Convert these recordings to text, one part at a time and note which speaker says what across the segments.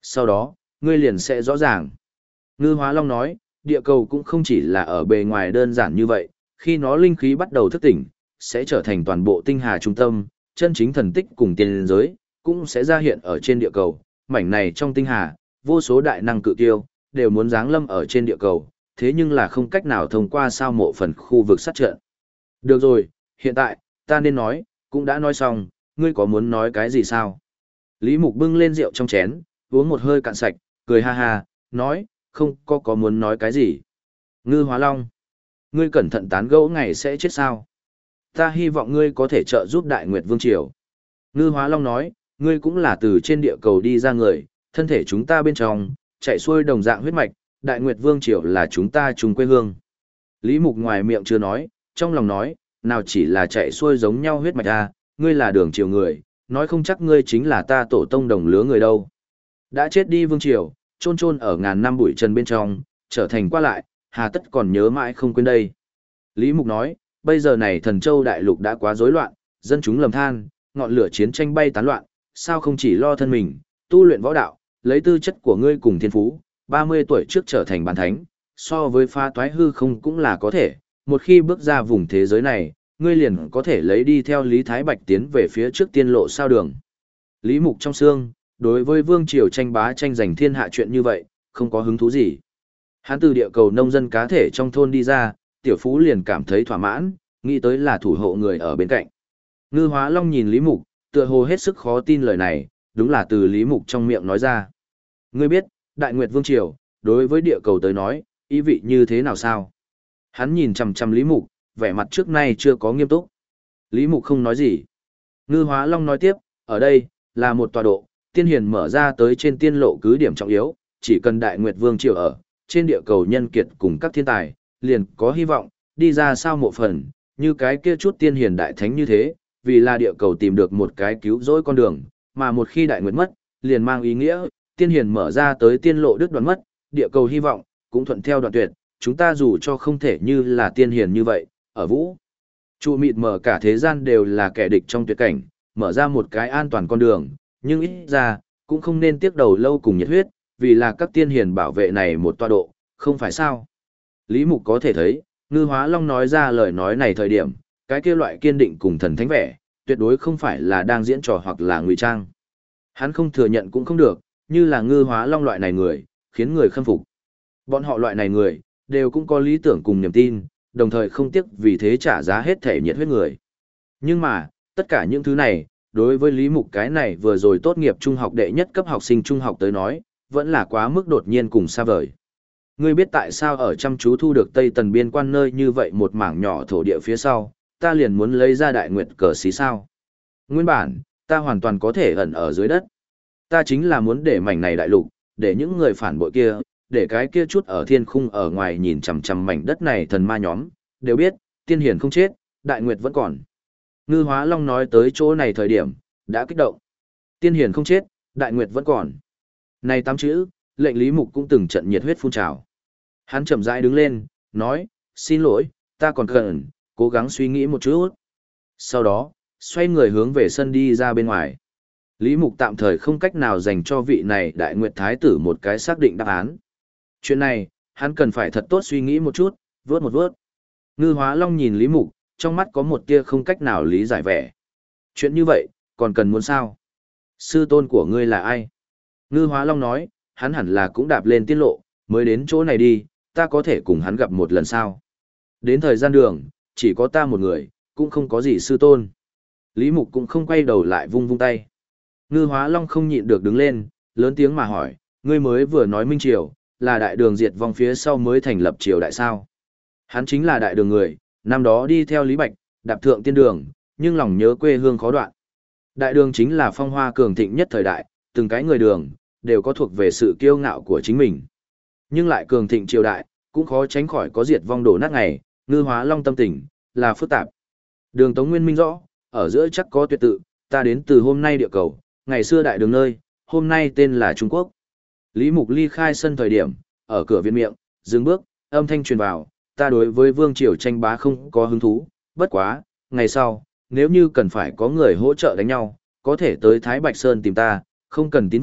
Speaker 1: Sau đó, ngươi liền sẽ rõ ràng. Ngư Hóa Long nói, địa cầu cũng không chỉ là ở bề ngoài đơn giản như vậy, khi nó linh khí bắt đầu thức tỉnh, sẽ trở thành toàn bộ tinh hà trung tâm, chân chính thần tích cùng tiên giới, cũng sẽ ra hiện ở trên địa cầu. Mảnh này trong tinh hà, vô số đại năng cự kiêu, đều muốn giáng lâm ở trên địa cầu, thế nhưng là không cách nào thông qua sao mộ phần khu vực sát trận. Được rồi, hiện tại, ta nên nói, cũng đã nói xong, ngươi có muốn nói cái gì sao? Lý Mục bưng lên rượu trong chén, uống một hơi cạn sạch, cười ha ha, nói, không có muốn nói cái gì. Ngư Hóa Long, ngươi cẩn thận tán gẫu ngày sẽ chết sao? Ta hy vọng ngươi có thể trợ giúp Đại Nguyệt Vương Triều. Ngư Hóa Long nói, ngươi cũng là từ trên địa cầu đi ra người, thân thể chúng ta bên trong, chạy xuôi đồng dạng huyết mạch, Đại Nguyệt Vương Triều là chúng ta chung quê hương. Lý Mục ngoài miệng chưa nói, trong lòng nói, nào chỉ là chạy xuôi giống nhau huyết mạch à, ngươi là đường triều người, nói không chắc ngươi chính là ta tổ tông đồng lứa người đâu. Đã chết đi Vương Triều, chôn ở ngàn năm bụi trần bên trong, trở thành qua lại, hà tất còn nhớ mãi không quên đây. Lý Mục nói, bây giờ này Thần Châu đại lục đã quá rối loạn, dân chúng lầm than, ngọn lửa chiến tranh bay tán loạn, sao không chỉ lo thân mình, tu luyện võ đạo, lấy tư chất của ngươi cùng thiên phú, 30 tuổi trước trở thành bàn thánh, so với pha toái hư không cũng là có thể, một khi bước ra vùng thế giới này, ngươi liền có thể lấy đi theo Lý Thái Bạch tiến về phía trước tiên lộ sao đường. Lý Mục trong xương, đối với Vương Triều tranh bá tranh giành thiên hạ chuyện như vậy, không có hứng thú gì. Hắn từ địa cầu nông dân cá thể trong thôn đi ra, tiểu phú liền cảm thấy thỏa mãn, nghĩ tới là thủ hộ người ở bên cạnh. Ngư Hóa Long nhìn Lý Mục, tựa hồ hết sức khó tin lời này, đúng là từ Lý Mục trong miệng nói ra. Ngươi biết, Đại Nguyệt Vương Triều, đối với địa cầu tới nói, ý vị như thế nào sao? Hắn nhìn chằm chằm Lý Mục, vẻ mặt trước nay chưa có nghiêm túc. Lý Mục không nói gì. Ngư Hóa Long nói tiếp, ở đây, là một tọa độ, tiên hiền mở ra tới trên tiên lộ cứ điểm trọng yếu, chỉ cần Đại Nguyệt Vương Triều ở, trên địa cầu nhân kiệt cùng các thiên tài, liền có hy vọng, đi ra sao mộ phần, như cái kia chút tiên hiền đại thánh như thế, vì là địa cầu tìm được một cái cứu rỗi con đường, mà một khi Đại Nguyệt mất, liền mang ý nghĩa, tiên hiền mở ra tới tiên lộ đứt đoạn mất, địa cầu hy vọng, cũng thuận theo đoạn tuyệt, chúng ta dù cho không thể như là tiên hiền như vậy, ở vũ trụ mịt mở cả thế gian đều là kẻ địch trong tuyệt cảnh, mở ra một cái an toàn con đường, nhưng ít ra, cũng không nên tiếc đầu lâu cùng nhiệt huyết, vì là các tiên hiền bảo vệ này một tọa độ, không phải sao. Lý Mục có thể thấy, Ngư Hóa Long nói ra lời nói này thời điểm, cái kia loại kiên định cùng thần thánh vẻ, tuyệt đối không phải là đang diễn trò hoặc là ngụy trang. Hắn không thừa nhận cũng không được, như là Ngư Hóa Long loại này người, khiến người khâm phục. Bọn họ loại này người, đều cũng có lý tưởng cùng niềm tin, đồng thời không tiếc vì thế trả giá hết thể nhiệt huyết người. Nhưng mà, tất cả những thứ này, đối với Lý Mục cái này vừa rồi tốt nghiệp trung học đệ nhất cấp học sinh trung học tới nói, vẫn là quá mức đột nhiên cùng xa vời. Ngươi biết tại sao ở chăm chú thu được Tây Tần biên quan nơi như vậy một mảng nhỏ thổ địa phía sau, ta liền muốn lấy ra Đại Nguyệt cờ xí sao? Nguyên bản, ta hoàn toàn có thể ẩn ở dưới đất. Ta chính là muốn để mảnh này đại lục, để những người phản bội kia, để cái kia chút ở thiên khung ở ngoài nhìn chằm chằm mảnh đất này thần ma nhóm, đều biết, tiên hiền không chết, Đại Nguyệt vẫn còn. Ngư Hóa Long nói tới chỗ này thời điểm, đã kích động. Tiên hiền không chết, Đại Nguyệt vẫn còn. Này 8 chữ, lệnh Lý Mục cũng từng trận nhiệt huyết phun trào. Hắn chậm rãi đứng lên, nói, xin lỗi, ta còn cần, cố gắng suy nghĩ một chút. Sau đó, xoay người hướng về sân đi ra bên ngoài. Lý Mục tạm thời không cách nào dành cho vị này Đại Nguyệt Thái tử một cái xác định đáp án. Chuyện này, hắn cần phải thật tốt suy nghĩ một chút, vớt một vớt. Ngư Hóa Long nhìn Lý Mục, trong mắt có một tia không cách nào lý giải vẻ. Chuyện như vậy, còn cần muốn sao? Sư tôn của ngươi là ai? Ngư Hóa Long nói, hắn hẳn là cũng đạp lên tiên lộ, mới đến chỗ này đi, ta có thể cùng hắn gặp một lần sao? Đến thời gian đường, chỉ có ta một người, cũng không có gì sư tôn. Lý Mục cũng không quay đầu lại vung vung tay. Ngư Hóa Long không nhịn được đứng lên, lớn tiếng mà hỏi, ngươi mới vừa nói Minh Triều, là đại đường diệt vong phía sau mới thành lập triều đại sao? Hắn chính là đại đường người, năm đó đi theo Lý Bạch, đạp thượng tiên đường, nhưng lòng nhớ quê hương khó đoạn. Đại đường chính là phong hoa cường thịnh nhất thời đại, từng cái người đường, đều có thuộc về sự kiêu ngạo của chính mình. Nhưng lại cường thịnh triều đại, cũng khó tránh khỏi có diệt vong đổ nát ngày, Ngư Hóa Long tâm tình, là phức tạp. Đường Tống Nguyên minh rõ, ở giữa chắc có tuyệt tự, ta đến từ hôm nay địa cầu, ngày xưa đại đường nơi, hôm nay tên là Trung Quốc. Lý Mục ly khai sân thời điểm, ở cửa viện miệng, dừng bước, âm thanh truyền vào, ta đối với vương triều tranh bá không có hứng thú, bất quá, ngày sau, nếu như cần phải có người hỗ trợ đánh nhau, có thể tới Thái Bạch Sơn tìm ta, không cần tín vật,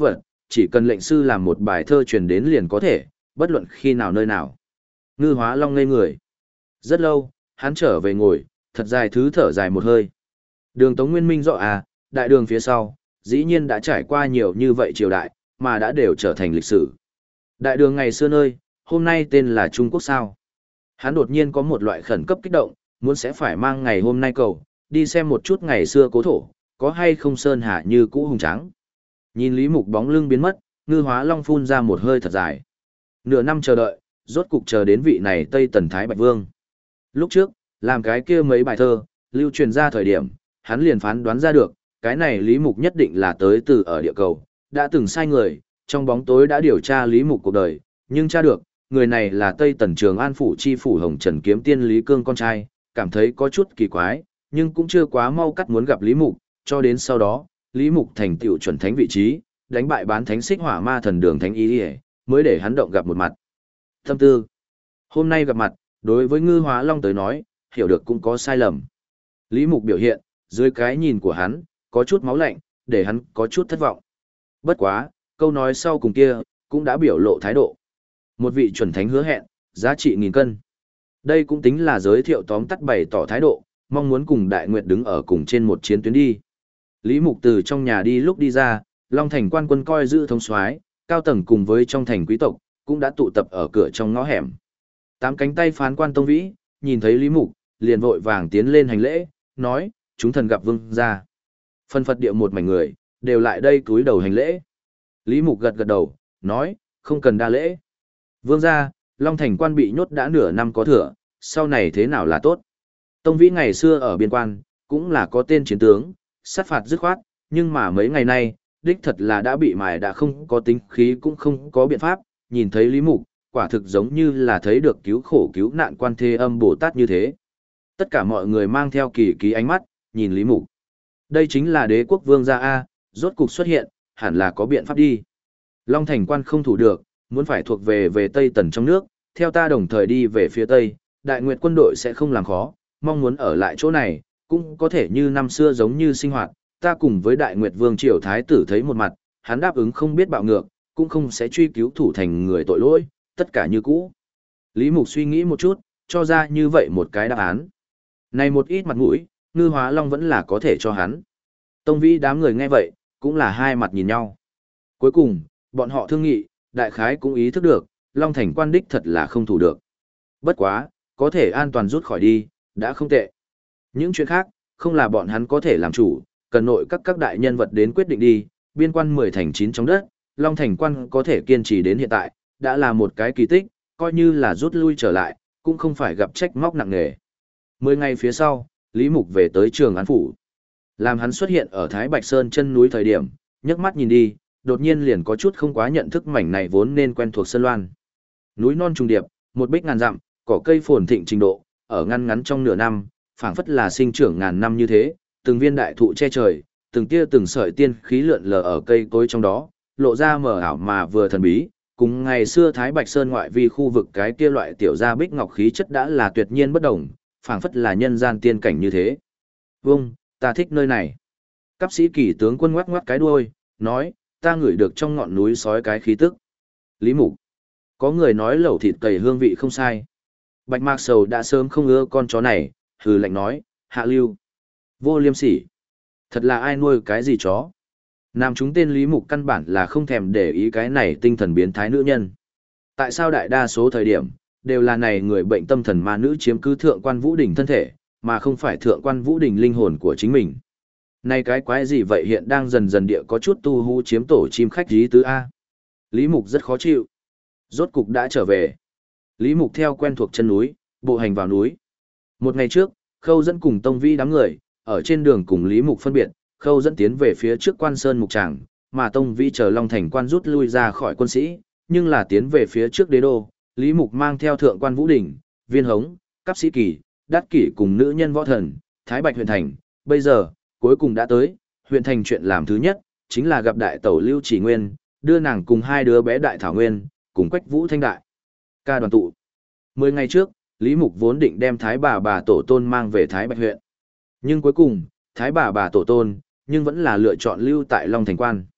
Speaker 1: chỉ cần lệnh sư làm một bài thơ truyền đến liền có thể, bất luận khi nào nơi nào. Ngư Hóa Long ngây người. Rất lâu, hắn trở về ngồi, thật dài thở dài một hơi. Đường Tống Nguyên Minh rõ à, đại đường phía sau, dĩ nhiên đã trải qua nhiều như vậy triều đại, mà đã đều trở thành lịch sử. Đại đường ngày xưa nơi, hôm nay tên là Trung Quốc sao. Hắn đột nhiên có một loại khẩn cấp kích động, muốn sẽ phải mang ngày hôm nay cầu, đi xem một chút ngày xưa cố thổ, có hay không sơn hà như cũ hùng tráng. Nhìn Lý Mục bóng lưng biến mất, Ngư Hóa Long phun ra một hơi thật dài. Nửa năm chờ đợi, rốt cục chờ đến vị này Tây Tần Thái Bạch Vương. Lúc trước, làm cái kia mấy bài thơ, lưu truyền ra thời điểm, hắn liền phán đoán ra được, cái này Lý Mục nhất định là tới từ ở địa cầu, đã từng sai người, trong bóng tối đã điều tra Lý Mục cuộc đời, nhưng tra được, người này là Tây Tần Trường An Phủ Chi Phủ Hồng Trần Kiếm Tiên Lý Cương con trai, cảm thấy có chút kỳ quái, nhưng cũng chưa quá mau cắt muốn gặp Lý Mục, cho đến sau đó, Lý Mục thành tựu chuẩn thánh vị trí, đánh bại bán thánh xích hỏa ma thần đường thánh ý mới để hắn động gặp một mặt. Tâm tư. Hôm nay gặp mặt, đối với Ngư Hóa Long tới nói, hiểu được cũng có sai lầm. Lý Mục biểu hiện, dưới cái nhìn của hắn, có chút máu lạnh, để hắn có chút thất vọng. Bất quá, câu nói sau cùng kia, cũng đã biểu lộ thái độ. Một vị chuẩn thánh hứa hẹn, giá trị nghìn cân. Đây cũng tính là giới thiệu tóm tắt bày tỏ thái độ, mong muốn cùng Đại Nguyệt đứng ở cùng trên một chiến tuyến đi. Lý Mục từ trong nhà đi lúc đi ra, Long Thành quan quân coi giữ thống soái, cao tầng cùng với trong thành quý tộc, cũng đã tụ tập ở cửa trong ngõ hẻm. Tám cánh tay phán quan Tông Vĩ, nhìn thấy Lý Mục, liền vội vàng tiến lên hành lễ, nói, chúng thần gặp vương gia. Phân Phật địa một mảnh người, đều lại đây cúi đầu hành lễ. Lý Mục gật gật đầu, nói, không cần đa lễ. Vương gia, Long Thành quan bị nhốt đã nửa năm có thừa, sau này thế nào là tốt. Tông Vĩ ngày xưa ở biên quan, cũng là có tên chiến tướng, sát phạt dứt khoát, nhưng mà mấy ngày nay, đích thật là đã bị mài đã không có tính khí cũng không có biện pháp, nhìn thấy Lý Mục, quả thực giống như là thấy được cứu khổ cứu nạn quan Thế Âm Bồ Tát như thế. Tất cả mọi người mang theo kỳ ký ánh mắt, nhìn Lý Mục. Đây chính là đế quốc vương gia A, rốt cục xuất hiện, hẳn là có biện pháp đi. Long Thành quan không thủ được, muốn phải thuộc về Tây Tần trong nước, theo ta đồng thời đi về phía Tây, Đại Nguyệt quân đội sẽ không làm khó, mong muốn ở lại chỗ này, cũng có thể như năm xưa giống như sinh hoạt, ta cùng với Đại Nguyệt Vương Triều Thái tử thấy một mặt, hắn đáp ứng không biết bạo ngược, cũng không sẽ truy cứu thủ thành người tội lỗi, tất cả như cũ. Lý Mục suy nghĩ một chút, cho ra như vậy một cái đáp án. Này một ít mặt mũi, Ngư Hóa Long vẫn là có thể cho hắn. Tông Vĩ đám người nghe vậy, cũng là hai mặt nhìn nhau. Cuối cùng, bọn họ thương nghị, đại khái cũng ý thức được, Long Thành quan đích thật là không thủ được. Bất quá, có thể an toàn rút khỏi đi, đã không tệ. Những chuyện khác, không là bọn hắn có thể làm chủ, cần nội các đại nhân vật đến quyết định đi, biên quan 10 thành 9 trong đất, Long Thành quan có thể kiên trì đến hiện tại, đã là một cái kỳ tích, coi như là rút lui trở lại, cũng không phải gặp trách móc nặng nề. 10 ngày phía sau, Lý Mục về tới Trường An Phủ. Làm hắn xuất hiện ở Thái Bạch Sơn chân núi thời điểm, nhấc mắt nhìn đi, đột nhiên liền có chút không quá nhận thức mảnh này vốn nên quen thuộc Sơn Loan. Núi non trùng điệp, một bích ngàn dặm, cỏ cây phồn thịnh trình độ, ở ngăn ngắn trong nửa năm, phảng phất là sinh trưởng ngàn năm như thế, từng viên đại thụ che trời, từng tia từng sợi tiên khí lượn lờ ở cây cối trong đó, lộ ra mờ ảo mà vừa thần bí, cùng ngày xưa Thái Bạch Sơn ngoại vi khu vực cái kia loại tiểu gia bích ngọc khí chất đã là tuyệt nhiên bất đồng, phảng phất là nhân gian tiên cảnh như thế. Vâng, ta thích nơi này. Cấp sĩ kỳ tướng quân ngoắc ngoắc cái đuôi, nói, ta ngửi được trong ngọn núi sói cái khí tức. Lý Mục. Có người nói lẩu thịt cầy hương vị không sai. Bạch Mạc Sầu đã sớm không ưa con chó này, hừ lạnh nói, hạ lưu. Vô liêm sỉ. Thật là ai nuôi cái gì chó. Nam chúng tên Lý Mục căn bản là không thèm để ý cái này tinh thần biến thái nữ nhân. Tại sao đại đa số thời điểm, đều là này người bệnh tâm thần ma nữ chiếm cứ thượng quan Vũ Đình thân thể, mà không phải thượng quan Vũ Đình linh hồn của chính mình. Này cái quái gì vậy hiện đang dần dần địa có chút tu hú chiếm tổ chim khách dí tứ A. Lý Mục rất khó chịu. Rốt cục đã trở về. Lý Mục theo quen thuộc chân núi, bộ hành vào núi. Một ngày trước, Khâu dẫn cùng Tông Vĩ đám người, ở trên đường cùng Lý Mục phân biệt, Khâu dẫn tiến về phía trước quan sơn mục tràng, mà Tông Vĩ chờ Long Thành quan rút lui ra khỏi quân sĩ, nhưng là tiến về phía trước đế đô, Lý Mục mang theo thượng quan Vũ Đình, Viên Hống, Cấp sĩ kỳ, Đát kỷ cùng nữ nhân võ thần, Thái Bạch huyện thành, bây giờ, cuối cùng đã tới, huyện thành chuyện làm thứ nhất, chính là gặp đại tẩu Lưu Chỉ Nguyên, đưa nàng cùng hai đứa bé Đại Thảo Nguyên, cùng Quách Vũ Thanh Đại. Ca đoàn tụ. 10 ngày trước, Lý Mục vốn định đem Thái bà tổ tôn mang về Thái Bạch huyện. Nhưng cuối cùng, Thái bà tổ tôn, nhưng vẫn là lựa chọn lưu tại Long Thành quan.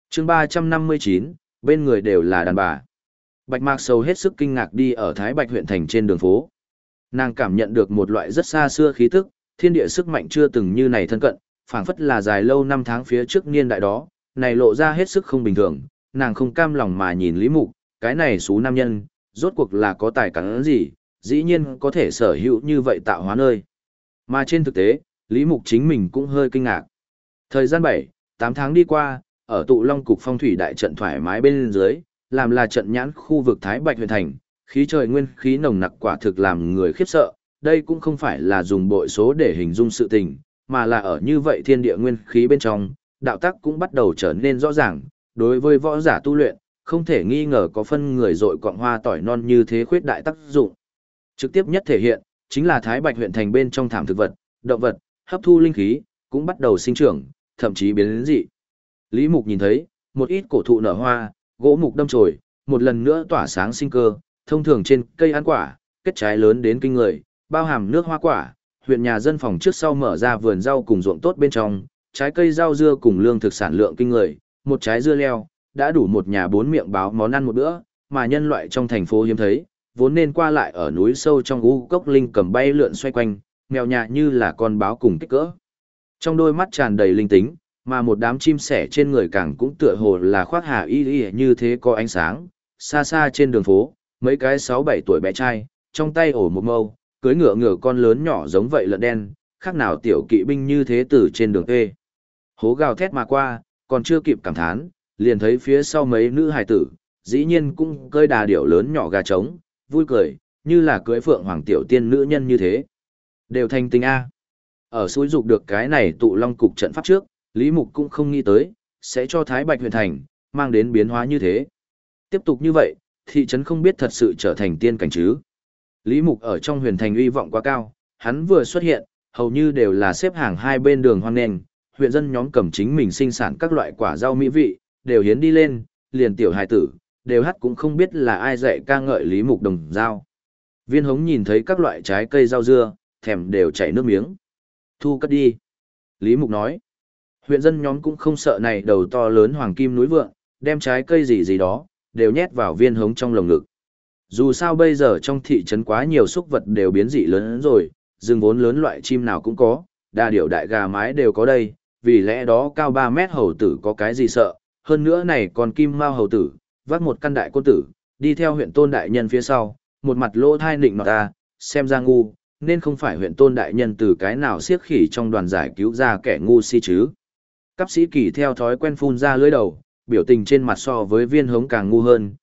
Speaker 1: chương 359, bên người đều là đàn bà. Bạch Mạc Sầu hết sức kinh ngạc đi ở Thái Bạch huyện thành trên đường phố. Nàng cảm nhận được một loại rất xa xưa khí tức, thiên địa sức mạnh chưa từng như này thân cận, phảng phất là dài lâu năm tháng phía trước niên đại đó, này lộ ra hết sức không bình thường, nàng không cam lòng mà nhìn Lý Mục, cái này xú nam nhân, rốt cuộc là có tài cán gì, dĩ nhiên có thể sở hữu như vậy tạo hóa nơi. Mà trên thực tế, Lý Mục chính mình cũng hơi kinh ngạc. Thời gian 7-8 tháng đi qua, ở tụ Long Cục phong thủy đại trận thoải mái bên dưới, làm là trận nhãn khu vực Thái Bạch huyện thành, khí trời nguyên khí nồng nặc quả thực làm người khiếp sợ, đây cũng không phải là dùng bội số để hình dung sự tình, mà là ở như vậy thiên địa nguyên khí bên trong, đạo tắc cũng bắt đầu trở nên rõ ràng, đối với võ giả tu luyện, không thể nghi ngờ có phân người dội quạng hoa tỏi non như thế khuyết đại tác dụng. Trực tiếp nhất thể hiện, chính là Thái Bạch huyện thành bên trong thảm thực vật, động vật, hấp thu linh khí, cũng bắt đầu sinh trưởng, thậm chí biến đến dị. Lý Mục nhìn thấy, một ít cổ thụ nở hoa, gỗ mục đâm chồi, một lần nữa tỏa sáng sinh cơ, thông thường trên cây ăn quả, kết trái lớn đến kinh người, bao hàm nước hoa quả, huyện nhà dân phòng trước sau mở ra vườn rau cùng ruộng tốt bên trong, trái cây rau dưa cùng lương thực sản lượng kinh người, một trái dưa leo, đã đủ một nhà bốn miệng báo món ăn một bữa, mà nhân loại trong thành phố hiếm thấy, vốn nên qua lại ở núi sâu trong u cốc linh cầm bay lượn xoay quanh, mèo nhà như là con báo cùng kích cỡ. Trong đôi mắt tràn đầy linh tính, mà một đám chim sẻ trên người càng cũng tựa hồ là khoác hà y y như thế có ánh sáng, xa xa trên đường phố, mấy cái 6-7 tuổi bé trai, trong tay ổ một mâu, cưới ngựa ngựa con lớn nhỏ giống vậy lợn đen, khác nào tiểu kỵ binh như thế từ trên đường tê. Hố gào thét mà qua, còn chưa kịp cảm thán, liền thấy phía sau mấy nữ hài tử, dĩ nhiên cũng cơi đà điểu lớn nhỏ gà trống, vui cười, như là cưới phượng hoàng tiểu tiên nữ nhân như thế. Đều thành tình A. Ở suối dục được cái này tụ Long Cục trận pháp trước, Lý Mục cũng không nghĩ tới, sẽ cho Thái Bạch huyện thành, mang đến biến hóa như thế. Tiếp tục như vậy, thị trấn không biết thật sự trở thành tiên cảnh chứ. Lý Mục ở trong huyền thành uy vọng quá cao, hắn vừa xuất hiện, hầu như đều là xếp hàng hai bên đường hoang nền, huyện dân nhóm cầm chính mình sinh sản các loại quả rau mỹ vị, đều hiến đi lên, liền tiểu hài tử, đều hát cũng không biết là ai dạy ca ngợi Lý Mục đồng dao. Viên Hống nhìn thấy các loại trái cây rau dưa, thèm đều chảy nước miếng. Thu cất đi. Lý Mục nói. Huyện dân nhóm cũng không sợ này đầu to lớn hoàng kim núi vượng, đem trái cây gì gì đó, đều nhét vào Viên Hống trong lồng ngực. Dù sao bây giờ trong thị trấn quá nhiều súc vật đều biến dị lớn rồi, rừng vốn lớn loại chim nào cũng có, đa điểu đại gà mái đều có đây, vì lẽ đó cao 3 mét hầu tử có cái gì sợ, hơn nữa này còn kim mao hầu tử, vác một căn đại côn tử, đi theo huyện tôn đại nhân phía sau, một mặt lỗ thai nịnh nọt ta, xem ra ngu, nên không phải huyện tôn đại nhân từ cái nào siết khỉ trong đoàn giải cứu ra kẻ ngu si chứ. Cáp sĩ kỳ theo thói quen phun ra lưỡi đầu, biểu tình trên mặt so với Viên Hống càng ngu hơn,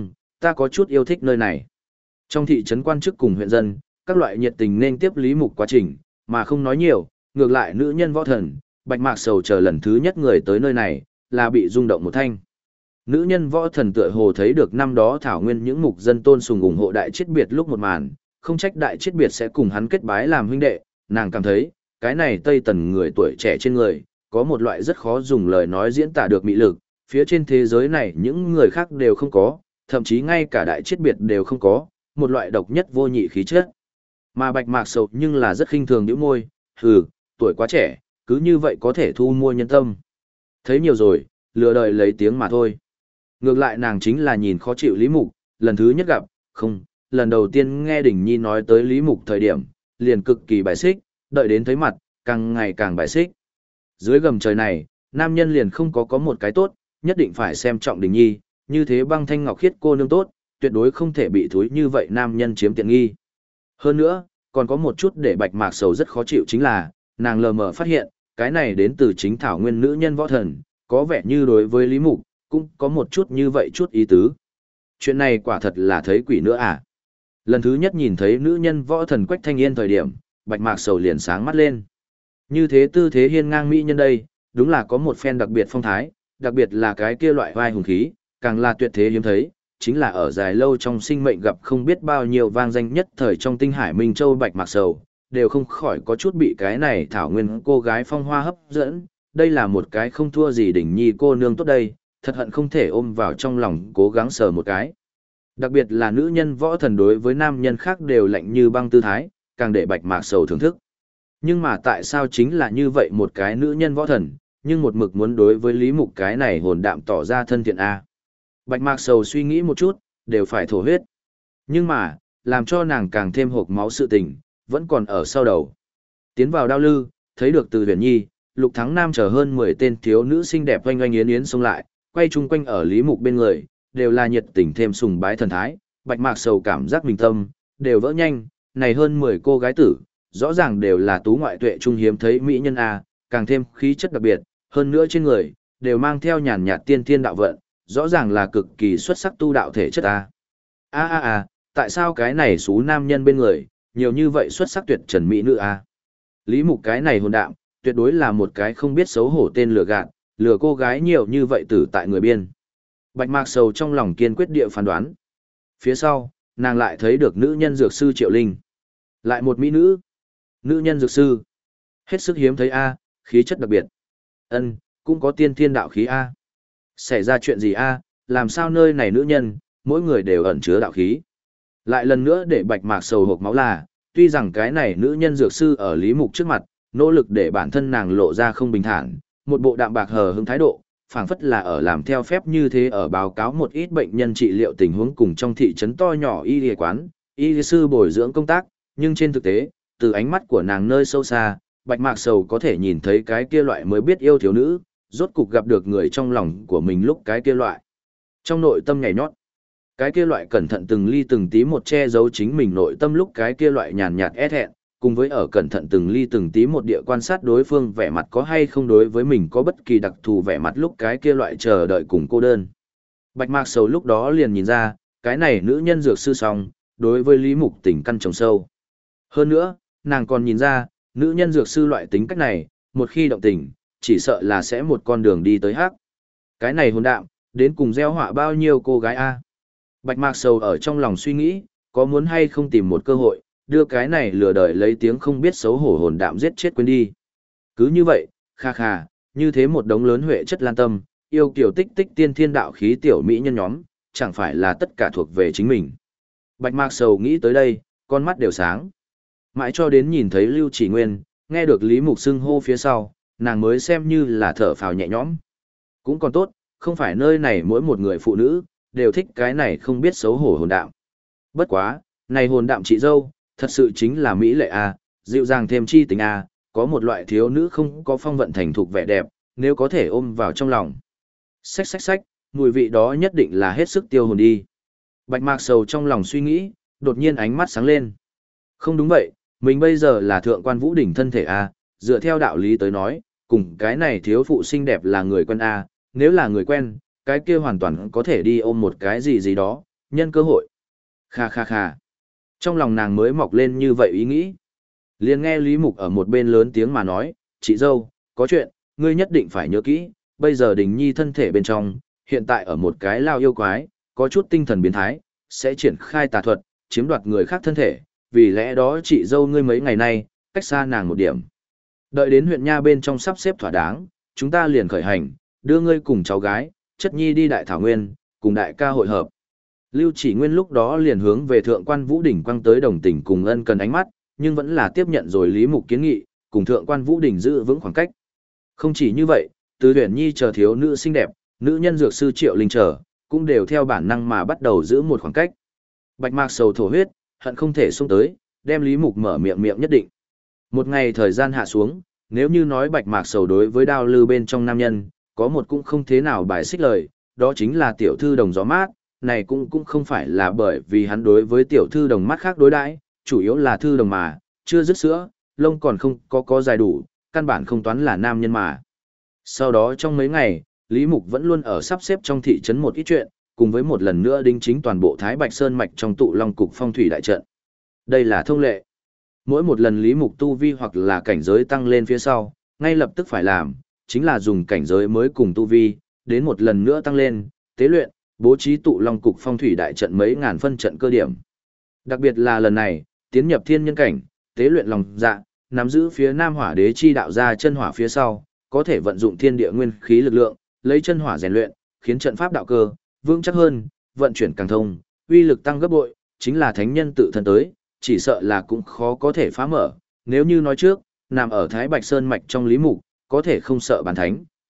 Speaker 1: ta có chút yêu thích nơi này. Trong thị trấn quan chức cùng huyện dân, các loại nhiệt tình nên tiếp Lý Mục quá trình, mà không nói nhiều, ngược lại nữ nhân võ thần, Bạch Mạc Sầu chờ lần thứ nhất người tới nơi này, là bị rung động một thanh. Nữ nhân võ thần tựa hồ thấy được năm đó thảo nguyên những mục dân tôn sùng ủng hộ đại chết biệt lúc một màn, không trách đại chết biệt sẽ cùng hắn kết bái làm huynh đệ, nàng cảm thấy, cái này Tây Tần người tuổi trẻ trên người, có một loại rất khó dùng lời nói diễn tả được mị lực, phía trên thế giới này những người khác đều không có, thậm chí ngay cả đại chết biệt đều không có, một loại độc nhất vô nhị khí chất. Mà Bạch Mạc Sầu nhưng là rất khinh thường nhíu môi, tuổi quá trẻ, cứ như vậy có thể thu mua nhân tâm. Thấy nhiều rồi, lừa đời lấy tiếng mà thôi. Ngược lại nàng chính là nhìn khó chịu Lý Mục, lần thứ nhất gặp, lần đầu tiên nghe Đình Nhi nói tới Lý Mục thời điểm, liền cực kỳ bài xích, đợi đến thấy mặt, càng ngày càng bài xích. Dưới gầm trời này, nam nhân liền không có một cái tốt, nhất định phải xem trọng Đình Nhi, như thế băng thanh ngọc khiết cô nương tốt, tuyệt đối không thể bị thúi như vậy nam nhân chiếm tiện nghi. Hơn nữa, còn có một chút để Bạch Mạc Sầu rất khó chịu chính là, nàng lờ mờ phát hiện, cái này đến từ chính thảo nguyên nữ nhân võ thần, có vẻ như đối với Lý Mục, cũng có một chút như vậy chút ý tứ. Chuyện này quả thật là thấy quỷ nữa à. Lần thứ nhất nhìn thấy nữ nhân võ thần Quách Thanh Yên thời điểm, Bạch Mạc Sầu liền sáng mắt lên. Như thế tư thế hiên ngang mỹ nhân đây, đúng là có một phen đặc biệt phong thái, đặc biệt là cái kia loại vai hùng khí, càng là tuyệt thế hiếm thấy, chính là ở dài lâu trong sinh mệnh gặp không biết bao nhiêu vang danh nhất thời trong tinh hải Minh Châu Bạch Mạc Sầu, đều không khỏi có chút bị cái này thảo nguyên cô gái phong hoa hấp dẫn, đây là một cái không thua gì Đỉnh Nhi cô nương tốt đây, thật hận không thể ôm vào trong lòng cố gắng sờ một cái. Đặc biệt là nữ nhân võ thần đối với nam nhân khác đều lạnh như băng tư thái, càng để Bạch Mạc Sầu thưởng thức. Nhưng mà tại sao chính là như vậy một cái nữ nhân võ thần, nhưng một mực muốn đối với Lý Mục cái này hồn đạm tỏ ra thân thiện a. Bạch Mạc Sầu suy nghĩ một chút, đều phải thổ huyết. Nhưng mà, làm cho nàng càng thêm hộc máu sự tình, vẫn còn ở sau đầu. Tiến vào đao lư, thấy được Từ Huyền Nhi, Lục Thắng Nam chờ hơn 10 tên thiếu nữ xinh đẹp oanh oanh yến yến xông lại, quay chung quanh ở Lý Mục bên người, đều là nhiệt tình thêm sùng bái thần thái. Bạch Mạc Sầu cảm giác mình tâm, đều vỡ nhanh, này hơn 10 cô gái tử, rõ ràng đều là tú ngoại tuệ trung hiếm thấy mỹ nhân a, càng thêm khí chất đặc biệt, hơn nữa trên người, đều mang theo nhàn nhạt tiên thiên đạo vận, rõ ràng là cực kỳ xuất sắc tu đạo thể chất a. Tại sao cái này số nam nhân bên người, nhiều như vậy xuất sắc tuyệt trần mỹ nữ a? Lý Mục cái này hồn đạm, tuyệt đối là một cái không biết xấu hổ tên lừa gạt, lừa cô gái nhiều như vậy tử tại người biên. Bạch Mạc Sầu trong lòng kiên quyết địa phán đoán. Phía sau, nàng lại thấy được nữ nhân dược sư Triệu Linh. Lại một mỹ nữ. Nữ nhân dược sư. Hết sức hiếm thấy a, khí chất đặc biệt. Ân, cũng có tiên thiên đạo khí a. Xảy ra chuyện gì a, làm sao nơi này nữ nhân, mỗi người đều ẩn chứa đạo khí. Lại lần nữa để Bạch Mạc Sầu hộc máu là, tuy rằng cái này nữ nhân dược sư ở Lý Mục trước mặt, nỗ lực để bản thân nàng lộ ra không bình thản, một bộ đạm bạc hờ hững thái độ, phảng phất là ở làm theo phép như thế ở báo cáo một ít bệnh nhân trị liệu tình huống cùng trong thị trấn to nhỏ y y quán, y sư bồi dưỡng công tác, nhưng trên thực tế, từ ánh mắt của nàng nơi sâu xa, Bạch Mạc Sầu có thể nhìn thấy cái kia loại mới biết yêu thiếu nữ, rốt cục gặp được người trong lòng của mình lúc cái kia loại. Trong nội tâm nhảy nhót, cái kia loại cẩn thận từng ly từng tí một che giấu chính mình nội tâm lúc cái kia loại nhàn nhạt é thẹn, cùng với ở cẩn thận từng ly từng tí một địa quan sát đối phương vẻ mặt có hay không đối với mình có bất kỳ đặc thù vẻ mặt lúc cái kia loại chờ đợi cùng cô đơn. Bạch Mạc Sầu lúc đó liền nhìn ra, cái này nữ nhân dược sư song, đối với Lý Mục tình căn trồng sâu. Hơn nữa, nàng còn nhìn ra, nữ nhân dược sư loại tính cách này, một khi động tình, chỉ sợ là sẽ một con đường đi tới hắc. Cái này hồn đạm, đến cùng gieo họa bao nhiêu cô gái a? Bạch Mạc Sầu ở trong lòng suy nghĩ, có muốn hay không tìm một cơ hội, đưa cái này lừa đời lấy tiếng không biết xấu hổ hồn đạm giết chết quên đi. Cứ như vậy, kha kha, như thế một đống lớn huệ chất lan tâm, yêu kiểu tích tích tiên thiên đạo khí tiểu mỹ nhân nhóm, chẳng phải là tất cả thuộc về chính mình. Bạch Mạc Sầu nghĩ tới đây, con mắt đều sáng. Mãi cho đến nhìn thấy Lưu Chỉ Nguyên, nghe được Lý Mục xưng hô phía sau, nàng mới xem như là thở phào nhẹ nhõm. Cũng còn tốt, không phải nơi này mỗi một người phụ nữ, đều thích cái này không biết xấu hổ hồn đạm. Bất quá, này hồn đạm chị dâu, thật sự chính là mỹ lệ a, dịu dàng thêm chi tình a, có một loại thiếu nữ không có phong vận thành thục vẻ đẹp, nếu có thể ôm vào trong lòng. Xách xách xách, mùi vị đó nhất định là hết sức tiêu hồn đi. Bạch Mạc Sầu trong lòng suy nghĩ, đột nhiên ánh mắt sáng lên. Không đúng vậy, mình bây giờ là thượng quan vũ đỉnh thân thể a, dựa theo đạo lý tới nói, cùng cái này thiếu phụ xinh đẹp là người quen a, nếu là người quen, cái kia hoàn toàn có thể đi ôm một cái gì gì đó, nhân cơ hội. Kha kha kha. Trong lòng nàng mới mọc lên như vậy ý nghĩ. Liền nghe Lý Mục ở một bên lớn tiếng mà nói, chị dâu, có chuyện, ngươi nhất định phải nhớ kỹ, bây giờ Đình Nhi thân thể bên trong, hiện tại ở một cái lao yêu quái, có chút tinh thần biến thái, sẽ triển khai tà thuật, chiếm đoạt người khác thân thể, vì lẽ đó chị dâu ngươi mấy ngày nay, cách xa nàng một điểm. Đợi đến huyện Nha bên trong sắp xếp thỏa đáng, chúng ta liền khởi hành, đưa ngươi cùng cháu gái, chất nhi đi Đại Thảo Nguyên, cùng đại ca hội hợp. Lưu Chỉ Nguyên lúc đó liền hướng về thượng quan Vũ Đỉnh quăng tới đồng tình cùng ân cần ánh mắt, nhưng vẫn là tiếp nhận rồi Lý Mục kiến nghị, cùng thượng quan Vũ Đỉnh giữ vững khoảng cách. Không chỉ như vậy, Từ Huyền Nhi chờ thiếu nữ xinh đẹp, nữ nhân dược sư Triệu Linh chờ, cũng đều theo bản năng mà bắt đầu giữ một khoảng cách. Bạch Mạc Sầu thổ huyết, hận không thể xông tới, đem Lý Mục mở miệng nhất định. Một ngày thời gian hạ xuống, nếu như nói Bạch Mạc Sầu đối với đao lư bên trong nam nhân, có một cũng không thế nào bài xích lời, đó chính là tiểu thư đồng gió mát, này cũng không phải là bởi vì hắn đối với tiểu thư đồng mắt khác đối đãi, chủ yếu là thư đồng mà, chưa dứt sữa, lông còn không có dài đủ, căn bản không toán là nam nhân mà. Sau đó trong mấy ngày, Lý Mục vẫn luôn ở sắp xếp trong thị trấn một ít chuyện, cùng với một lần nữa đính chính toàn bộ Thái Bạch Sơn mạch trong tụ long cục phong thủy đại trận. Đây là thông lệ. Mỗi một lần Lý Mục tu vi hoặc là cảnh giới tăng lên phía sau, ngay lập tức phải làm, chính là dùng cảnh giới mới cùng tu vi, đến một lần nữa tăng lên, tế luyện, bố trí tụ long cục phong thủy đại trận mấy ngàn phân trận cơ điểm. Đặc biệt là lần này, tiến nhập thiên nhân cảnh, tế luyện lòng dạ, nắm giữ phía Nam Hỏa Đế chi đạo ra chân hỏa phía sau, có thể vận dụng thiên địa nguyên khí lực lượng, lấy chân hỏa rèn luyện, khiến trận pháp đạo cơ vững chắc hơn, vận chuyển càng thông, uy lực tăng gấp bội, chính là thánh nhân tự thân tới, chỉ sợ là cũng khó có thể phá mở. Nếu như nói trước, nằm ở Thái Bạch Sơn mạch trong Lý Mục, có thể không sợ bản thánh,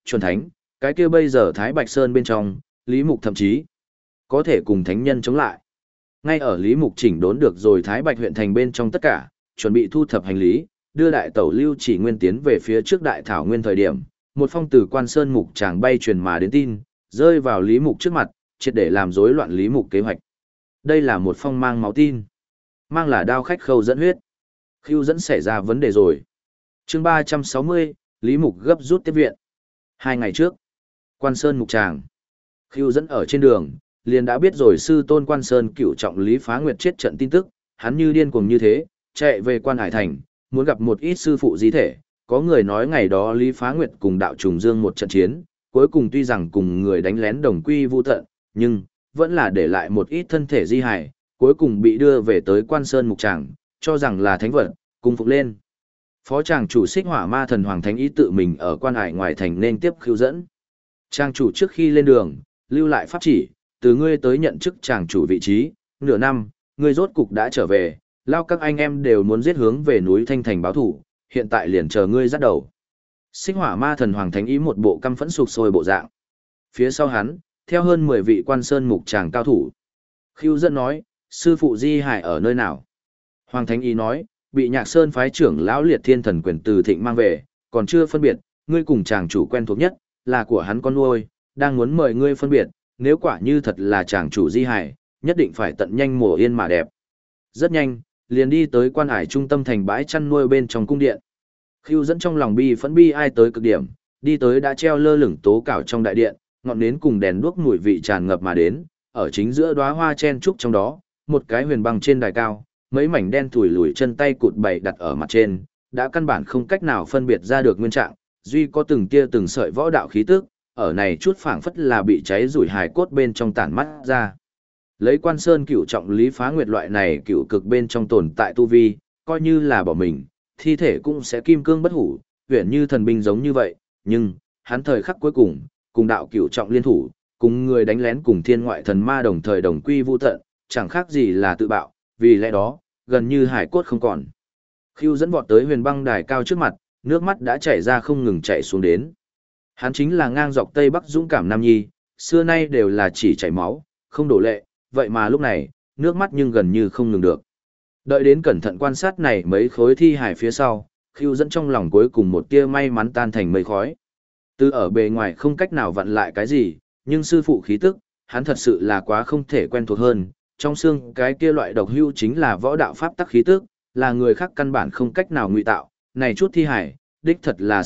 Speaker 1: chuẩn thánh, cái kia bây giờ Thái Bạch Sơn bên trong, Lý Mục thậm chí có thể cùng thánh nhân chống lại. Ngay ở Lý Mục chỉnh đốn được rồi Thái Bạch huyện thành bên trong tất cả, chuẩn bị thu thập hành lý, đưa đại tẩu Lưu Chỉ Nguyên tiến về phía trước đại thảo nguyên thời điểm, một phong từ Quan Sơn Mục Tràng bay truyền mà đến tin, rơi vào Lý Mục trước mặt, triệt để làm rối loạn Lý Mục kế hoạch. Đây là một phong mang máu tin, mang là đao khách Khâu dẫn huyết. Khưu dẫn xảy ra vấn đề rồi. Chương 360, Lý Mục gấp rút tiếp viện. 2 ngày trước, Quan Sơn Mục Tràng. Khưu dẫn ở trên đường, liền đã biết rồi sư tôn Quan Sơn cửu trọng Lý Phá Nguyệt chết trận tin tức, hắn như điên cuồng như thế, chạy về Quan Hải Thành, muốn gặp một ít sư phụ di thể. Có người nói ngày đó Lý Phá Nguyệt cùng đạo trùng dương một trận chiến, cuối cùng tuy rằng cùng người đánh lén đồng quy vu tận, nhưng vẫn là để lại một ít thân thể di hài, cuối cùng bị đưa về tới Quan Sơn Mục Tràng, cho rằng là thánh vật, cung phục lên. Phó tràng chủ Xích Hỏa Ma Thần Hoàng Thánh Ý tự mình ở Quan Hải ngoài thành nên tiếp Khưu dẫn. Tràng chủ trước khi lên đường, lưu lại pháp chỉ, từ ngươi tới nhận chức tràng chủ vị trí, nửa năm, ngươi rốt cục đã trở về, lao các anh em đều muốn giết hướng về núi Thanh Thành báo thủ, hiện tại liền chờ ngươi dắt đầu. Xích Hỏa Ma Thần Hoàng Thánh Ý một bộ căm phẫn sục sôi bộ dạng. Phía sau hắn, theo hơn 10 vị Quan Sơn Mục Tràng cao thủ. Khưu dẫn nói, sư phụ di hải ở nơi nào? Hoàng Thánh Ý nói, bị Nhạc Sơn phái trưởng lão Liệt Thiên Thần Quyền từ Thịnh mang về, còn chưa phân biệt, ngươi cùng chàng chủ quen thuộc nhất, là của hắn con nuôi, đang muốn mời ngươi phân biệt, nếu quả như thật là chàng chủ di hải, nhất định phải tận nhanh mổ yên mà đẹp. Rất nhanh, liền đi tới Quan Hải trung tâm thành bãi chăn nuôi bên trong cung điện. Khưu dẫn trong lòng bi phẫn bi ai tới cực điểm, đi tới đã treo lơ lửng tố cảo trong đại điện, ngọn nến cùng đèn đuốc mùi vị tràn ngập mà đến, ở chính giữa đóa hoa chen trúc trong đó, một cái huyền băng trên đài cao, mấy mảnh đen thủi lùi chân tay cụt bày đặt ở mặt trên, đã căn bản không cách nào phân biệt ra được nguyên trạng, duy có từng tia từng sợi võ đạo khí tức, ở này chút phảng phất là bị cháy rủi hài cốt bên trong tản mắt ra. Lấy Quan Sơn cửu trọng Lý Phá Nguyệt loại này cửu cực bên trong tồn tại tu vi, coi như là bỏ mình, thi thể cũng sẽ kim cương bất hủ, huyền như thần binh giống như vậy, nhưng hắn thời khắc cuối cùng, cùng đạo cửu trọng liên thủ, cùng người đánh lén cùng thiên ngoại thần ma đồng thời đồng quy vu tận, chẳng khác gì là tự bạo, vì lẽ đó, gần như hải cốt không còn. Khưu dẫn vọt tới huyền băng đài cao trước mặt, nước mắt đã chảy ra không ngừng chảy xuống đến. Hắn chính là ngang dọc Tây Bắc dũng cảm Nam Nhi, xưa nay đều là chỉ chảy máu, không đổ lệ, vậy mà lúc này, nước mắt nhưng gần như không ngừng được. Đợi đến cẩn thận quan sát này mấy khối thi hải phía sau, Khưu dẫn trong lòng cuối cùng một tia may mắn tan thành mây khói. Từ ở bề ngoài không cách nào vặn lại cái gì, nhưng sư phụ khí tức, hắn thật sự là quá không thể quen thuộc hơn. Trong xương cái kia loại độc hưu chính là võ đạo pháp tắc khí tức, là người khác căn bản không cách nào ngụy tạo. Này chút thi hải, đích thật là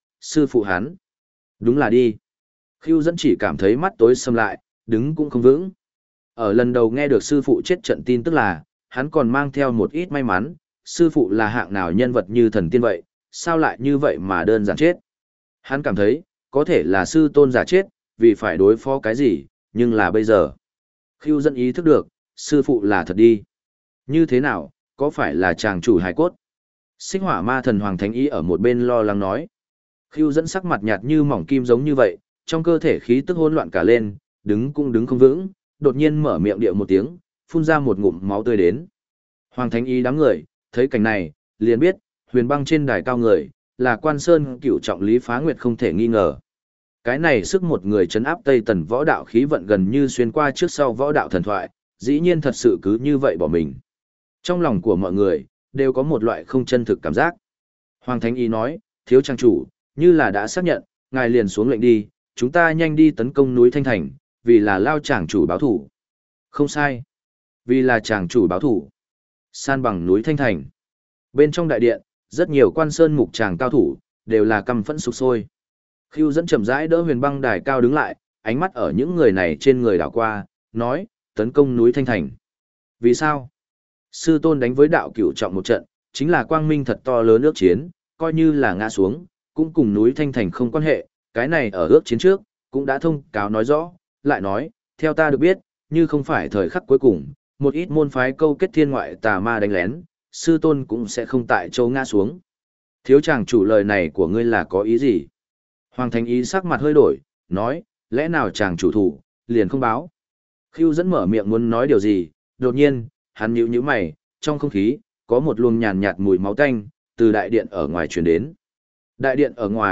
Speaker 1: sư phụ hắn. Đúng là đi. Khưu dẫn chỉ cảm thấy mắt tối sầm lại, đứng cũng không vững. Ở lần đầu nghe được sư phụ chết trận tin tức là, hắn còn mang theo một ít may mắn, sư phụ là hạng nào nhân vật như thần tiên vậy, sao lại như vậy mà đơn giản chết. Hắn cảm thấy, có thể là sư tôn giả chết, vì phải đối phó cái gì, nhưng là bây giờ. Khưu dẫn ý thức được, sư phụ là thật đi. Như thế nào, có phải là chàng chủ hài cốt? Xích Hỏa Ma Thần Hoàng Thánh Ý ở một bên lo lắng nói. Khưu dẫn sắc mặt nhạt như mỏng kim giống như vậy, trong cơ thể khí tức hỗn loạn cả lên, đứng cũng đứng không vững, đột nhiên mở miệng điệu một tiếng, phun ra một ngụm máu tươi đến. Hoàng Thánh Ý đám người, thấy cảnh này, liền biết, huyền băng trên đài cao người, là Quan Sơn cửu trọng Lý Phá Nguyệt không thể nghi ngờ. Cái này sức một người chấn áp Tây Tần võ đạo khí vận gần như xuyên qua trước sau võ đạo thần thoại, dĩ nhiên thật sự cứ như vậy bỏ mình. Trong lòng của mọi người, đều có một loại không chân thực cảm giác. Hoàng Thánh Ý nói, thiếu trang chủ, như là đã xác nhận, ngài liền xuống lệnh đi, chúng ta nhanh đi tấn công núi Thanh Thành, vì là lao chàng chủ báo thủ. Không sai. Vì là chàng chủ báo thủ. San bằng núi Thanh Thành. Bên trong đại điện, rất nhiều Quan Sơn Mục Tràng cao thủ, đều là căm phẫn sục sôi. Khưu dẫn chậm rãi đỡ huyền băng đài cao đứng lại, ánh mắt ở những người này trên người đảo qua, nói, tấn công núi Thanh Thành. Vì sao? Sư tôn đánh với đạo cửu trọng một trận, chính là quang minh thật to lớn ước chiến, coi như là ngã xuống, cũng cùng núi Thanh Thành không quan hệ, cái này ở ước chiến trước, cũng đã thông cáo nói rõ, lại nói, theo ta được biết, như không phải thời khắc cuối cùng, một ít môn phái câu kết thiên ngoại tà ma đánh lén, sư tôn cũng sẽ không tại châu ngã xuống. Thiếu chàng chủ lời này của ngươi là có ý gì? Hoàng Thánh Ý sắc mặt hơi đổi, nói, lẽ nào chàng chủ thủ, liền không báo. Khưu dẫn mở miệng muốn nói điều gì, đột nhiên, hắn nhíu nhíu mày, trong không khí, có một luồng nhàn nhạt mùi máu tanh, từ đại điện ở ngoài truyền đến. Đại điện ở ngoài,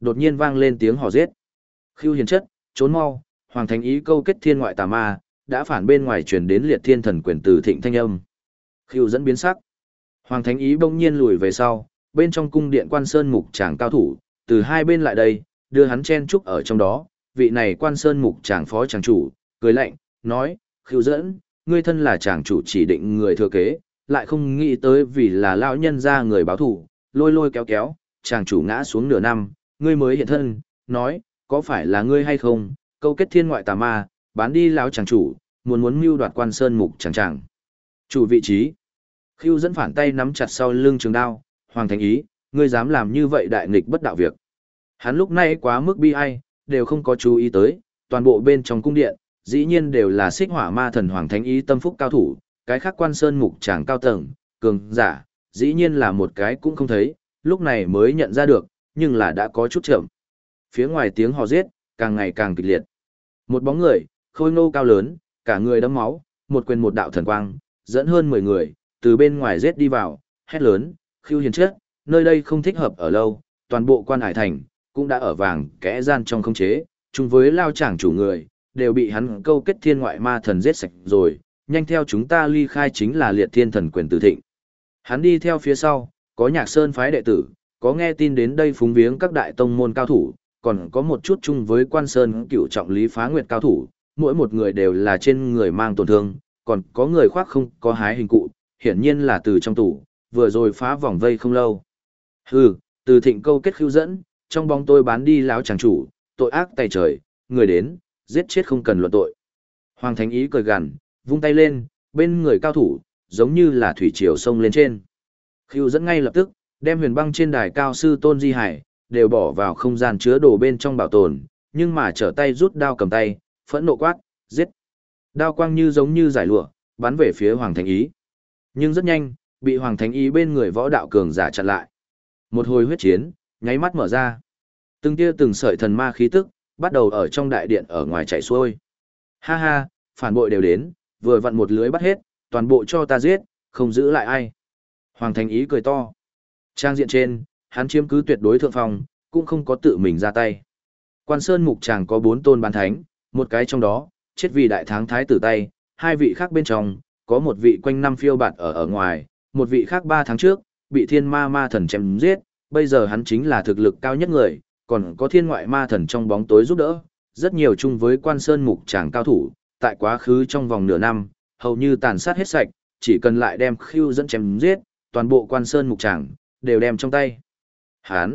Speaker 1: Đột nhiên vang lên tiếng hò giết. Khưu Hiền Chất, trốn mau, Hoàng Thánh Ý câu kết thiên ngoại tà ma, đã phản bên ngoài truyền đến liệt thiên thần quyền từ thịnh thanh âm. Khưu dẫn biến sắc. Hoàng Thánh Ý bỗng nhiên lùi về sau, bên trong cung điện Quan Sơn Mục Tràng cao thủ, từ hai bên lại đây, đưa hắn chen trúc ở trong đó, vị này Quan Sơn Mục Tràng phó tràng chủ, cười lạnh, nói, Khưu dẫn, ngươi thân là tràng chủ chỉ định người thừa kế, lại không nghĩ tới vì là lão nhân ra người báo thủ, lôi lôi kéo kéo, tràng chủ ngã xuống nửa năm, ngươi mới hiện thân, nói, có phải là ngươi hay không, câu kết thiên ngoại tà ma, bán đi lão tràng chủ, muốn mưu đoạt Quan Sơn Mục Tràng chủ vị trí. Khưu dẫn phản tay nắm chặt sau lưng trường đao, Hoàng Thánh Ý, ngươi dám làm như vậy đại nghịch bất đạo việc. Hắn lúc này quá mức bi ai, đều không có chú ý tới, toàn bộ bên trong cung điện, dĩ nhiên đều là xích hỏa ma thần Hoàng Thánh Ý tâm phúc cao thủ, cái khác Quan Sơn Mục Tràng cao tầng, cường giả, dĩ nhiên là một cái cũng không thấy, lúc này mới nhận ra được, nhưng là đã có chút chậm. Phía ngoài tiếng hò giết, càng ngày càng kịch liệt. Một bóng người, khôi ngô cao lớn, cả người đẫm máu, một quyền một đạo thần quang, dẫn hơn 10 người, từ bên ngoài giết đi vào, hét lớn, Khưu Hiền Chất, nơi đây không thích hợp ở lâu, toàn bộ Quan Hải Thành, cũng đã ở vàng kẽ gian trong khống chế, chung với lao chảng chủ người, đều bị hắn câu kết thiên ngoại ma thần giết sạch rồi, nhanh theo chúng ta ly khai chính là liệt thiên thần quyền từ thịnh. Hắn đi theo phía sau, có Nhạc Sơn phái đệ tử, có nghe tin đến đây phúng viếng các đại tông môn cao thủ, còn có một chút chung với Quan Sơn cựu trọng Lý Phá Nguyệt cao thủ, mỗi một người đều là trên người mang tổn thương, còn có người khoác không có hái hình cụ, hiển nhiên là từ trong tủ, vừa rồi phá vòng vây không lâu. Hừ, từ thịnh câu kết Khưu dẫn, trong bóng tôi bán đi láo chàng chủ, tội ác tày trời, người đến, giết chết không cần luận tội. Hoàng Thánh Ý cười gằn, vung tay lên, bên người cao thủ, giống như là thủy triều sông lên trên. Khưu dẫn ngay lập tức, đem huyền băng trên đài cao sư Tôn Di Hải, đều bỏ vào không gian chứa đồ bên trong bảo tồn, nhưng mà trở tay rút đao cầm tay, phẫn nộ quát, giết. Đao quang như giống như giải lụa, bắn về phía Hoàng Thánh Ý. Nhưng rất nhanh, bị Hoàng Thánh Ý bên người võ đạo cường giả chặn lại. Một hồi huyết chiến, nháy mắt mở ra. Từng tia từng sợi thần ma khí tức, bắt đầu ở trong đại điện ở ngoài chạy xuôi. Ha ha, phản bội đều đến, vừa vặn một lưới bắt hết, toàn bộ cho ta giết, không giữ lại ai. Hoàng Thánh Ý cười to. Trang diện trên, hắn chiếm cứ tuyệt đối thượng phong, cũng không có tự mình ra tay. Quan Sơn Mục Tràng có 4 tôn bán thánh, một cái trong đó, chết vì đại tháng thái tử tay, hai vị khác bên trong, có một vị quanh năm phiêu bạt ở ngoài, một vị khác 3 tháng trước, bị thiên ma ma thần chém giết, bây giờ hắn chính là thực lực cao nhất người, còn có thiên ngoại ma thần trong bóng tối giúp đỡ, rất nhiều chung với Quan Sơn Mục Tràng cao thủ, tại quá khứ trong vòng nửa năm, hầu như tàn sát hết sạch, chỉ cần lại đem Khưu dẫn chém giết, toàn bộ Quan Sơn Mục Tràng đều đem trong tay. Hán.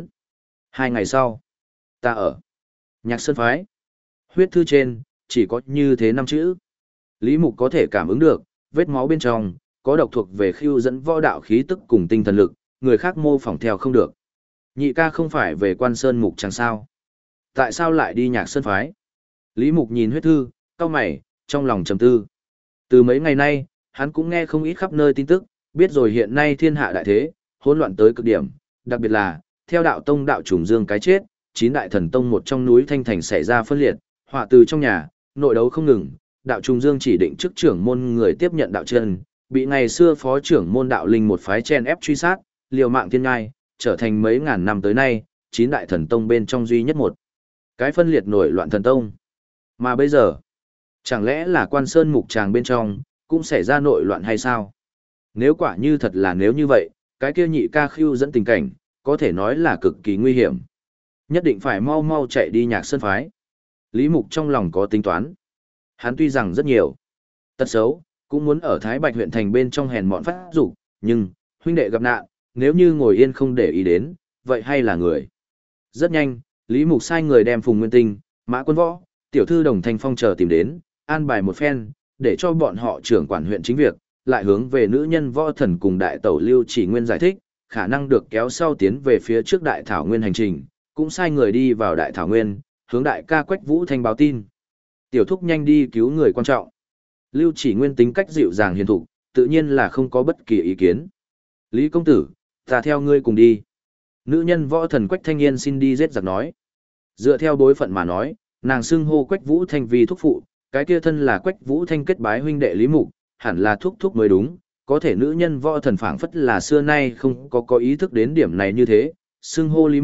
Speaker 1: 2 ngày sau, ta ở Nhạc Sơn phái. Huyết thư trên, chỉ có như thế 5 chữ. Lý Mục có thể cảm ứng được, vết máu bên trong, có độc thuộc về Khưu dẫn võ đạo khí tức cùng tinh thần lực, người khác mô phỏng theo không được. Nhị ca không phải về Quan Sơn Mục Tràng sao? Tại sao lại đi Nhạc Sơn phái? Lý Mục nhìn huyết thư, cau mày, trong lòng trầm tư. Từ mấy ngày nay, hắn cũng nghe không ít khắp nơi tin tức, biết rồi hiện nay thiên hạ đại thế, hỗn loạn tới cực điểm, đặc biệt là, theo đạo tông đạo trùng dương cái chết, 9 đại thần tông một trong núi Thanh Thành xảy ra phân liệt, họa từ trong nhà, nội đấu không ngừng, đạo trùng dương chỉ định chức trưởng môn người tiếp nhận đạo chân, bị ngày xưa phó trưởng môn đạo linh một phái chen ép truy sát, liều mạng thiên ngai, trở thành mấy ngàn năm tới nay, 9 đại thần tông bên trong duy nhất một cái phân liệt nổi loạn thần tông. Mà bây giờ, chẳng lẽ là Quan Sơn Mục Tràng bên trong, cũng xảy ra nội loạn hay sao? Nếu quả như thật là nếu như vậy, cái kia nhị ca Khưu dẫn tình cảnh, có thể nói là cực kỳ nguy hiểm. Nhất định phải mau mau chạy đi Nhạc Sơn phái. Lý Mục trong lòng có tính toán. Hắn tuy rằng rất nhiều tật xấu, cũng muốn ở Thái Bạch huyện thành bên trong hèn mọn phát dục, nhưng huynh đệ gặp nạn, nếu như ngồi yên không để ý đến, vậy hay là người. Rất nhanh, Lý Mục sai người đem Phùng Nguyên Tinh, Mã Quân Võ, tiểu thư Đồng Thanh Phong chờ tìm đến, an bài một phen, để cho bọn họ trưởng quản huyện chính việc, lại hướng về nữ nhân Võ Thần cùng đại tẩu Lưu Chỉ Nguyên giải thích, khả năng được kéo sau tiến về phía trước Đại Thảo Nguyên hành trình, cũng sai người đi vào Đại Thảo Nguyên, hướng đại ca Quách Vũ Thanh báo tin. Tiểu thúc nhanh đi cứu người quan trọng. Lưu Chỉ Nguyên tính cách dịu dàng hiền thục, tự nhiên là không có bất kỳ ý kiến. Lý công tử, ta theo ngươi cùng đi. Nữ nhân Võ Thần Quách Thanh Yên xin đi giết giặc nói. Dựa theo bối phận mà nói, nàng xưng hô Quách Vũ Thanh vì thúc phụ, cái kia thân là Quách Vũ Thanh kết bái huynh đệ Lý Mục, hẳn là thúc thúc mới đúng, có thể nữ nhân Võ Thần phảng phất là xưa nay không có ý thức đến điểm này như thế, xưng hô Lý Mục,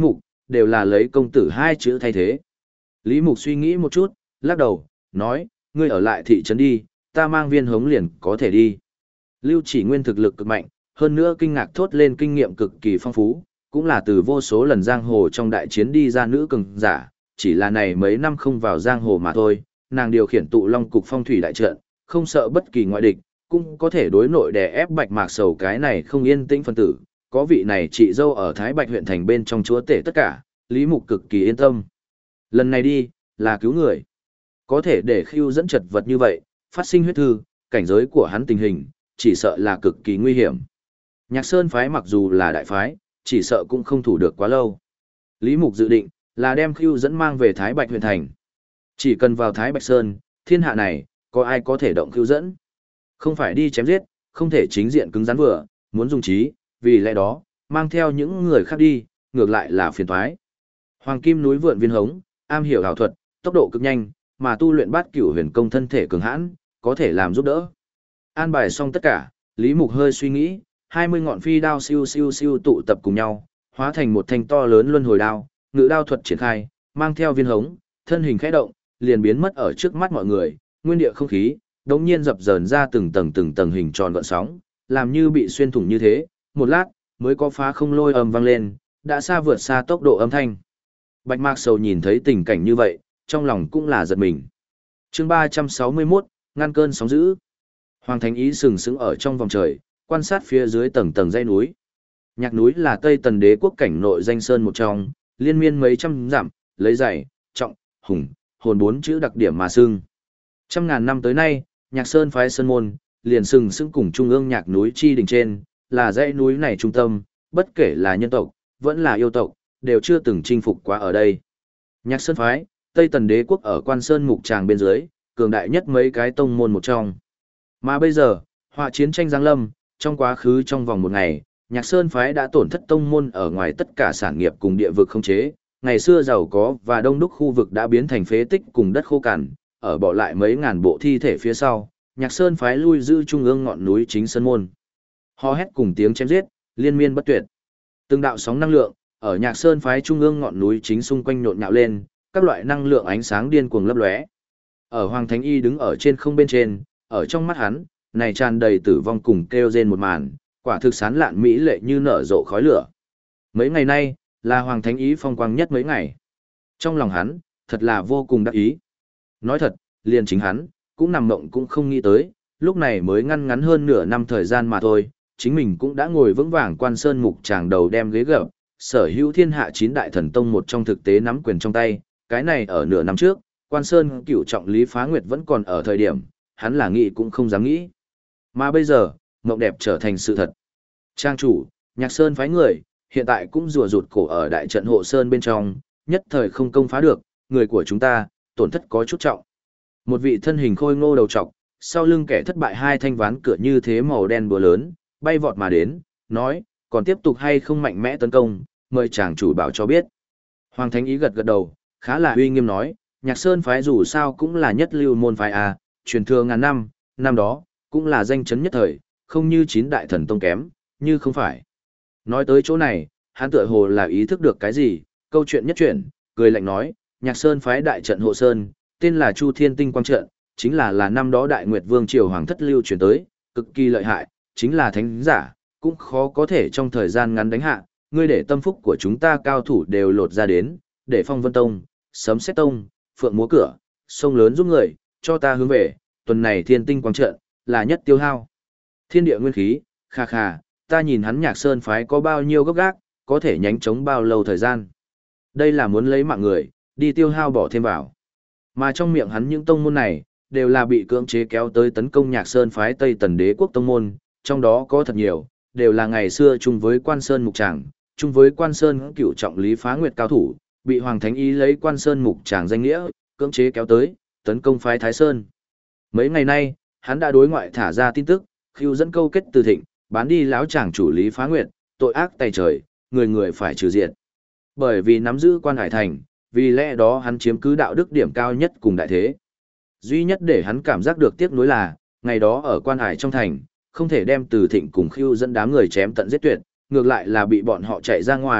Speaker 1: đều là lấy công tử hai chữ thay thế. Lý Mục suy nghĩ một chút, lắc đầu, nói, ngươi ở lại thị trấn đi, ta mang viên hống liền có thể đi. Lưu Chỉ Nguyên thực lực cực mạnh, hơn nữa kinh ngạc thốt lên kinh nghiệm cực kỳ phong phú, cũng là từ vô số lần giang hồ trong đại chiến đi ra nữ cường giả, chỉ là này mấy năm không vào giang hồ mà thôi, nàng điều khiển tụ long cục phong thủy đại trận, không sợ bất kỳ ngoại địch, cũng có thể đối nội đè ép Bạch Mạc Sầu cái này không yên tĩnh phân tử, có vị này chị dâu ở Thái Bạch huyện thành bên trong chúa tể tất cả, Lý Mục cực kỳ yên tâm. Lần này đi, là cứu người. Có thể để Khưu dẫn chật vật như vậy, phát sinh huyết thư, cảnh giới của hắn tình hình, chỉ sợ là cực kỳ nguy hiểm. Nhạc Sơn phái mặc dù là đại phái, chỉ sợ cũng không thủ được quá lâu. Lý Mục dự định là đem Khưu dẫn mang về Thái Bạch huyện thành. Chỉ cần vào Thái Bạch Sơn, thiên hạ này, có ai có thể động Khưu dẫn. Không phải đi chém giết, không thể chính diện cứng rắn vừa, muốn dùng trí, vì lẽ đó, mang theo những người khác đi, ngược lại là phiền toái. Hoàng Kim núi vượn viên hống, am hiểu ảo thuật, tốc độ cực nhanh, mà tu luyện bát cửu huyền công thân thể cường hãn, có thể làm giúp đỡ. An bài xong tất cả, Lý Mục hơi suy nghĩ, 20 ngọn phi đao siêu siêu siêu tụ tập cùng nhau, hóa thành một thanh to lớn luân hồi đao, ngự đao thuật triển khai, mang theo viên hống, thân hình khẽ động, liền biến mất ở trước mắt mọi người, nguyên địa không khí, đống nhiên dập dờn ra từng tầng hình tròn gợn sóng, làm như bị xuyên thủng như thế, một lát, mới có phá không lôi âm vang lên, đã xa vượt xa tốc độ âm thanh. Bạch Mạc Sầu nhìn thấy tình cảnh như vậy, trong lòng cũng là giật mình. Chương 361, ngăn cơn sóng dữ. Hoàng Thánh Ý sừng sững ở trong vòng trời, quan sát phía dưới tầng tầng dãy núi. Nhạc núi là Tây Tần Đế quốc cảnh nội danh sơn một trong, liên miên mấy trăm dặm, lấy dày, trọng, hùng, hồn bốn chữ đặc điểm mà xưng. Trăm ngàn năm tới nay, Nhạc Sơn phái sơn môn, liền sừng sững cùng trung ương nhạc núi chi đỉnh trên, là dãy núi này trung tâm, bất kể là nhân tộc, vẫn là yêu tộc, đều chưa từng chinh phục qua ở đây. Nhạc Sơn phái, Tây Tần Đế quốc ở Quan Sơn Mục Tràng bên dưới, cường đại nhất mấy cái tông môn một trong. Mà bây giờ, họa chiến tranh giáng lâm, trong quá khứ trong vòng một ngày, Nhạc Sơn phái đã tổn thất tông môn ở ngoài tất cả sản nghiệp cùng địa vực không chế, ngày xưa giàu có và đông đúc khu vực đã biến thành phế tích cùng đất khô cằn, ở bỏ lại mấy ngàn bộ thi thể phía sau, Nhạc Sơn phái lui giữ trung ương ngọn núi chính sơn môn. Hò hét cùng tiếng chém giết, liên miên bất tuyệt. Từng đạo sóng năng lượng ở Nhạc Sơn phái trung ương ngọn núi chính xung quanh nhộn nhạo lên, các loại năng lượng ánh sáng điên cuồng lấp lóe. Ở Hoàng Thánh Y đứng ở trên không bên trên, ở trong mắt hắn, này tràn đầy tử vong cùng kêu rên một màn, quả thực sán lạn mỹ lệ như nở rộ khói lửa. Mấy ngày nay, là Hoàng Thánh Y phong quang nhất mấy ngày. Trong lòng hắn, thật là vô cùng đắc ý. Nói thật, liền chính hắn, cũng nằm mộng cũng không nghĩ tới, lúc này mới ngăn ngắn hơn nửa năm thời gian mà thôi, chính mình cũng đã ngồi vững vàng Quan Sơn Mục Tràng đầu đem ghế gập, sở hữu thiên hạ 9 đại thần tông một trong thực tế nắm quyền trong tay, cái này ở nửa năm trước, Quan Sơn Cửu trọng Lý Phá Nguyệt vẫn còn ở thời điểm, hắn là nghĩ cũng không dám nghĩ. Mà bây giờ, mộng đẹp trở thành sự thật. Trang chủ, Nhạc Sơn phái người, hiện tại cũng rùa rụt cổ ở đại trận hộ sơn bên trong, nhất thời không công phá được, người của chúng ta, tổn thất có chút trọng. Một vị thân hình khôi ngô đầu trọc, sau lưng kẻ thất bại hai thanh ván cửa như thế màu đen búa lớn, bay vọt mà đến, nói, còn tiếp tục hay không mạnh mẽ tấn công, mời chàng chủ bảo cho biết. Hoàng Thánh Ý gật gật đầu, khá là uy nghiêm nói, Nhạc Sơn phái dù sao cũng là nhất lưu môn phái à, truyền thừa ngàn năm, năm đó, cũng là danh chấn nhất thời, không như 9 đại thần tông kém, như không phải. Nói tới chỗ này, hắn tựa hồ là ý thức được cái gì, câu chuyện nhất chuyển, cười lạnh nói, Nhạc Sơn phái đại trận hộ sơn, tên là Chu Thiên Tinh Quang Trận, chính là năm đó Đại Nguyệt Vương triều hoàng thất lưu truyền tới, cực kỳ lợi hại, chính là thánh giả, cũng khó có thể trong thời gian ngắn đánh hạ, ngươi để tâm phúc của chúng ta cao thủ đều lột ra đến, để Phong Vân Tông, Sấm Sét Tông, Phượng Múa Cửa, sông lớn giúp người, cho ta hướng về, tuần này Thiên Tinh Quang Trận là nhất tiêu hao. Thiên địa nguyên khí, kha kha, ta nhìn hắn Nhạc Sơn phái có bao nhiêu gấp gác, có thể nhánh chống bao lâu thời gian. Đây là muốn lấy mạng người, đi tiêu hao bỏ thêm vào. Mà trong miệng hắn những tông môn này, đều là bị cưỡng chế kéo tới tấn công Nhạc Sơn phái Tây Tần Đế quốc tông môn, trong đó có thật nhiều, đều là ngày xưa chung với Quan Sơn Mục Tràng, chung với Quan Sơn Cửu trọng Lý Phá Nguyệt cao thủ, bị Hoàng Thánh Ý lấy Quan Sơn Mục Tràng danh nghĩa, cưỡng chế kéo tới, tấn công phái Thái Sơn. Mấy ngày nay, hắn đã đối ngoại thả ra tin tức, khiêu dẫn câu kết từ thịnh, bán đi láo chàng chủ Lý Phá Nguyệt, tội ác tày trời, người người phải trừ diệt. Bởi vì nắm giữ Quan Hải Thành, vì lẽ đó hắn chiếm cứ đạo đức điểm cao nhất cùng đại thế. Duy nhất để hắn cảm giác được tiếc nuối là, ngày đó ở Quan Hải trong thành, không thể đem từ thịnh cùng khiêu dẫn đám người chém tận giết tuyệt, ngược lại là bị bọn họ chạy ra ngoài,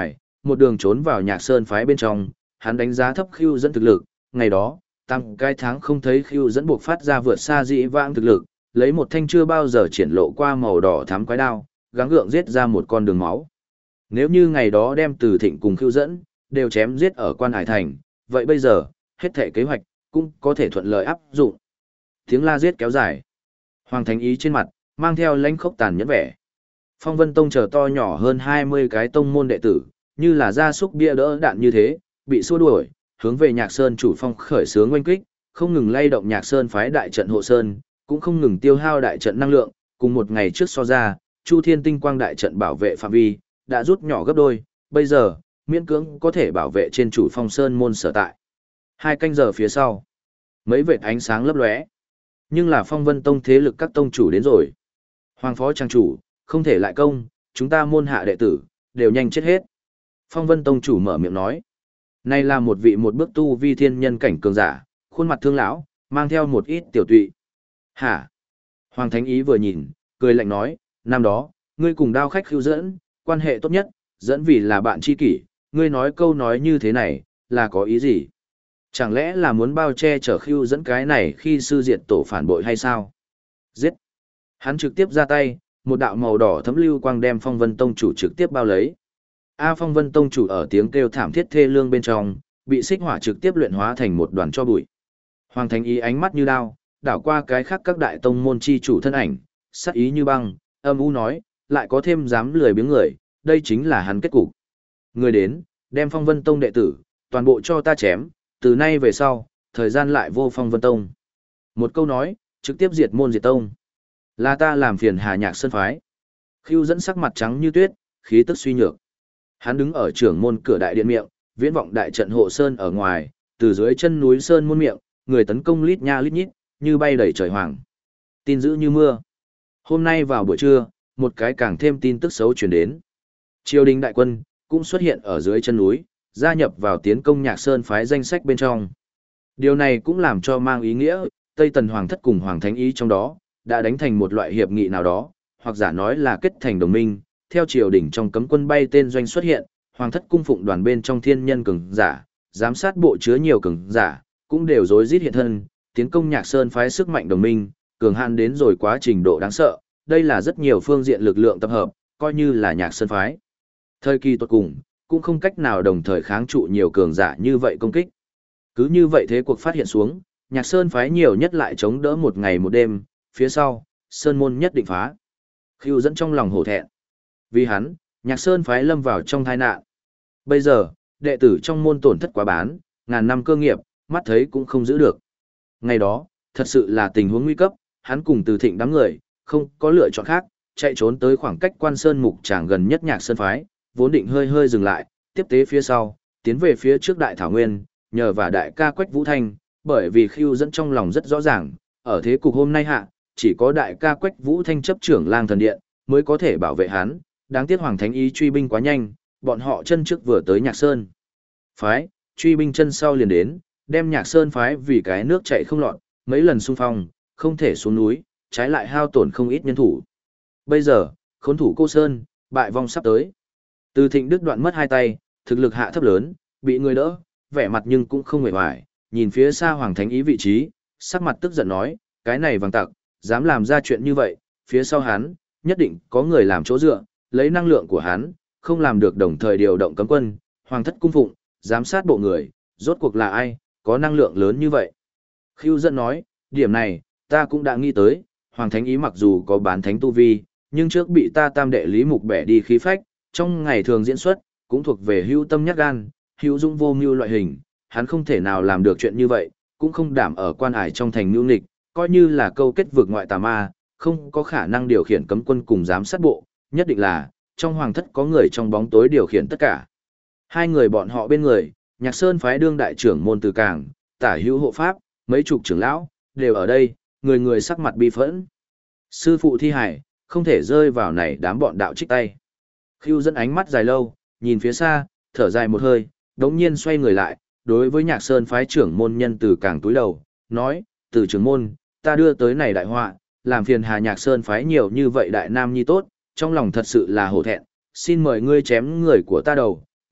Speaker 1: một đường trốn vào Nhạc Sơn phái bên trong, hắn đánh giá thấp Khưu Dẫn thực lực, ngày đó, tăng cái tháng không thấy Khưu Dẫn buộc phát ra vượt xa dĩ vãng thực lực, lấy một thanh chưa bao giờ triển lộ qua màu đỏ thắm quái đao, gắng gượng giết ra một con đường máu. Nếu như ngày đó đem Từ Thịnh cùng Khưu Dẫn đều chém giết ở Quan Hải thành, vậy bây giờ, hết thảy kế hoạch cũng có thể thuận lợi áp dụng. Tiếng la giết kéo dài. Hoàng Thánh Ý trên mặt mang theo lãnh khốc tàn nhẫn vẻ. Phong Vân Tông chờ to nhỏ hơn 20 cái tông môn đệ tử, như là gia súc bia đỡ đạn như thế, bị xua đuổi, hướng về Nhạc Sơn chủ phong khởi xướng oanh kích, không ngừng lay động Nhạc Sơn phái đại trận hộ sơn, cũng không ngừng tiêu hao đại trận năng lượng, cùng một ngày trước so ra, Chu Thiên Tinh Quang đại trận bảo vệ phạm vi đã rút nhỏ gấp đôi, bây giờ, miễn cưỡng có thể bảo vệ trên chủ phong sơn môn sở tại. 2 canh giờ phía sau, mấy vệt ánh sáng lấp lóe. Nhưng là Phong Vân Tông thế lực các tông chủ đến rồi. Hoàng phó trang chủ, không thể lại công, chúng ta môn hạ đệ tử, đều nhanh chết hết. Phong Vân Tông chủ mở miệng nói. Này là một vị một bước tu vi thiên nhân cảnh cường giả, khuôn mặt thương lão, mang theo một ít tiểu tụy. Hả? Hoàng Thánh Ý vừa nhìn, cười lạnh nói, năm đó, ngươi cùng Đao khách Khưu Dẫn, quan hệ tốt nhất, dẫn vì là bạn tri kỷ, ngươi nói câu nói như thế này, là có ý gì? Chẳng lẽ là muốn bao che chở Khưu Dẫn cái này khi sư diệt tổ phản bội hay sao? Giết! Hắn trực tiếp ra tay, một đạo màu đỏ thấm lưu quang đem Phong Vân Tông chủ trực tiếp bao lấy. Phong Vân Tông chủ ở tiếng kêu thảm thiết thê lương bên trong, bị xích hỏa trực tiếp luyện hóa thành một đoàn tro bụi. Hoàng Thánh Ý ánh mắt như đao, đảo qua cái khác các đại tông môn chi chủ thân ảnh, sắc ý như băng, âm u nói, lại có thêm dám lười biếng người, đây chính là hắn kết cục. Người đến, đem Phong Vân Tông đệ tử, toàn bộ cho ta chém, từ nay về sau, thời gian lại vô Phong Vân Tông. Một câu nói, trực tiếp diệt môn diệt tông. Là ta làm phiền Hà Nhạc Sơn phái. Khưu Dẫn sắc mặt trắng như tuyết, khí tức suy nhược. Hắn đứng ở trưởng môn cửa đại điện miệng, viễn vọng đại trận hộ sơn ở ngoài, từ dưới chân núi sơn môn miệng, người tấn công lít nha lít nhít, như bay đầy trời hoàng. Tin dữ như mưa. Hôm nay vào buổi trưa, một cái càng thêm tin tức xấu truyền đến. Triều đình đại quân cũng xuất hiện ở dưới chân núi, gia nhập vào tiến công Nhạc Sơn phái danh sách bên trong. Điều này cũng làm cho mang ý nghĩa, Tây Tần Hoàng thất cùng Hoàng Thánh Ý trong đó, đã đánh thành một loại hiệp nghị nào đó, hoặc giả nói là kết thành đồng minh, theo triều đình trong cấm quân bay tên doanh xuất hiện, Hoàng thất cung phụng đoàn bên trong thiên nhân cường giả, giám sát bộ chứa nhiều cường giả, cũng đều rối rít hiện thân, tiến công Nhạc Sơn phái sức mạnh đồng minh, cường hạn đến rồi quá trình độ đáng sợ, đây là rất nhiều phương diện lực lượng tập hợp, coi như là Nhạc Sơn phái. Thời kỳ tuột cùng, cũng không cách nào đồng thời kháng trụ nhiều cường giả như vậy công kích. Cứ như vậy thế cuộc phát hiện xuống, Nhạc Sơn phái nhiều nhất lại chống đỡ một ngày một đêm, phía sau, Sơn môn nhất định phá. Khưu Dẫn trong lòng hổ thẹn. Vì hắn, Nhạc Sơn phái lâm vào trong tai nạn. Bây giờ, đệ tử trong môn tổn thất quá bán, ngàn năm cơ nghiệp, mắt thấy cũng không giữ được. Ngày đó, thật sự là tình huống nguy cấp, hắn cùng Từ Thịnh đám người, không có lựa chọn khác, chạy trốn tới khoảng cách Quan Sơn mục tràng gần nhất Nhạc Sơn phái, vốn định hơi hơi dừng lại, tiếp tế phía sau, tiến về phía trước Đại Thảo Nguyên, nhờ và đại ca Quách Vũ Thanh, bởi vì Khưu Dẫn trong lòng rất rõ ràng, ở thế cục hôm nay hạ, chỉ có đại ca Quách Vũ Thanh chấp trưởng Lang Thần Điện, mới có thể bảo vệ hắn, đáng tiếc Hoàng Thánh Ý truy binh quá nhanh, bọn họ chân trước vừa tới Nhạc Sơn phái, truy binh chân sau liền đến, đem Nhạc Sơn phái vì cái nước chạy không lọt, mấy lần xung phong, không thể xuống núi, trái lại hao tổn không ít nhân thủ. Bây giờ, khốn thủ Cô Sơn, bại vong sắp tới. Từ Thịnh đứt đoạn mất hai tay, thực lực hạ thấp lớn, bị người đỡ, vẻ mặt nhưng cũng không hề hoài, nhìn phía xa Hoàng Thánh Ý vị trí, sắc mặt tức giận nói, cái này vàng tặc, dám làm ra chuyện như vậy, phía sau hắn, nhất định có người làm chỗ dựa, lấy năng lượng của hắn, không làm được đồng thời điều động cấm quân, Hoàng thất cung phụng, giám sát bộ người, rốt cuộc là ai, có năng lượng lớn như vậy. Khưu Dẫn nói, điểm này, ta cũng đã nghĩ tới, Hoàng Thánh Ý mặc dù có bán thánh tu vi, nhưng trước bị ta tam đệ Lý Mục bẻ đi khí phách, trong ngày thường diễn xuất, cũng thuộc về hữu tâm nhát gan, hữu dũng vô mưu loại hình, hắn không thể nào làm được chuyện như vậy, cũng không đảm ở quan ải trong thành mưu nghịch, coi như là câu kết vượt ngoại tà ma, không có khả năng điều khiển cấm quân cùng giám sát bộ, nhất định là, trong hoàng thất có người trong bóng tối điều khiển tất cả. Hai người bọn họ bên người, Nhạc Sơn phái đương đại trưởng môn từ cảng, tả hữu hộ pháp, mấy chục trưởng lão, đều ở đây, người người sắc mặt bi phẫn. Sư phụ thi hải, không thể rơi vào này đám bọn đạo trích tay. Khưu Dẫn ánh mắt dài lâu, nhìn phía xa, thở dài một hơi, đống nhiên xoay người lại, đối với Nhạc Sơn phái trưởng môn nhân từ cảng túi đầu, nói, từ trưởng môn, ta đưa tới này đại họa, làm phiền Hà Nhạc Sơn phái nhiều như vậy đại nam nhi tốt, trong lòng thật sự là hổ thẹn, xin mời ngươi chém người của ta đầu,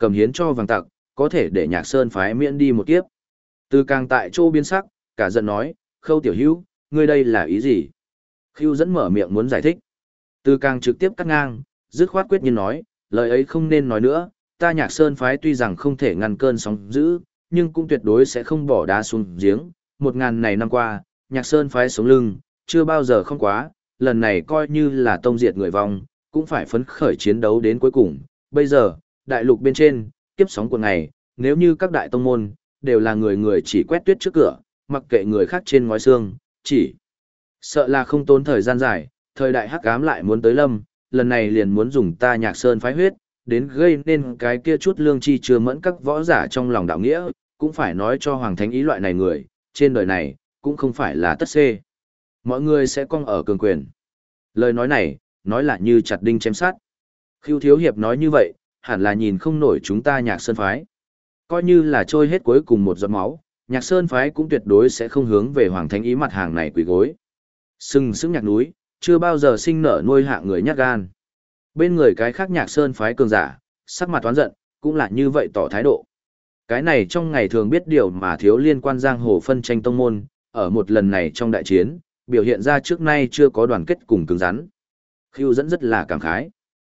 Speaker 1: cầm hiến cho vàng tặc, có thể để Nhạc Sơn phái miễn đi một kiếp. Từ Càng tại chỗ biến sắc, cả giận nói, Khâu tiểu hữu, ngươi đây là ý gì? Khưu dẫn mở miệng muốn giải thích. Từ Càng trực tiếp cắt ngang, dứt khoát quyết nhiên nói, lời ấy không nên nói nữa, ta Nhạc Sơn phái tuy rằng không thể ngăn cơn sóng dữ, nhưng cũng tuyệt đối sẽ không bỏ đá xuống giếng. 1000 này năm qua, Nhạc Sơn phái sống lưng, chưa bao giờ không quá, lần này coi như là tông diệt người vong, cũng phải phấn khởi chiến đấu đến cuối cùng. Bây giờ, đại lục bên trên, kiếp sóng của ngày, nếu như các đại tông môn, đều là người người chỉ quét tuyết trước cửa, mặc kệ người khác trên ngói xương, chỉ sợ là không tốn thời gian dài, thời đại hắc ám lại muốn tới lâm, lần này liền muốn dùng ta Nhạc Sơn phái huyết, đến gây nên cái kia chút lương chi chưa mẫn các võ giả trong lòng đạo nghĩa, cũng phải nói cho Hoàng Thánh ý loại này người, trên đời này, cũng không phải là tất xê. Mọi người sẽ cong ở cường quyền. Lời nói này, nói là như chặt đinh chém sát. Khưu Thiếu Hiệp nói như vậy, hẳn là nhìn không nổi chúng ta Nhạc Sơn phái. Coi như là trôi hết cuối cùng một giọt máu, Nhạc Sơn phái cũng tuyệt đối sẽ không hướng về Hoàng Thánh ý mặt hàng này quỳ gối. Sừng sững nhạc núi, chưa bao giờ sinh nở nuôi hạ người nhát gan. Bên người cái khác Nhạc Sơn phái cường giả, sắc mặt toán giận, cũng là như vậy tỏ thái độ. Cái này trong ngày thường biết điều mà thiếu liên quan giang hồ phân tranh tông môn, ở một lần này trong đại chiến, biểu hiện ra trước nay chưa có đoàn kết cùng cứng rắn. Khưu dẫn rất là cảm khái.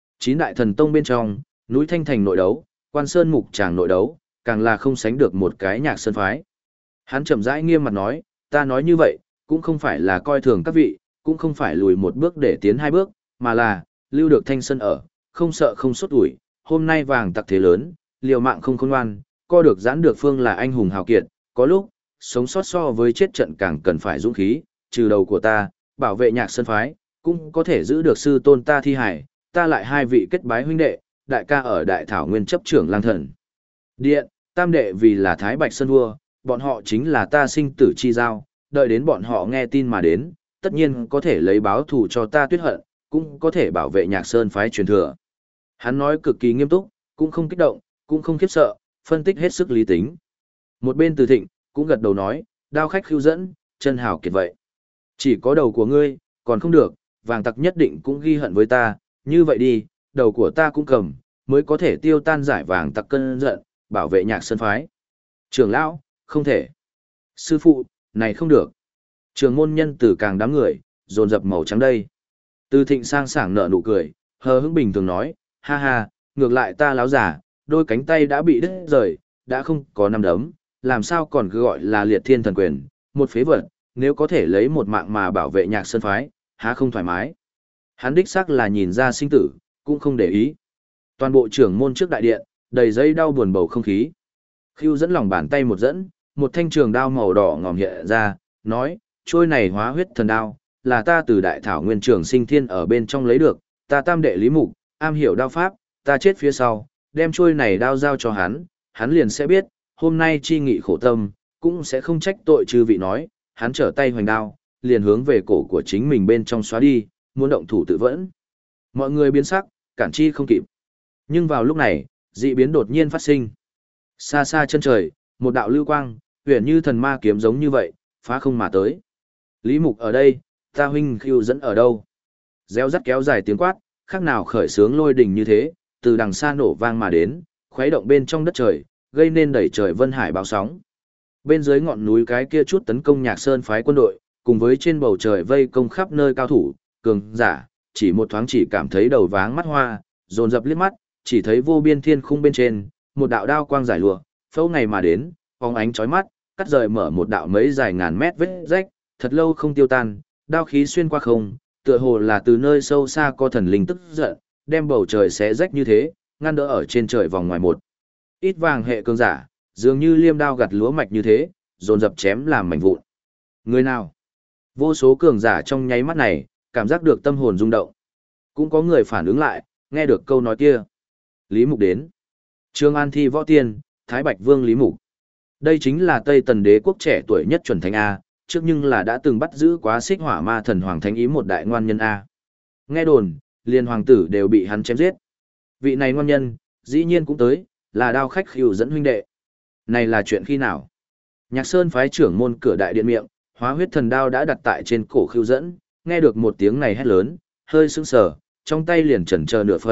Speaker 1: 9 đại thần tông bên trong, núi Thanh Thành nội đấu, Quan Sơn Mục Tràng nội đấu, càng là không sánh được một cái Nhạc Sơn phái. Hắn chậm rãi nghiêm mặt nói, ta nói như vậy, cũng không phải là coi thường các vị, cũng không phải lùi một bước để tiến 2 bước, mà là, lưu được thanh sơn ở, không sợ không sốt ủi, hôm nay vàng tặc thế lớn, liều mạng không khôn ngoan, co được giãn được phương là anh hùng hào kiệt, có lúc, sống sót so với chết trận càng cần phải dũng khí, trừ đầu của ta, bảo vệ Nhạc Sơn phái, cũng có thể giữ được sư tôn ta thi hải, ta lại 2 vị kết bái huynh đệ, đại ca ở Đại Thảo Nguyên chấp trưởng lang thần điện, tam đệ vì là Thái Bạch Sơn vua, bọn họ chính là ta sinh tử chi giao, đợi đến bọn họ nghe tin mà đến, tất nhiên có thể lấy báo thù cho ta tuyết hận, cũng có thể bảo vệ Nhạc Sơn phái truyền thừa. Hắn nói cực kỳ nghiêm túc, cũng không kích động, cũng không khiếp sợ, phân tích hết sức lý tính. Một bên Từ Thịnh, cũng gật đầu nói, đao khách Khưu dẫn, chân hào kiệt vậy. Chỉ có đầu của ngươi, còn không được, vàng tặc nhất định cũng ghi hận với ta, như vậy đi, đầu của ta cũng cầm, mới có thể tiêu tan giải vàng tặc cơn giận, bảo vệ Nhạc Sơn phái. Trưởng lão, không thể. Sư phụ, này không được. Trường môn nhân Từ Càng đám người, dồn dập màu trắng đây. Từ Thịnh sang sảng nở nụ cười, hờ hững bình thường nói, ha ha, ngược lại ta láo giả, đôi cánh tay đã bị đứt rời, đã không có năm đấm, làm sao còn cứ gọi là liệt thiên thần quyền, một phế vật, nếu có thể lấy một mạng mà bảo vệ Nhạc Sơn phái, há không thoải mái. Hắn đích xác là nhìn ra sinh tử, cũng không để ý. Toàn bộ trưởng môn trước đại điện, đầy dây đau buồn bầu không khí. Khưu dẫn lòng bàn tay một dẫn, một thanh trường đao màu đỏ ngòm hiện ra, nói, trôi này hóa huyết thần đao, là ta từ Đại Thảo Nguyên Trường Sinh Thiên ở bên trong lấy được, ta tam đệ Lý Mục, am hiểu đao pháp, ta chết phía sau, đem trôi này đao giao cho hắn liền sẽ biết, hôm nay chi nghị khổ tâm, cũng sẽ không trách tội chư vị nói, hắn trở tay hoành đao, liền hướng về cổ của chính mình bên trong xóa đi, muốn động thủ tự vẫn. Mọi người biến sắc, cản chi không kịp. Nhưng vào lúc này, dị biến đột nhiên phát sinh. Xa xa chân trời, một đạo lưu quang, huyền như thần ma kiếm giống như vậy, phá không mà tới. Lý Mục ở đây, ta huynh Khưu dẫn ở đâu? Réo rắt kéo dài tiếng quát, khác nào khởi sướng lôi đình như thế, từ đằng xa nổ vang mà đến, khuấy động bên trong đất trời, gây nên đẩy trời vân hải bão sóng. Bên dưới ngọn núi cái kia chút tấn công Nhạc Sơn phái quân đội, cùng với trên bầu trời vây công khắp nơi cao thủ, cường giả, chỉ một thoáng chỉ cảm thấy đầu váng mắt hoa, dồn dập liếc mắt, chỉ thấy vô biên thiên khung bên trên, một đạo đao quang giải lụa, phâu ngày mà đến, phóng ánh chói mắt, cắt rời mở một đạo mấy dài ngàn mét vết rách, thật lâu không tiêu tan, đao khí xuyên qua không, tựa hồ là từ nơi sâu xa có thần linh tức giận, đem bầu trời xé rách như thế, ngăn đỡ ở trên trời vòng ngoài một. Ít vàng hệ cường giả, dường như liêm đao gặt lúa mạch như thế, dồn dập chém làm mảnh vụn. Người nào? Vô số cường giả trong nháy mắt này, cảm giác được tâm hồn rung động. Cũng có người phản ứng lại, nghe được câu nói kia. Lý Mục đến. Trương An Thi Võ Tiên, Thái Bạch Vương Lý Mục. Đây chính là Tây Tần đế quốc trẻ tuổi nhất chuẩn thánh A, trước nhưng là đã từng bắt giữ quá xích hỏa ma thần Hoàng Thánh Ý một đại ngoan nhân A. Nghe đồn, liền hoàng tử đều bị hắn chém giết. Vị này ngoan nhân, dĩ nhiên cũng tới, là đao khách Khưu dẫn huynh đệ. Này là chuyện khi nào? Nhạc Sơn phái trưởng môn cửa đại điện miệng, hóa huyết thần đao đã đặt tại trên cổ Khưu dẫn, nghe được một tiếng này hét lớn, hơi sững sờ, trong tay liền chần chờ nửa phần,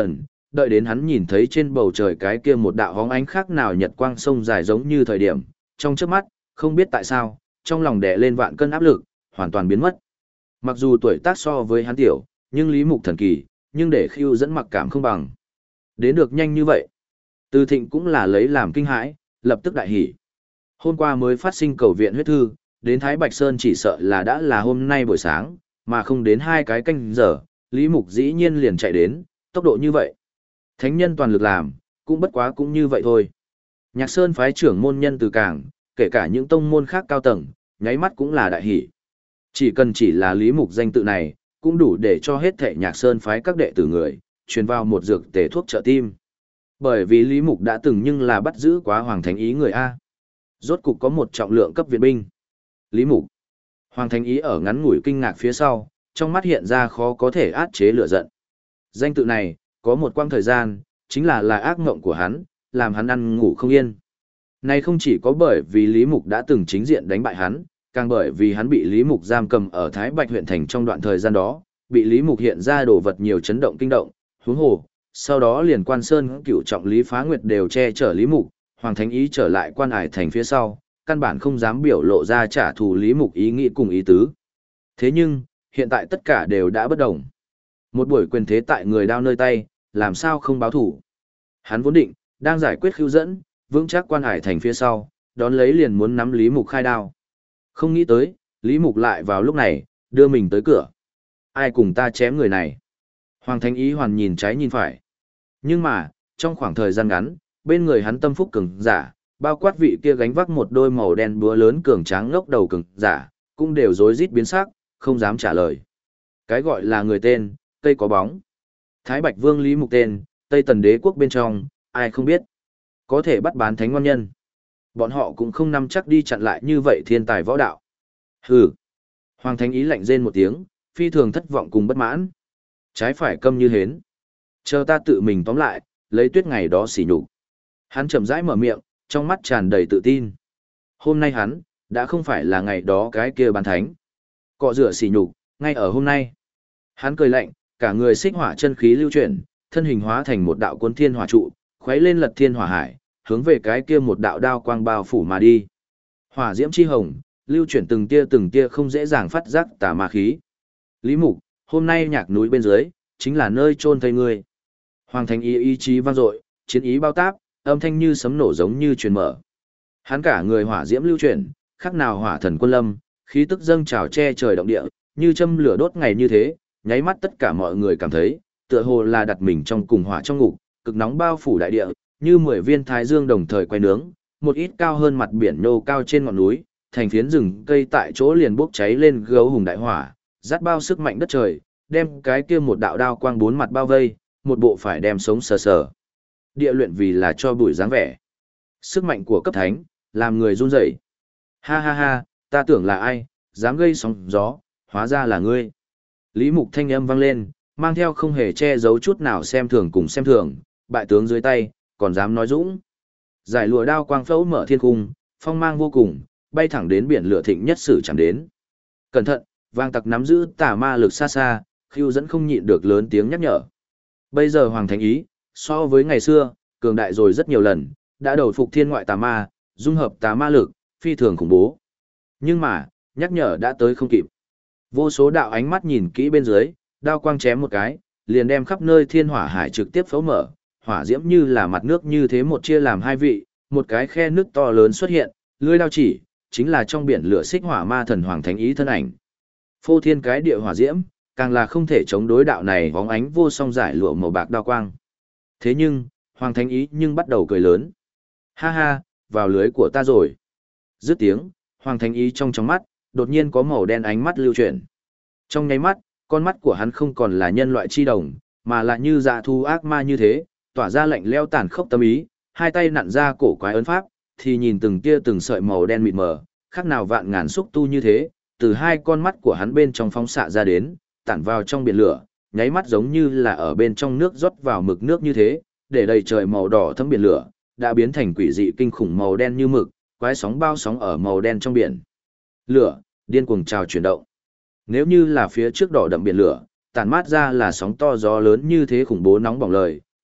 Speaker 1: đợi đến hắn nhìn thấy trên bầu trời cái kia một đạo hóng ánh khác nào nhật quang sông dài giống như thời điểm, trong chớp mắt, không biết tại sao, trong lòng đè lên vạn cân áp lực, hoàn toàn biến mất. Mặc dù tuổi tác so với hắn tiểu, nhưng Lý Mục thần kỳ, nhưng để Khưu Dẫn mặc cảm không bằng. Đến được nhanh như vậy. Từ Thịnh cũng là lấy làm kinh hãi, lập tức đại hỉ. Hôm qua mới phát sinh cầu viện huyết thư, đến Thái Bạch Sơn chỉ sợ là đã là hôm nay buổi sáng, mà không đến 2 cái canh giờ, Lý Mục dĩ nhiên liền chạy đến, tốc độ như vậy. Thánh nhân toàn lực làm, cũng bất quá cũng như vậy thôi. Nhạc Sơn phái trưởng môn nhân từ cảng, kể cả những tông môn khác cao tầng, nháy mắt cũng là đại hỷ. Chỉ cần chỉ là Lý Mục danh tự này, cũng đủ để cho hết thảy Nhạc Sơn phái các đệ tử người, truyền vào một dược tề thuốc trợ tim. Bởi vì Lý Mục đã từng nhưng là bắt giữ quá Hoàng Thánh Ý người A. Rốt cục có một trọng lượng cấp viện binh. Lý Mục. Hoàng Thánh Ý ở ngắn ngủi kinh ngạc phía sau, trong mắt hiện ra khó có thể át chế lửa giận. Danh tự này, có một quãng thời gian, chính là ác mộng của hắn, làm hắn ăn ngủ không yên. Này không chỉ có bởi vì Lý Mục đã từng chính diện đánh bại hắn, càng bởi vì hắn bị Lý Mục giam cầm ở Thái Bạch huyện thành trong đoạn thời gian đó, bị Lý Mục hiện ra đồ vật nhiều chấn động kinh động, huống hồ, sau đó liền Quan Sơn cửu trọng Lý Phá Nguyệt đều che chở Lý Mục, Hoàng Thánh Ý trở lại Quan Hải thành phía sau, căn bản không dám biểu lộ ra trả thù Lý Mục ý nghĩ cùng ý tứ. Thế nhưng, hiện tại tất cả đều đã bất đồng. Một buổi quyền thế tại người đao nơi tay, làm sao không báo thủ. Hắn vốn định, đang giải quyết Khưu Dẫn, vững chắc Quan Hải thành phía sau, đón lấy liền muốn nắm Lý Mục khai đao. Không nghĩ tới, Lý Mục lại vào lúc này, đưa mình tới cửa. Ai cùng ta chém người này? Hoàng Thánh Ý hoàn nhìn trái nhìn phải. Nhưng mà, trong khoảng thời gian ngắn, bên người hắn tâm phúc cường giả, bao quát vị kia gánh vác một đôi màu đen búa lớn cường tráng ngốc đầu cường giả, cũng đều rối rít biến sắc, không dám trả lời. Cái gọi là người tên, cây có bóng. Thái Bạch Vương Lý Mục tên, Tây Tần Đế quốc bên trong, ai không biết. Có thể bắt bán thánh ngon nhân. Bọn họ cũng không nắm chắc đi chặn lại như vậy thiên tài võ đạo. Hừ. Hoàng Thánh Ý lạnh rên một tiếng, phi thường thất vọng cùng bất mãn. Trái phải câm như hến. Chờ ta tự mình tóm lại, lấy tuyết ngày đó xỉ nhục. Hắn chậm rãi mở miệng, trong mắt tràn đầy tự tin. Hôm nay hắn, đã không phải là ngày đó cái kia bán thánh. Cọ rửa xỉ nhục, ngay ở hôm nay. Hắn cười lạnh, cả người xích hỏa chân khí lưu chuyển, thân hình hóa thành một đạo cuốn thiên hỏa trụ, khuấy lên lật thiên hỏa hải, hướng về cái kia một đạo đao quang bao phủ mà đi. Hỏa diễm chi hồng, lưu chuyển từng tia không dễ dàng phát giác tà ma khí. Lý Mục, hôm nay nhạc núi bên dưới, chính là nơi chôn thây ngươi. Hoàng Thánh Ý ý chí vang dội, chiến ý bao táp, âm thanh như sấm nổ giống như truyền mở. Hắn cả người hỏa diễm lưu chuyển, khác nào hỏa thần quân lâm, khí tức dâng trào che trời động địa, như châm lửa đốt ngày như thế, nháy mắt tất cả mọi người cảm thấy, tựa hồ là đặt mình trong cùng hỏa trong ngục, cực nóng bao phủ đại địa, như 10 viên thái dương đồng thời quay nướng, một ít cao hơn mặt biển nô cao trên ngọn núi, thành phiến rừng cây tại chỗ liền bốc cháy lên gấu hùng đại hỏa, dắt bao sức mạnh đất trời, đem cái kia một đạo đao quang bốn mặt bao vây, một bộ phải đem sống sờ sờ. Địa luyện vì là cho bụi dáng vẻ. Sức mạnh của cấp thánh, làm người run rẩy. Ha ha ha, ta tưởng là ai, dám gây sóng gió, hóa ra là ngươi. Lý Mục thanh âm vang lên, mang theo không hề che giấu chút nào xem thường cùng xem thường, bại tướng dưới tay, còn dám nói dũng. Giải lụa đao quang phẫu mở thiên cung, phong mang vô cùng, bay thẳng đến biển lửa thịnh nhất sử chẳng đến. Cẩn thận, vang tặc nắm giữ tà ma lực xa xa, Khưu Dẫn không nhịn được lớn tiếng nhắc nhở. Bây giờ Hoàng Thánh Ý, so với ngày xưa, cường đại rồi rất nhiều lần, đã đầu phục thiên ngoại tà ma, dung hợp tà ma lực, phi thường khủng bố. Nhưng mà, nhắc nhở đã tới không kịp. Vô số đạo ánh mắt nhìn kỹ bên dưới, đao quang chém một cái, liền đem khắp nơi thiên hỏa hải trực tiếp phẫu mở, hỏa diễm như là mặt nước như thế một chia làm hai vị, một cái khe nước to lớn xuất hiện, lưỡi đao chỉ, chính là trong biển lửa xích hỏa ma thần Hoàng Thánh Ý thân ảnh. Phô thiên cái địa hỏa diễm, càng là không thể chống đối đạo này bóng ánh vô song giải lụa màu bạc đao quang. Thế nhưng, Hoàng Thánh Ý nhưng bắt đầu cười lớn. Ha ha, vào lưới của ta rồi. Dứt tiếng, Hoàng Thánh Ý trong mắt, đột nhiên có màu đen ánh mắt lưu chuyển. Trong nháy mắt, con mắt của hắn không còn là nhân loại chi đồng, mà là như dạ thu ác ma như thế, tỏa ra lạnh lẽo tàn khốc tâm ý, hai tay nặn ra cổ quái ấn pháp, thì nhìn từng tia từng sợi màu đen mịt mờ, khác nào vạn ngàn xúc tu như thế, từ hai con mắt của hắn bên trong phóng xạ ra đến, tản vào trong biển lửa, nháy mắt giống như là ở bên trong nước rót vào mực nước như thế, để đầy trời màu đỏ thấm biển lửa, đã biến thành quỷ dị kinh khủng màu đen như mực, quái sóng bao sóng ở màu đen trong biển. Lửa, điên cuồng trào chuyển động. Nếu như là phía trước đỏ đậm biển lửa, tản mát ra là sóng to gió lớn như thế khủng bố nóng bỏng lời,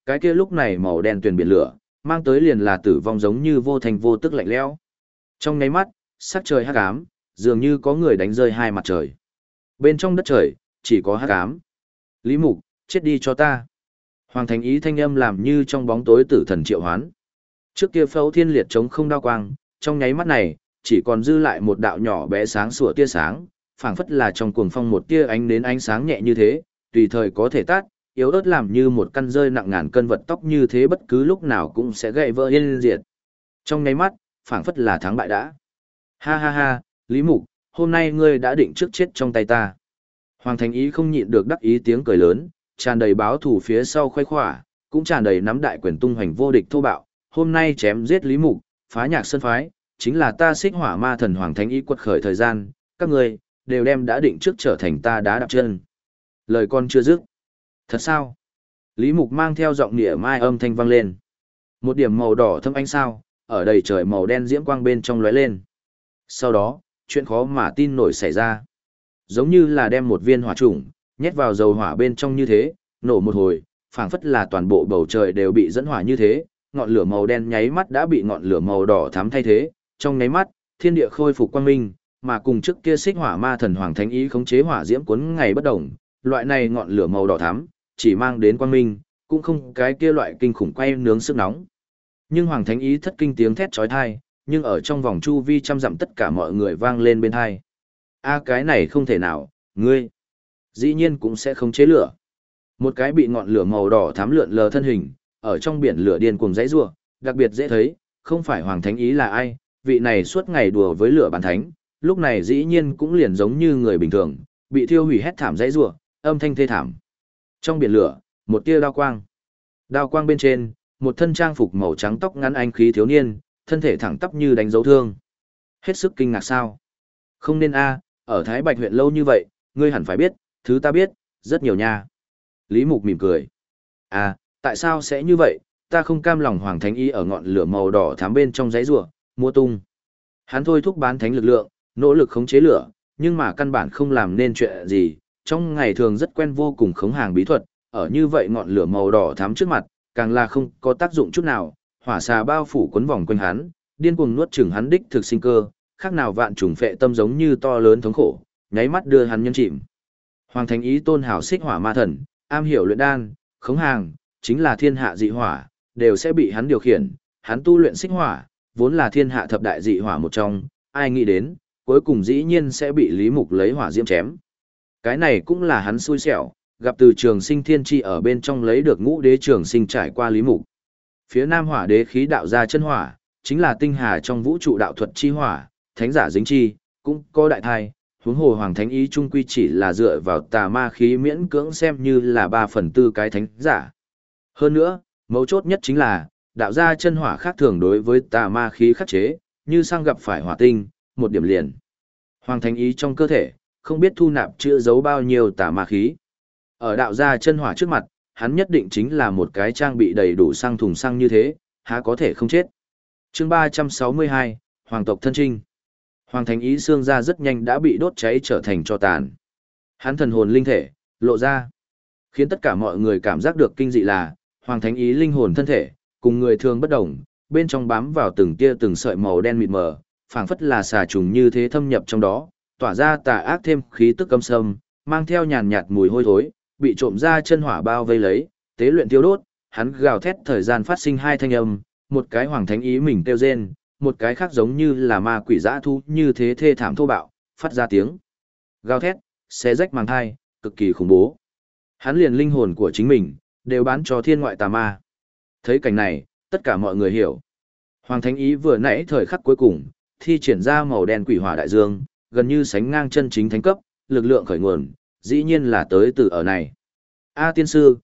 Speaker 1: cái kia lúc này màu đen tuyền biển lửa, mang tới liền là tử vong giống như vô thành vô tức lạnh lẽo. Trong nháy mắt, sắc trời hắc ám, dường như có người đánh rơi hai mặt trời. Bên trong đất trời, chỉ có hắc ám. Lý Mục, chết đi cho ta. Hoàng Thánh Ý thanh âm làm như trong bóng tối tử thần triệu hoán. Trước kia Phẫu Thiên Liệt chống không đao quang, trong nháy mắt này, chỉ còn dư lại một đạo nhỏ bé sáng sủa tia sáng, phảng phất là trong cuồng phong một tia ánh đến ánh sáng nhẹ như thế, tùy thời có thể tát, yếu ớt làm như một căn rơi nặng ngàn cân vật tóc như thế bất cứ lúc nào cũng sẽ gãy vỡ yên diệt. Trong nháy mắt, phảng phất là thắng bại đã. Ha ha ha, Lý Mục, hôm nay ngươi đã định trước chết trong tay ta. Hoàng Thánh Ý không nhịn được đắc ý tiếng cười lớn, tràn đầy báo thù phía sau khoái khỏa, cũng tràn đầy nắm đại quyền tung hoành vô địch thô bạo. Hôm nay chém giết Lý Mục, phá nhạc sơn phái, chính là ta Xích Hỏa Ma Thần Hoàng Thánh Ý quật khởi thời gian, các ngươi đều đem đã định trước trở thành ta đá đạp chân. Lời con chưa dứt. Thật sao? Lý Mục mang theo giọng nịa mai âm thanh vang lên. Một điểm màu đỏ thâm ánh sao, ở đầy trời màu đen diễm quang bên trong lóe lên. Sau đó, chuyện khó mà tin nổi xảy ra. Giống như là đem một viên hỏa trùng nhét vào dầu hỏa bên trong như thế, nổ một hồi, phảng phất là toàn bộ bầu trời đều bị dẫn hỏa như thế, ngọn lửa màu đen nháy mắt đã bị ngọn lửa màu đỏ thắm thay thế, trong nháy mắt, thiên địa khôi phục quang minh, mà cùng trước kia Xích Hỏa Ma Thần Hoàng Thánh Ý khống chế hỏa diễm cuốn ngày bất động, loại này ngọn lửa màu đỏ thắm, chỉ mang đến quang minh, cũng không cái kia loại kinh khủng quay nướng sức nóng. Nhưng Hoàng Thánh Ý thất kinh tiếng thét chói tai, nhưng ở trong vòng chu vi trăm dặm tất cả mọi người vang lên bên tai. A cái này không thể nào, ngươi dĩ nhiên cũng sẽ khống chế lửa. Một cái bị ngọn lửa màu đỏ thắm lượn lờ thân hình, ở trong biển lửa điên cuồng dãy rủa, đặc biệt dễ thấy, không phải Hoàng Thánh Ý là ai, vị này suốt ngày đùa với lửa bán thánh, lúc này dĩ nhiên cũng liền giống như người bình thường, bị thiêu hủy hét thảm dãy rủa, âm thanh thê thảm. Trong biển lửa, một tia đao quang. Đao quang bên trên, một thân trang phục màu trắng tóc ngắn anh khí thiếu niên, thân thể thẳng tắp như đánh dấu thương. Hết sức kinh ngạc sao? Không nên a, ở Thái Bạch huyện lâu như vậy, ngươi hẳn phải biết, thứ ta biết, rất nhiều nha. Lý Mục mỉm cười. À, tại sao sẽ như vậy, ta không cam lòng Hoàng Thánh Ý ở ngọn lửa màu đỏ thắm bên trong giấy rùa, mua tung. Hắn thôi thúc bán thánh lực lượng, nỗ lực khống chế lửa, nhưng mà căn bản không làm nên chuyện gì, trong ngày thường rất quen vô cùng khống hàng bí thuật, ở như vậy ngọn lửa màu đỏ thắm trước mặt, càng là không có tác dụng chút nào, hỏa xà bao phủ quấn vòng quanh hắn, điên cuồng nuốt chửng hắn đích thực sinh cơ, khác nào vạn trùng phệ tâm giống như to lớn thống khổ, nháy mắt đưa hắn nhân chìm. Hoàng Thánh Ý tôn hào Xích Hỏa Ma Thần, am hiểu luyện đan, khống hàng, chính là thiên hạ dị hỏa, đều sẽ bị hắn điều khiển, hắn tu luyện xích hỏa, vốn là thiên hạ thập đại dị hỏa một trong, ai nghĩ đến, cuối cùng dĩ nhiên sẽ bị Lý Mục lấy hỏa diễm chém. Cái này cũng là hắn xui xẻo, gặp từ trường sinh thiên chi ở bên trong lấy được ngũ đế trường sinh trải qua Lý Mục. Phía nam hỏa đế khí đạo ra chân hỏa, chính là tinh hà trong vũ trụ đạo thuật chi hỏa, thánh giả dính chi, cũng có đại thai, huống hồ Hoàng Thánh Ý trung quy chỉ là dựa vào tà ma khí miễn cưỡng xem như là 3/4 cái thánh giả. Hơn nữa, mấu chốt nhất chính là, đạo ra chân hỏa khác thường đối với tà ma khí khắc chế, như sang gặp phải hỏa tinh, một điểm liền. Hoàng Thánh Ý trong cơ thể, không biết thu nạp chữa giấu bao nhiêu tà ma khí. Ở đạo ra chân hỏa trước mặt, hắn nhất định chính là một cái trang bị đầy đủ xăng thùng xăng như thế, há có thể không chết. Chương 362, Hoàng tộc thân trinh. Hoàng Thánh Ý xương ra rất nhanh đã bị đốt cháy trở thành tro tàn. Hắn thần hồn linh thể, lộ ra. Khiến tất cả mọi người cảm giác được kinh dị là, Hoàng Thánh Ý linh hồn thân thể, cùng người thường bất đồng, bên trong bám vào từng tia từng sợi màu đen mịt mờ, phảng phất là xà trùng như thế thâm nhập trong đó, tỏa ra tà ác thêm khí tức âm sâm, mang theo nhàn nhạt mùi hôi thối, bị trộm ra chân hỏa bao vây lấy, tế luyện tiêu đốt, hắn gào thét thời gian phát sinh hai thanh âm, một cái Hoàng Thánh Ý mình kêu rên, một cái khác giống như là ma quỷ dã thu như thế thê thảm thô bạo, phát ra tiếng gào thét, xé rách màng thai, cực kỳ khủng bố. Hắn liền linh hồn của chính mình, đều bán cho thiên ngoại tà ma. Thấy cảnh này, tất cả mọi người hiểu. Hoàng Thánh Ý vừa nãy thời khắc cuối cùng, thi triển ra màu đen quỷ hỏa đại dương, gần như sánh ngang chân chính thánh cấp, lực lượng khởi nguồn, dĩ nhiên là tới từ ở này. A tiên sư,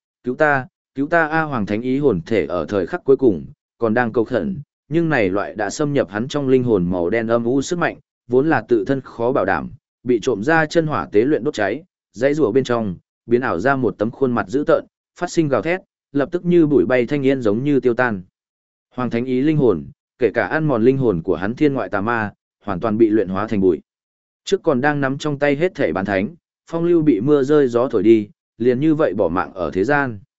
Speaker 1: cứu ta A Hoàng Thánh Ý hồn thể ở thời khắc cuối cùng, còn đang cầu khẩn, nhưng này loại đã xâm nhập hắn trong linh hồn màu đen âm u sức mạnh, vốn là tự thân khó bảo đảm, bị trộm ra chân hỏa tế luyện đốt cháy, dãy rùa bên trong, biến ảo ra một tấm khuôn mặt dữ tợn, phát sinh gào thét, lập tức như bụi bay thanh yên giống như tiêu tan. Hoàng Thánh Ý linh hồn, kể cả ăn mòn linh hồn của hắn thiên ngoại tà ma, hoàn toàn bị luyện hóa thành bụi. Trước còn đang nắm trong tay hết thể bán thánh, phong lưu bị mưa rơi gió thổi đi, liền như vậy bỏ mạng ở thế gian.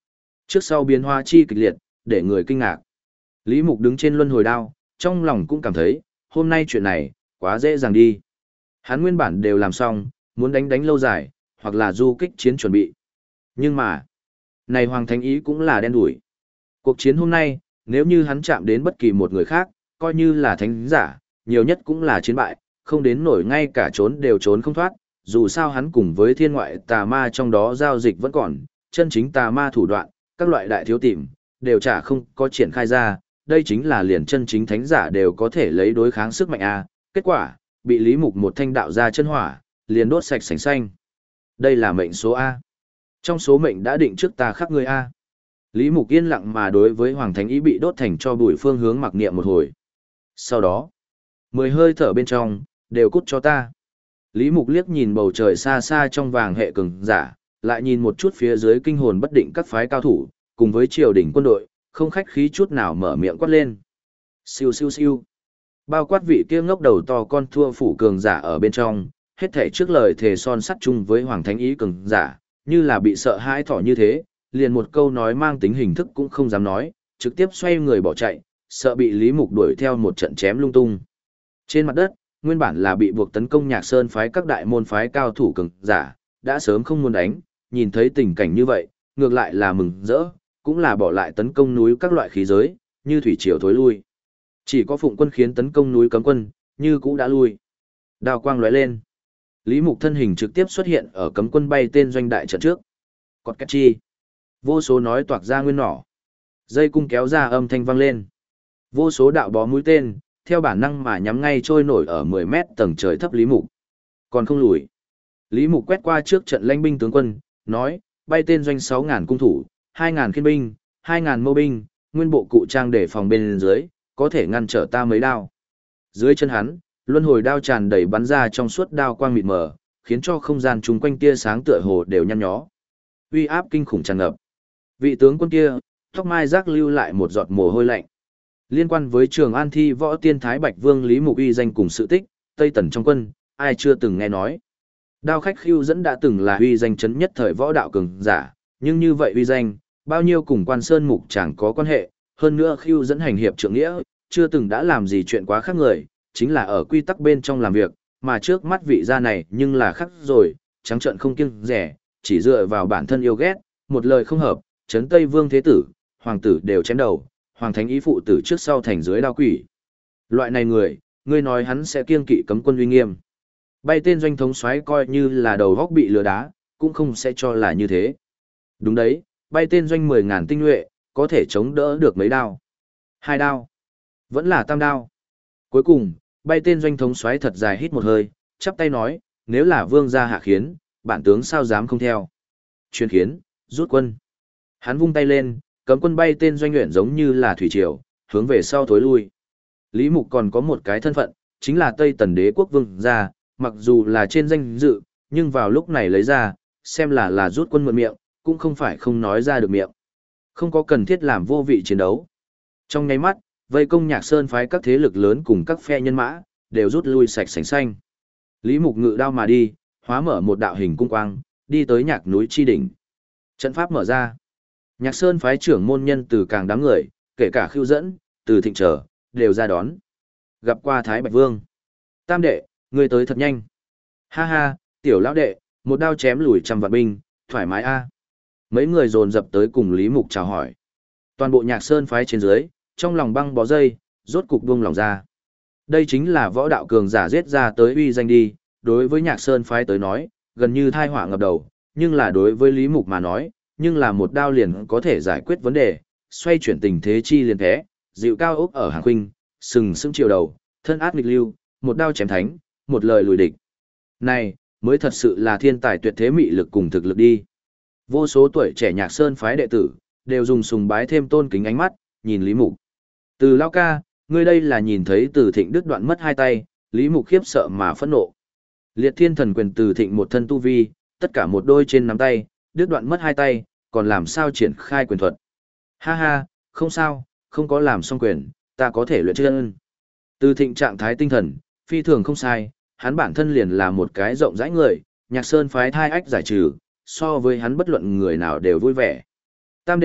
Speaker 1: Trước sau biến hóa chi kịch liệt, để người kinh ngạc. Lý Mục đứng trên luân hồi đao, trong lòng cũng cảm thấy, hôm nay chuyện này, quá dễ dàng đi. Hắn nguyên bản đều làm xong, muốn đánh lâu dài, hoặc là du kích chiến chuẩn bị. Nhưng mà, này Hoàng Thánh Ý cũng là đen đủi. Cuộc chiến hôm nay, nếu như hắn chạm đến bất kỳ một người khác, coi như là thánh giả, nhiều nhất cũng là chiến bại, không đến nổi ngay cả trốn đều trốn không thoát, dù sao hắn cùng với thiên ngoại tà ma trong đó giao dịch vẫn còn, chân chính tà ma thủ đoạn, các loại đại thiếu tìm, đều chả không có triển khai ra, đây chính là liền chân chính thánh giả đều có thể lấy đối kháng sức mạnh A, kết quả, bị Lý Mục một thanh đạo ra chân hỏa, liền đốt sạch sành xanh. Đây là mệnh số A. Trong số mệnh đã định trước ta khắc ngươi A. Lý Mục yên lặng mà đối với Hoàng Thánh Ý bị đốt thành cho bụi phương hướng mặc niệm một hồi. Sau đó, 10 hơi thở bên trong, đều cút cho ta. Lý Mục liếc nhìn bầu trời xa xa trong vàng hệ cường giả, lại nhìn một chút phía dưới kinh hồn bất định các phái cao thủ, cùng với triều đình quân đội, không khách khí chút nào mở miệng quát lên. Siêu siêu siêu. Bao quát vị kia ngốc đầu to con thua phủ cường giả ở bên trong, hết thảy trước lời thề son sắt chung với Hoàng Thánh Ý cường giả, như là bị sợ hãi thỏ như thế, liền một câu nói mang tính hình thức cũng không dám nói, trực tiếp xoay người bỏ chạy, sợ bị Lý Mục đuổi theo một trận chém lung tung. Trên mặt đất, nguyên bản là bị buộc tấn công Nhạc Sơn phái các đại môn phái cao thủ cường giả, đã sớm không muốn đánh, nhìn thấy tình cảnh như vậy, ngược lại là mừng rỡ, cũng là bỏ lại tấn công núi các loại khí giới, như thủy triều thối lui. Chỉ có Phụng Quân khiến tấn công núi cấm quân, như cũ đã lui. Đao quang lóe lên. Lý Mục thân hình trực tiếp xuất hiện ở cấm quân bay tên doanh đại trận trước. Cọt két chi. Vô số nói toạc ra nguyên nỏ. Dây cung kéo ra âm thanh vang lên. Vô số đạo bó mũi tên, theo bản năng mà nhắm ngay trôi nổi ở 10 mét tầng trời thấp Lý Mục. Còn không lùi. Lý Mục quét qua trước trận lãnh binh tướng quân, nói, bay tên doanh 6.000 cung thủ, 2.000 khiên binh, 2.000 mâu binh, nguyên bộ cụ trang để phòng bên dưới, có thể ngăn trở ta mấy đao. Dưới chân hắn, luân hồi đao tràn đầy bắn ra trong suốt đao quang mịt mờ, khiến cho không gian chung quanh tia sáng tựa hồ đều nhăn nhó. Uy áp kinh khủng tràn ngập. Vị tướng quân kia, tóc mai rác lưu lại một giọt mồ hôi lạnh. Liên quan với Trường An thi võ tiên Thái Bạch Vương Lý Mục uy danh cùng sự tích, Tây Tần trong quân, ai chưa từng nghe nói. Đao khách Khưu dẫn đã từng là uy danh chấn nhất thời võ đạo cường giả, nhưng như vậy uy danh, bao nhiêu cùng Quan Sơn Mục chẳng có quan hệ, hơn nữa Khưu dẫn hành hiệp trượng nghĩa, chưa từng đã làm gì chuyện quá khác người, chính là ở quy tắc bên trong làm việc, mà trước mắt vị gia này nhưng là khác rồi, trắng trợn không kiêng rẻ, chỉ dựa vào bản thân yêu ghét, một lời không hợp, chấn Tây Vương Thế Tử, Hoàng tử đều chém đầu, Hoàng Thánh Ý phụ tử trước sau thành dưới đao quỷ. Loại này người, ngươi nói hắn sẽ kiêng kỵ cấm quân uy nghiêm. Bay tên doanh thống soái coi như là đầu góc bị lừa đá, cũng không sẽ cho là như thế. Đúng đấy, bay tên doanh 10.000 tinh nhuệ, có thể chống đỡ được mấy đao. 2 đao. Vẫn là tam đao. Cuối cùng, bay tên doanh thống soái thật dài hít một hơi, chắp tay nói, nếu là vương gia hạ khiến, bản tướng sao dám không theo. Chuyên khiến, rút quân. Hắn vung tay lên, cấm quân bay tên doanh nguyện giống như là thủy triều, hướng về sau thối lui. Lý Mục còn có một cái thân phận, chính là Tây Tần đế quốc vương gia, mặc dù là trên danh dự, nhưng vào lúc này lấy ra, xem là rút quân mượn miệng, cũng không phải không nói ra được miệng. Không có cần thiết làm vô vị chiến đấu. Trong nháy mắt, vây công Nhạc Sơn phái các thế lực lớn cùng các phe nhân mã, đều rút lui sạch sành xanh. Lý Mục ngự đao mà đi, hóa mở một đạo hình cung quang, đi tới Nhạc núi chi đỉnh. Trận pháp mở ra. Nhạc Sơn phái trưởng môn nhân từ càng đám người, kể cả Khưu dẫn, từ thịnh trở, đều ra đón. Gặp qua Thái Bạch Vương. Tam đệ, ngươi tới thật nhanh. Ha ha, tiểu lão đệ, một đao chém lùi 100 vạn binh, thoải mái a. Mấy người dồn dập tới cùng Lý Mục chào hỏi. Toàn bộ Nhạc Sơn phái trên dưới, trong lòng băng bó dây, rốt cục buông lòng ra. Đây chính là võ đạo cường giả giết ra tới uy danh đi, đối với Nhạc Sơn phái tới nói, gần như thai họa ngập đầu, nhưng là đối với Lý Mục mà nói, nhưng là một đao liền có thể giải quyết vấn đề, xoay chuyển tình thế chi liền thế, dịu cao ốc ở hàng huynh, sừng sững chiều đầu, thân át nghịch lưu, một đao chém thánh, một lời lùi địch. Này, mới thật sự là thiên tài tuyệt thế mị lực cùng thực lực đi. Vô số tuổi trẻ Nhạc Sơn phái đệ tử, đều dùng sùng bái thêm tôn kính ánh mắt, nhìn Lý Mục. Từ lao ca, ngươi đây là nhìn thấy Từ Thịnh đứt đoạn mất 2 tay, Lý Mục khiếp sợ mà phẫn nộ. Liệt Thiên Thần Quyền Từ Thịnh một thân tu vi, tất cả một đôi trên nắm tay, đứt đoạn mất 2 tay, còn làm sao triển khai quyền thuật. Ha ha, không sao, không có làm xong quyền, ta có thể luyện chân. Từ Thịnh trạng thái tinh thần, phi thường không sai, hắn bản thân liền là một cái rộng rãi người, Nhạc Sơn phái thai ách giải trừ, so với hắn bất luận người nào đều vui vẻ. Tam đệ,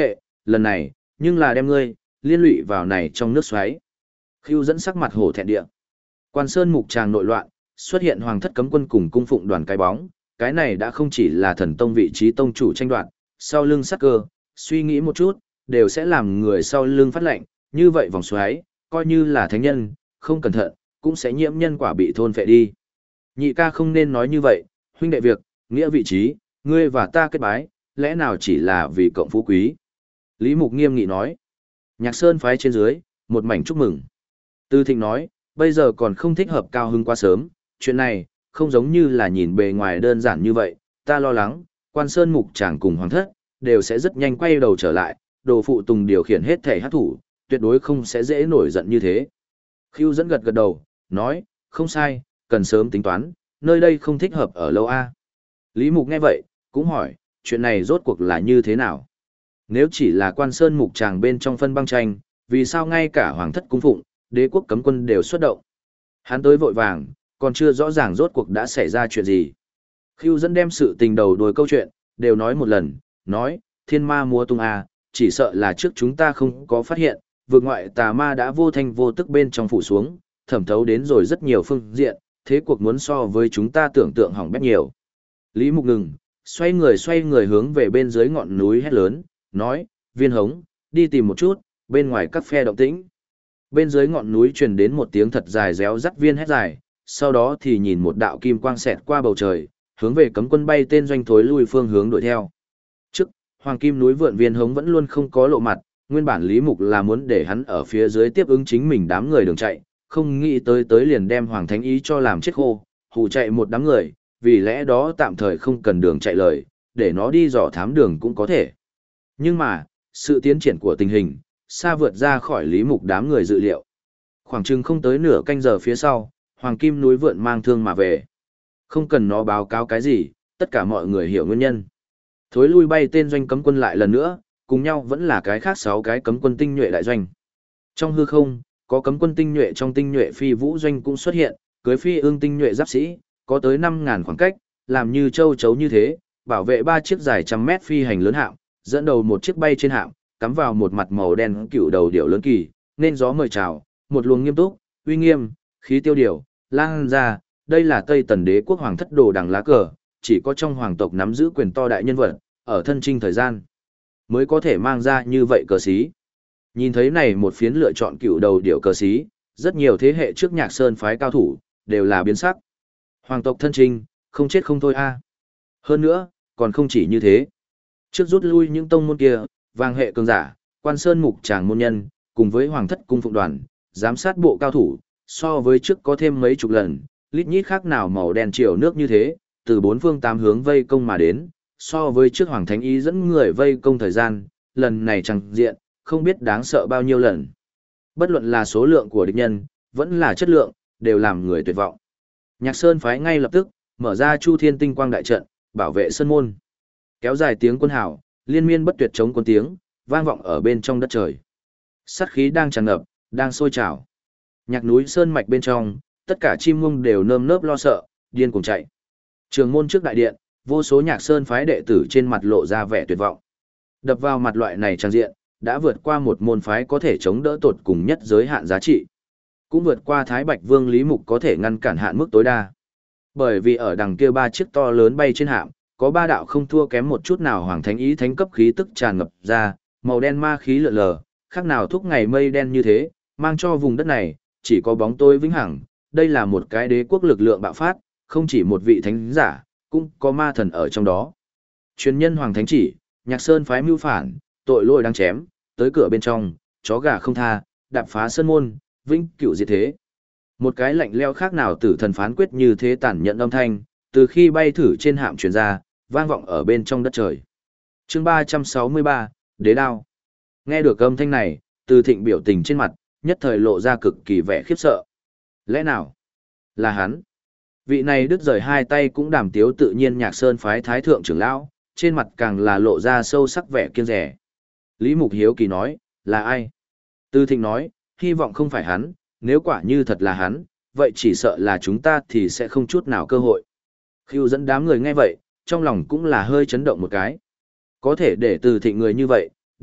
Speaker 1: lần này, nhưng là đem ngươi, liên lụy vào này trong nước xoáy. Khưu dẫn sắc mặt hổ thẹn địa. Quan Sơn mục tràng nội loạn, xuất hiện hoàng thất cấm quân cùng cung phụng đoàn cái bóng, cái này đã không chỉ là thần tông vị trí tông chủ tranh đoạt, sau lưng sắc cơ, suy nghĩ một chút, đều sẽ làm người sau lưng phát lệnh, như vậy vòng xoáy, coi như là thánh nhân, không cẩn thận, cũng sẽ nhiễm nhân quả bị thôn phệ đi. Nhị ca không nên nói như vậy, huynh đệ việc, nghĩa vị trí, ngươi và ta kết bái, lẽ nào chỉ là vì cộng phú quý. Lý Mục nghiêm nghị nói. Nhạc Sơn phái trên dưới, một mảnh chúc mừng. Tư Thịnh nói, bây giờ còn không thích hợp cao hưng quá sớm, chuyện này, không giống như là nhìn bề ngoài đơn giản như vậy, ta lo lắng, Quan Sơn mục chàng cùng hoàng thất, đều sẽ rất nhanh quay đầu trở lại, đồ phụ tùng điều khiển hết thể hát thủ, tuyệt đối không sẽ dễ nổi giận như thế. Khưu dẫn gật gật đầu, nói, không sai, cần sớm tính toán, nơi đây không thích hợp ở lâu a. Lý Mục nghe vậy, cũng hỏi, chuyện này rốt cuộc là như thế nào? Nếu chỉ là Quan Sơn mục tràng bên trong phân băng tranh, vì sao ngay cả hoàng thất cung phụng, đế quốc cấm quân đều xuất động? Hắn tới vội vàng, còn chưa rõ ràng rốt cuộc đã xảy ra chuyện gì. Khưu dẫn đem sự tình đầu đuôi câu chuyện, đều nói một lần, nói, thiên ma múa tung a, chỉ sợ là trước chúng ta không có phát hiện, vượt ngoại tà ma đã vô thanh vô tức bên trong phủ xuống, thẩm thấu đến rồi rất nhiều phương diện, thế cuộc muốn so với chúng ta tưởng tượng hỏng bét nhiều. Lý Mục ngừng, xoay người hướng về bên dưới ngọn núi hét lớn, nói, Viên Hống, đi tìm một chút, bên ngoài các phe động tĩnh. Bên dưới ngọn núi truyền đến một tiếng thật dài réo rắt viên hét dài, sau đó thì nhìn một đạo kim quang xẹt qua bầu trời, hướng về cấm quân bay tên doanh thối lui phương hướng đuổi theo. Trước, Hoàng Kim núi vượn Viên Hống vẫn luôn không có lộ mặt, nguyên bản Lý Mục là muốn để hắn ở phía dưới tiếp ứng chính mình đám người đường chạy, không nghĩ tới liền đem Hoàng Thánh Ý cho làm chết khô, hù chạy một đám người, vì lẽ đó tạm thời không cần đường chạy lời, để nó đi dò thám đường cũng có thể. Nhưng mà, sự tiến triển của tình hình, xa vượt ra khỏi Lý Mục đám người dự liệu. Khoảng chừng không tới nửa canh giờ phía sau, Hoàng Kim núi vượn mang thương mà về. Không cần nó báo cáo cái gì, tất cả mọi người hiểu nguyên nhân. Thối lui bay tên doanh cấm quân lại lần nữa, cùng nhau vẫn là cái khác 6 cái cấm quân tinh nhuệ đại doanh. Trong hư không, có cấm quân tinh nhuệ trong tinh nhuệ phi vũ doanh cũng xuất hiện, cưới phi ương tinh nhuệ giáp sĩ, có tới 5.000 khoảng cách, làm như châu chấu như thế, bảo vệ 3 chiếc dài trăm mét phi hành lớn hạm, dẫn đầu một chiếc bay trên hạm, cắm vào một mặt màu đen cựu đầu điểu lớn kỳ, nên gió mời chào, một luồng nghiêm túc, uy nghiêm, khí tiêu điểu, lan ra, đây là Tây Tần đế quốc hoàng thất đồ đằng lá cờ, chỉ có trong hoàng tộc nắm giữ quyền to đại nhân vật, ở thân trinh thời gian, mới có thể mang ra như vậy cờ xí. Nhìn thấy này một phiến lựa chọn cựu đầu điểu cờ xí, rất nhiều thế hệ trước Nhạc Sơn phái cao thủ, đều là biến sắc. Hoàng tộc thân trinh, không chết không thôi a. Hơn nữa, còn không chỉ như thế. Trước rút lui những tông môn kia, vàng hệ cường giả, Quan Sơn mục tràng môn nhân, cùng với hoàng thất cung phụng đoàn, giám sát bộ cao thủ, so với trước có thêm mấy chục lần, lít nhít khác nào màu đen triều nước như thế, từ 4 phương 8 hướng vây công mà đến, so với trước Hoàng Thánh Ý dẫn người vây công thời gian, lần này chẳng diện, không biết đáng sợ bao nhiêu lần. Bất luận là số lượng của địch nhân, vẫn là chất lượng, đều làm người tuyệt vọng. Nhạc Sơn phái ngay lập tức, mở ra Chu Thiên Tinh Quang đại trận, bảo vệ sơn môn. Kéo dài tiếng quân hào, liên miên bất tuyệt chống quân tiếng, vang vọng ở bên trong đất trời. Sát khí đang tràn ngập, đang sôi trào. Nhạc núi sơn mạch bên trong, tất cả chim muông đều nơm nớp lo sợ, điên cuồng chạy. Trường môn trước đại điện, vô số Nhạc Sơn phái đệ tử trên mặt lộ ra vẻ tuyệt vọng. Đập vào mặt loại này trang diện, đã vượt qua một môn phái có thể chống đỡ tột cùng nhất giới hạn giá trị. Cũng vượt qua Thái Bạch Vương Lý Mục có thể ngăn cản hạn mức tối đa. Bởi vì ở đằng kia 3 chiếc to lớn bay trên hạm, có 3 đạo không thua kém một chút nào Hoàng Thánh Ý thánh cấp khí tức tràn ngập ra, màu đen ma khí lượn lờ, khác nào thúc ngày mây đen như thế, mang cho vùng đất này, chỉ có bóng tối vĩnh hằng. Đây là một cái đế quốc lực lượng bạo phát, không chỉ một vị thánh giả, cũng có ma thần ở trong đó. Truyền nhân Hoàng Thánh chỉ, Nhạc Sơn phái mưu phản, tội lỗi đáng chém, tới cửa bên trong, chó gà không tha, đạp phá sơn môn, vĩnh cửu diệt thế. Một cái lạnh lẽo khác nào tử thần phán quyết như thế tàn nhẫn âm thanh, từ khi bay thử trên hạm truyền ra, vang vọng ở bên trong đất trời. Chương 363, Đế đao. Nghe được âm thanh này, Từ Thịnh biểu tình trên mặt, nhất thời lộ ra cực kỳ vẻ khiếp sợ. Lẽ nào là hắn? Vị này đứt rời 2 tay cũng đàm tiếu tự nhiên Nhạc Sơn phái thái thượng trưởng lão, trên mặt càng là lộ ra sâu sắc vẻ kiêng dè. Lý Mục hiếu kỳ nói, là ai? Từ Thịnh nói, hy vọng không phải hắn, nếu quả như thật là hắn, vậy chỉ sợ là chúng ta thì sẽ không chút nào cơ hội. Khưu dẫn đám người nghe vậy, trong lòng cũng là hơi chấn động một cái. Có thể để Từ Thịnh người như vậy,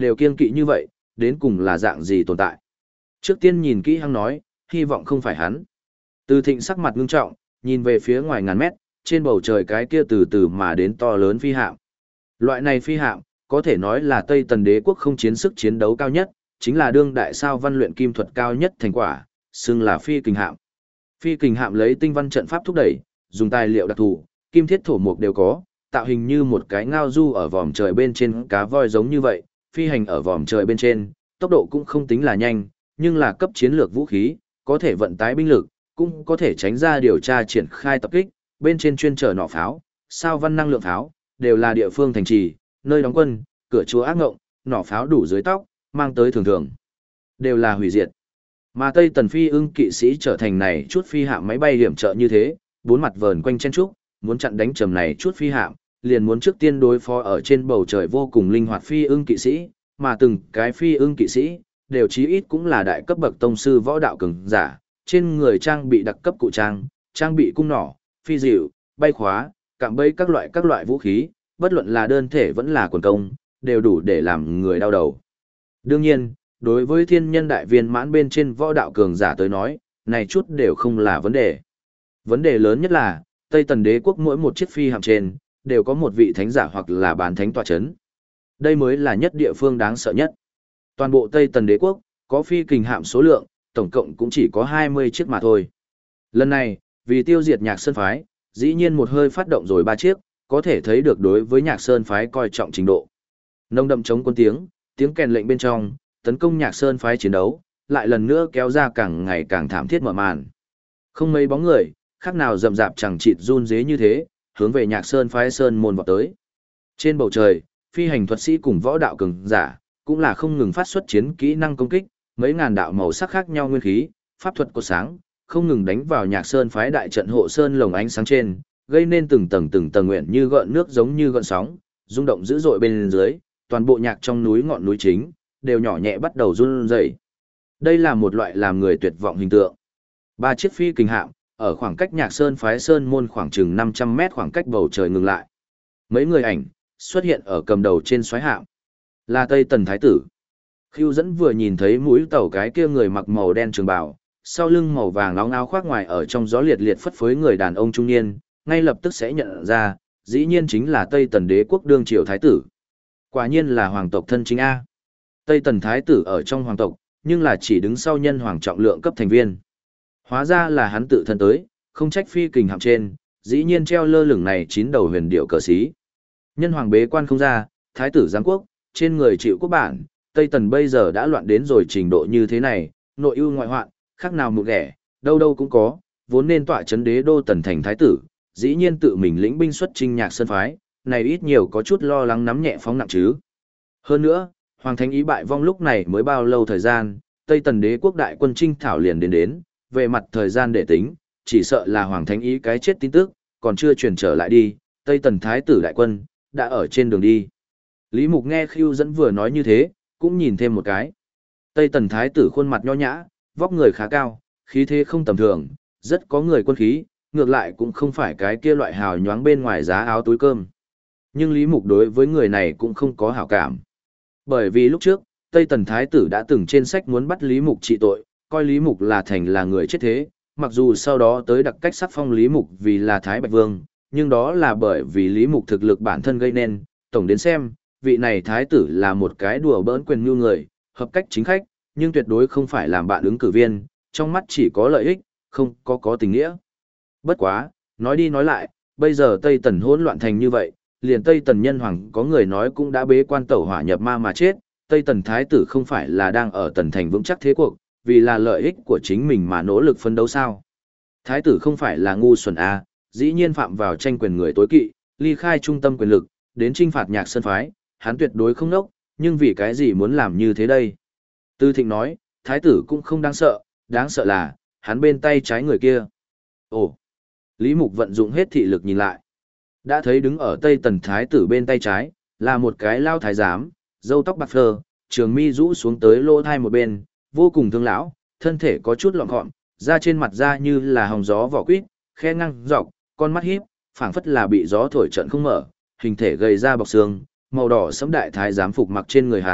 Speaker 1: đều kiên kỵ như vậy, đến cùng là dạng gì tồn tại. Trước tiên nhìn kỹ hắn nói, hy vọng không phải hắn. Từ Thịnh sắc mặt ngưng trọng, nhìn về phía ngoài ngàn mét, trên bầu trời cái kia từ từ mà đến to lớn phi hạm. Loại này phi hạm, có thể nói là Tây Tần đế quốc không chiến sức chiến đấu cao nhất, chính là đương đại sao văn luyện kim thuật cao nhất thành quả, xưng là phi kình hạm. Phi kình hạm lấy tinh văn trận pháp thúc đẩy, dùng tài liệu đặc thù, kim thiết thổ mục đều có, tạo hình như một cái ngao du ở vòm trời bên trên cá voi giống như vậy, phi hành ở vòm trời bên trên, tốc độ cũng không tính là nhanh, nhưng là cấp chiến lược vũ khí, có thể vận tái binh lực, cũng có thể tránh ra điều tra triển khai tập kích, bên trên chuyên chở nỏ pháo, sao văn năng lượng pháo, đều là địa phương thành trì, nơi đóng quân, cửa chúa ác ngộng, nỏ pháo đủ dưới tóc, mang tới thường thường, đều là hủy diệt. Mà Tây Tần phi ưng kỵ sĩ trở thành này chút phi hạm máy bay hiểm trợ như thế, bốn mặt vờn quanh chen trúc, muốn chặn đánh trầm này chút phi hạm, liền muốn trước tiên đối phó ở trên bầu trời vô cùng linh hoạt phi ưng kỵ sĩ, mà từng cái phi ưng kỵ sĩ, đều chí ít cũng là đại cấp bậc tông sư võ đạo cường giả, trên người trang bị đặc cấp cụ trang bị cung nỏ, phi dịu, bay khóa, cạm bẫy các loại vũ khí, bất luận là đơn thể vẫn là quần công, đều đủ để làm người đau đầu. Đương nhiên, đối với thiên nhân đại viên mãn bên trên võ đạo cường giả tới nói, này chút đều không là vấn đề. Vấn đề lớn nhất là, Tây Tần đế quốc mỗi một chiếc phi hạm trên, đều có một vị thánh giả hoặc là bán thánh tọa chấn. Đây mới là nhất địa phương đáng sợ nhất. Toàn bộ Tây Tần đế quốc, có phi kình hạm số lượng, tổng cộng cũng chỉ có 20 chiếc mà thôi. Lần này, vì tiêu diệt Nhạc Sơn phái, dĩ nhiên một hơi phát động rồi 3 chiếc, có thể thấy được đối với Nhạc Sơn phái coi trọng trình độ. Nông đậm chống quân tiếng kèn lệnh bên trong, tấn công Nhạc Sơn phái chiến đấu, lại lần nữa kéo ra càng ngày càng thảm thiết mở màn. Không mấy bóng người, khác nào rậm rạp chẳng chịt run rế như thế, hướng về Nhạc Sơn phái sơn môn vọt tới. Trên bầu trời, phi hành thuật sĩ cùng võ đạo cường giả, cũng là không ngừng phát xuất chiến kỹ năng công kích, mấy ngàn đạo màu sắc khác nhau nguyên khí, pháp thuật cột sáng, không ngừng đánh vào Nhạc Sơn phái đại trận hộ sơn lồng ánh sáng trên, gây nên từng tầng nguyện như gợn nước giống như gợn sóng, rung động dữ dội bên dưới, toàn bộ nhạc trong núi ngọn núi chính đều nhỏ nhẹ bắt đầu run rẩy. Đây là một loại làm người tuyệt vọng hình tượng. 3 chiếc phi kình hạm ở khoảng cách Nhạc Sơn phái sơn môn khoảng chừng 500 mét khoảng cách bầu trời ngừng lại. Mấy người ảnh xuất hiện ở cầm đầu trên xoáy hạm, là Tây Tần thái tử. Khưu Dẫn vừa nhìn thấy mũi tàu cái kia người mặc màu đen trường bào, sau lưng màu vàng óng áo khoác ngoài ở trong gió liệt liệt phất phới người đàn ông trung niên, ngay lập tức sẽ nhận ra, dĩ nhiên chính là Tây Tần đế quốc đương triều thái tử. Quả nhiên là hoàng tộc thân chính A. Tây Tần thái tử ở trong hoàng tộc, nhưng là chỉ đứng sau nhân hoàng trọng lượng cấp thành viên. Hóa ra là hắn tự thân tới, không trách phi kình hạm trên, dĩ nhiên treo lơ lửng này 9 đầu huyền điệu cờ xí. Nhân hoàng bế quan không ra, thái tử giáng quốc, trên người chịu quốc bản, Tây Tần bây giờ đã loạn đến rồi trình độ như thế này, nội ưu ngoại hoạn, khác nào một ghẻ, đâu đâu cũng có, vốn nên tọa chấn đế đô Tần thành thái tử, dĩ nhiên tự mình lĩnh binh xuất chinh Nhạc Sơn phái, này ít nhiều có chút lo lắng nắm nhẹ phóng nặng chứ. Hơn nữa, Hoàng Thánh Ý bại vong lúc này mới bao lâu thời gian, Tây Tần đế quốc đại quân chinh thảo liền đến, về mặt thời gian để tính, chỉ sợ là Hoàng Thánh Ý cái chết tin tức, còn chưa truyền trở lại đi, Tây Tần thái tử đại quân, đã ở trên đường đi. Lý Mục nghe Khưu Dẫn vừa nói như thế, cũng nhìn thêm một cái. Tây Tần thái tử khuôn mặt nho nhã, vóc người khá cao, khí thế không tầm thường, rất có người quân khí, ngược lại cũng không phải cái kia loại hào nhoáng bên ngoài giá áo túi cơm. Nhưng Lý Mục đối với người này cũng không có hảo cảm. Bởi vì lúc trước, Tây Tần thái tử đã từng trên sách muốn bắt Lý Mục trị tội, coi Lý Mục là thành là người chết thế, mặc dù sau đó tới đặc cách sắc phong Lý Mục vì là Thái Bạch Vương, nhưng đó là bởi vì Lý Mục thực lực bản thân gây nên, tổng đến xem, vị này thái tử là một cái đùa bỡn quyền mưu người, hợp cách chính khách, nhưng tuyệt đối không phải làm bạn ứng cử viên, trong mắt chỉ có lợi ích, không có tình nghĩa. Bất quá, nói đi nói lại, bây giờ Tây Tần hỗn loạn thành như vậy, liền Tây Tần nhân hoàng có người nói cũng đã bế quan tẩu hỏa nhập ma mà chết, Tây Tần thái tử không phải là đang ở Tần thành vững chắc thế cuộc, vì là lợi ích của chính mình mà nỗ lực phấn đấu sao. Thái tử không phải là ngu xuẩn à, dĩ nhiên phạm vào tranh quyền người tối kỵ, ly khai trung tâm quyền lực, đến trinh phạt Nhạc Sơn phái, hắn tuyệt đối không nốc, nhưng vì cái gì muốn làm như thế đây? Tư Thịnh nói, thái tử cũng không đáng sợ là, hắn bên tay trái người kia. Ồ! Lý Mục vận dụng hết thị lực nhìn lại. Đã thấy đứng ở Tây Tần thái tử bên tay trái, là một cái lao thái giám, râu tóc bạc phơ, trường mi rũ xuống tới lỗ thai một bên, vô cùng thương lão, thân thể có chút lọn gọn, da trên mặt da như là hồng gió vỏ quýt, khe ngăng dọc, con mắt híp, phảng phất là bị gió thổi trận không mở, hình thể gầy ra bọc xương, màu đỏ sẫm đại thái giám phục mặc trên người hắn,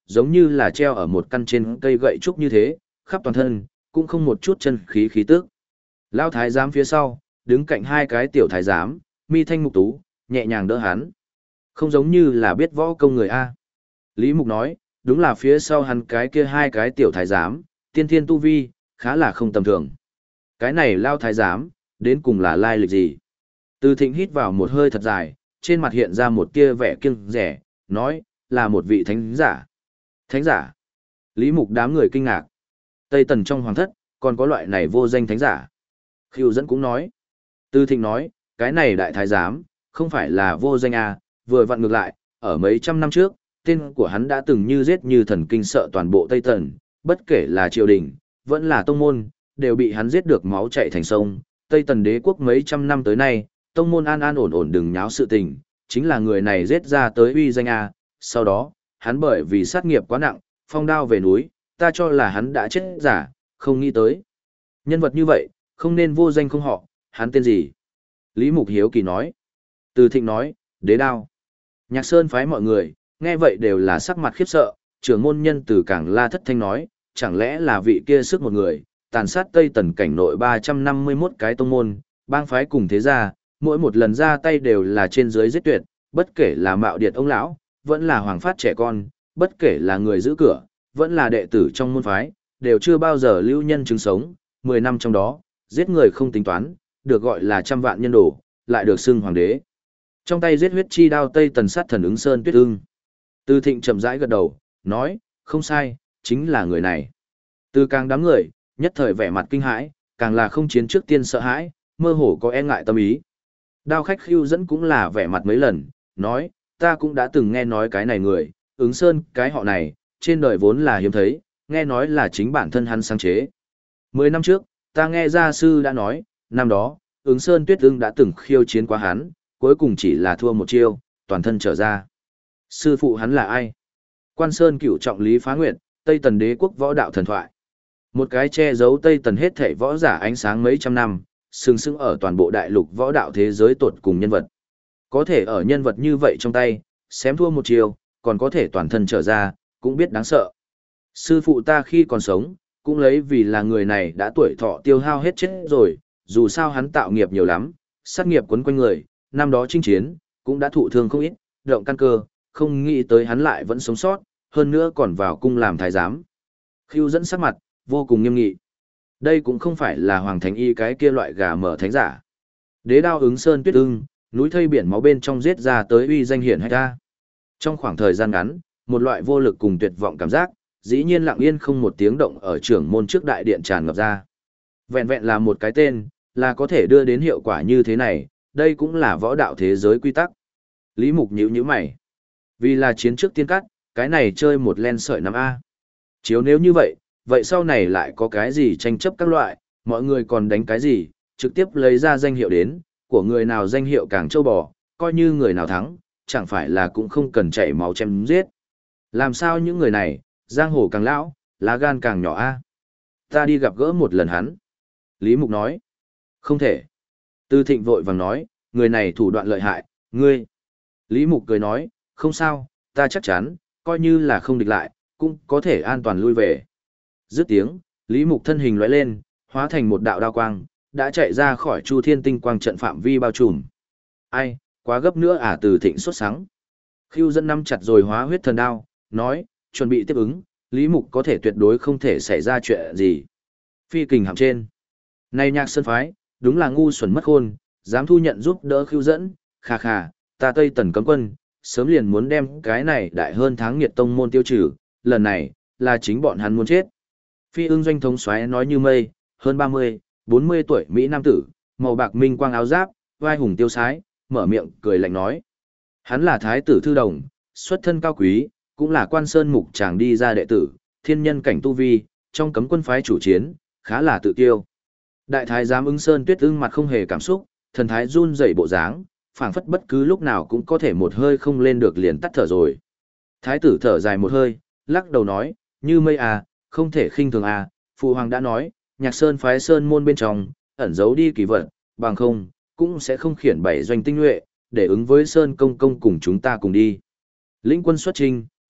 Speaker 1: giống như là treo ở một căn trên cây gậy trúc như thế, khắp toàn thân, cũng không một chút chân khí khí tức. Lão thái giám phía sau, đứng cạnh hai cái tiểu thái giám, mi thanh mục tú, nhẹ nhàng đỡ hắn. Không giống như là biết võ công người A. Lý Mục nói, đúng là phía sau hắn cái kia hai cái tiểu thái giám, tiên thiên tu vi, khá là không tầm thường. Cái này lao thái giám, đến cùng là lai lịch gì? Từ Thịnh hít vào một hơi thật dài, trên mặt hiện ra một tia vẻ kiêng rẻ, nói, là một vị thánh giả. Thánh giả? Lý Mục đám người kinh ngạc. Tây Tần trong hoàng thất, còn có loại này vô danh thánh giả. Khưu dẫn cũng nói. Từ Thịnh nói, cái này đại thái giám, không phải là vô danh à, vừa vặn ngược lại, ở mấy trăm năm trước, tên của hắn đã từng như giết như thần kinh sợ toàn bộ Tây Tần, bất kể là triều đình, vẫn là tông môn, đều bị hắn giết được máu chảy thành sông. Tây Tần đế quốc mấy trăm năm tới nay, tông môn an an ổn ổn đừng nháo sự tình, chính là người này giết ra tới uy danh a. Sau đó, hắn bởi vì sát nghiệp quá nặng, phong đao về núi, ta cho là hắn đã chết giả, không nghĩ tới. Nhân vật như vậy, không nên vô danh không họ, hắn tên gì? Lý Mục hiếu kỳ nói. Từ Thịnh nói, đế đao. Nhạc Sơn phái mọi người, nghe vậy đều là sắc mặt khiếp sợ, trưởng môn nhân từ Cảng La thất thanh nói, chẳng lẽ là vị kia sức một người, tàn sát Tây Tần cảnh nội 351 cái tông môn, bang phái cùng thế gia, mỗi một lần ra tay đều là trên dưới giết tuyệt, bất kể là mạo điệt ông lão, vẫn là hoàng phát trẻ con, bất kể là người giữ cửa, vẫn là đệ tử trong môn phái, đều chưa bao giờ lưu nhân chứng sống, 10 năm trong đó, giết người không tính toán, được gọi là trăm vạn nhân đồ, lại được xưng hoàng đế. Trong tay giết huyết chi đao Tây Tần sát thần ứng Sơn Tuyết Ưng. Từ Thịnh chậm rãi gật đầu, nói, không sai, chính là người này. Từ càng đám người, nhất thời vẻ mặt kinh hãi, càng là không chiến trước tiên sợ hãi, mơ hồ có e ngại tâm ý. Đao khách Khưu dẫn cũng là vẻ mặt mấy lần, nói, ta cũng đã từng nghe nói cái này người, ứng Sơn cái họ này, trên đời vốn là hiếm thấy, nghe nói là chính bản thân hắn sáng chế. 10 năm trước, ta nghe gia sư đã nói, năm đó, ứng Sơn Tuyết Ưng đã từng khiêu chiến qua hắn, cuối cùng chỉ là thua một chiêu, toàn thân trở ra. Sư phụ hắn là ai? Quan Sơn Cửu trọng Lý Phá Nguyệt, Tây Tần đế quốc võ đạo thần thoại. Một cái che giấu Tây Tần hết thảy võ giả ánh sáng mấy trăm năm, sừng sững ở toàn bộ đại lục võ đạo thế giới tột cùng nhân vật. Có thể ở nhân vật như vậy trong tay, xém thua một chiều, còn có thể toàn thân trở ra, cũng biết đáng sợ. Sư phụ ta khi còn sống, cũng lấy vì là người này đã tuổi thọ tiêu hao hết chết rồi, dù sao hắn tạo nghiệp nhiều lắm, sát nghiệp quấn quanh người, năm đó chinh chiến, cũng đã thụ thương không ít, động căn cơ, không nghĩ tới hắn lại vẫn sống sót, hơn nữa còn vào cung làm thái giám. Khưu dẫn sắc mặt, vô cùng nghiêm nghị. Đây cũng không phải là hoàng thánh y cái kia loại gà mở thánh giả. Đế đao ứng Sơn Tuyết Ưng, núi thây biển máu bên trong giết ra tới uy danh hiển hay ta. Trong khoảng thời gian ngắn, một loại vô lực cùng tuyệt vọng cảm giác, dĩ nhiên lặng yên không một tiếng động ở trưởng môn trước đại điện tràn ngập ra. Vẹn vẹn là một cái tên, là có thể đưa đến hiệu quả như thế này, đây cũng là võ đạo thế giới quy tắc. Lý Mục nhíu mày. Vì là chiến trước tiên cắt, cái này chơi một len sợi 5A. Chiếu nếu như vậy, vậy sau này lại có cái gì tranh chấp các loại, mọi người còn đánh cái gì, trực tiếp lấy ra danh hiệu đến, của người nào danh hiệu càng trâu bò, coi như người nào thắng, chẳng phải là cũng không cần chảy máu chém giết. Làm sao những người này, giang hồ càng lão, lá gan càng nhỏ a? Ta đi gặp gỡ một lần hắn. Lý Mục nói. Không thể. Tư Thịnh vội vàng nói, người này thủ đoạn lợi hại, ngươi. Lý Mục cười nói, không sao, ta chắc chắn, coi như là không địch lại, cũng có thể an toàn lui về. Dứt tiếng, Lý Mục thân hình lóe lên, hóa thành một đạo đao quang, đã chạy ra khỏi Chu Thiên Tinh Quang trận phạm vi bao trùm. Ai, quá gấp nữa à? Từ Thịnh sốt sắng. Khưu dẫn nắm chặt rồi hóa huyết thần đao, nói, chuẩn bị tiếp ứng, Lý Mục có thể tuyệt đối không thể xảy ra chuyện gì. Phi kình hàm trên. Này Nhạc Sơn phái, đúng là ngu xuẩn mất khôn, dám thu nhận giúp đỡ Khưu dẫn, khà khà, ta Tây Tần cấm quân, sớm liền muốn đem cái này đại hơn tháng nghiệt tông môn tiêu trừ, lần này, là chính bọn hắn muốn chết. Phi ưng doanh thống soái nói như mây, hơn 30, 40 tuổi Mỹ Nam tử, màu bạc minh quang áo giáp, vai hùng tiêu sái, mở miệng cười lạnh nói. Hắn là thái tử thư đồng, xuất thân cao quý, cũng là quan sơn mục chàng đi ra đệ tử, thiên nhân cảnh tu vi, trong cấm quân phái chủ chiến, khá là tự kiêu. Đại thái giám ứng Sơn Tuyết Ưng mặt không hề cảm xúc, thần thái run rẩy bộ dáng, phảng phất bất cứ lúc nào cũng có thể một hơi không lên được liền tắt thở rồi. Thái tử thở dài một hơi, lắc đầu nói, như mây à, không thể khinh thường à, phụ hoàng đã nói, Nhạc Sơn phái sơn môn bên trong, ẩn giấu đi kỳ vật, bằng không, cũng sẽ không khiển bảy doanh tinh nhuệ, để ứng với Sơn công công cùng chúng ta cùng đi. Lĩnh quân xuất trinh,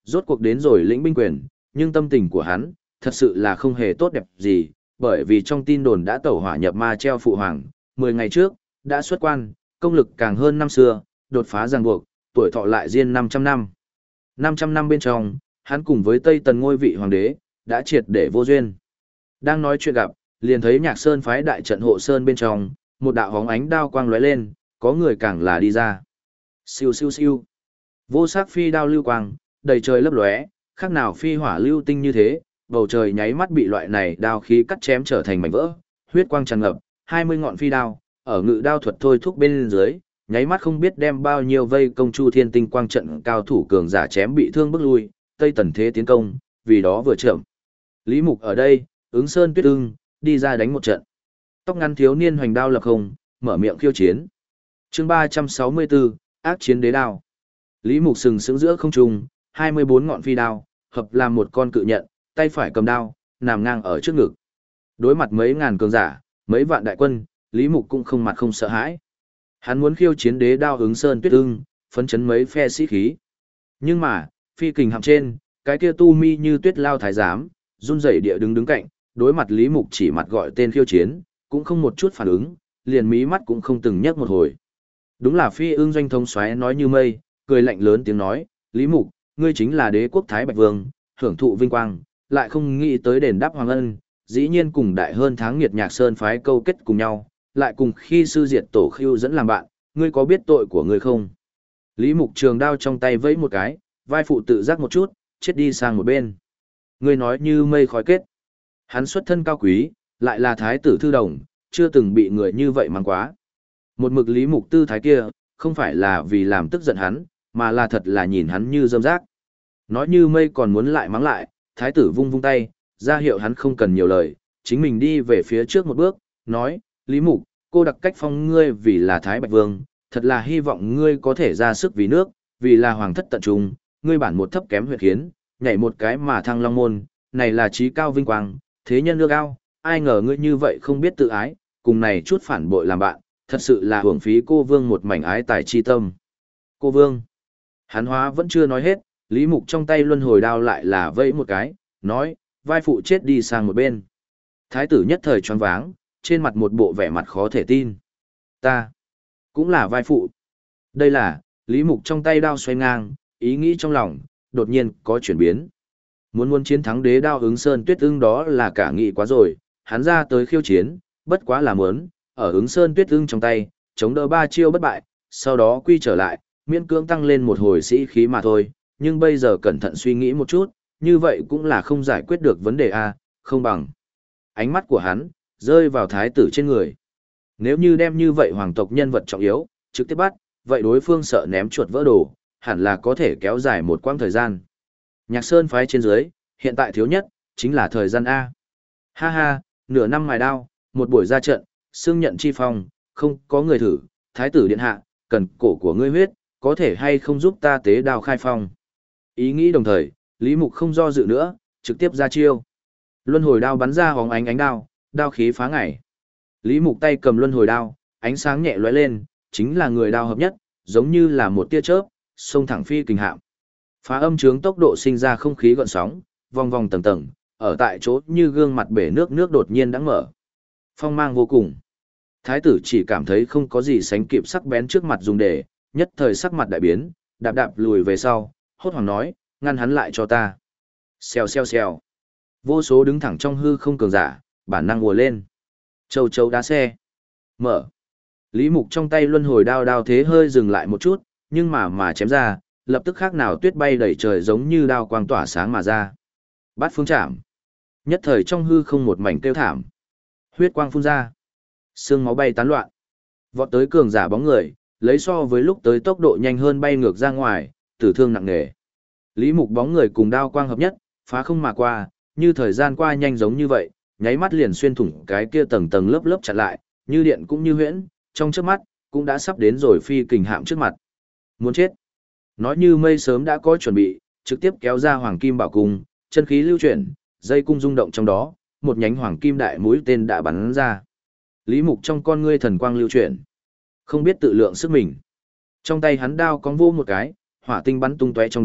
Speaker 1: rốt cuộc đến rồi lĩnh binh quyền, nhưng tâm tình của hắn, thật sự là không hề tốt đẹp gì, bởi vì trong tin đồn đã tẩu hỏa nhập ma treo phụ hoàng, 10 ngày trước, đã xuất quan, công lực càng hơn năm xưa, đột phá ràng buộc, tuổi thọ lại riêng 500 năm. 500 năm bên trong, hắn cùng với Tây Tần ngôi vị hoàng đế, đã triệt để vô duyên. Đang nói chuyện gặp, liền thấy Nhạc Sơn phái đại trận hộ sơn bên trong, một đạo hóng ánh đao quang lóe lên, có người càng là đi ra. Siêu siêu siêu. Vô sắc phi đao lưu quang, đầy trời lấp lóe, khác nào phi hỏa lưu tinh như thế, bầu trời nháy mắt bị loại này đao khí cắt chém trở thành mảnh vỡ, huyết quang tràn ngập, 20 ngọn phi đao, ở ngự đao thuật thôi thúc bên dưới, nháy mắt không biết đem bao nhiêu vây công Chu Thiên Tinh quang trận cao thủ cường giả chém bị thương bước lui, Tây Tần thế tiến công, vì đó vừa chậm. Lý Mục ở đây, ứng Sơn Tuyết Ưng, đi ra đánh một trận. Tóc ngắn thiếu niên hoành đao lập không, mở miệng khiêu chiến. Chương 364, ác chiến đế đao. Lý Mục sừng sững giữa không trung, 24 ngọn phi đao, hợp làm một con cự nhận, tay phải cầm đao, nằm ngang ở trước ngực. Đối mặt mấy ngàn cường giả, mấy vạn đại quân, Lý Mục cũng không mặt không sợ hãi. Hắn muốn khiêu chiến đế đao ứng Sơn Tuyết Ưng, phấn chấn mấy phe sĩ khí. Nhưng mà, phi kình hạm trên, cái kia tu mi như tuyết lao thái giám, run rẩy địa đứng cạnh, đối mặt Lý Mục chỉ mặt gọi tên khiêu chiến, cũng không một chút phản ứng, liền mí mắt cũng không từng nhấc một hồi. Đúng là Phi Ưng doanh thống soái nói như mây, cười lạnh lớn tiếng nói, Lý Mục, ngươi chính là đế quốc Thái Bạch Vương, hưởng thụ vinh quang, lại không nghĩ tới đền đáp hoàng ân, dĩ nhiên cùng đại hơn tháng nghiệt Nhạc Sơn phái câu kết cùng nhau, lại cùng khi sư diệt tổ khiêu dẫn làm bạn, ngươi có biết tội của ngươi không? Lý Mục trường đao trong tay vẫy một cái, vai phụ tự giác một chút, chết đi sang một bên. Ngươi nói như mây khói kết. Hắn xuất thân cao quý, lại là thái tử thư đồng, chưa từng bị người như vậy mang quá. Một mực Lý Mục tư thái kia, không phải là vì làm tức giận hắn, mà là thật là nhìn hắn như dâm rác. Nói như mây còn muốn lại mắng lại, thái tử vung vung tay, ra hiệu hắn không cần nhiều lời, chính mình đi về phía trước một bước, nói, Lý Mục, cô đặc cách phong ngươi vì là Thái Bạch Vương, thật là hy vọng ngươi có thể ra sức vì nước, vì là hoàng thất tận trung, ngươi bản một thấp kém huyệt khiến, nhảy một cái mà thăng long môn, này là trí cao vinh quang, thế nhân ước ao, ai ngờ ngươi như vậy không biết tự ái, cùng này chút phản bội làm bạn, thật sự là hưởng phí cô Vương một mảnh ái tài chi tâm. Cô Vương, hắn hóa vẫn chưa nói hết, Lý Mục trong tay luân hồi đao lại là vẫy một cái, nói, vai phụ chết đi sang một bên. Thái tử nhất thời choáng váng, trên mặt một bộ vẻ mặt khó thể tin. Ta, cũng là vai phụ. Đây là, Lý Mục trong tay đao xoay ngang, ý nghĩ trong lòng, đột nhiên có chuyển biến. Muốn chiến thắng đế đao ứng Sơn Tuyết Ưng đó là cả nghị quá rồi, hắn ra tới khiêu chiến, bất quá là muốn, ở ứng Sơn Tuyết Ưng trong tay, chống đỡ 3 chiêu bất bại, sau đó quy trở lại, miễn cưỡng tăng lên một hồi sĩ khí mà thôi, nhưng bây giờ cẩn thận suy nghĩ một chút, như vậy cũng là không giải quyết được vấn đề A, không bằng. Ánh mắt của hắn, rơi vào thái tử trên người. Nếu như đem như vậy hoàng tộc nhân vật trọng yếu, trực tiếp bắt, vậy đối phương sợ ném chuột vỡ đồ, hẳn là có thể kéo dài một quãng thời gian. Nhạc Sơn phái trên dưới, hiện tại thiếu nhất, chính là thời gian A. Ha ha, nửa năm mài đao, một buổi ra trận, xương nhận chi phong, không có người thử, thái tử điện hạ, cần cổ của ngươi huyết, có thể hay không giúp ta tế đao khai phong. Ý nghĩ đồng thời, Lý Mục không do dự nữa, trực tiếp ra chiêu. Luân hồi đao bắn ra hóng ánh đao, đao khí phá ngải. Lý Mục tay cầm luân hồi đao, ánh sáng nhẹ lóe lên, chính là người đao hợp nhất, giống như là một tia chớp, xông thẳng phi kình hạm. Phá âm chướng tốc độ sinh ra không khí gợn sóng, vòng vòng tầng tầng, ở tại chỗ như gương mặt bể nước đột nhiên đã mở. Phong mang vô cùng. Thái tử chỉ cảm thấy không có gì sánh kịp sắc bén trước mặt dùng để, nhất thời sắc mặt đại biến, đạp lùi về sau, hốt hoảng nói, ngăn hắn lại cho ta. Xèo xèo xèo. Vô số đứng thẳng trong hư không cường giả, bản năng ùa lên. Châu chấu đá xe. Mở. Lý Mục trong tay luân hồi đao thế hơi dừng lại một chút, nhưng mà chém ra, lập tức khác nào tuyết bay đầy trời giống như đao quang tỏa sáng mà ra. Bát phương chạm. Nhất thời trong hư không một mảnh kêu thảm. Huyết quang phun ra. Sương máu bay tán loạn. Vọt tới cường giả bóng người, lấy so với lúc tới tốc độ nhanh hơn bay ngược ra ngoài, tử thương nặng nề. Lý Mục bóng người cùng đao quang hợp nhất, phá không mà qua, như thời gian qua nhanh giống như vậy, nháy mắt liền xuyên thủng cái kia tầng tầng lớp lớp chặn lại, như điện cũng như huyễn, trong chớp mắt, cũng đã sắp đến rồi phi kình hạm trước mặt. Muốn chết. Nói như mây sớm đã có chuẩn bị, trực tiếp kéo ra hoàng kim bảo cung, chân khí lưu chuyển, dây cung rung động trong đó, một nhánh hoàng kim đại mũi tên đã bắn ra. Lý Mục trong con ngươi thần quang lưu chuyển, không biết tự lượng sức mình. Trong tay hắn đao cong vô một cái, hỏa tinh bắn tung tóe trong đó,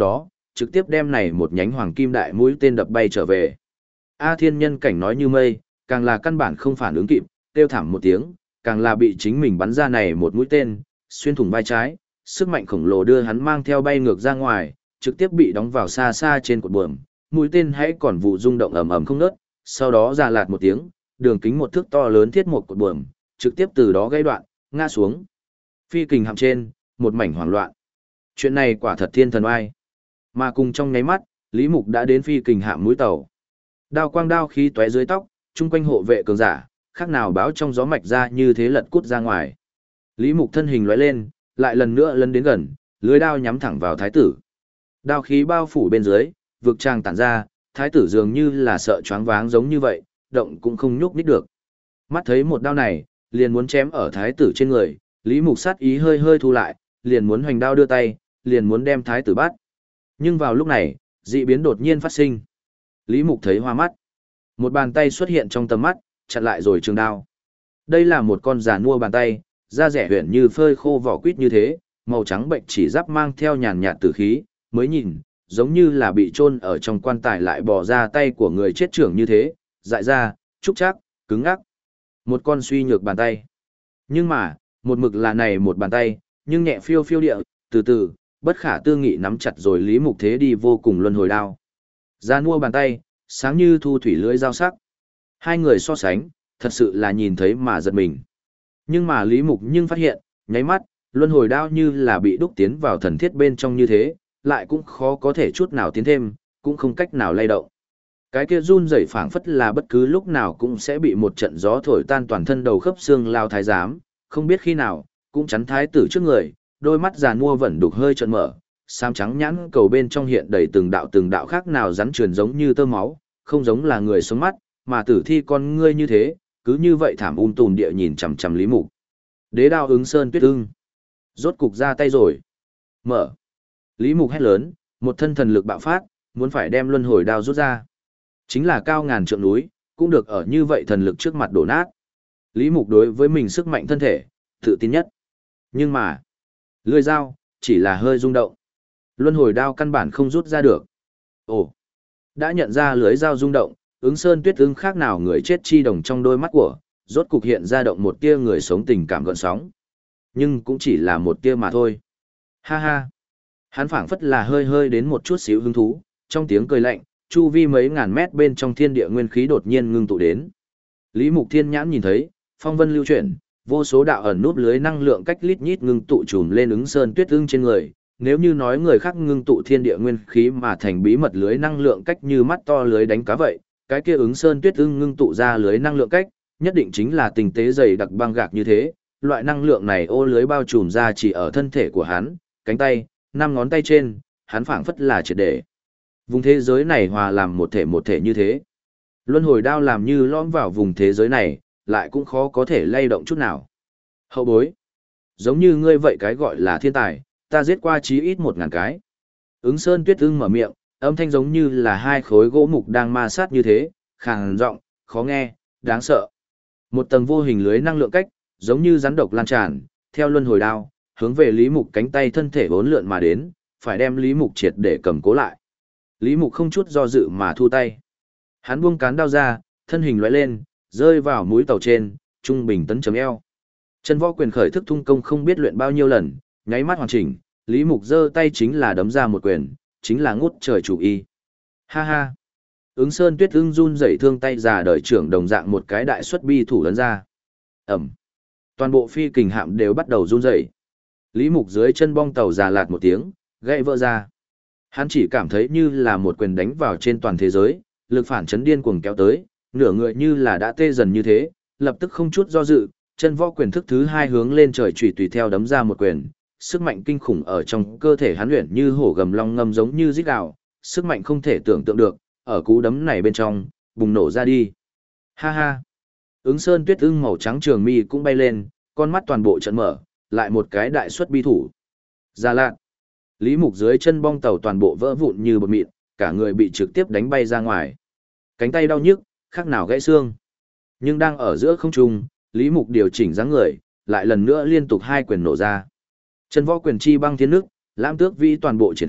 Speaker 1: trực tiếp đem này một nhánh hoàng kim đại mũi tên đập bay trở về. A Thiên Nhân cảnh nói như mây, càng là căn bản không phản ứng kịp, kêu thảm một tiếng, càng là bị chính mình bắn ra này một mũi tên, xuyên thủng vai trái, sức mạnh khổng lồ đưa hắn mang theo bay ngược ra ngoài, trực tiếp bị đóng vào xa xa trên cột buồm, mũi tên hãy còn vụ rung động ầm ầm không ngớt, sau đó ra lạt một tiếng, đường kính một thước to lớn thiết một cột buồm, trực tiếp từ đó gãy đoạn, ngã xuống. Phi kình hạm trên, một mảnh hoảng loạn. Chuyện này quả thật thiên thần oai. Mà cùng trong nháy mắt, Lý Mục đã đến phi kình hạm mũi tàu. Đao quang đao khí tóe dưới tóc, chung quanh hộ vệ cường giả, khác nào báo trong gió mạch ra như thế lật cút ra ngoài. Lý Mục thân hình lóe lên, lại lần nữa lấn đến gần, lưới đao nhắm thẳng vào thái tử. Đao khí bao phủ bên dưới, vực tràng tản ra, thái tử dường như là sợ choáng váng giống như vậy, động cũng không nhúc nhích được. Mắt thấy một đao này, liền muốn chém ở thái tử trên người, Lý Mục sát ý hơi hơi thu lại, liền muốn hoành đao đưa tay, liền muốn đem thái tử bắt. Nhưng vào lúc này, dị biến đột nhiên phát sinh. Lý Mục thấy hoa mắt. Một bàn tay xuất hiện trong tầm mắt, chặn lại rồi trường đao. Đây là một con già nua bàn tay, da rẻ huyển như phơi khô vỏ quýt như thế, màu trắng bệnh chỉ giáp mang theo nhàn nhạt tử khí, mới nhìn, giống như là bị chôn ở trong quan tài lại bỏ ra tay của người chết trưởng như thế, dại ra, trúc chắc, cứng ngắc. Một con suy nhược bàn tay. Nhưng mà, một mực là này một bàn tay, nhưng nhẹ phiêu phiêu địa, từ từ, bất khả tư nghị nắm chặt rồi Lý Mục thế đi vô cùng luân hồi đao. Ra nua bàn tay, sáng như thu thủy lưỡi dao sắc. Hai người so sánh, thật sự là nhìn thấy mà giật mình. Nhưng mà Lý Mục nhưng phát hiện, nháy mắt, luân hồi đao như là bị đúc tiến vào thần thiết bên trong như thế, lại cũng khó có thể chút nào tiến thêm, cũng không cách nào lay động. Cái kia run rẩy phảng phất là bất cứ lúc nào cũng sẽ bị một trận gió thổi tan toàn thân đầu khớp xương lao thái giám, không biết khi nào, cũng chắn thái tử trước người, đôi mắt già nua vẫn đục hơi trợn mở, xám trắng nhãn cầu bên trong hiện đầy từng đạo khác nào rắn truyền giống như tơ máu, không giống là người sống mắt, mà tử thi con ngươi như thế, cứ như vậy thảm tùm địa nhìn chằm chằm Lý Mục. Đế đao ứng sơn tuyết ưng. Rốt cục ra tay rồi. Mở. Lý Mục hét lớn, một thân thần lực bạo phát, muốn phải đem luân hồi đao rút ra. Chính là cao ngàn trượng núi, cũng được ở như vậy thần lực trước mặt đổ nát. Lý Mục đối với mình sức mạnh thân thể, tự tin nhất. Nhưng mà, lưỡi dao, chỉ là hơi rung động. Luân hồi đao căn bản không rút ra được. Ồ, đã nhận ra lưới dao rung động, ứng sơn tuyết ưng khác nào người chết chi đồng trong đôi mắt của, rốt cục hiện ra động một tia người sống tình cảm gợn sóng. Nhưng cũng chỉ là một tia mà thôi. Ha ha. Hắn phảng phất là hơi hơi đến một chút xíu hứng thú, trong tiếng cười lạnh, chu vi mấy ngàn mét bên trong thiên địa nguyên khí đột nhiên ngưng tụ đến. Lý Mục Thiên nhãn nhìn thấy, phong vân lưu chuyển, vô số đạo ẩn núp lưới năng lượng cách lít nhít ngưng tụ trùm lên ứng sơn tuyết ưng trên người. Nếu như nói người khác ngưng tụ thiên địa nguyên khí mà thành bí mật lưới năng lượng cách như mắt to lưới đánh cá vậy, cái kia ứng sơn tuyết ưng ngưng tụ ra lưới năng lượng cách, nhất định chính là tinh tế dày đặc băng gạc như thế. Loại năng lượng này ô lưới bao trùm ra chỉ ở thân thể của hắn, cánh tay, 5 ngón tay trên, hắn phảng phất là triệt để. Vùng thế giới này hòa làm một thể như thế. Luân hồi đao làm như lõm vào vùng thế giới này, lại cũng khó có thể lay động chút nào. Hậu bối. Giống như ngươi vậy cái gọi là thiên tài, ta giết qua chí ít 1000 cái. Ứng sơn tuyết ưng mở miệng, âm thanh giống như là hai khối gỗ mục đang ma sát như thế, khàn giọng, khó nghe, đáng sợ. Một tầng vô hình lưới năng lượng cách, giống như rắn độc lan tràn, theo luân hồi đao, hướng về Lý Mục cánh tay thân thể vốn lượn mà đến, phải đem Lý Mục triệt để cầm cố lại. Lý Mục không chút do dự mà thu tay. Hắn buông cán đao ra, thân hình lóe lên, rơi vào mũi tàu trên, trung bình tấn chấm eo. Chân võ quyền khởi thức thung công không biết luyện bao nhiêu lần, nháy mắt hoàn chỉnh, Lý Mục giơ tay chính là đấm ra một quyền, chính là ngút trời chủ y. Ha ha. Ứng sơn tuyết ưng run rẩy thương tay già đời trưởng đồng dạng một cái đại xuất bi thủ lớn ra. Ẩm. Toàn bộ phi kình hạm đều bắt đầu run rẩy. Lý Mục dưới chân bong tàu già lạt một tiếng, gãy vỡ ra. Hắn chỉ cảm thấy như là một quyền đánh vào trên toàn thế giới, lực phản chấn điên cuồng kéo tới, nửa người như là đã tê dần như thế, lập tức không chút do dự, chân võ quyền thức thứ hai hướng lên trời chủy tùy theo đấm ra một quyền, sức mạnh kinh khủng ở trong cơ thể hắn luyện như hổ gầm long ngâm giống như rít gào, sức mạnh không thể tưởng tượng được, ở cú đấm này bên trong, bùng nổ ra đi. Ha ha. Ứng sơn tuyết ưng màu trắng trường mi cũng bay lên, con mắt toàn bộ trận mở, lại một cái đại xuất bi thủ. Ra lạn. Lý Mục dưới chân bong tàu toàn bộ vỡ vụn như bột mịn, cả người bị trực tiếp đánh bay ra ngoài. Cánh tay đau nhức, khác nào gãy xương. Nhưng đang ở giữa không trung, Lý Mục điều chỉnh dáng người, lại lần nữa liên tục hai quyền nổ ra. Chân võ quyền chi băng thiên nước, lãm tước vĩ toàn bộ triển khai,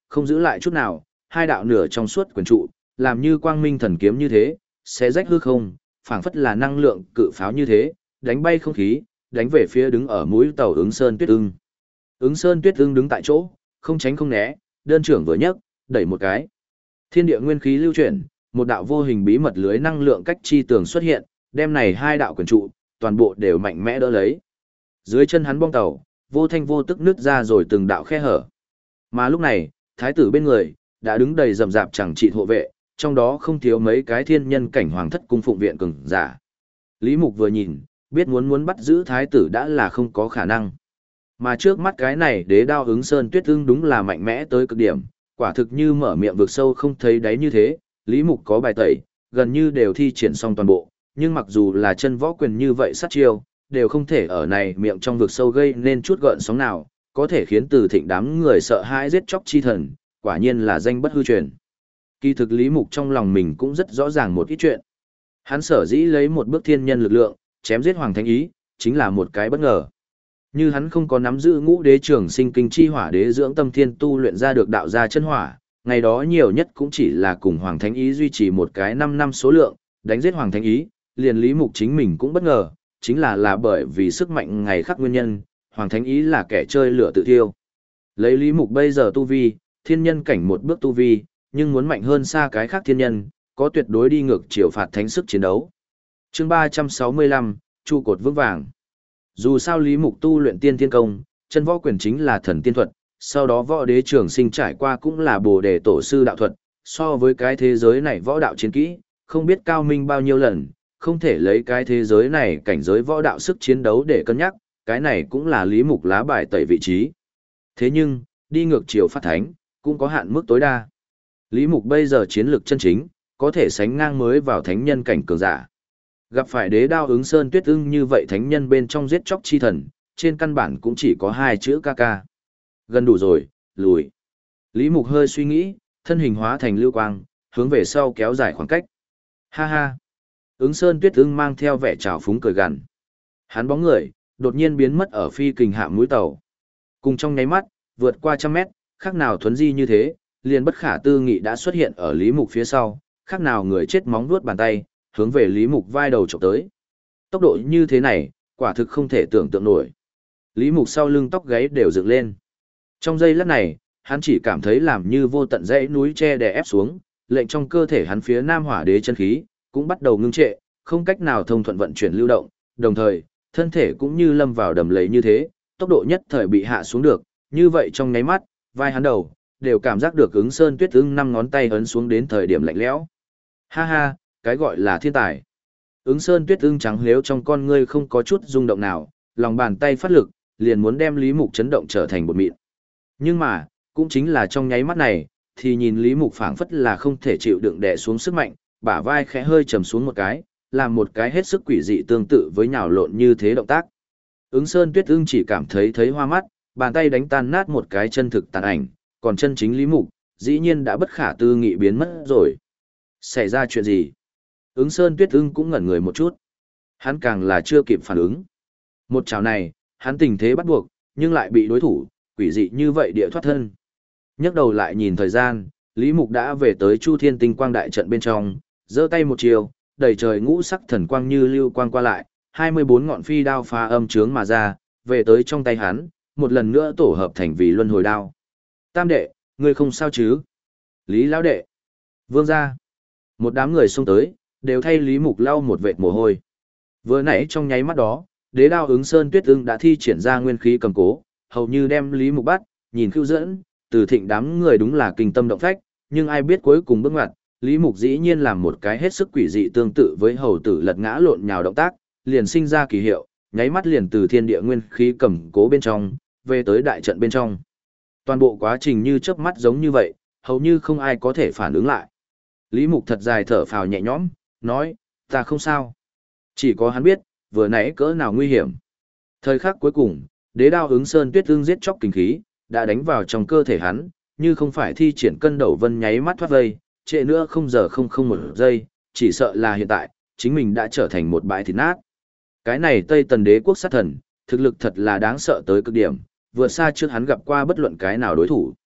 Speaker 1: không giữ lại chút nào, hai đạo nửa trong suốt quyền trụ, làm như quang minh thần kiếm như thế, xé rách hư không, phảng phất là năng lượng cự pháo như thế, đánh bay không khí, đánh về phía đứng ở mũi tàu Ứng Sơn Tuyết Ưng. Ứng Sơn Tuyết Ưng đứng tại chỗ, không tránh không né, đơn trưởng vừa nhấc, đẩy một cái. Thiên địa nguyên khí lưu chuyển, một đạo vô hình bí mật lưới năng lượng cách chi tường xuất hiện, đem này hai đạo quyền trụ, toàn bộ đều mạnh mẽ đỡ lấy. Dưới chân hắn bong tàu, vô thanh vô tức nứt ra rồi từng đạo khe hở. Mà lúc này, thái tử bên người, đã đứng đầy rầm rạp chẳng trị hộ vệ, trong đó không thiếu mấy cái thiên nhân cảnh hoàng thất cung phụng viện cường giả. Lý Mục vừa nhìn, biết muốn bắt giữ thái tử đã là không có khả năng. Mà trước mắt cái này đế đao Ứng Sơn Tuyết Ưng đúng là mạnh mẽ tới cực điểm, quả thực như mở miệng vực sâu không thấy đáy như thế, Lý Mục có bài tẩy, gần như đều thi triển xong toàn bộ, nhưng mặc dù là chân võ quyền như vậy sát chiêu, đều không thể ở này miệng trong vực sâu gây nên chút gợn sóng nào, có thể khiến Từ Thịnh đám người sợ hãi giết chóc chi thần, quả nhiên là danh bất hư truyền. Kỳ thực Lý Mục trong lòng mình cũng rất rõ ràng một ít chuyện. Hắn sở dĩ lấy một bước thiên nhân lực lượng, chém giết Hoàng Thánh Ý, chính là một cái bất ngờ. Như hắn không có nắm giữ Ngũ Đế Trường Sinh Kinh chi hỏa đế dưỡng tâm thiên tu luyện ra được đạo gia chân hỏa, ngày đó nhiều nhất cũng chỉ là cùng Hoàng Thánh Ý duy trì một cái 5 năm số lượng, đánh giết Hoàng Thánh Ý, liền Lý Mục chính mình cũng bất ngờ, chính là bởi vì sức mạnh ngày khắc nguyên nhân, Hoàng Thánh Ý là kẻ chơi lửa tự thiêu. Lấy Lý Mục bây giờ tu vi, thiên nhân cảnh một bước tu vi, nhưng muốn mạnh hơn xa cái khác thiên nhân, có tuyệt đối đi ngược chiều phạt thánh sức chiến đấu. Chương 365, trụ cột vững vàng. Dù sao Lý Mục tu luyện tiên thiên công, chân võ quyền chính là thần tiên thuật, sau đó võ đế trường sinh trải qua cũng là bồ đề tổ sư đạo thuật, so với cái thế giới này võ đạo chiến kỹ, không biết cao minh bao nhiêu lần, không thể lấy cái thế giới này cảnh giới võ đạo sức chiến đấu để cân nhắc, cái này cũng là Lý Mục lá bài tẩy vị trí. Thế nhưng, đi ngược chiều phát thánh, cũng có hạn mức tối đa. Lý Mục bây giờ chiến lược chân chính, có thể sánh ngang mới vào thánh nhân cảnh cường giả. Gặp phải đế đao Ứng Sơn Tuyết Ưng như vậy thánh nhân bên trong giết chóc chi thần, trên căn bản cũng chỉ có hai chữ ca ca. Gần đủ rồi, lùi. Lý Mục hơi suy nghĩ, thân hình hóa thành lưu quang, hướng về sau kéo dài khoảng cách. Ha ha. Ứng Sơn Tuyết Ưng mang theo vẻ trào phúng cười gằn. Hắn bóng người, đột nhiên biến mất ở phi kình hạ mũi tàu. Cùng trong nháy mắt, vượt qua 100 mét, khác nào thuấn di như thế, liền bất khả tư nghị đã xuất hiện ở Lý Mục phía sau, khác nào người chết móng vuốt bàn tay, hướng về Lý Mục vai đầu chụp tới. Tốc độ như thế này, quả thực không thể tưởng tượng nổi. Lý Mục sau lưng tóc gáy đều dựng lên. Trong giây lát này, hắn chỉ cảm thấy làm như vô tận dãy núi che đè ép xuống, lệnh trong cơ thể hắn phía Nam Hỏa Đế chân khí cũng bắt đầu ngưng trệ, không cách nào thông thuận vận chuyển lưu động, đồng thời, thân thể cũng như lâm vào đầm lầy như thế, tốc độ nhất thời bị hạ xuống được, như vậy trong nháy mắt, vai hắn đầu đều cảm giác được Ứng Sơn Tuyết Ưng 5 ngón tay ấn xuống đến thời điểm lạnh lẽo. Ha ha, cái gọi là thiên tài. Ứng Sơn Tuyết Ưng trắng lếu trong con ngươi không có chút rung động nào, lòng bàn tay phát lực, liền muốn đem Lý Mục chấn động trở thành bột mịn. Nhưng mà, cũng chính là trong nháy mắt này, thì nhìn Lý Mục phảng phất là không thể chịu đựng đè xuống sức mạnh, bả vai khẽ hơi trầm xuống một cái, làm một cái hết sức quỷ dị tương tự với nhào lộn như thế động tác. Ứng Sơn Tuyết Ưng chỉ cảm thấy hoa mắt, bàn tay đánh tan nát một cái chân thực tàn ảnh, còn chân chính Lý Mục, dĩ nhiên đã bất khả tư nghị biến mất rồi. Xảy ra chuyện gì? Ứng Sơn Tuyết Ưng cũng ngẩn người một chút. Hắn càng là chưa kịp phản ứng. Một chảo này, hắn tình thế bắt buộc, nhưng lại bị đối thủ, quỷ dị như vậy địa thoát thân. Nhấc đầu lại nhìn thời gian, Lý Mục đã về tới Chu Thiên Tinh Quang đại trận bên trong, giơ tay một chiều, đầy trời ngũ sắc thần quang như lưu quang qua lại, 24 ngọn phi đao phá âm chướng mà ra, về tới trong tay hắn, một lần nữa tổ hợp thành vì luân hồi đao. Tam đệ, ngươi không sao chứ? Lý lão đệ, Vương gia. Một đám người xông tới, đều thay Lý Mục lau một vệt mồ hôi. Vừa nãy trong nháy mắt đó, đế đao Ứng Sơn Tuyết Ưng đã thi triển ra nguyên khí cầm cố, hầu như đem Lý Mục bắt, nhìn Khưu Dẫn, Từ Thịnh đám người đúng là kinh tâm động phách, nhưng ai biết cuối cùng bước ngoặt, Lý Mục dĩ nhiên làm một cái hết sức quỷ dị tương tự với hầu tử lật ngã lộn nhào động tác, liền sinh ra kỳ hiệu, nháy mắt liền từ thiên địa nguyên khí cầm cố bên trong, về tới đại trận bên trong. Toàn bộ quá trình như chớp mắt giống như vậy, hầu như không ai có thể phản ứng lại. Lý Mục thật dài thở phào nhẹ nhõm, nói, ta không sao. Chỉ có hắn biết, vừa nãy cỡ nào nguy hiểm. Thời khắc cuối cùng, đế đao Ứng Sơn Tuyết Ưng giết chóc kinh khí, đã đánh vào trong cơ thể hắn, như không phải thi triển cân đầu vân nháy mắt thoát vây, trễ nữa không giờ không không một giây, chỉ sợ là hiện tại, chính mình đã trở thành một bãi thịt nát. Cái này Tây Tần đế quốc sát thần, thực lực thật là đáng sợ tới cực điểm, vượt xa trước hắn gặp qua bất luận cái nào đối thủ.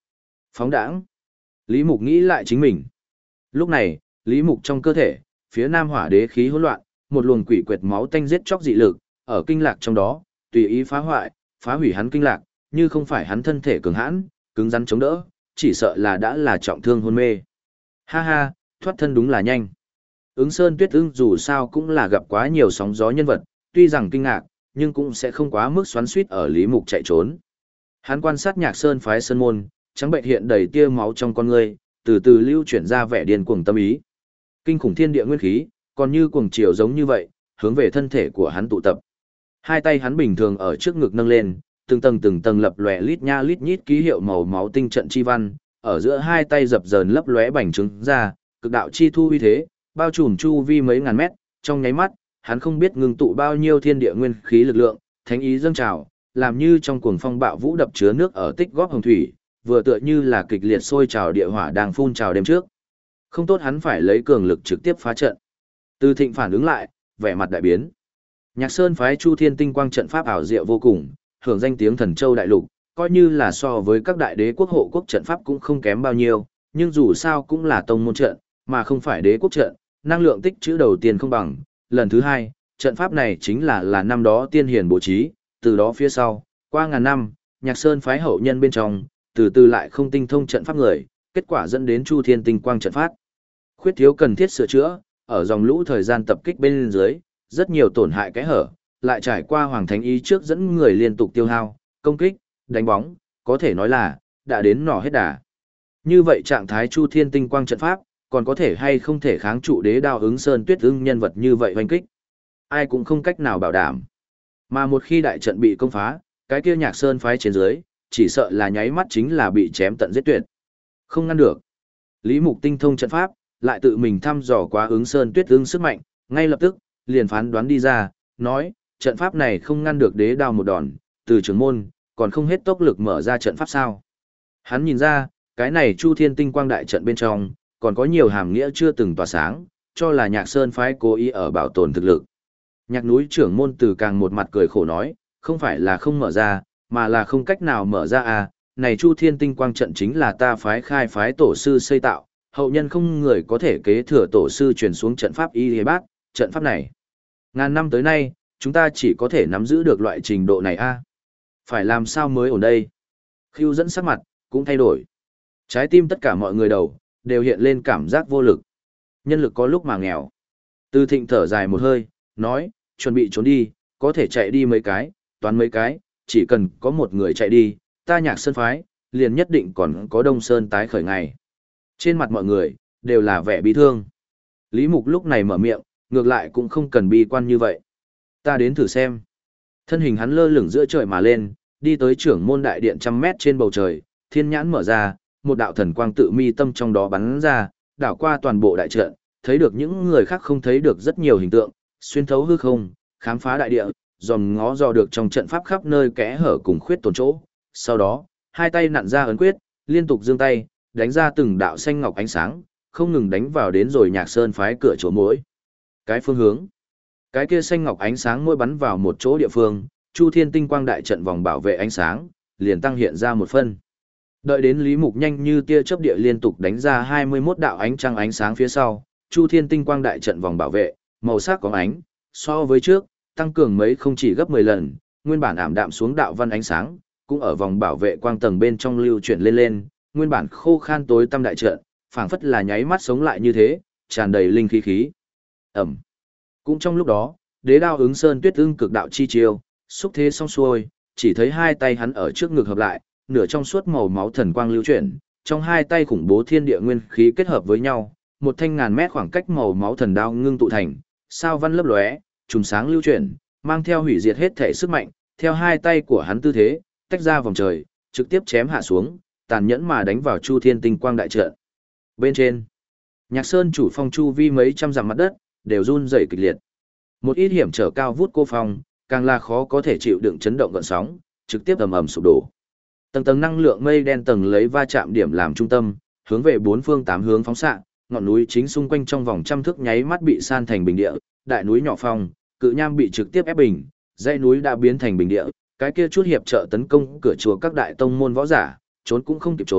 Speaker 1: Phóng đãng. Lý Mục nghĩ lại chính mình. Lúc này, Lý Mục trong cơ thể, phía nam hỏa đế khí hỗn loạn, một luồng quỷ quyệt máu tanh giết chóc dị lực, ở kinh lạc trong đó, tùy ý phá hoại, phá hủy hắn kinh lạc, như không phải hắn thân thể cường hãn, cứng rắn chống đỡ, chỉ sợ là đã là trọng thương hôn mê. Ha ha, thoát thân đúng là nhanh. Ứng Sơn Tuyết Ưng dù sao cũng là gặp quá nhiều sóng gió nhân vật, tuy rằng kinh ngạc, nhưng cũng sẽ không quá mức xoắn xuýt ở Lý Mục chạy trốn. Hắn quan sát Nhạc Sơn phái sơn môn, trắng bệnh hiện đầy tia máu trong con người, từ từ lưu chuyển ra vẻ điên cuồng tâm ý. Kinh khủng thiên địa nguyên khí, còn như cuồng chiều giống như vậy, hướng về thân thể của hắn tụ tập. Hai tay hắn bình thường ở trước ngực nâng lên, từng tầng lập lòe lít nha lít nhít ký hiệu màu máu tinh trận chi văn, ở giữa hai tay dập dờn lấp lóe bành trướng ra, cực đạo chi thu uy thế, bao trùm chu vi mấy ngàn mét, trong nháy mắt, hắn không biết ngưng tụ bao nhiêu thiên địa nguyên khí lực lượng, thánh ý dâng trào, làm như trong cuồng phong bạo vũ đập chứa nước ở tích góp hồng thủy, vừa tựa như là kịch liệt sôi trào địa hỏa đang phun trào đêm trước. Không tốt hắn phải lấy cường lực trực tiếp phá trận. Từ Thịnh phản ứng lại, vẻ mặt đại biến. Nhạc Sơn phái Chu Thiên Tinh Quang trận pháp ảo diệu vô cùng, hưởng danh tiếng Thần Châu đại lục, coi như là so với các đại đế quốc hộ quốc trận pháp cũng không kém bao nhiêu, nhưng dù sao cũng là tông môn trận, mà không phải đế quốc trận, năng lượng tích trữ đầu tiên không bằng. Lần thứ hai, trận pháp này chính là năm đó tiên hiền bố trí, từ đó phía sau, qua ngàn năm, Nhạc Sơn phái hậu nhân bên trong, từ từ lại không tinh thông trận pháp người, kết quả dẫn đến Chu Thiên Tinh Quang trận pháp khuyết thiếu cần thiết sửa chữa, ở dòng lũ thời gian tập kích bên dưới, rất nhiều tổn hại kẽ hở, lại trải qua Hoàng Thánh ý trước dẫn người liên tục tiêu hao, công kích, đánh bóng, có thể nói là đã đến nỏ hết đà. Như vậy trạng thái Chu Thiên Tinh Quang trận pháp, còn có thể hay không thể kháng trụ đế đao Ứng Sơn Tuyết Ưng nhân vật như vậy hoành kích? Ai cũng không cách nào bảo đảm. Mà một khi đại trận bị công phá, cái kia Nhạc Sơn phái trên dưới, chỉ sợ là nháy mắt chính là bị chém tận giết tuyệt. Không ngăn được. Lý Mục tinh thông trận pháp, lại tự mình thăm dò qua Ứng Sơn Tuyết Ưng sức mạnh, ngay lập tức, liền phán đoán đi ra, nói, trận pháp này không ngăn được đế đao một đòn, từ trưởng môn, còn không hết tốc lực mở ra trận pháp sao. Hắn nhìn ra, cái này Chu Thiên Tinh Quang đại trận bên trong, còn có nhiều hàm nghĩa chưa từng tỏa sáng, cho là Nhạc Sơn phái cố ý ở bảo tồn thực lực. Nhạc núi trưởng môn từ càng một mặt cười khổ nói, không phải là không mở ra, mà là không cách nào mở ra à, này Chu Thiên Tinh Quang trận chính là ta phái khai phái tổ sư xây tạo, hậu nhân không người có thể kế thừa tổ sư truyền xuống trận pháp y hề bác, trận pháp này. Ngàn năm tới nay, chúng ta chỉ có thể nắm giữ được loại trình độ này a. Phải làm sao mới ổn đây? Khưu dẫn sắc mặt, cũng thay đổi. Trái tim tất cả mọi người đầu, đều hiện lên cảm giác vô lực. Nhân lực có lúc mà nghèo. Từ Thịnh thở dài một hơi, nói, chuẩn bị trốn đi, có thể chạy đi mấy cái, toán mấy cái, chỉ cần có một người chạy đi, ta Nhạc Sơn phái, liền nhất định còn có Đông Sơn tái khởi ngày. Trên mặt mọi người, đều là vẻ bi thương. Lý Mục lúc này mở miệng, ngược lại cũng không cần bi quan như vậy. Ta đến thử xem. Thân hình hắn lơ lửng giữa trời mà lên, đi tới trưởng môn đại điện 100 mét trên bầu trời, thiên nhãn mở ra, một đạo thần quang tự mi tâm trong đó bắn ra, đảo qua toàn bộ đại trận, thấy được những người khác không thấy được rất nhiều hình tượng, xuyên thấu hư không, khám phá đại địa, dòm ngó dò được trong trận pháp khắp nơi kẽ hở cùng khuyết tổn chỗ. Sau đó, hai tay nặn ra ấn quyết, liên tục giương tay, đánh ra từng đạo xanh ngọc ánh sáng, không ngừng đánh vào đến rồi Nhạc Sơn phái cửa chỗ mỗi. Cái phương hướng, cái kia xanh ngọc ánh sáng mỗi bắn vào một chỗ địa phương, Chu Thiên Tinh Quang đại trận vòng bảo vệ ánh sáng, liền tăng hiện ra một phân. Đợi đến Lý Mục nhanh như tia chớp địa liên tục đánh ra 21 đạo ánh trăng ánh sáng phía sau, Chu Thiên Tinh Quang đại trận vòng bảo vệ, màu sắc có ánh, so với trước, tăng cường mấy không chỉ gấp 10 lần, nguyên bản ảm đạm xuống đạo văn ánh sáng, cũng ở vòng bảo vệ quang tầng bên trong lưu chuyển lên, nguyên bản khô khan tối tăm đại trận, phảng phất là nháy mắt sống lại như thế, tràn đầy linh khí khí. Ẩm. Cũng trong lúc đó, đế đao Ứng Sơn Tuyết Ưng cực đạo chi chiêu, xúc thế xong xuôi, chỉ thấy hai tay hắn ở trước ngực hợp lại, nửa trong suốt màu máu thần quang lưu chuyển, trong hai tay khủng bố thiên địa nguyên khí kết hợp với nhau, một thanh ngàn mét khoảng cách màu máu thần đao ngưng tụ thành, sao văn lấp lóe, trùng sáng lưu chuyển, mang theo hủy diệt hết thể sức mạnh, theo hai tay của hắn tư thế, tách ra vòng trời, trực tiếp chém hạ xuống, tàn nhẫn mà đánh vào Chu Thiên Tinh Quang đại trận. Bên trên, Nhạc Sơn chủ phong chu vi mấy trăm dặm mặt đất, đều run rẩy kịch liệt. Một ít hiểm trở cao vút cô phong, càng là khó có thể chịu đựng chấn động gợn sóng, trực tiếp ầm ầm sụp đổ. Tầng tầng năng lượng mây đen tầng lấy va chạm điểm làm trung tâm, hướng về bốn phương tám hướng phóng xạ, ngọn núi chính xung quanh trong vòng trăm thước nháy mắt bị san thành bình địa, đại núi nhỏ phong, cự nham bị trực tiếp ép bình, dãy núi đã biến thành bình địa, cái kia chút hiệp trợ tấn công cửa chùa các đại tông môn võ giả, trốn cũng không kịp trốn,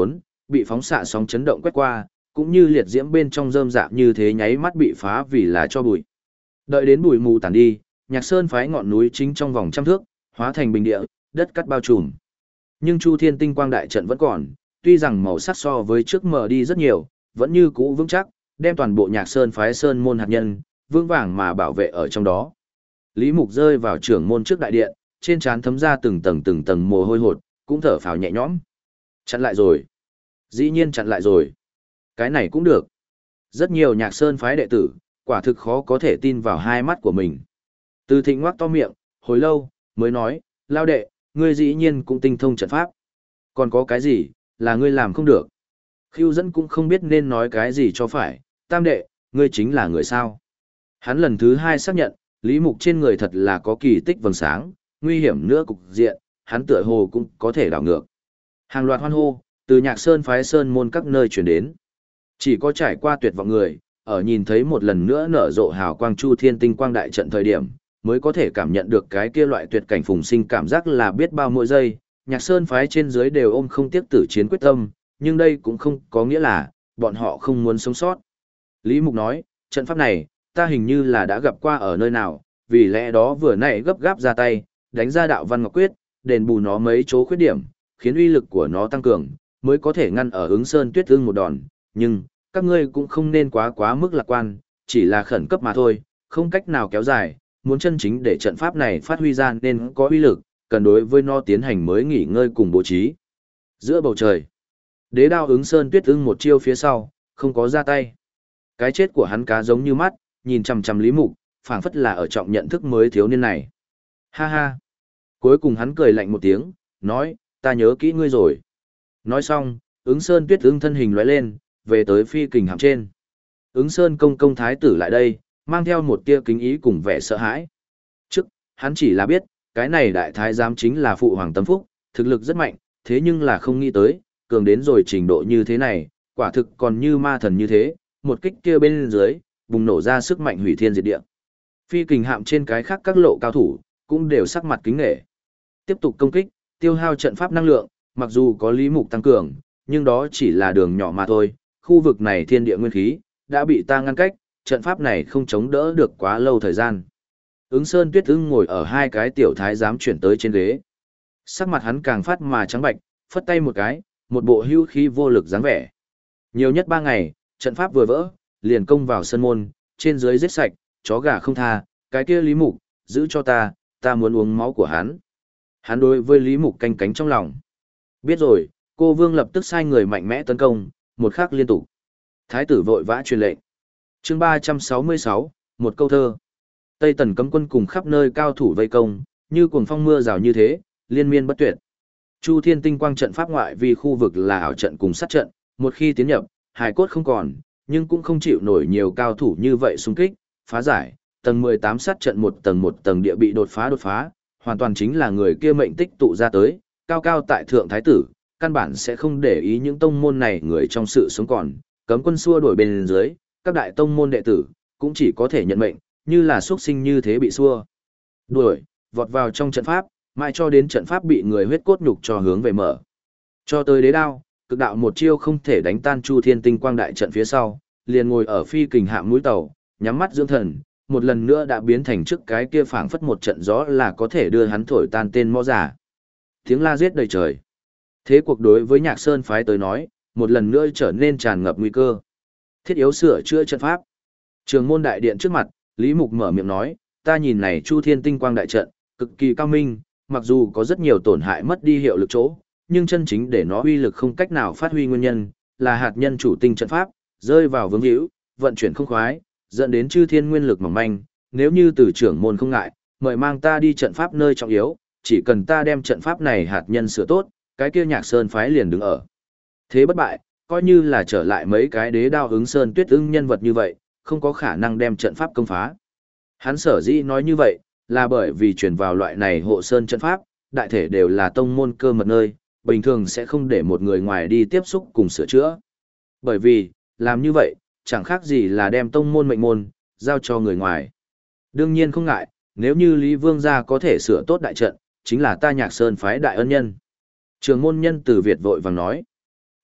Speaker 1: bị phóng xạ sóng chấn động quét qua, cũng như liệt diễm bên trong rơm rạ như thế nháy mắt bị phá vì là cho bụi. Đợi đến bụi mù tàn đi, Nhạc Sơn phái ngọn núi chính trong vòng trăm thước, hóa thành bình địa, đất cắt bao trùm. Nhưng Chu Thiên Tinh Quang đại trận vẫn còn, tuy rằng màu sắc so với trước mờ đi rất nhiều, vẫn như cũ vững chắc, đem toàn bộ Nhạc Sơn phái sơn môn hạt nhân, vững vàng mà bảo vệ ở trong đó. Lý Mục rơi vào trưởng môn trước đại điện, trên trán thấm ra từng tầng mồ hôi hột, cũng thở phào nhẹ nhõm. Chặn lại rồi. Dĩ nhiên chặn lại rồi. Cái này cũng được. Rất nhiều Nhạc Sơn phái đệ tử, quả thực khó có thể tin vào hai mắt của mình. Từ Thịnh ngoác to miệng, hồi lâu, mới nói, lao đệ, ngươi dĩ nhiên cũng tinh thông trận pháp. Còn có cái gì, là ngươi làm không được. Khưu dẫn cũng không biết nên nói cái gì cho phải, tam đệ, ngươi chính là người sao. Hắn lần thứ hai xác nhận, Lý Mục trên người thật là có kỳ tích vầng sáng, nguy hiểm nữa cục diện, hắn tựa hồ cũng có thể đảo ngược. Hàng loạt hoan hô, từ Nhạc Sơn phái sơn môn các nơi chuyển đến. Chỉ có trải qua tuyệt vọng người, ở nhìn thấy một lần nữa nở rộ hào quang Chu Thiên Tinh Quang đại trận thời điểm, mới có thể cảm nhận được cái kia loại tuyệt cảnh phùng sinh cảm giác là biết bao mỗi giây, Nhạc Sơn phái trên dưới đều ôm không tiếc tử chiến quyết tâm, nhưng đây cũng không có nghĩa là bọn họ không muốn sống sót. Lý Mục nói, trận pháp này, ta hình như là đã gặp qua ở nơi nào, vì lẽ đó vừa nãy gấp gáp ra tay, đánh ra đạo văn ngọc quyết, đền bù nó mấy chỗ khuyết điểm, khiến uy lực của nó tăng cường, mới có thể ngăn ở Ứng Sơn Tuyết Ưng một đòn, nhưng các ngươi cũng không nên quá mức lạc quan, chỉ là khẩn cấp mà thôi, không cách nào kéo dài, muốn chân chính để trận pháp này phát huy ra nên có uy lực, cần đối với nó tiến hành mới nghỉ ngơi cùng bố trí. Giữa bầu trời, Đế Đao Ứng Sơn Tuyết Ưng một chiêu phía sau, không có ra tay. Cái chết của hắn cá giống như mắt, nhìn chằm chằm Lý Mục, phảng phất là ở trọng nhận thức mới thiếu niên này. Ha ha. Cuối cùng hắn cười lạnh một tiếng, nói, ta nhớ kỹ ngươi rồi. Nói xong, Ứng Sơn Tuyết Ưng thân hình lóe lên, về tới phi kình hạm trên. Ứng Sơn công thái tử lại đây, mang theo một tia kính ý cùng vẻ sợ hãi. Trước, hắn chỉ là biết, cái này đại thái giám chính là phụ hoàng Tâm Phúc, thực lực rất mạnh, thế nhưng là không nghĩ tới, cường đến rồi trình độ như thế này, quả thực còn như ma thần như thế, một kích kia bên dưới, bùng nổ ra sức mạnh hủy thiên diệt địa. Phi kình hạm trên cái khác các lộ cao thủ, cũng đều sắc mặt kính nể. Tiếp tục công kích, tiêu hao trận pháp năng lượng, mặc dù có Lý Mục tăng cường, nhưng đó chỉ là đường nhỏ mà thôi, khu vực này thiên địa nguyên khí, đã bị ta ngăn cách, trận pháp này không chống đỡ được quá lâu thời gian. Ứng Sơn Tuyết Ưng ngồi ở hai cái tiểu thái giám chuyển tới trên ghế. Sắc mặt hắn càng phát mà trắng bạch, phất tay một cái, một bộ hưu khí vô lực dáng vẻ. Nhiều nhất 3 ngày, trận pháp vừa vỡ, liền công vào sân môn, trên dưới giết sạch, chó gà không tha, cái kia Lý Mục, giữ cho ta muốn uống máu của hắn. Hắn đối với Lý Mục canh cánh trong lòng. Biết rồi, cô Vương lập tức sai người mạnh mẽ tấn công, một khắc liên tục. Thái tử vội vã truyền lệnh. Chương 366, một câu thơ. Tây Tần cấm quân cùng khắp nơi cao thủ vây công, như cuồng phong mưa rào như thế, liên miên bất tuyệt. Chu Thiên Tinh Quang trận pháp ngoại vì khu vực là ảo trận cùng sát trận, một khi tiến nhập, hài cốt không còn, nhưng cũng không chịu nổi nhiều cao thủ như vậy xung kích, phá giải, tầng 18 sát trận một tầng địa bị đột phá, hoàn toàn chính là người kia mệnh tích tụ ra tới, cao cao tại thượng thái tử, căn bản sẽ không để ý những tông môn này người trong sự sống còn, cấm quân xua đuổi bên dưới, các đại tông môn đệ tử, cũng chỉ có thể nhận mệnh, như là xuất sinh như thế bị xua đuổi, vọt vào trong trận pháp, mãi cho đến trận pháp bị người huyết cốt nhục cho hướng về mở. Cho tới Đế Đao, cực đạo một chiêu không thể đánh tan Chu Thiên Tinh Quang đại trận phía sau, liền ngồi ở phi kình hạm mũi tàu, nhắm mắt dưỡng thần, một lần nữa đã biến thành trước cái kia phảng phất một trận gió là có thể đưa hắn thổi tan tên mõ giả. Tiếng la giết đầy trời. Thế cuộc đối với Nhạc Sơn phái tới nói, một lần nữa trở nên tràn ngập nguy cơ. Thiết yếu sửa chữa trận pháp. Trường môn đại điện trước mặt, Lý Mục mở miệng nói, ta nhìn này Chu Thiên Tinh Quang đại trận, cực kỳ cao minh, mặc dù có rất nhiều tổn hại mất đi hiệu lực chỗ, nhưng chân chính để nó uy lực không cách nào phát huy nguyên nhân, là hạt nhân chủ tinh trận pháp, rơi vào vướng hữu, vận chuyển không khoái, dẫn đến chư thiên nguyên lực mỏng manh, nếu như từ trưởng môn không ngại, mời mang ta đi trận pháp nơi trọng yếu, chỉ cần ta đem trận pháp này hạt nhân sửa tốt, cái kia Nhạc Sơn phái liền đứng ở thế bất bại, coi như là trở lại mấy cái Đế Đao Ứng Sơn Tuyết Ưng nhân vật như vậy, không có khả năng đem trận pháp công phá. Hắn sở dĩ nói như vậy, là bởi vì truyền vào loại này hộ sơn trận pháp, đại thể đều là tông môn cơ mật nơi, bình thường sẽ không để một người ngoài đi tiếp xúc cùng sửa chữa. Bởi vì, làm như vậy, chẳng khác gì là đem tông môn mệnh môn, giao cho người ngoài. Đương nhiên không ngại, nếu như Lý Vương gia có thể sửa tốt đại trận, chính là ta Nhạc Sơn phái đại ân nhân. Trường môn nhân từ Việt vội vàng nói.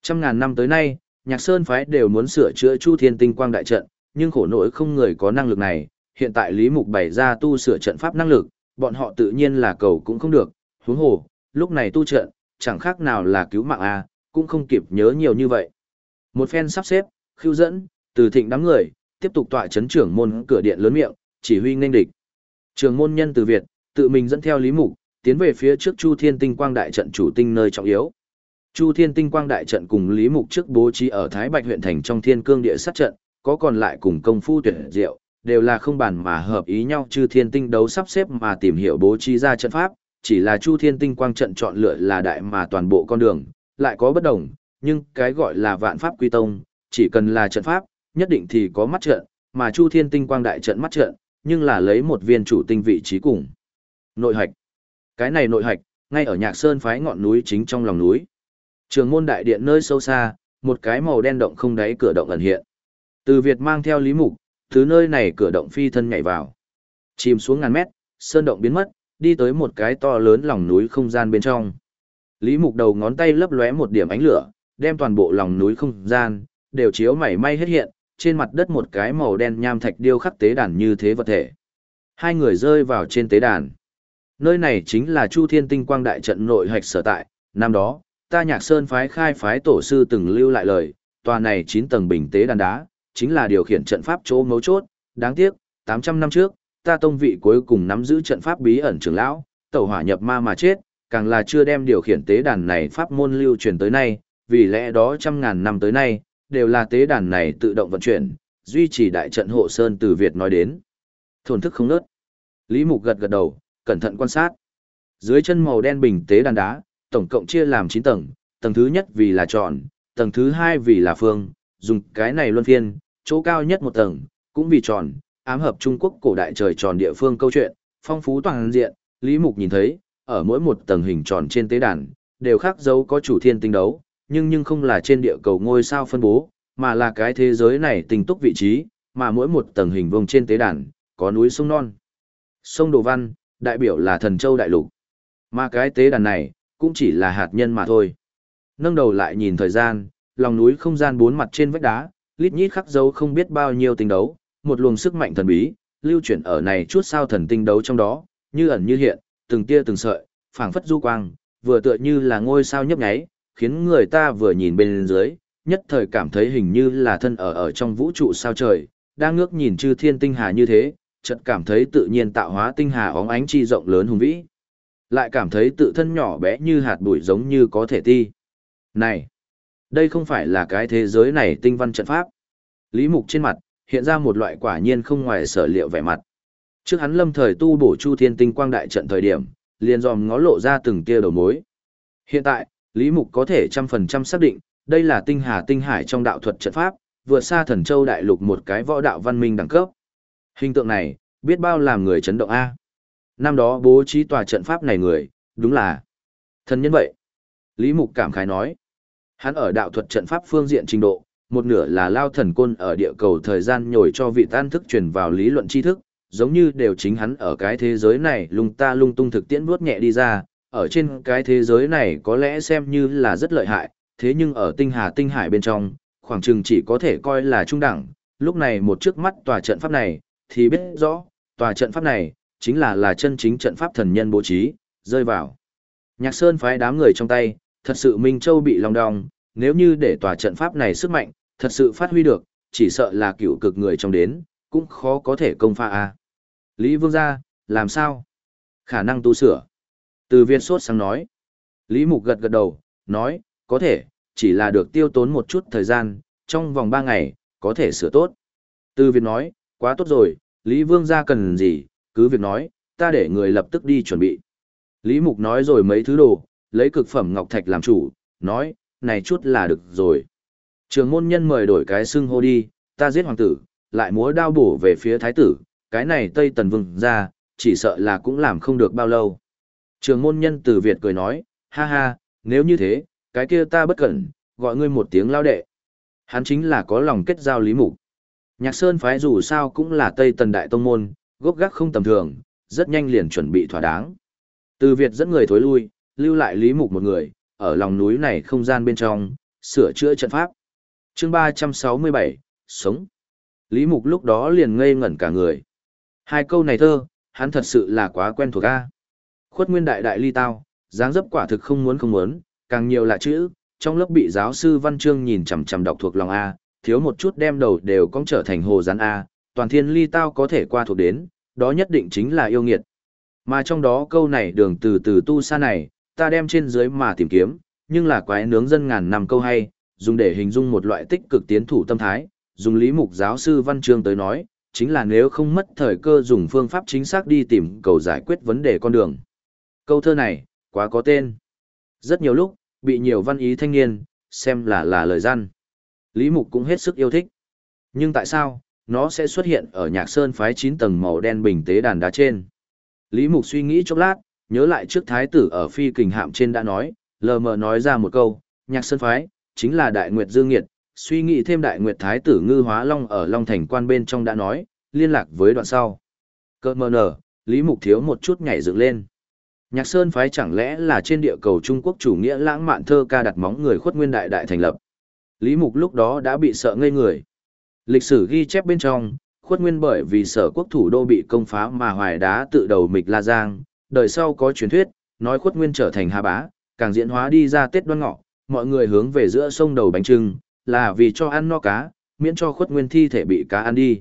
Speaker 1: Trăm ngàn năm tới nay, Nhạc Sơn phái đều muốn sửa chữa Chu Thiên Tinh Quang đại trận, nhưng khổ nỗi không người có năng lực này, hiện tại Lý Mục bày ra tu sửa trận pháp năng lực, bọn họ tự nhiên là cầu cũng không được, huống hồ, lúc này tu trận, chẳng khác nào là cứu mạng a, cũng không kịp nhớ nhiều như vậy. Một phen sắp xếp, khưu dẫn, Từ Thịnh đám người, tiếp tục tọa chấn trưởng môn cửa điện lớn miệng, chỉ huy nghênh địch. Trường môn nhân Từ Việt, tự mình dẫn theo Lý Mục, tiến về phía trước Chu Thiên Tinh Quang đại trận chủ tinh nơi trọng yếu. Chu Thiên Tinh Quang đại trận cùng Lý Mục trước bố trí ở Thái Bạch huyện thành trong Thiên Cương địa sát trận, có còn lại cùng công phu tuyệt diệu, đều là không bàn mà hợp ý nhau. Chư Thiên Tinh đấu sắp xếp mà tìm hiểu bố trí ra trận pháp, chỉ là Chu Thiên Tinh Quang trận chọn lựa là đại mà toàn bộ con đường lại có bất đồng, nhưng cái gọi là vạn pháp quy tông, chỉ cần là trận pháp, nhất định thì có mắt trận, mà Chu Thiên Tinh Quang đại trận mắt trận, nhưng là lấy một viên chủ tinh vị trí cùng nội hạch. Cái này nội hạch, ngay ở Nhạc Sơn phái ngọn núi chính trong lòng núi. Trường môn đại điện nơi sâu xa, một cái màu đen động không đáy cửa động ẩn hiện. Từ Việt mang theo Lý Mục, từ nơi này cửa động phi thân nhảy vào. Chìm xuống ngàn mét, sơn động biến mất, đi tới một cái to lớn lòng núi không gian bên trong. Lý Mục đầu ngón tay lấp lóe một điểm ánh lửa, đem toàn bộ lòng núi không gian đều chiếu mảy may hết hiện, trên mặt đất một cái màu đen nham thạch điêu khắc tế đàn như thế vật thể. Hai người rơi vào trên tế đàn. Nơi này chính là Chu Thiên Tinh Quang đại trận nội hạch sở tại, năm đó, ta Nhạc Sơn phái khai phái tổ sư từng lưu lại lời, tòa này 9 tầng bình tế đàn đá, chính là điều khiển trận pháp chỗ mấu chốt, đáng tiếc, 800 năm trước, ta tông vị cuối cùng nắm giữ trận pháp bí ẩn trưởng lão, tẩu hỏa nhập ma mà chết, càng là chưa đem điều khiển tế đàn này pháp môn lưu truyền tới nay, vì lẽ đó trăm ngàn năm tới nay, đều là tế đàn này tự động vận chuyển, duy trì đại trận hộ sơn. Từ Việt nói đến. Thổn thức không nớt. Lý Mục gật gật đầu, cẩn thận quan sát. Dưới chân màu đen bình tế đàn đá, tổng cộng chia làm 9 tầng, tầng thứ nhất vì là tròn, tầng thứ hai vì là phương, dùng cái này luân phiên, chỗ cao nhất một tầng, cũng vì tròn, ám hợp Trung Quốc cổ đại trời tròn địa phương câu chuyện, phong phú toàn diện. Lý Mục nhìn thấy, ở mỗi một tầng hình tròn trên tế đàn, đều khắc dấu có chủ thiên tinh đấu, nhưng không là trên địa cầu ngôi sao phân bố, mà là cái thế giới này tinh túc vị trí, mà mỗi một tầng hình vuông trên tế đàn, có núi sông non. Sông Đồ Văn, đại biểu là Thần Châu Đại Lục. Mà cái tế đàn này, cũng chỉ là hạt nhân mà thôi. Nâng đầu lại nhìn thời gian, lòng núi không gian bốn mặt trên vách đá, lít nhít khắc dấu không biết bao nhiêu tinh đấu, một luồng sức mạnh thần bí, lưu chuyển ở này chút sao thần tinh đấu trong đó, như ẩn như hiện, từng tia từng sợi, phảng phất du quang, vừa tựa như là ngôi sao nhấp nháy, khiến người ta vừa nhìn bên dưới, nhất thời cảm thấy hình như là thân ở trong vũ trụ sao trời, đang ngước nhìn chư thiên tinh hà như thế, chợt cảm thấy tự nhiên tạo hóa tinh hà óng ánh chi rộng lớn hùng vĩ. Lại cảm thấy tự thân nhỏ bé như hạt bụi giống như có thể ti. Này, đây không phải là cái thế giới này tinh văn trận pháp. Lý Mục trên mặt, hiện ra một loại quả nhiên không ngoài sở liệu vẻ mặt. Trước hắn lâm thời tu bổ Chu Thiên Tinh Quang đại trận thời điểm, liền dòm ngó lộ ra từng tia đầu mối. Hiện tại, Lý Mục có thể 100% xác định, đây là tinh hà tinh hải trong đạo thuật trận pháp, vượt xa Thần Châu Đại Lục một cái võ đạo văn minh đẳng cấp. Hình tượng này, biết bao làm người chấn động a. Năm đó bố trí tòa trận pháp này người, đúng là thần nhân vậy. Lý Mục cảm khái nói, hắn ở đạo thuật trận pháp phương diện trình độ, một nửa là lao thần côn ở địa cầu thời gian nhồi cho vị tan thức truyền vào lý luận tri thức, giống như đều chính hắn ở cái thế giới này lung tung thực tiễn vuốt nhẹ đi ra, ở trên cái thế giới này có lẽ xem như là rất lợi hại, thế nhưng ở tinh hà tinh hải bên trong, khoảng chừng chỉ có thể coi là trung đẳng. Lúc này một trước mắt tòa trận pháp này, thì biết rõ, tòa trận pháp này, chính là chân chính trận pháp thần nhân bố trí, rơi vào. Nhạc Sơn phái đám người trong tay, thật sự Minh Châu bị lòng đong, nếu như để tòa trận pháp này sức mạnh, thật sự phát huy được, chỉ sợ là cựu cực người trong đến, cũng khó có thể công pha a. Lý Vương gia, làm sao? Khả năng tu sửa. Từ Việt sốt sáng nói. Lý Mục gật gật đầu, nói, có thể, chỉ là được tiêu tốn một chút thời gian, trong vòng 3 ngày, có thể sửa tốt. Từ Việt nói, quá tốt rồi, Lý Vương gia cần gì, cứ việc nói, ta để người lập tức đi chuẩn bị. Lý Mục nói rồi mấy thứ đồ, lấy cực phẩm ngọc thạch làm chủ, nói, này chút là được rồi. Trường môn nhân mời đổi cái xưng hô đi, ta giết hoàng tử, lại múa đao bổ về phía thái tử, cái này Tây Tần Vương ra, chỉ sợ là cũng làm không được bao lâu. Trường môn nhân Từ Việt cười nói, ha ha, nếu như thế, cái kia ta bất cẩn, gọi ngươi một tiếng lao đệ. Hắn chính là có lòng kết giao Lý Mục. Nhạc Sơn phái dù sao cũng là Tây Tần Đại Tông Môn, gốc gác không tầm thường, rất nhanh liền chuẩn bị thỏa đáng. Từ Việt dẫn người thối lui, lưu lại Lý Mục một người, ở lòng núi này không gian bên trong, sửa chữa trận pháp. Chương 367, sống. Lý Mục lúc đó liền ngây ngẩn cả người. Hai câu này thơ, hắn thật sự là quá quen thuộc a. Khuất Nguyên đại đại ly tao, dáng dấp quả thực không muốn, càng nhiều là chữ, trong lớp bị giáo sư Văn Chương nhìn chằm chằm đọc thuộc lòng a, thiếu một chút đem đầu đều cong trở thành hồ rắn a, toàn thiên ly tao có thể qua thuộc đến, đó nhất định chính là yêu nghiệt. Mà trong đó câu này đường từ từ tu xa này, ta đem trên dưới mà tìm kiếm, nhưng là quái nướng dân ngàn năm câu hay, dùng để hình dung một loại tích cực tiến thủ tâm thái, dùng Lý Mục giáo sư Văn Chương tới nói, chính là nếu không mất thời cơ dùng phương pháp chính xác đi tìm cầu giải quyết vấn đề con đường. Câu thơ này, quá có tên. Rất nhiều lúc, bị nhiều văn ý thanh niên, xem là lời răn. Lý Mục cũng hết sức yêu thích. Nhưng tại sao, nó sẽ xuất hiện ở Nhạc Sơn phái 9 tầng màu đen bình tế đàn đá trên? Lý Mục suy nghĩ chốc lát, nhớ lại trước thái tử ở phi kình hạm trên đã nói, lờ mờ nói ra một câu, Nhạc Sơn phái, chính là Đại Nguyệt Dương Nghiệt, suy nghĩ thêm Đại Nguyệt thái tử Ngư Hóa Long ở Long Thành quan bên trong đã nói, liên lạc với đoạn sau. Cơ mờ nở, Lý Mục thiếu một chút nhảy dựng lên. Nhạc Sơn phái chẳng lẽ là trên địa cầu Trung Quốc chủ nghĩa lãng mạn thơ ca đặt móng người Khuất Nguyên đại đại thành lập. Lý Mục lúc đó đã bị sợ ngây người. Lịch sử ghi chép bên trong, Khuất Nguyên bởi vì Sở Quốc thủ đô bị công phá mà hoài đá tự đầu Mịch La Giang, đời sau có truyền thuyết, nói Khuất Nguyên trở thành Hà Bá, càng diễn hóa đi ra Tết Đoan Ngọ, mọi người hướng về giữa sông đầu bánh trưng, là vì cho ăn no cá, miễn cho Khuất Nguyên thi thể bị cá ăn đi.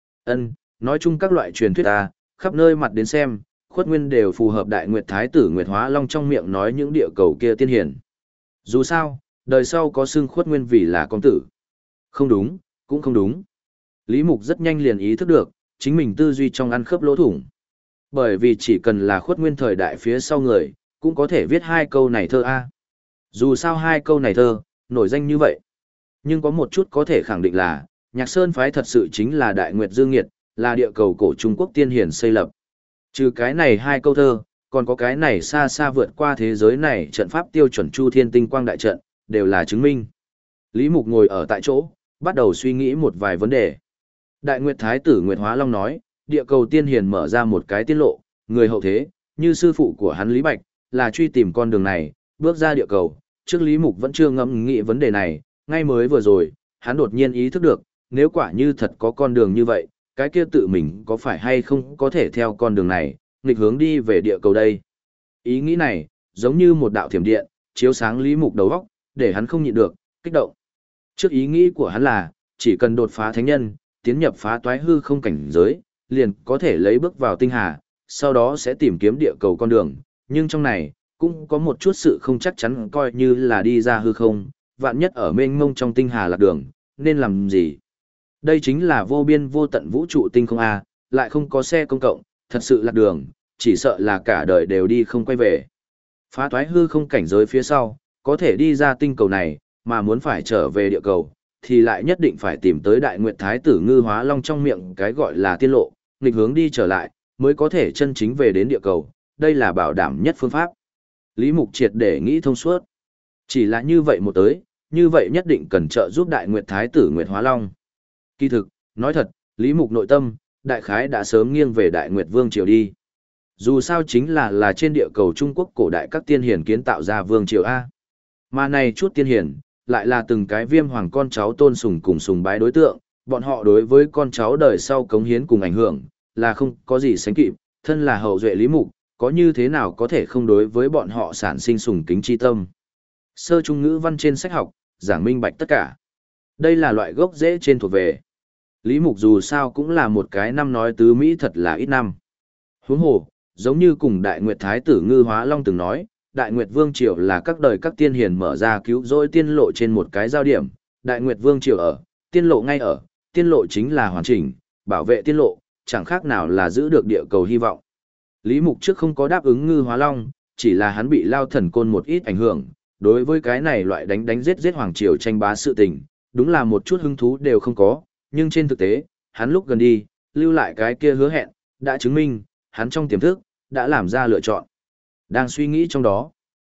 Speaker 1: Nói chung các loại truyền thuyết ta, khắp nơi mặt đến xem, Khuất Nguyên đều phù hợp Đại Nguyệt Thái tử Nguyệt Hóa Long trong miệng nói những địa cầu kia tiên hiển. Dù sao, đời sau có xưng Khuất Nguyên vì là công tử. Không đúng, cũng không đúng. Lý Mục rất nhanh liền ý thức được, chính mình tư duy trong ăn khớp lỗ thủng. Bởi vì chỉ cần là Khuất Nguyên thời đại phía sau người, cũng có thể viết hai câu này thơ A. Dù sao hai câu này thơ, nổi danh như vậy. Nhưng có một chút có thể khẳng định là, Nhạc Sơn phái thật sự chính là Đại Nguyệt Dương Nghiệt, là địa cầu cổ Trung Quốc tiên hiển xây lập. Trừ cái này hai câu thơ, còn có cái này xa xa vượt qua thế giới này trận pháp tiêu chuẩn Chu Thiên Tinh Quang Đại Trận, đều là chứng minh. Lý Mục ngồi ở tại chỗ, bắt đầu suy nghĩ một vài vấn đề. Đại Nguyệt Thái tử Nguyệt Hóa Long nói, địa cầu tiên hiền mở ra một cái tiết lộ, người hậu thế, như sư phụ của hắn Lý Bạch, là truy tìm con đường này, bước ra địa cầu. Trước Lý Mục vẫn chưa ngẫm nghĩ vấn đề này, ngay mới vừa rồi, hắn đột nhiên ý thức được, nếu quả như thật có con đường như vậy, cái kia tự mình có phải hay không có thể theo con đường này, nghịch hướng đi về địa cầu đây. Ý nghĩ này, giống như một đạo thiểm điện, chiếu sáng Lý Mục đầu óc, để hắn không nhịn được, kích động. Trước ý nghĩ của hắn là, chỉ cần đột phá thánh nhân, tiến nhập phá toái hư không cảnh giới, liền có thể lấy bước vào tinh hà, sau đó sẽ tìm kiếm địa cầu con đường, nhưng trong này, cũng có một chút sự không chắc chắn coi như là đi ra hư không, vạn nhất ở mênh mông trong tinh hà lạc đường, nên làm gì? Đây chính là vô biên vô tận vũ trụ tinh không A, lại không có xe công cộng, thật sự lạc đường, chỉ sợ là cả đời đều đi không quay về. Phá toái hư không cảnh giới phía sau, có thể đi ra tinh cầu này, mà muốn phải trở về địa cầu, thì lại nhất định phải tìm tới Đại Nguyệt Thái tử Ngư Hóa Long trong miệng cái gọi là tiên lộ, nghịch hướng đi trở lại, mới có thể chân chính về đến địa cầu, đây là bảo đảm nhất phương pháp. Lý Mục triệt để nghĩ thông suốt. Chỉ là như vậy một tới, như vậy nhất định cần trợ giúp Đại Nguyệt Thái tử Nguyệt Hóa Long. Kỳ thực, nói thật, Lý Mục nội tâm, đại khái đã sớm nghiêng về Đại Nguyệt Vương Triều đi. Dù sao chính là trên địa cầu Trung Quốc cổ đại các tiên hiển kiến tạo ra Vương Triều A. Mà này chút tiên hiển, lại là từng cái viêm hoàng con cháu tôn sùng cùng sùng bái đối tượng, bọn họ đối với con cháu đời sau cống hiến cùng ảnh hưởng, là không có gì sánh kịp, thân là hậu duệ Lý Mục, có như thế nào có thể không đối với bọn họ sản sinh sùng kính chi tâm. Sơ trung ngữ văn trên sách học, giảng minh bạch tất cả. Đây là loại gốc rễ trên thuộc về. Lý Mục dù sao cũng là một cái năm nói tứ Mỹ thật là ít năm. Huống hồ, giống như cùng Đại Nguyệt Thái tử Ngư Hóa Long từng nói, Đại Nguyệt Vương Triều là các đời các tiên hiền mở ra cứu rỗi tiên lộ trên một cái giao điểm. Đại Nguyệt Vương Triều ở, tiên lộ ngay ở, tiên lộ chính là hoàn chỉnh, bảo vệ tiên lộ, chẳng khác nào là giữ được địa cầu hy vọng. Lý Mục trước không có đáp ứng Ngư Hóa Long, chỉ là hắn bị Lao Thần Côn một ít ảnh hưởng, đối với cái này loại đánh giết hoàng triều tranh bá sự tình, đúng là một chút hứng thú đều không có, nhưng trên thực tế, hắn lúc gần đi, lưu lại cái kia hứa hẹn, đã chứng minh, hắn trong tiềm thức, đã làm ra lựa chọn. Đang suy nghĩ trong đó,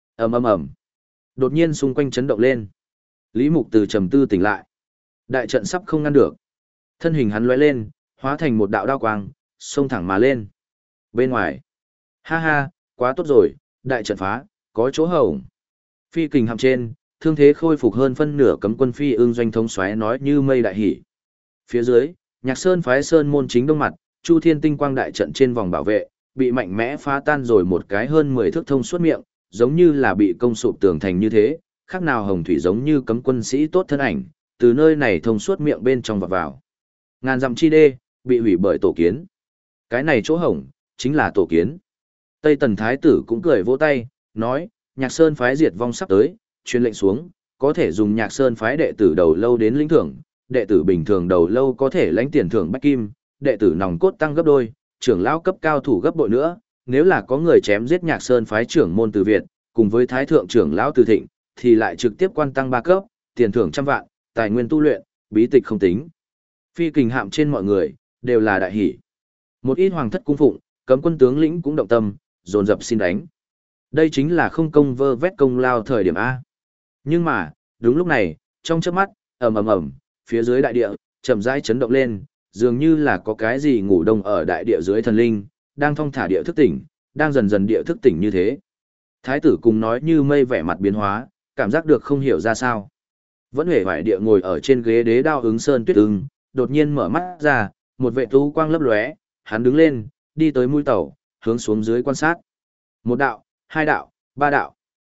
Speaker 1: ầm, đột nhiên xung quanh chấn động lên. Lý Mục từ trầm tư tỉnh lại. Đại trận sắp không ngăn được. Thân hình hắn lóe lên, hóa thành một đạo đao quang, xông thẳng mà lên. Bên ngoài, ha ha, quá tốt rồi, đại trận phá, có chỗ hổng. Phi kình hạm trên, thương thế khôi phục hơn phân nửa cấm quân phi ưng doanh thống soái nói như mây đại hỉ. Phía dưới, Nhạc Sơn phái sơn môn chính đông mặt, Chu Thiên tinh quang đại trận trên vòng bảo vệ, bị mạnh mẽ phá tan rồi một cái hơn 10 thước thông suốt miệng, giống như là bị công sụp tường thành như thế, khác nào hồng thủy giống như cấm quân sĩ tốt thân ảnh, từ nơi này thông suốt miệng bên trong vào. Ngàn dặm chi đê, bị hủy bởi tổ kiến. Cái này chỗ hổng, chính là tổ kiến. Tây Tần Thái tử cũng cười vỗ tay, nói, Nhạc Sơn phái diệt vong sắp tới, truyền lệnh xuống, có thể dùng Nhạc Sơn phái đệ tử đầu lâu đến lĩnh thưởng, đệ tử bình thường đầu lâu có thể lãnh tiền thưởng bách kim, đệ tử nòng cốt tăng gấp đôi, trưởng lão cấp cao thủ gấp bội nữa, nếu là có người chém giết Nhạc Sơn phái trưởng môn Từ Việt, cùng với Thái thượng trưởng lão Từ Thịnh, thì lại trực tiếp quan tăng 3 cấp, tiền thưởng trăm vạn, tài nguyên tu luyện, bí tịch không tính. Phi kình hạm trên mọi người, đều là đại hỷ. Một ít hoàng thất cung phụng, cấm quân tướng lĩnh cũng động tâm, dồn dập xin đánh. Đây chính là không công vơ vét công lao thời điểm A. Nhưng mà, đúng lúc này, trong chớp mắt, ầm ầm ầm, phía dưới đại địa, chậm rãi chấn động lên, dường như là có cái gì ngủ đông ở đại địa dưới thần linh, đang thong thả địa thức tỉnh, đang dần dần địa thức tỉnh như thế. Thái tử cùng nói như mây vẻ mặt biến hóa, cảm giác được không hiểu ra sao. Vẫn hề vải địa ngồi ở trên ghế đế đao ứng sơn tuyết ưng, đột nhiên mở mắt ra, một vệ tú quang lấp lóe, hắn đứng lên, đi tới mũi tàu, hướng xuống dưới quan sát. Một đạo, hai đạo, ba đạo.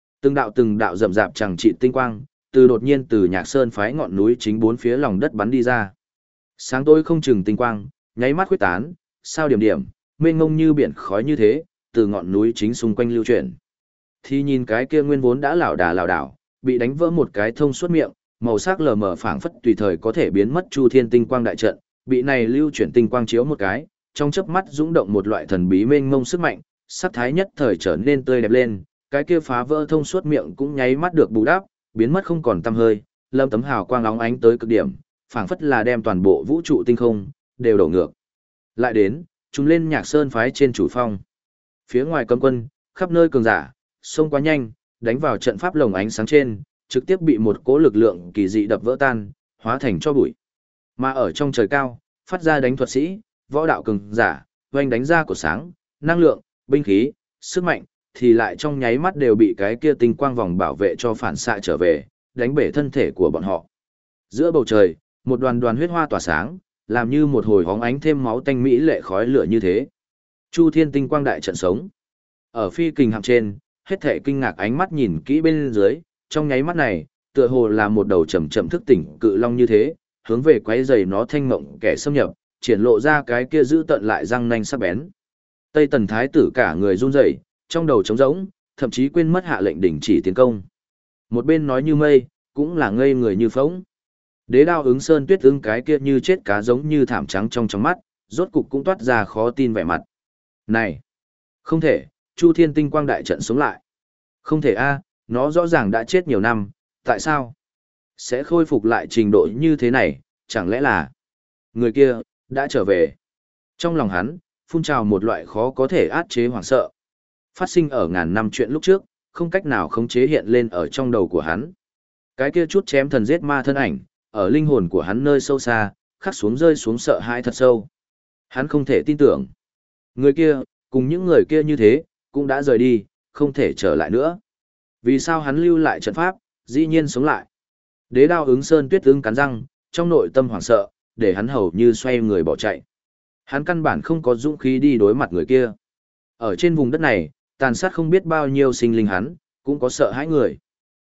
Speaker 1: Từng đạo rậm rạp chẳng trị tinh quang, đột nhiên từ Nhạc Sơn phái ngọn núi chính bốn phía lòng đất bắn đi ra. Sáng tối không chừng tinh quang, nháy mắt khuếch tán, sao điểm điểm, mênh mông như biển khói như thế, từ ngọn núi chính xung quanh lưu chuyển. Thì nhìn cái kia nguyên vốn đã lảo đảo, bị đánh vỡ một cái thông suốt miệng, màu sắc lờ mờ phảng phất tùy thời có thể biến mất Chu Thiên tinh quang đại trận, bị này lưu chuyển tinh quang chiếu một cái, trong chớp mắt dũng động một loại thần bí mênh mông sức mạnh, sắc thái nhất thời trở nên tươi đẹp lên, cái kia phá vỡ thông suốt miệng cũng nháy mắt được bù đắp, biến mất không còn tăm hơi, lâm tấm hào quang óng ánh tới cực điểm, phảng phất là đem toàn bộ vũ trụ tinh không đều đổ ngược. Lại đến, chúng lên Nhạc Sơn phái trên chủ phong. Phía ngoài cấm quân, khắp nơi cường giả, xông quá nhanh, đánh vào trận pháp lồng ánh sáng trên, trực tiếp bị một cỗ lực lượng kỳ dị đập vỡ tan, hóa thành cho bụi. Mà ở trong trời cao, phát ra đánh thuật sĩ, võ đạo cường giả, oanh đánh ra của sáng, năng lượng, binh khí, sức mạnh, thì lại trong nháy mắt đều bị cái kia tinh quang vòng bảo vệ cho phản xạ trở về, đánh bể thân thể của bọn họ. Giữa bầu trời, một đoàn đoàn huyết hoa tỏa sáng, làm như một hồi hóng ánh thêm máu tanh mỹ lệ khói lửa như thế. Chu Thiên tinh quang đại trận sống. Ở phi kình hạm trên, hết thảy kinh ngạc ánh mắt nhìn kỹ bên dưới, trong nháy mắt này, tựa hồ là một đầu chậm chậm thức tỉnh cự long như thế, hướng về quấy rầy nó thanh mộng kẻ xâm nhập, triển lộ ra cái kia giữ tận lại răng nanh sắc bén. Tây Tần Thái tử cả người run rẩy, trong đầu trống rỗng, thậm chí quên mất hạ lệnh đình chỉ tiến công. Một bên nói như mây, cũng là ngây người như phỗng. Đế đao ứng sơn tuyết ưng cái kia như chết cá giống như thảm trắng trong mắt, rốt cục cũng toát ra khó tin vẻ mặt. Này, không thể, Chu Thiên tinh quang đại trận sống lại. Không thể a, nó rõ ràng đã chết nhiều năm, tại sao? Sẽ khôi phục lại trình độ như thế này, chẳng lẽ là người kia đã trở về? Trong lòng hắn, phun trào một loại khó có thể át chế hoảng sợ. Phát sinh ở ngàn năm chuyện lúc trước, không cách nào khống chế hiện lên ở trong đầu của hắn. Cái kia chút chém thần giết ma thân ảnh, ở linh hồn của hắn nơi sâu xa, khắc xuống rơi xuống sợ hãi thật sâu. Hắn không thể tin tưởng. Người kia, cùng những người kia như thế, cũng đã rời đi, không thể trở lại nữa. Vì sao hắn lưu lại trận pháp, dĩ nhiên sống lại? Đế đao ứng sơn tuyết ưng cắn răng, trong nội tâm hoảng sợ, để hắn hầu như xoay người bỏ chạy. Hắn căn bản không có dũng khí đi đối mặt người kia. Ở trên vùng đất này, tàn sát không biết bao nhiêu sinh linh hắn, cũng có sợ hãi người.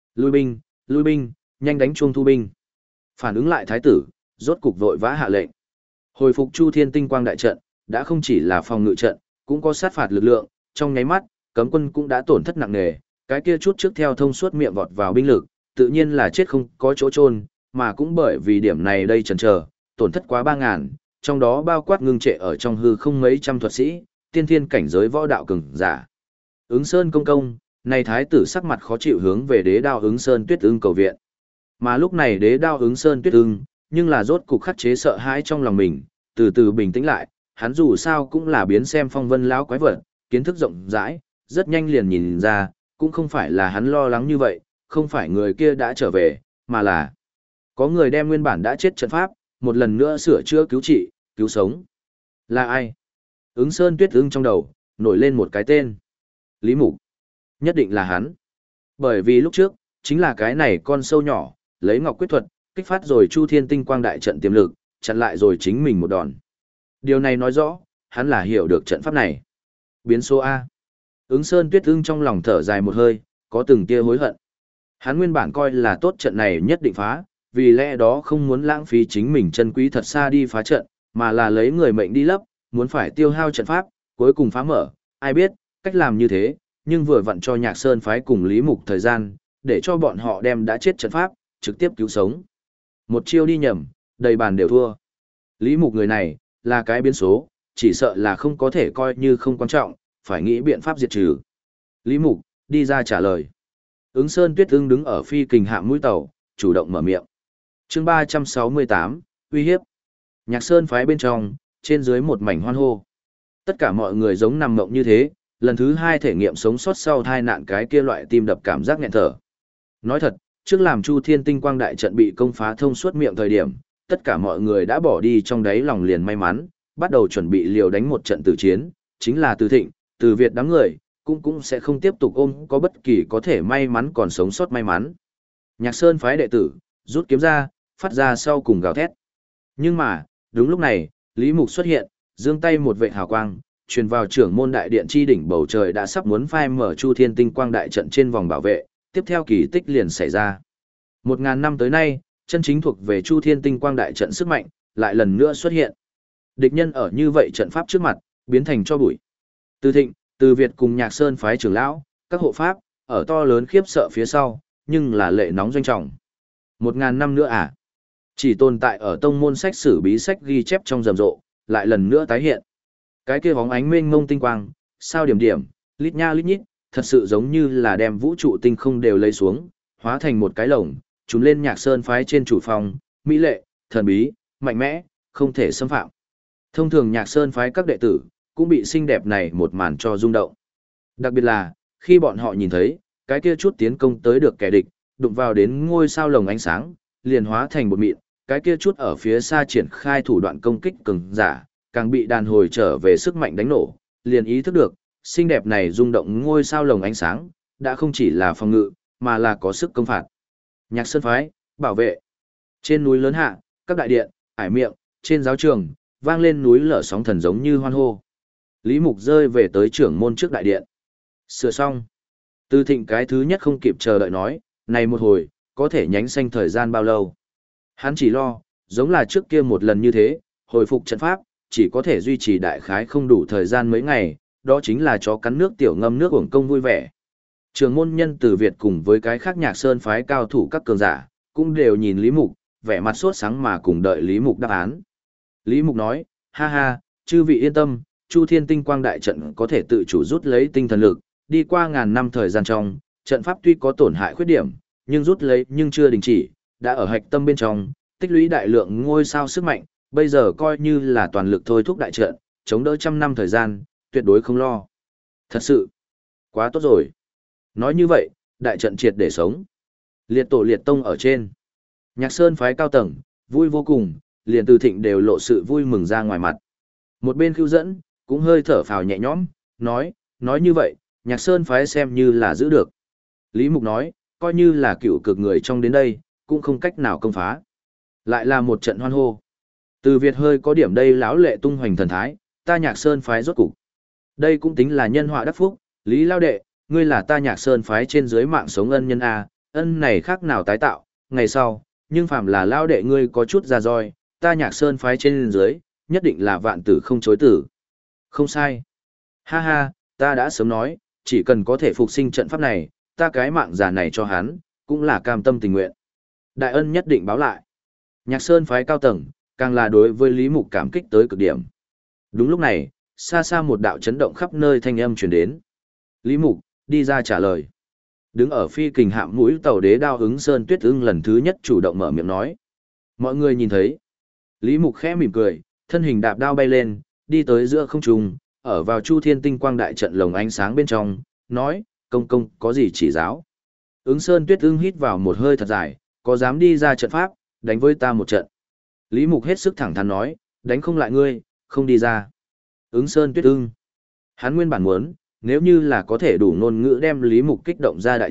Speaker 1: Lui binh, nhanh đánh chuông thu binh. Phản ứng lại thái tử, rốt cục vội vã hạ lệnh. Hồi phục Chu Thiên tinh quang đại trận, đã không chỉ là phòng ngự trận, cũng có sát phạt lực lượng, trong nháy mắt, cấm quân cũng đã tổn thất nặng nề, cái kia chút trước theo thông suốt miệng vọt vào binh lực, tự nhiên là chết không có chỗ chôn, mà cũng bởi vì điểm này đây chần chờ, tổn thất quá 3000, trong đó bao quát ngưng trệ ở trong hư không mấy trăm thuật sĩ, tiên thiên cảnh giới võ đạo cường giả. Ứng Sơn công, này thái tử sắc mặt khó chịu hướng về đế đao ứng Sơn Tuyết Ưng cầu viện. Mà lúc này đế đao ứng Sơn Tuyết Ưng, nhưng là rốt cục khắc chế sợ hãi trong lòng mình, từ từ bình tĩnh lại, hắn dù sao cũng là biến xem phong vân lão quái vật, kiến thức rộng rãi, rất nhanh liền nhìn ra, cũng không phải là hắn lo lắng như vậy, không phải người kia đã trở về, mà là có người đem nguyên bản đã chết trận pháp, một lần nữa sửa chữa cứu trị, cứu sống. Là ai? Ứng Sơn Tuyết Ưng trong đầu, nổi lên một cái tên. Lý Mục. Nhất định là hắn. Bởi vì lúc trước, chính là cái này con sâu nhỏ, lấy ngọc quyết thuật, kích phát rồi Chu Thiên Tinh Quang đại trận tiềm lực, chặn lại rồi chính mình một đòn. Điều này nói rõ, hắn là hiểu được trận pháp này. Biến số A. Ứng Sơn Tuyết Ưng trong lòng thở dài một hơi, có từng tia hối hận. Hắn nguyên bản coi là tốt trận này nhất định phá, vì lẽ đó không muốn lãng phí chính mình chân quý thật xa đi phá trận, mà là lấy người mệnh đi lấp, muốn phải tiêu hao trận pháp, cuối cùng phá mở. Ai biết, cách làm như thế, nhưng vừa vặn cho Nhạc Sơn phái cùng Lý Mục thời gian, để cho bọn họ đem đã chết trận pháp, trực tiếp cứu sống. Một chiêu đi nhầm, đầy bàn đều thua. Lý Mục người này, là cái biến số, chỉ sợ là không có thể coi như không quan trọng, phải nghĩ biện pháp diệt trừ. Lý Mục, đi ra trả lời. Ứng Sơn Tuyết Ưng đứng ở phi kình hạm mũi tàu, chủ động mở miệng. Chương 368, uy hiếp. Nhạc Sơn phái bên trong, trên dưới một mảnh hoan hô. Tất cả mọi người giống nằm mộng như thế, lần thứ hai thể nghiệm sống sót sau tai nạn cái kia loại tim đập cảm giác nghẹn thở. Nói thật, trước làm Chu Thiên Tinh Quang đại trận bị công phá thông suốt miệng thời điểm, tất cả mọi người đã bỏ đi trong đáy lòng liền may mắn, bắt đầu chuẩn bị liều đánh một trận tử chiến, chính là Từ Thịnh, Từ Việt đám người, cũng sẽ không tiếp tục ôm có bất kỳ có thể may mắn còn sống sót may mắn. Nhạc Sơn phái đệ tử, rút kiếm ra, phát ra sau cùng gào thét. Nhưng mà, đúng lúc này, Lý Mục xuất hiện, giương tay một vệt hào quang, truyền vào trưởng môn đại điện chi đỉnh bầu trời đã sắp muốn phai mở Chu Thiên Tinh Quang đại trận trên vòng bảo vệ, tiếp theo kỳ tích liền xảy ra. 1000 năm tới nay, chân chính thuộc về Chu Thiên Tinh Quang đại trận sức mạnh, lại lần nữa xuất hiện. Địch nhân ở như vậy trận pháp trước mặt, biến thành cho bụi. Từ Thịnh, Từ Việt cùng Nhạc Sơn phái trưởng lão, các hộ pháp, ở to lớn khiếp sợ phía sau, nhưng là lệ nóng doanh trọng. 1000 năm nữa à? Chỉ tồn tại ở tông môn sách sử bí sách ghi chép trong rầm rộ, lại lần nữa tái hiện. Cái kia bóng ánh mênh mông tinh quang, sao điểm điểm, lít nha lít nhít, thật sự giống như là đem vũ trụ tinh không đều lấy xuống, hóa thành một cái lồng, trùm lên Nhạc Sơn phái trên chủ phòng, mỹ lệ, thần bí, mạnh mẽ, không thể xâm phạm. Thông thường Nhạc Sơn phái các đệ tử, cũng bị xinh đẹp này một màn cho rung động. Đặc biệt là, khi bọn họ nhìn thấy, cái kia chút tiến công tới được kẻ địch, đụng vào đến ngôi sao lồng ánh sáng, liền hóa thành bột mịn, cái kia chút ở phía xa triển khai thủ đoạn công kích cường giả, càng bị đàn hồi trở về sức mạnh đánh nổ, liền ý thức được, xinh đẹp này rung động ngôi sao lồng ánh sáng, đã không chỉ là phòng ngự, mà là có sức công phạt. Nhạc Sơn phái, bảo vệ. Trên núi lớn hạ, các đại điện, ải miệng, trên giáo trường, vang lên núi lở sóng thần giống như hoan hô. Lý Mục rơi về tới trưởng môn trước đại điện. Sửa xong. Từ Thịnh cái thứ nhất không kịp chờ đợi nói, này một hồi, có thể nhánh xanh thời gian bao lâu. Hắn chỉ lo, giống là trước kia một lần như thế, hồi phục trận pháp, chỉ có thể duy trì đại khái không đủ thời gian mấy ngày, đó chính là chó cắn nước tiểu ngâm nước uổng công vui vẻ. Trường môn nhân Từ Việt cùng với cái khác Nhạc Sơn phái cao thủ các cường giả, cũng đều nhìn Lý Mục, vẻ mặt sốt sáng mà cùng đợi Lý Mục đáp án. Lý Mục nói, ha ha, chư vị yên tâm, Chu Thiên Tinh Quang đại trận có thể tự chủ rút lấy tinh thần lực, đi qua ngàn năm thời gian trong, trận pháp tuy có tổn hại khuyết điểm, nhưng rút lấy nhưng chưa đình chỉ, đã ở hạch tâm bên trong, tích lũy đại lượng ngôi sao sức mạnh, bây giờ coi như là toàn lực thôi thúc đại trận, chống đỡ trăm năm thời gian, tuyệt đối không lo. Thật sự, quá tốt rồi. Nói như vậy, đại trận triệt để sống. Liệt tổ liệt tông ở trên. Nhạc Sơn phái cao tầng, vui vô cùng, liền Từ Thịnh đều lộ sự vui mừng ra ngoài mặt. Một bên Khưu Dẫn, cũng hơi thở phào nhẹ nhõm, nói như vậy, Nhạc Sơn phái xem như là giữ được. Lý Mục nói, coi như là cựu cực người trong đến đây, cũng không cách nào công phá. Lại là một trận hoan hô. Từ Việt hơi có điểm đây lão lệ tung hoành thần thái, ta Nhạc Sơn phái rốt cục. Đây cũng tính là nhân họa đắc phúc, Lý Lao đệ, ngươi là ta Nhạc Sơn phái trên dưới mạng sống ân nhân a, ân này khác nào tái tạo, ngày sau, nhưng phàm là Lao đệ ngươi có chút ra roi, ta Nhạc Sơn phái trên dưới, nhất định là vạn tử không chối tử. Không sai. Ha ha, ta đã sớm nói, chỉ cần có thể phục sinh trận pháp này, ta cái mạng già này cho hắn, cũng là cam tâm tình nguyện. Đại ân nhất định báo lại. Nhạc Sơn phái cao tầng, càng là đối với Lý Mục cảm kích tới cực điểm. Đúng lúc này, xa xa một đạo chấn động khắp nơi thanh âm truyền đến. Lý Mục, đi ra trả lời. Đứng ở phi kình hạm mũi tàu đế đao Ứng Sơn Tuyết Ưng lần thứ nhất chủ động mở miệng nói. Mọi người nhìn thấy. Lý Mục khẽ mỉm cười, thân hình đạp đao bay lên, đi tới giữa không trung, ở vào Chu Thiên Tinh Quang đại trận lồng ánh sáng bên trong, nói, công công có gì chỉ giáo. Ứng Sơn Tuyết Ưng hít vào một hơi thật dài, có dám đi ra trận pháp, đánh với ta một trận. Lý Mục hết sức thẳng thắn nói, đánh không lại ngươi, không đi ra. Ứng Sơn Tuyết Ưng. Hắn nguyên bản muốn, nếu như là có thể đủ ngôn ngữ đem Lý Mục kích động ra đại trận,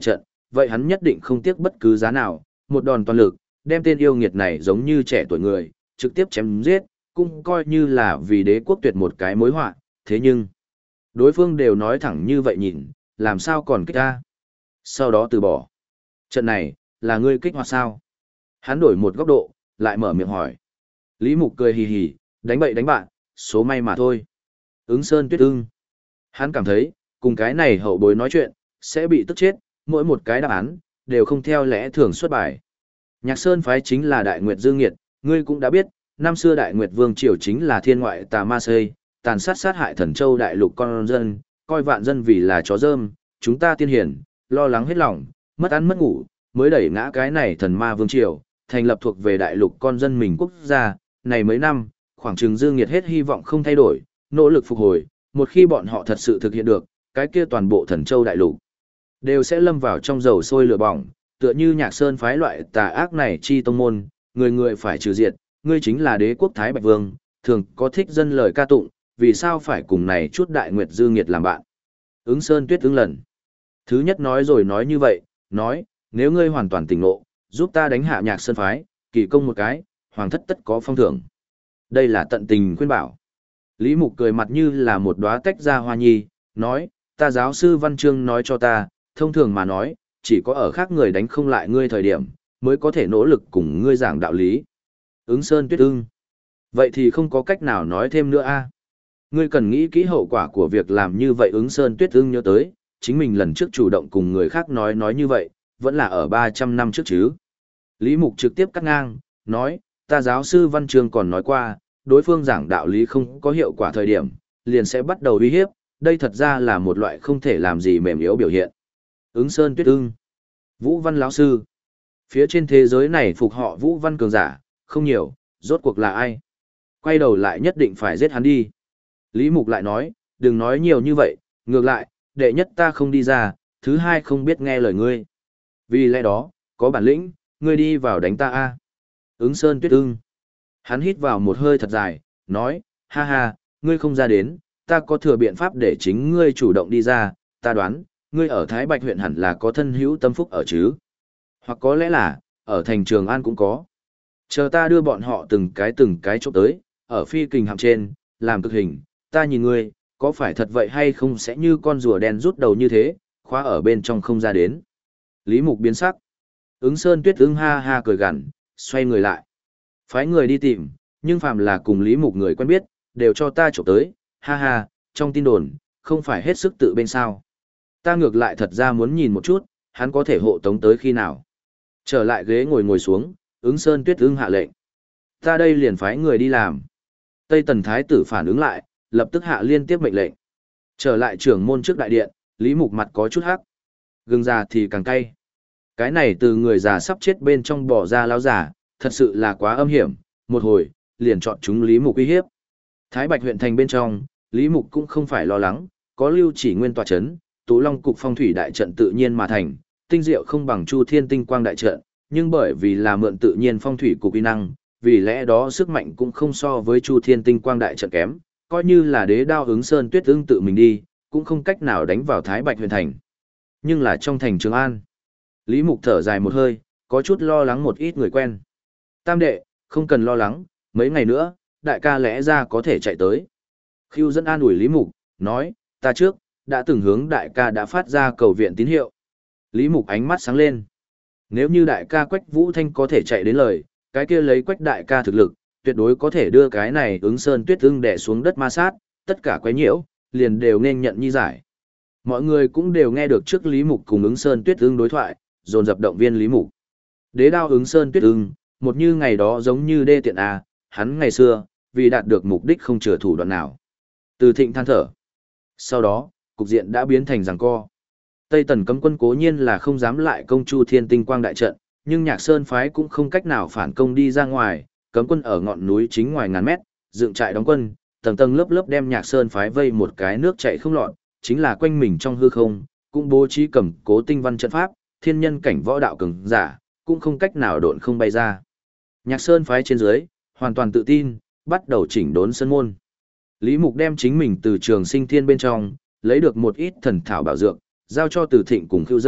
Speaker 1: vậy hắn nhất định không tiếc bất cứ giá nào, một đòn toàn lực, đem tên yêu nghiệt này giống như trẻ tuổi người, trực tiếp chém giết, cũng coi như là vì đế quốc tuyệt một cái mối họa, thế nhưng, đối phương đều nói thẳng như vậy nhìn, làm sao còn kích ta. Sau đó từ bỏ. Trận này, là ngươi kích hoạt sao? Hắn đổi một góc độ, lại mở miệng hỏi. Lý Mục cười hì hì, đánh bậy đánh bạn, số may mà thôi. Ứng Sơn Tuyết Ưng. Hắn cảm thấy, cùng cái này hậu bối nói chuyện, sẽ bị tức chết, mỗi một cái đáp án, đều không theo lẽ thường xuất bài. Nhạc Sơn phái chính là Đại Nguyệt Dương Nghiệt, ngươi cũng đã biết, năm xưa Đại Nguyệt Vương Triều chính là thiên ngoại tà ma xây, tàn sát sát hại thần châu đại lục con dân, coi vạn dân vì là chó rơm, chúng ta tiên hiển, lo lắng hết lòng, mất ăn mất ngủ, mới đẩy ngã cái này thần ma Vương Triều, thành lập thuộc về đại lục con dân mình quốc gia, này mấy năm, khoảng chừng Dương Nghiệt hết hy vọng không thay đổi, nỗ lực phục hồi, một khi bọn họ thật sự thực hiện được, cái kia toàn bộ thần châu đại lục đều sẽ lâm vào trong dầu sôi lửa bỏng, tựa như Nhạc Sơn phái loại tà ác này chi tông môn, người người phải trừ diệt, ngươi chính là đế quốc Thái Bạch Vương, thường có thích dân lời ca tụng, vì sao phải cùng này chút Đại Nguyệt Dương Nghiệt làm bạn. Ứng Sơn Tuyết ứng lần. Thứ nhất nói rồi nói như vậy, nói, nếu ngươi hoàn toàn tỉnh ngộ, giúp ta đánh hạ Nhạc Sơn phái, kỳ công một cái, hoàng thất tất có phong thưởng. Đây là tận tình khuyên bảo. Lý Mục cười mặt như là một đóa tách ra hoa nhi, nói, ta giáo sư Văn Chương nói cho ta, thông thường mà nói, chỉ có ở khác người đánh không lại ngươi thời điểm, mới có thể nỗ lực cùng ngươi giảng đạo lý. Ứng Sơn Tuyết Ưng. Vậy thì không có cách nào nói thêm nữa a. Ngươi cần nghĩ kỹ hậu quả của việc làm như vậy. Ứng Sơn Tuyết Ưng nhớ tới, chính mình lần trước chủ động cùng người khác nói như vậy, vẫn là ở 300 năm trước chứ. Lý Mục trực tiếp cắt ngang, nói, ta giáo sư Văn Chương còn nói qua, đối phương giảng đạo lý không có hiệu quả thời điểm, liền sẽ bắt đầu uy hiếp, đây thật ra là một loại không thể làm gì mềm yếu biểu hiện. Ứng Sơn Tuyết Ưng. Vũ Văn lão sư. Phía trên thế giới này phục họ Vũ Văn cường giả, không nhiều, rốt cuộc là ai? Quay đầu lại nhất định phải giết hắn đi. Lý Mục lại nói, đừng nói nhiều như vậy, ngược lại, đệ nhất ta không đi ra, thứ hai không biết nghe lời ngươi. Vì lẽ đó, có bản lĩnh, ngươi đi vào đánh ta a. Ứng Sơn Tuyết Ưng. Hắn hít vào một hơi thật dài, nói, ha ha, ngươi không ra đến, ta có thừa biện pháp để chính ngươi chủ động đi ra, ta đoán, ngươi ở Thái Bạch huyện hẳn là có thân hữu tâm phúc ở chứ. Hoặc có lẽ là, ở thành Trường An cũng có. Chờ ta đưa bọn họ từng cái chụp tới, ở phi kình hạm trên, làm cực hình, ta nhìn ngươi, có phải thật vậy hay không sẽ như con rùa đen rút đầu như thế, khóa ở bên trong không ra đến. Lý Mục biến sắc. Ứng Sơn Tuyết Ưng ha ha cười gằn, xoay người lại. Phái người đi tìm, nhưng phàm là cùng Lý Mục người quen biết, đều cho ta chụp tới, ha ha, trong tin đồn, không phải hết sức tự bên sao. Ta ngược lại thật ra muốn nhìn một chút, hắn có thể hộ tống tới khi nào. Trở lại ghế ngồi xuống, Ứng Sơn Tuyết Ưng hạ lệnh. Ta đây liền phái người đi làm. Tây Tần Thái tử phản ứng lại, lập tức hạ liên tiếp mệnh lệnh. Trở lại trưởng môn trước đại điện, Lý Mục mặt có chút hắc. Gừng già thì càng cay. Cái này từ người già sắp chết bên trong bỏ ra lão già, thật sự là quá âm hiểm, một hồi, liền chọn chúng Lý Mục uy hiếp. Thái Bạch huyện thành bên trong, Lý Mục cũng không phải lo lắng, có Lưu Chỉ Nguyên tọa chấn, Tú Long cục phong thủy đại trận tự nhiên mà thành, tinh diệu không bằng Chu Thiên tinh quang đại trận, nhưng bởi vì là mượn tự nhiên phong thủy cục uy năng, vì lẽ đó sức mạnh cũng không so với Chu Thiên tinh quang đại trận kém, coi như là đế đao Ứng Sơn Tuyết Ưng tự mình đi, cũng không cách nào đánh vào Thái Bạch huyện thành. Nhưng là trong thành Trường An, Lý Mục thở dài một hơi, có chút lo lắng một ít người quen. Tam đệ, không cần lo lắng, mấy ngày nữa, đại ca lẽ ra có thể chạy tới. Khưu dẫn an ủi Lý Mục, nói, ta trước, đã từng hướng đại ca đã phát ra cầu viện tín hiệu. Lý Mục ánh mắt sáng lên. Nếu như đại ca Quách Vũ Thanh có thể chạy đến lời, cái kia lấy Quách đại ca thực lực, tuyệt đối có thể đưa cái này Ứng Sơn Tuyết Ưng đè xuống đất ma sát, tất cả quấy nhiễu, liền đều nên nhận nhi giải. Mọi người cũng đều nghe được trước Lý Mục cùng Ứng Sơn Tuyết Ưng đối thoại, dồn dập động viên Lý Mục. Đế đao Ứng Sơn Tuyết Ưng, một như ngày đó giống như đê tiện a, hắn ngày xưa, vì đạt được mục đích không chừa thủ đoạn nào. Từ Thịnh than thở. Sau đó, cục diện đã biến thành giằng co. Tây Tần cấm quân cố nhiên là không dám lại công Chu Thiên tinh quang đại trận, nhưng Nhạc Sơn phái cũng không cách nào phản công đi ra ngoài, cấm quân ở ngọn núi chính ngoài ngàn mét, dựng trại đóng quân, tầng tầng lớp lớp đem Nhạc Sơn phái vây một cái nước chảy không lọt, chính là quanh mình trong hư không, cũng bố trí cầm cố tinh văn trận pháp, thiên nhân cảnh võ đạo cường giả, cũng không cách nào độn không bay ra. Nhạc Sơn phái trên dưới, hoàn toàn tự tin, bắt đầu chỉnh đốn sơn môn. Lý Mục đem chính mình từ Trường Sinh Thiên bên trong, lấy được một ít thần thảo bảo dược, giao cho Từ Thịnh cùng Khưu dẫn,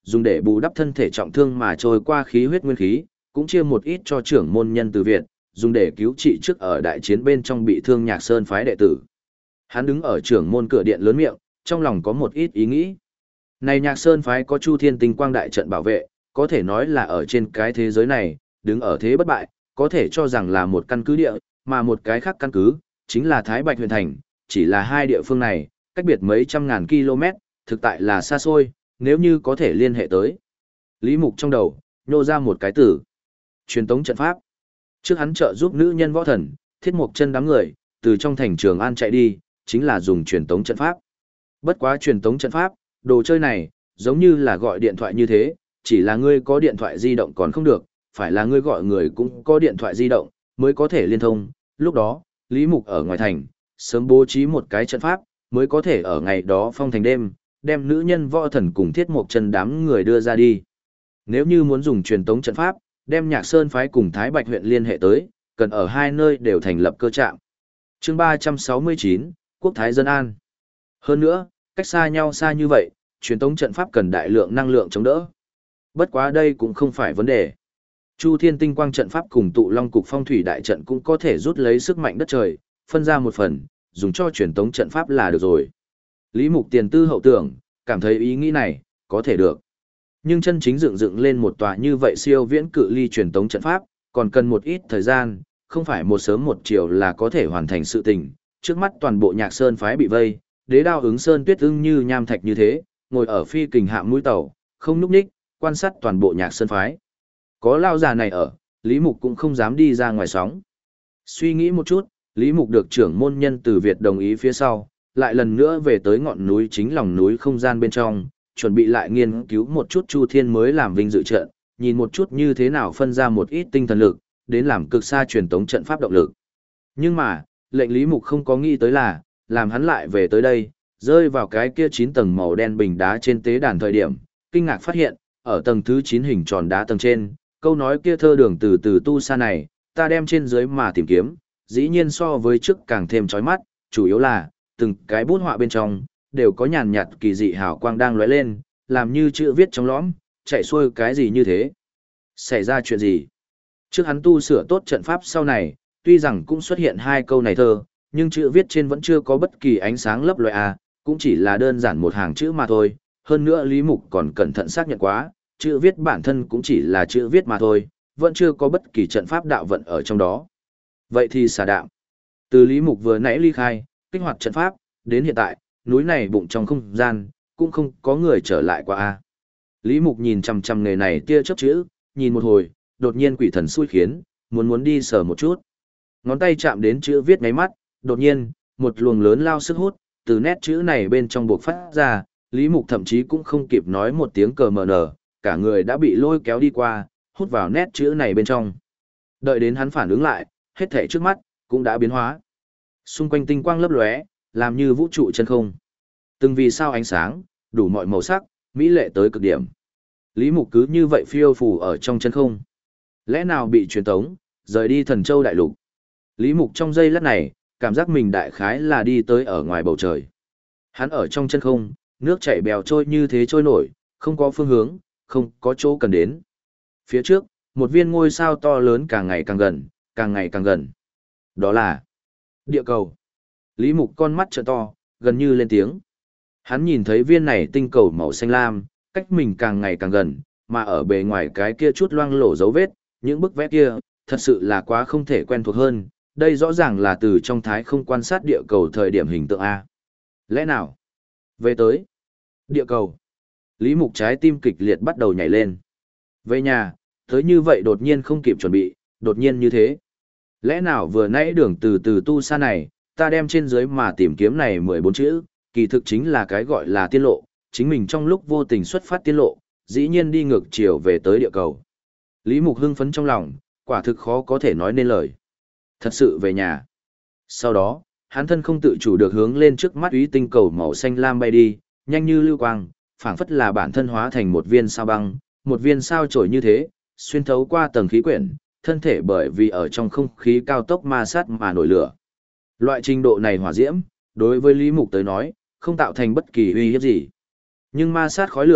Speaker 1: dùng để bù đắp thân thể trọng thương mà trôi qua khí huyết nguyên khí, cũng chia một ít cho trưởng môn nhân từ Việt, dùng để cứu trị trước ở đại chiến bên trong bị thương Nhạc Sơn phái đệ tử. Hắn đứng ở trưởng môn cửa điện lớn miệng, trong lòng có một ít ý nghĩ. Này Nhạc Sơn phái có Chu Thiên Tinh Quang đại trận bảo vệ, có thể nói là ở trên cái thế giới này, đứng ở thế bất bại, có thể cho rằng là một căn cứ địa, mà một cái khác căn cứ, chính là Thái Bạch huyện thành, chỉ là hai địa phương này, cách biệt mấy trăm ngàn km, thực tại là xa xôi, nếu như có thể liên hệ tới. Lý Mục trong đầu, nhô ra một cái từ. Truyền tống trận pháp. Trước hắn trợ giúp nữ nhân võ thần, Thiết Mộc Chân đám người, từ trong thành Trường An chạy đi, chính là dùng truyền tống trận pháp. Bất quá truyền tống trận pháp, đồ chơi này, giống như là gọi điện thoại như thế, chỉ là ngươi có điện thoại di động còn không được, phải là ngươi gọi người cũng có điện thoại di động, mới có thể liên thông. Lúc đó, Lý Mục ở ngoài thành, sớm bố trí một cái trận pháp, mới có thể ở ngày đó phong thành đêm, đem nữ nhân võ thần cùng Thiết Mộc Chân đám người đưa ra đi. Nếu như muốn dùng truyền tống trận pháp, đem Nhạc Sơn phái cùng Thái Bạch huyện liên hệ tới, cần ở hai nơi đều thành lập cơ trạm. Chương 369, Quốc Thái Dân An. Hơn nữa, cách xa nhau xa như vậy, truyền tống trận pháp cần đại lượng năng lượng chống đỡ. Bất quá đây cũng không phải vấn đề. Chu Thiên Tinh Quang trận pháp cùng Tụ Long cục phong thủy đại trận cũng có thể rút lấy sức mạnh đất trời, phân ra một phần, dùng cho truyền tống trận pháp là được rồi. Lý Mục tiền tư hậu tưởng, cảm thấy ý nghĩ này có thể được. Nhưng chân chính dựng lên một tòa như vậy siêu viễn cự ly truyền tống trận pháp, còn cần một ít thời gian, không phải một sớm một chiều là có thể hoàn thành sự tình. Trước mắt toàn bộ Nhạc Sơn phái bị vây, Đế Đao Ứng Sơn Tuyết Ưng như nham thạch như thế, ngồi ở phi kình hạm mũi tàu, không nhúc nhích, quan sát toàn bộ Nhạc Sơn phái. Có lao già này ở, Lý Mục cũng không dám đi ra ngoài sóng. Suy nghĩ một chút, Lý Mục được trưởng môn nhân từ Việt đồng ý phía sau, lại lần nữa về tới ngọn núi chính lòng núi không gian bên trong, chuẩn bị lại nghiên cứu một chút Chu Thiên mới làm vinh dự trận, nhìn một chút như thế nào phân ra một ít tinh thần lực, đến làm cực xa truyền tống trận pháp động lực. Nhưng mà, lệnh Lý Mục không có nghĩ tới là, làm hắn lại về tới đây, rơi vào cái kia 9 tầng màu đen bình đá trên tế đàn thời điểm, kinh ngạc phát hiện, ở tầng thứ 9 hình tròn đá tầng trên, câu nói kia thơ đường từ từ tu xa này, ta đem trên dưới mà tìm kiếm, dĩ nhiên so với trước càng thêm chói mắt, chủ yếu là, từng cái bút họa bên trong, đều có nhàn nhạt kỳ dị hào quang đang lóe lên, làm như chữ viết trong lõm, chạy xuôi cái gì như thế. Xảy ra chuyện gì? Trước hắn tu sửa tốt trận pháp sau này, tuy rằng cũng xuất hiện hai câu này thơ, nhưng chữ viết trên vẫn chưa có bất kỳ ánh sáng lấp loé cũng chỉ là đơn giản một hàng chữ mà thôi. Hơn nữa Lý Mục còn cẩn thận xác nhận quá, chữ viết bản thân cũng chỉ là chữ viết mà thôi, vẫn chưa có bất kỳ trận pháp đạo vận ở trong đó. Vậy thì xả đạo. Từ Lý Mục vừa nãy ly khai, kích hoạt trận pháp, đến hiện tại, núi này bụng trong không gian, cũng không có người trở lại qua Lý Mục nhìn chằm chằm nghề này tia chớp chữ, nhìn một hồi, đột nhiên quỷ thần xui khiến, muốn đi sờ một chút. Ngón tay chạm đến chữ viết ngáy mắt, đột nhiên, một luồng lớn lao sức hút, từ nét chữ này bên trong buộc phát ra, Lý Mục thậm chí cũng không kịp nói một tiếng cờ mờ nở, cả người đã bị lôi kéo đi qua, hút vào nét chữ này bên trong. Đợi đến hắn phản ứng lại, hết thảy trước mắt, cũng đã biến hóa. Xung quanh tinh quang lấp lóe, làm như vũ trụ chân không. Từng vì sao ánh sáng, đủ mọi màu sắc, mỹ lệ tới cực điểm. Lý Mục cứ như vậy phiêu phù ở trong chân không. Lẽ nào bị truyền tống, rời đi Thần Châu đại lục. Lý Mục trong giây lát này, cảm giác mình đại khái là đi tới ở ngoài bầu trời. Hắn ở trong chân không, nước chảy bèo trôi như thế trôi nổi, không có phương hướng, không có chỗ cần đến. Phía trước, một viên ngôi sao to lớn càng ngày càng gần, càng ngày càng gần. Đó là địa cầu. Lý Mục con mắt trợ to, gần như lên tiếng. Hắn nhìn thấy viên này tinh cầu màu xanh lam, cách mình càng ngày càng gần, mà ở bề ngoài cái kia chút loang lổ dấu vết, những bức vẽ kia, thật sự là quá không thể quen thuộc hơn. Đây rõ ràng là từ trong thái không quan sát địa cầu thời điểm hình tượng A. Lẽ nào? Về tới địa cầu. Lý Mục trái tim kịch liệt bắt đầu nhảy lên. Về nhà, tới như vậy đột nhiên không kịp chuẩn bị, đột nhiên như thế. Lẽ nào vừa nãy đường từ từ tu xa này, ta đem trên dưới mà tìm kiếm này 14 chữ, kỳ thực chính là cái gọi là tiên lộ, chính mình trong lúc vô tình xuất phát tiên lộ, dĩ nhiên đi ngược chiều về tới địa cầu. Lý Mục hưng phấn trong lòng, quả thực khó có thể nói nên lời. Thật sự về nhà. Sau đó, hắn thân không tự chủ được hướng lên trước mắt úy tinh cầu màu xanh lam bay đi, nhanh như lưu quang, phảng phất là bản thân hóa thành một viên sao băng, một viên sao chổi như thế, xuyên thấu qua tầng khí quyển, thân thể bởi vì ở trong không khí cao tốc ma sát mà nổi lửa. Loại trình độ này hỏa diễm, đối với Lý Mục tới nói, không tạo thành bất kỳ uy hiếp gì. Nhưng ma sát khói lửa,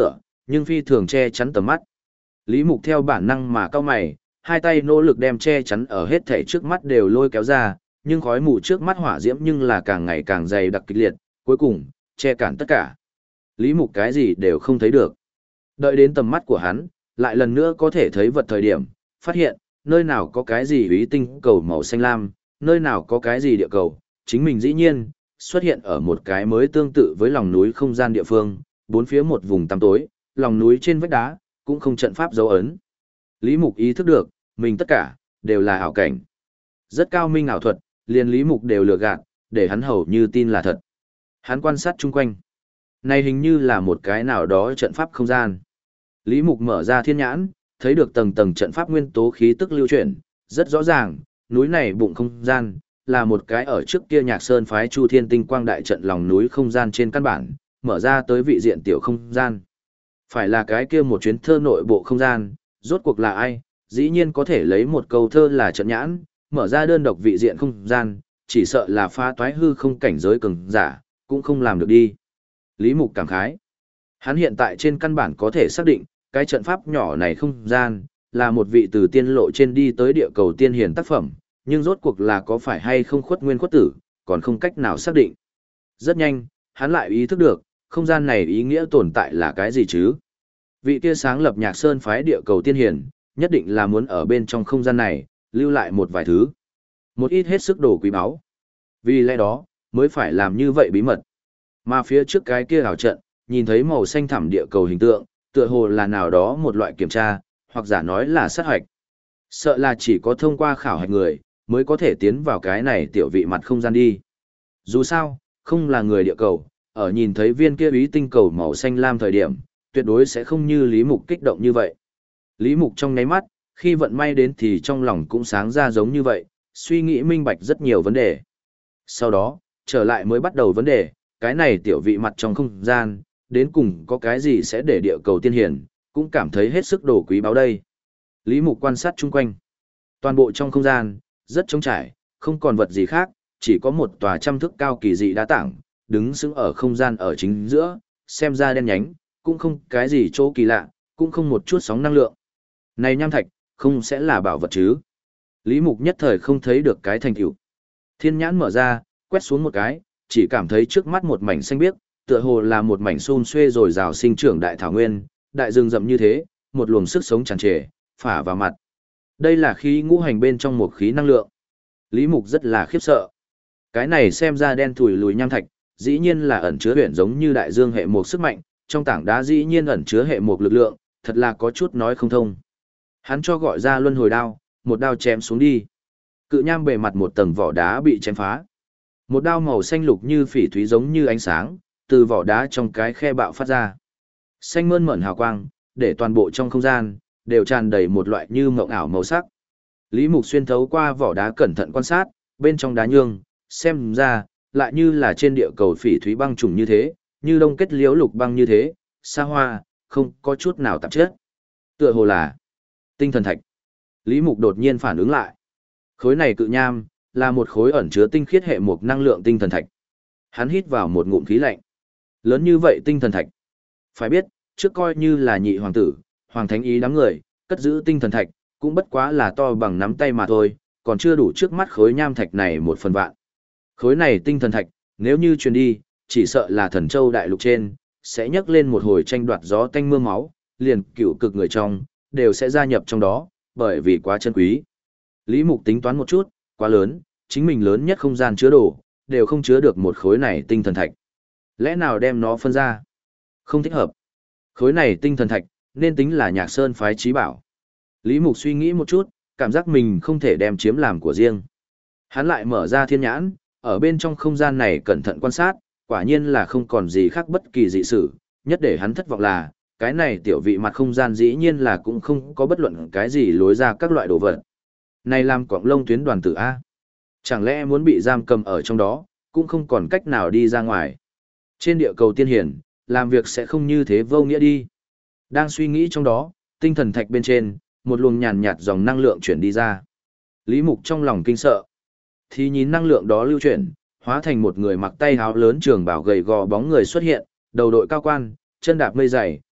Speaker 1: nhưng phi thường che chắn tầm mắt. Lý Mục theo bản năng mà cau mày, hai tay nỗ lực đem che chắn ở hết thảy trước mắt đều lôi kéo ra, nhưng khói mù trước mắt hỏa diễm nhưng là càng ngày càng dày đặc kịch liệt, cuối cùng, che cản tất cả. Lý Mục cái gì đều không thấy được. Đợi đến tầm mắt của hắn, lại lần nữa có thể thấy vật thời điểm, phát hiện, nơi nào có cái gì úy tinh cầu màu xanh lam, nơi nào có cái gì địa cầu, chính mình dĩ nhiên, xuất hiện ở một cái mới tương tự với lòng núi không gian địa phương, bốn phía một vùng tăm tối, lòng núi trên vách đá, cũng không trận pháp dấu ấn. Lý Mục ý thức được, mình tất cả, đều là ảo cảnh. Rất cao minh ảo thuật, liền Lý Mục đều lừa gạt, để hắn hầu như tin là thật. Hắn quan sát chung quanh. Này hình như là một cái nào đó trận pháp không gian. Lý Mục mở ra thiên nhãn, thấy được tầng tầng trận pháp nguyên tố khí tức lưu chuyển, rất rõ ràng, núi này bụng không gian, là một cái ở trước kia Nhạc Sơn phái Chu Thiên Tinh Quang đại trận lòng núi không gian trên căn bản, mở ra tới vị diện tiểu không gian. Phải là cái kia một chuyến thơ nội bộ không gian, rốt cuộc là ai, dĩ nhiên có thể lấy một câu thơ là trận nhãn, mở ra đơn độc vị diện không gian, chỉ sợ là phá toái hư không cảnh giới cường giả, cũng không làm được đi. Lý Mục cảm khái. Hắn hiện tại trên căn bản có thể xác định, cái trận pháp nhỏ này không gian, là một vị từ tiên lộ trên đi tới địa cầu tiên hiền tác phẩm, nhưng rốt cuộc là có phải hay không khuất nguyên khuất tử, còn không cách nào xác định. Rất nhanh, hắn lại ý thức được, không gian này ý nghĩa tồn tại là cái gì chứ? Vị kia sáng lập Nhạc Sơn phái địa cầu tiên hiền, nhất định là muốn ở bên trong không gian này, lưu lại một vài thứ. Một ít hết sức đồ quý báu. Vì lẽ đó, mới phải làm như vậy bí mật. Mà phía trước cái kia ảo trận, nhìn thấy màu xanh thẳm địa cầu hình tượng, tựa hồ là nào đó một loại kiểm tra, hoặc giả nói là sát hạch. Sợ là chỉ có thông qua khảo hạch người, mới có thể tiến vào cái này tiểu vị mặt không gian đi. Dù sao, không là người địa cầu, ở nhìn thấy viên kia úy tinh cầu màu xanh lam thời điểm, tuyệt đối sẽ không như Lý Mục kích động như vậy. Lý Mục trong nháy mắt, khi vận may đến thì trong lòng cũng sáng ra giống như vậy, suy nghĩ minh bạch rất nhiều vấn đề. Sau đó, trở lại mới bắt đầu vấn đề, cái này tiểu vị mặt trong không gian, đến cùng có cái gì sẽ để địa cầu tiên hiển, cũng cảm thấy hết sức đồ quý báu đây. Lý Mục quan sát chung quanh. Toàn bộ trong không gian, rất trống trải, không còn vật gì khác, chỉ có một tòa trăm thước cao kỳ dị đá tảng, đứng sững ở không gian ở chính giữa, xem ra đen nhánh, cũng không cái gì chỗ kỳ lạ, cũng không một chút sóng năng lượng. Này nham thạch, không sẽ là bảo vật chứ? Lý Mục nhất thời không thấy được cái thành tựu. Thiên nhãn mở ra, quét xuống một cái, chỉ cảm thấy trước mắt một mảnh xanh biếc, tựa hồ là một mảnh xum xuê rồi rào sinh trưởng đại thảo nguyên, đại rừng rậm như thế, một luồng sức sống tràn trề, phả vào mặt. Đây là khí ngũ hành bên trong một khí năng lượng. Lý Mục rất là khiếp sợ. Cái này xem ra đen thủi lùi nham thạch, dĩ nhiên là ẩn chứa huyền giống như đại dương hệ một sức mạnh, trong tảng đá dĩ nhiên ẩn chứa hệ một lực lượng, thật là có chút nói không thông. Hắn cho gọi ra luân hồi đao, một đao chém xuống đi. Cự nham bề mặt một tầng vỏ đá bị chém phá. Một đao màu xanh lục như phỉ thúy giống như ánh sáng, từ vỏ đá trong cái khe bạo phát ra. Xanh mơn mởn hào quang, để toàn bộ trong không gian, đều tràn đầy một loại như mộng ảo màu sắc. Lý Mục xuyên thấu qua vỏ đá cẩn thận quan sát, bên trong đá nhương, xem ra, lại như là trên địa cầu phỉ thúy băng trùng như thế, như đông kết liễu lục băng như thế, xa hoa, không có chút nào tạp chất. Tựa hồ là tinh thần thạch. Lý Mục đột nhiên phản ứng lại. Khối này cự nham, là một khối ẩn chứa tinh khiết hệ một năng lượng tinh thần thạch. Hắn hít vào một ngụm khí lạnh. Lớn như vậy tinh thần thạch. Phải biết, trước coi như là nhị hoàng tử, hoàng thánh ý đám người, cất giữ tinh thần thạch, cũng bất quá là to bằng nắm tay mà thôi, còn chưa đủ trước mắt khối nham thạch này một phần vạn. Khối này tinh thần thạch, nếu như truyền đi, chỉ sợ là thần châu đại lục trên, sẽ nhấc lên một hồi tranh đoạt gió tanh mưa máu, liền cựu cực người trong, đều sẽ gia nhập trong đó, bởi vì quá chân quý. Lý Mục tính toán một chút, quá lớn, chính mình lớn nhất không gian chứa đồ, đều không chứa được một khối này tinh thần thạch. Lẽ nào đem nó phân ra? Không thích hợp. Khối này tinh thần thạch, nên tính là Nhạc Sơn phái trí bảo. Lý Mục suy nghĩ một chút, cảm giác mình không thể đem chiếm làm của riêng. Hắn lại mở ra thiên nhãn, ở bên trong không gian này cẩn thận quan sát, quả nhiên là không còn gì khác bất kỳ dị sự, nhất để hắn thất vọng là, cái này tiểu vị mặt không gian dĩ nhiên là cũng không có bất luận cái gì lối ra các loại đồ vật. Này làm quạng lông tuyến đoàn tử A. Chẳng lẽ muốn bị giam cầm ở trong đó, cũng không còn cách nào đi ra ngoài. Trên địa cầu tiên hiển, làm việc sẽ không như thế vô nghĩa đi. Đang suy nghĩ trong đó, tinh thần thạch bên trên, một luồng nhàn nhạt dòng năng lượng chuyển đi ra. Lý Mục trong lòng kinh sợ. Thì nhìn năng lượng đó lưu chuyển, hóa thành một người mặc tay áo lớn trường bảo gầy gò bóng người xuất hiện, đầu đội cao quan, chân đạp mây dày,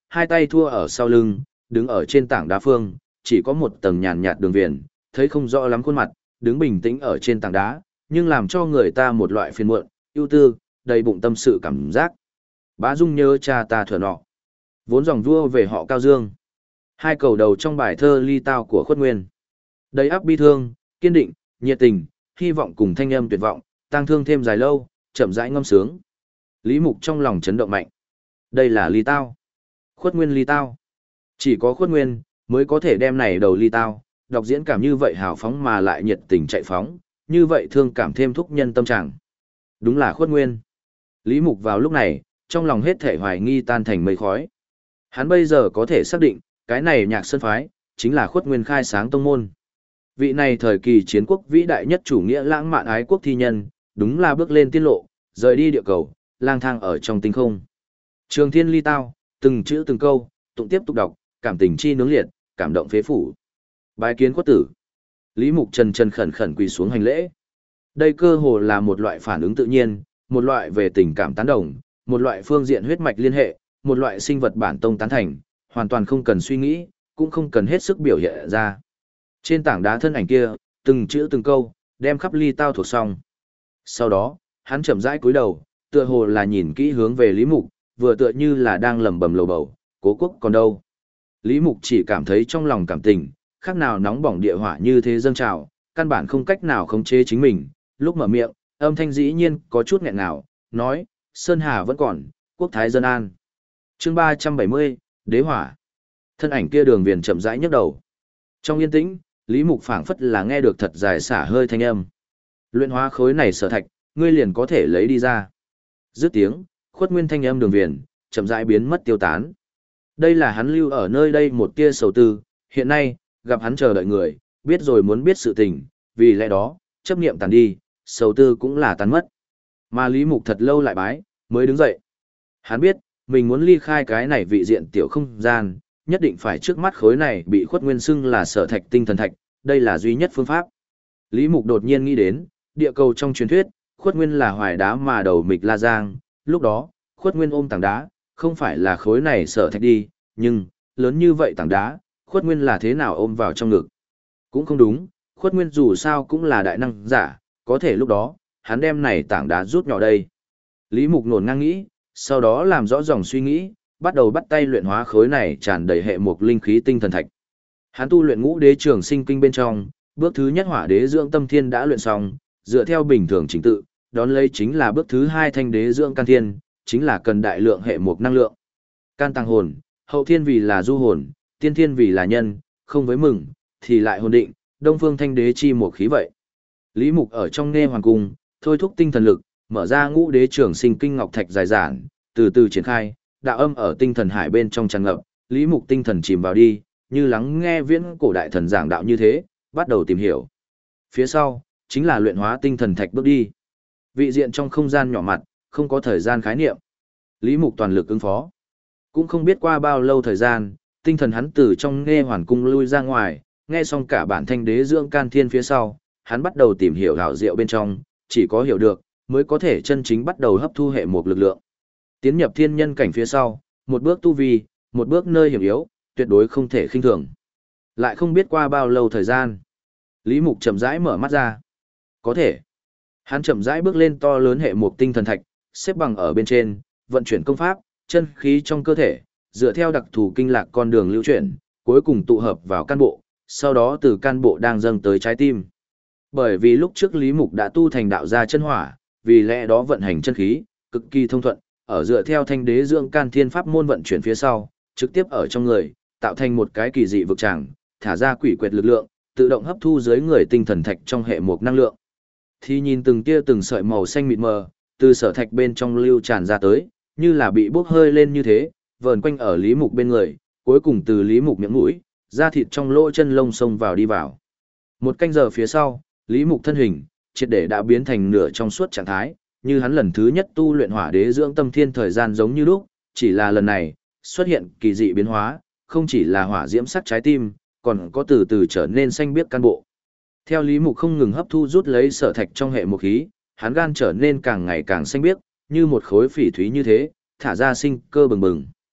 Speaker 1: hai tay thua ở sau lưng, đứng ở trên tảng đá phương, chỉ có một tầng nhàn nhạt đường viền, thấy không rõ lắm khuôn mặt, đứng bình tĩnh ở trên tảng đá, nhưng làm cho người ta một loại phiền muộn, ưu tư, đầy bụng tâm sự cảm giác. Bá Dung nhớ cha ta thuở nọ. Vốn dòng vua về họ Cao Dương. Hai cầu đầu trong bài thơ ly tao của Khuất Nguyên. Đầy ắp bi thương, kiên định, nhiệt tình, hy vọng cùng thanh âm tuyệt vọng, tang thương thêm dài lâu, chậm rãi ngâm sướng. Lý Mục trong lòng chấn động mạnh. Đây là ly tao. Khuất Nguyên ly tao. Chỉ có Khuất Nguyên mới có thể đem này đầu ly tao, đọc diễn cảm như vậy hào phóng mà lại nhiệt tình chạy phóng, như vậy thương cảm thêm thúc nhân tâm trạng. Đúng là Khuất Nguyên. Lý Mục vào lúc này, trong lòng hết thể hoài nghi tan thành mây khói. Hắn bây giờ có thể xác định, cái này Nhạc Sơn phái, chính là Khuất Nguyên khai sáng tông môn. Vị này thời kỳ chiến quốc vĩ đại nhất chủ nghĩa lãng mạn ái quốc thi nhân, đúng là bước lên tiên lộ, rời đi địa cầu, lang thang ở trong tinh không. Trường Thiên ly tao, từng chữ từng câu, tụng tiếp tục đọc, cảm tình chi nướng liệt, cảm động phế phủ. Bái kiến Khuất tử. Lý Mục trần trần khẩn khẩn quỳ xuống hành lễ. Đây cơ hồ là một loại phản ứng tự nhiên, một loại về tình cảm tán đồng, một loại phương diện huyết mạch liên hệ, một loại sinh vật bản tông tán thành, hoàn toàn không cần suy nghĩ, cũng không cần hết sức biểu hiện ra. Trên tảng đá thân ảnh kia, từng chữ từng câu, đem khắp ly tao thuộc xong. Sau đó, hắn chậm rãi cúi đầu, tựa hồ là nhìn kỹ hướng về Lý Mục, vừa tựa như là đang lẩm bẩm lầu bầu, Cố Quốc còn đâu. Lý Mục chỉ cảm thấy trong lòng cảm tình, khác nào nóng bỏng địa hỏa như thế dâng trào, căn bản không cách nào khống chế chính mình, lúc mở miệng, âm thanh dĩ nhiên có chút nghẹn ngào, nói, Sơn Hà vẫn còn, quốc thái dân an. Chương 370, Đế hỏa. Thân ảnh kia đường viền chậm rãi nhấc đầu. Trong yên tĩnh, Lý Mục phảng phất là nghe được thật dài xả hơi thanh âm. Luyện hóa khối này sở thạch, ngươi liền có thể lấy đi ra. Dứt tiếng, Khuất Nguyên thanh âm đường viền, chậm rãi biến mất tiêu tán. Đây là hắn lưu ở nơi đây một tia sầu tư, hiện nay, gặp hắn chờ đợi người, biết rồi muốn biết sự tình, vì lẽ đó, chấp niệm tàn đi, sầu tư cũng là tàn mất. Mà Lý Mục thật lâu lại bái, mới đứng dậy. Hắn biết, mình muốn ly khai cái này vị diện tiểu không gian, nhất định phải trước mắt khối này bị Khuất Nguyên xưng là sở thạch tinh thần thạch, đây là duy nhất phương pháp. Lý Mục đột nhiên nghĩ đến, địa cầu trong truyền thuyết, Khuất Nguyên là hoài đá mà đầu mịch La Giang, lúc đó, Khuất Nguyên ôm tảng đá, không phải là khối này sở thạch đi, nhưng, lớn như vậy tảng đá, Khuất Nguyên là thế nào ôm vào trong ngực? Cũng không đúng, Khuất Nguyên dù sao cũng là đại năng giả, có thể lúc đó, hắn đem này tảng đá rút nhỏ đây. Lý Mục nổn ngang nghĩ, sau đó làm rõ dòng suy nghĩ, bắt đầu bắt tay luyện hóa khối này tràn đầy hệ mục linh khí tinh thần thạch. Hắn tu luyện Ngũ Đế Trường Sinh Kinh bên trong, bước thứ nhất Hỏa Đế dưỡng tâm thiên đã luyện xong, dựa theo bình thường trình tự, đón lấy chính là bước thứ hai Thanh Đế dưỡng can thiên, chính là cần đại lượng hệ mục năng lượng. Can tăng hồn, hậu thiên vì là du hồn, tiên thiên vì là nhân, không với mừng, thì lại hồn định, Đông Phương Thanh Đế chi một khí vậy. Lý Mục ở trong Nghe Hoàng cung, thôi thúc tinh thần lực, mở ra Ngũ Đế Trường Sinh Kinh ngọc thạch dài giản, từ từ triển khai, đạo âm ở tinh thần hải bên trong tràn ngập, Lý Mục tinh thần chìm vào đi, như lắng nghe viễn cổ đại thần giảng đạo như thế, bắt đầu tìm hiểu. Phía sau, chính là luyện hóa tinh thần thạch bước đi. Vị diện trong không gian nhỏ mặt, không có thời gian khái niệm. Lý Mục toàn lực ứng phó. Cũng không biết qua bao lâu thời gian, tinh thần hắn từ trong Nghe Hoàn cung lui ra ngoài, nghe xong cả bản Thanh Đế dưỡng can thiên phía sau, hắn bắt đầu tìm hiểu hảo diệu bên trong, chỉ có hiểu được, mới có thể chân chính bắt đầu hấp thu hệ một lực lượng. Tiến nhập thiên nhân cảnh phía sau, một bước tu vi, một bước nơi hiểm yếu, tuyệt đối không thể khinh thường. Lại không biết qua bao lâu thời gian. Lý Mục chậm rãi mở mắt ra. Có thể. Hắn chậm rãi bước lên to lớn hệ mục tinh thần thạch, xếp bằng ở bên trên, vận chuyển công pháp, chân khí trong cơ thể, dựa theo đặc thù kinh lạc con đường lưu chuyển, cuối cùng tụ hợp vào can bộ, sau đó từ can bộ đang dâng tới trái tim. Bởi vì lúc trước Lý Mục đã tu thành đạo gia chân hỏa, vì lẽ đó vận hành chân khí, cực kỳ thông thuận, ở dựa theo Thanh Đế dưỡng can thiên pháp môn vận chuyển phía sau, trực tiếp ở trong người, tạo thành một cái kỳ dị vực tràng, thả ra quỷ quyệt lực lượng, tự động hấp thu dưới người tinh thần thạch trong hệ mục năng lượng. Thì nhìn từng tia từng sợi màu xanh mịt mờ, từ sở thạch bên trong lưu tràn ra tới, như là bị bốc hơi lên như thế, vờn quanh ở Lý Mục bên người, cuối cùng từ Lý Mục miệng mũi, da thịt trong lỗ chân lông xông vào đi vào. Một canh giờ phía sau, Lý Mục thân hình, triệt để đã biến thành nửa trong suốt trạng thái, như hắn lần thứ nhất tu luyện Hỏa Đế dưỡng tâm thiên thời gian giống như lúc, chỉ là lần này, xuất hiện kỳ dị biến hóa, không chỉ là hỏa diễm sắc trái tim, còn có từ từ trở nên xanh biếc can bộ. Theo Lý Mục không ngừng hấp thu rút lấy sở thạch trong hệ mục khí, hắn gan trở nên càng ngày càng xanh biếc, như một khối phỉ thúy như thế, thả ra sinh cơ bừng bừng.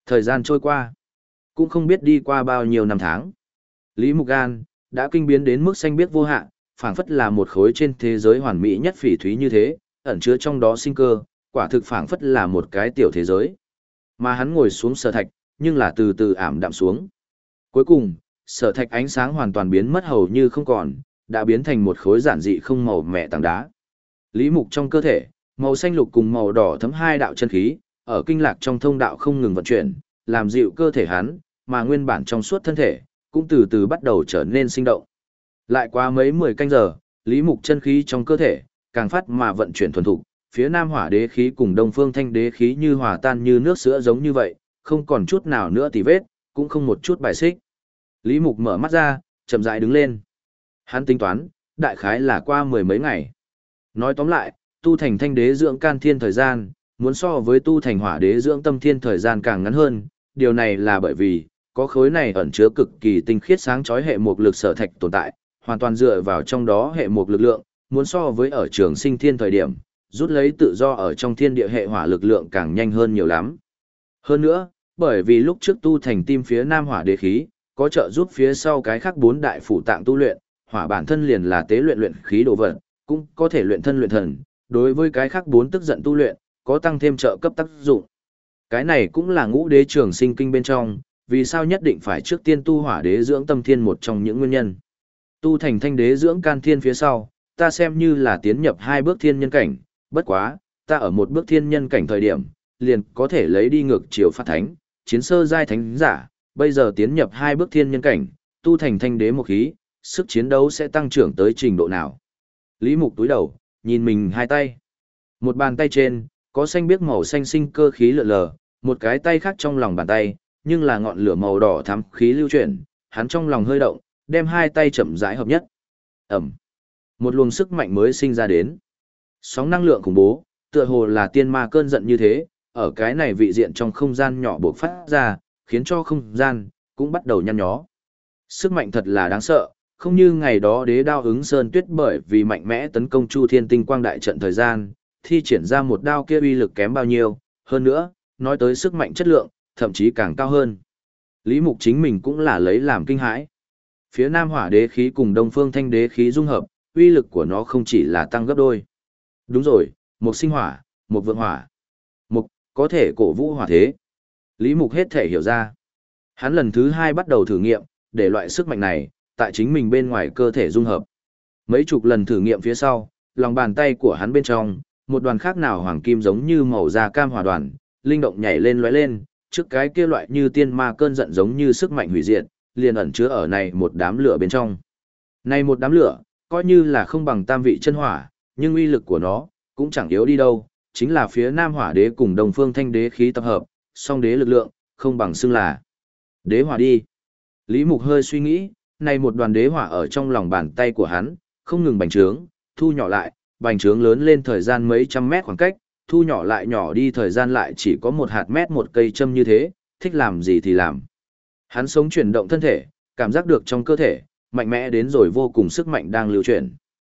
Speaker 1: Thời gian trôi qua, cũng không biết đi qua bao nhiêu năm tháng. Lý Mục Gan đã kinh biến đến mức xanh biếc vô hạn, phảng phất là một khối trên thế giới hoàn mỹ nhất phỉ thúy như thế, ẩn chứa trong đó sinh cơ, quả thực phảng phất là một cái tiểu thế giới. Mà hắn ngồi xuống sở thạch, nhưng là từ từ ảm đạm xuống. Cuối cùng, sở thạch ánh sáng hoàn toàn biến mất hầu như không còn, đã biến thành một khối giản dị không màu mẹ tảng đá. Lý Mục trong cơ thể, màu xanh lục cùng màu đỏ thấm hai đạo chân khí, ở kinh lạc trong thông đạo không ngừng vận chuyển, làm dịu cơ thể hắn, mà nguyên bản trong suốt thân thể, cũng từ từ bắt đầu trở nên sinh động. Lại qua mấy 10 canh giờ, Lý Mục chân khí trong cơ thể, càng phát mà vận chuyển thuần thục, phía Nam Hỏa Đế khí cùng Đông Phương Thanh Đế khí như hòa tan như nước sữa giống như vậy, không còn chút nào nữa tì vết, cũng không một chút bài xích. Lý Mục mở mắt ra, chậm rãi đứng lên. Hắn tính toán, đại khái là qua 10 mấy ngày. Nói tóm lại, tu thành Thanh Đế dưỡng can thiên thời gian, muốn so với tu thành Hỏa Đế dưỡng tâm thiên thời gian càng ngắn hơn, điều này là bởi vì có khối này ẩn chứa cực kỳ tinh khiết sáng chói hệ mục lực sở thạch tồn tại, hoàn toàn dựa vào trong đó hệ mục lực lượng, muốn so với ở trường sinh thiên thời điểm, rút lấy tự do ở trong thiên địa hệ hỏa lực lượng càng nhanh hơn nhiều lắm. Hơn nữa, bởi vì lúc trước tu thành tim phía Nam Hỏa Đế khí, có trợ giúp phía sau cái khác 4 đại phủ tạng tu luyện, hỏa bản thân liền là tế luyện luyện khí đồ vật, cũng có thể luyện thân luyện thần, đối với cái khác 4 tức giận tu luyện, có tăng thêm trợ cấp tác dụng. Cái này cũng là Ngũ Đế trường sinh kinh bên trong, vì sao nhất định phải trước tiên tu Hỏa Đế dưỡng tâm thiên một trong những nguyên nhân. Tu thành Thanh Đế dưỡng can thiên phía sau, ta xem như là tiến nhập 2 bước thiên nhân cảnh, bất quá, ta ở một bước thiên nhân cảnh thời điểm, liền có thể lấy đi ngược chiều phát thánh, chiến sơ giai thánh giả, bây giờ tiến nhập 2 bước thiên nhân cảnh, tu thành Thanh Đế một khí, sức chiến đấu sẽ tăng trưởng tới trình độ nào. Lý Mục túi đầu, nhìn mình hai tay. Một bàn tay trên, có xanh biếc màu xanh sinh cơ khí lượn lờ, một cái tay khác trong lòng bàn tay, nhưng là ngọn lửa màu đỏ thắm khí lưu chuyển, hắn trong lòng hơi động, đem hai tay chậm rãi hợp nhất. Ẩm. Một luồng sức mạnh mới sinh ra đến. Sóng năng lượng khủng bố, tựa hồ là tiên ma cơn giận như thế, ở cái này vị diện trong không gian nhỏ bộc phát ra, khiến cho không gian cũng bắt đầu nhăn nhó. Sức mạnh thật là đáng sợ, không như ngày đó Đế đao ứng sơn tuyết bởi vì mạnh mẽ tấn công Chu Thiên Tinh Quang đại trận thời gian, thi triển ra một đao kia uy lực kém bao nhiêu, hơn nữa, nói tới sức mạnh chất lượng, thậm chí càng cao hơn. Lý Mục chính mình cũng là lấy làm kinh hãi. Phía Nam Hỏa Đế khí cùng Đông Phương Thanh Đế khí dung hợp, uy lực của nó không chỉ là tăng gấp đôi. Đúng rồi, một sinh hỏa, một vượng hỏa. Mục, có thể cổ vũ hỏa thế. Lý Mục hết thể hiểu ra. Hắn lần thứ 2 bắt đầu thử nghiệm, để loại sức mạnh này, tại chính mình bên ngoài cơ thể dung hợp. Mấy chục lần thử nghiệm phía sau, lòng bàn tay của hắn bên trong, một đoàn khác nào hoàng kim giống như màu da cam hỏa đoàn, linh động nhảy lên lóe lên, trước cái kia loại như tiên ma cơn giận giống như sức mạnh hủy diệt, liền ẩn chứa ở này một đám lửa bên trong. Này một đám lửa, coi như là không bằng tam vị chân hỏa, nhưng uy lực của nó cũng chẳng yếu đi đâu, chính là phía Nam Hỏa Đế cùng Đông Phương Thanh Đế khí tập hợp, song đế lực lượng không bằng xưng là đế hỏa đi. Lý Mục hơi suy nghĩ, này một đoàn đế hỏa ở trong lòng bàn tay của hắn, không ngừng bành trướng, thu nhỏ lại, bành trướng lớn lên thời gian mấy trăm mét khoảng cách, thu nhỏ lại nhỏ đi thời gian lại chỉ có 1 hạt mét một cây châm như thế, thích làm gì thì làm. Hắn sống chuyển động thân thể, cảm giác được trong cơ thể, mạnh mẽ đến rồi vô cùng sức mạnh đang lưu chuyển.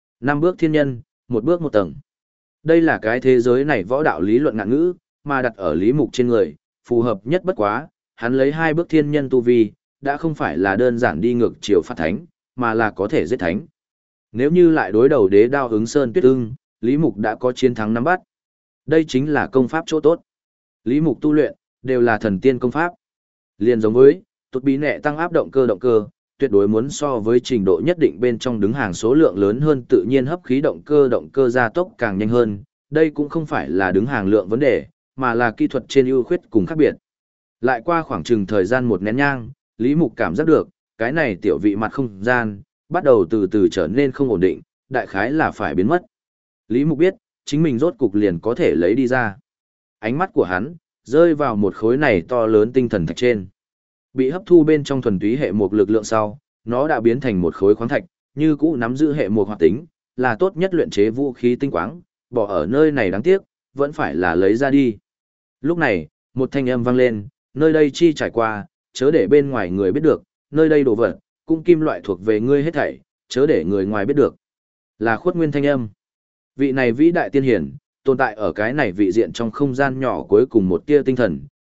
Speaker 1: 5 bước thiên nhân, 1 bước 1 tầng. Đây là cái thế giới này võ đạo lý luận ngạn ngữ, mà đặt ở Lý Mục trên người, phù hợp nhất bất quá, hắn lấy 2 bước thiên nhân tu vi, đã không phải là đơn giản đi ngược chiều phát thánh, mà là có thể giết thánh. Nếu như lại đối đầu Đế đao ứng sơn tuyết ưng, Lý Mục đã có chiến thắng nắm bắt. Đây chính là công pháp chỗ tốt. Lý Mục tu luyện, đều là thần tiên công pháp. Liên giống với, tốt bí nệ tăng áp động cơ, tuyệt đối muốn so với trình độ nhất định bên trong đứng hàng số lượng lớn hơn tự nhiên hấp khí động cơ gia tốc càng nhanh hơn. Đây cũng không phải là đứng hàng lượng vấn đề, mà là kỹ thuật trên ưu khuyết cùng khác biệt. Lại qua khoảng chừng thời gian một nén nhang, Lý Mục cảm giác được, cái này tiểu vị mặt không gian, bắt đầu từ từ trở nên không ổn định, đại khái là phải biến mất. Lý Mục biết, chính mình rốt cục liền có thể lấy đi ra. Ánh mắt của hắn, rơi vào một khối này to lớn tinh thần thạch trên. Bị hấp thu bên trong thuần túy hệ mục lực lượng sau, nó đã biến thành một khối khoáng thạch, như cũ nắm giữ hệ mục hoạt tính, là tốt nhất luyện chế vũ khí tinh quáng, bỏ ở nơi này đáng tiếc, vẫn phải là lấy ra đi. Lúc này, một thanh âm vang lên, nơi đây chi trải qua, chớ để bên ngoài người biết được, nơi đây đồ vật, cũng kim loại thuộc về ngươi hết thảy, chớ để người ngoài biết được. Là Khuất Nguyên thanh âm. Vị này vĩ đại tiên hiển, tồn tại ở cái này vị diện trong không gian nhỏ cuối cùng một tia tinh thần,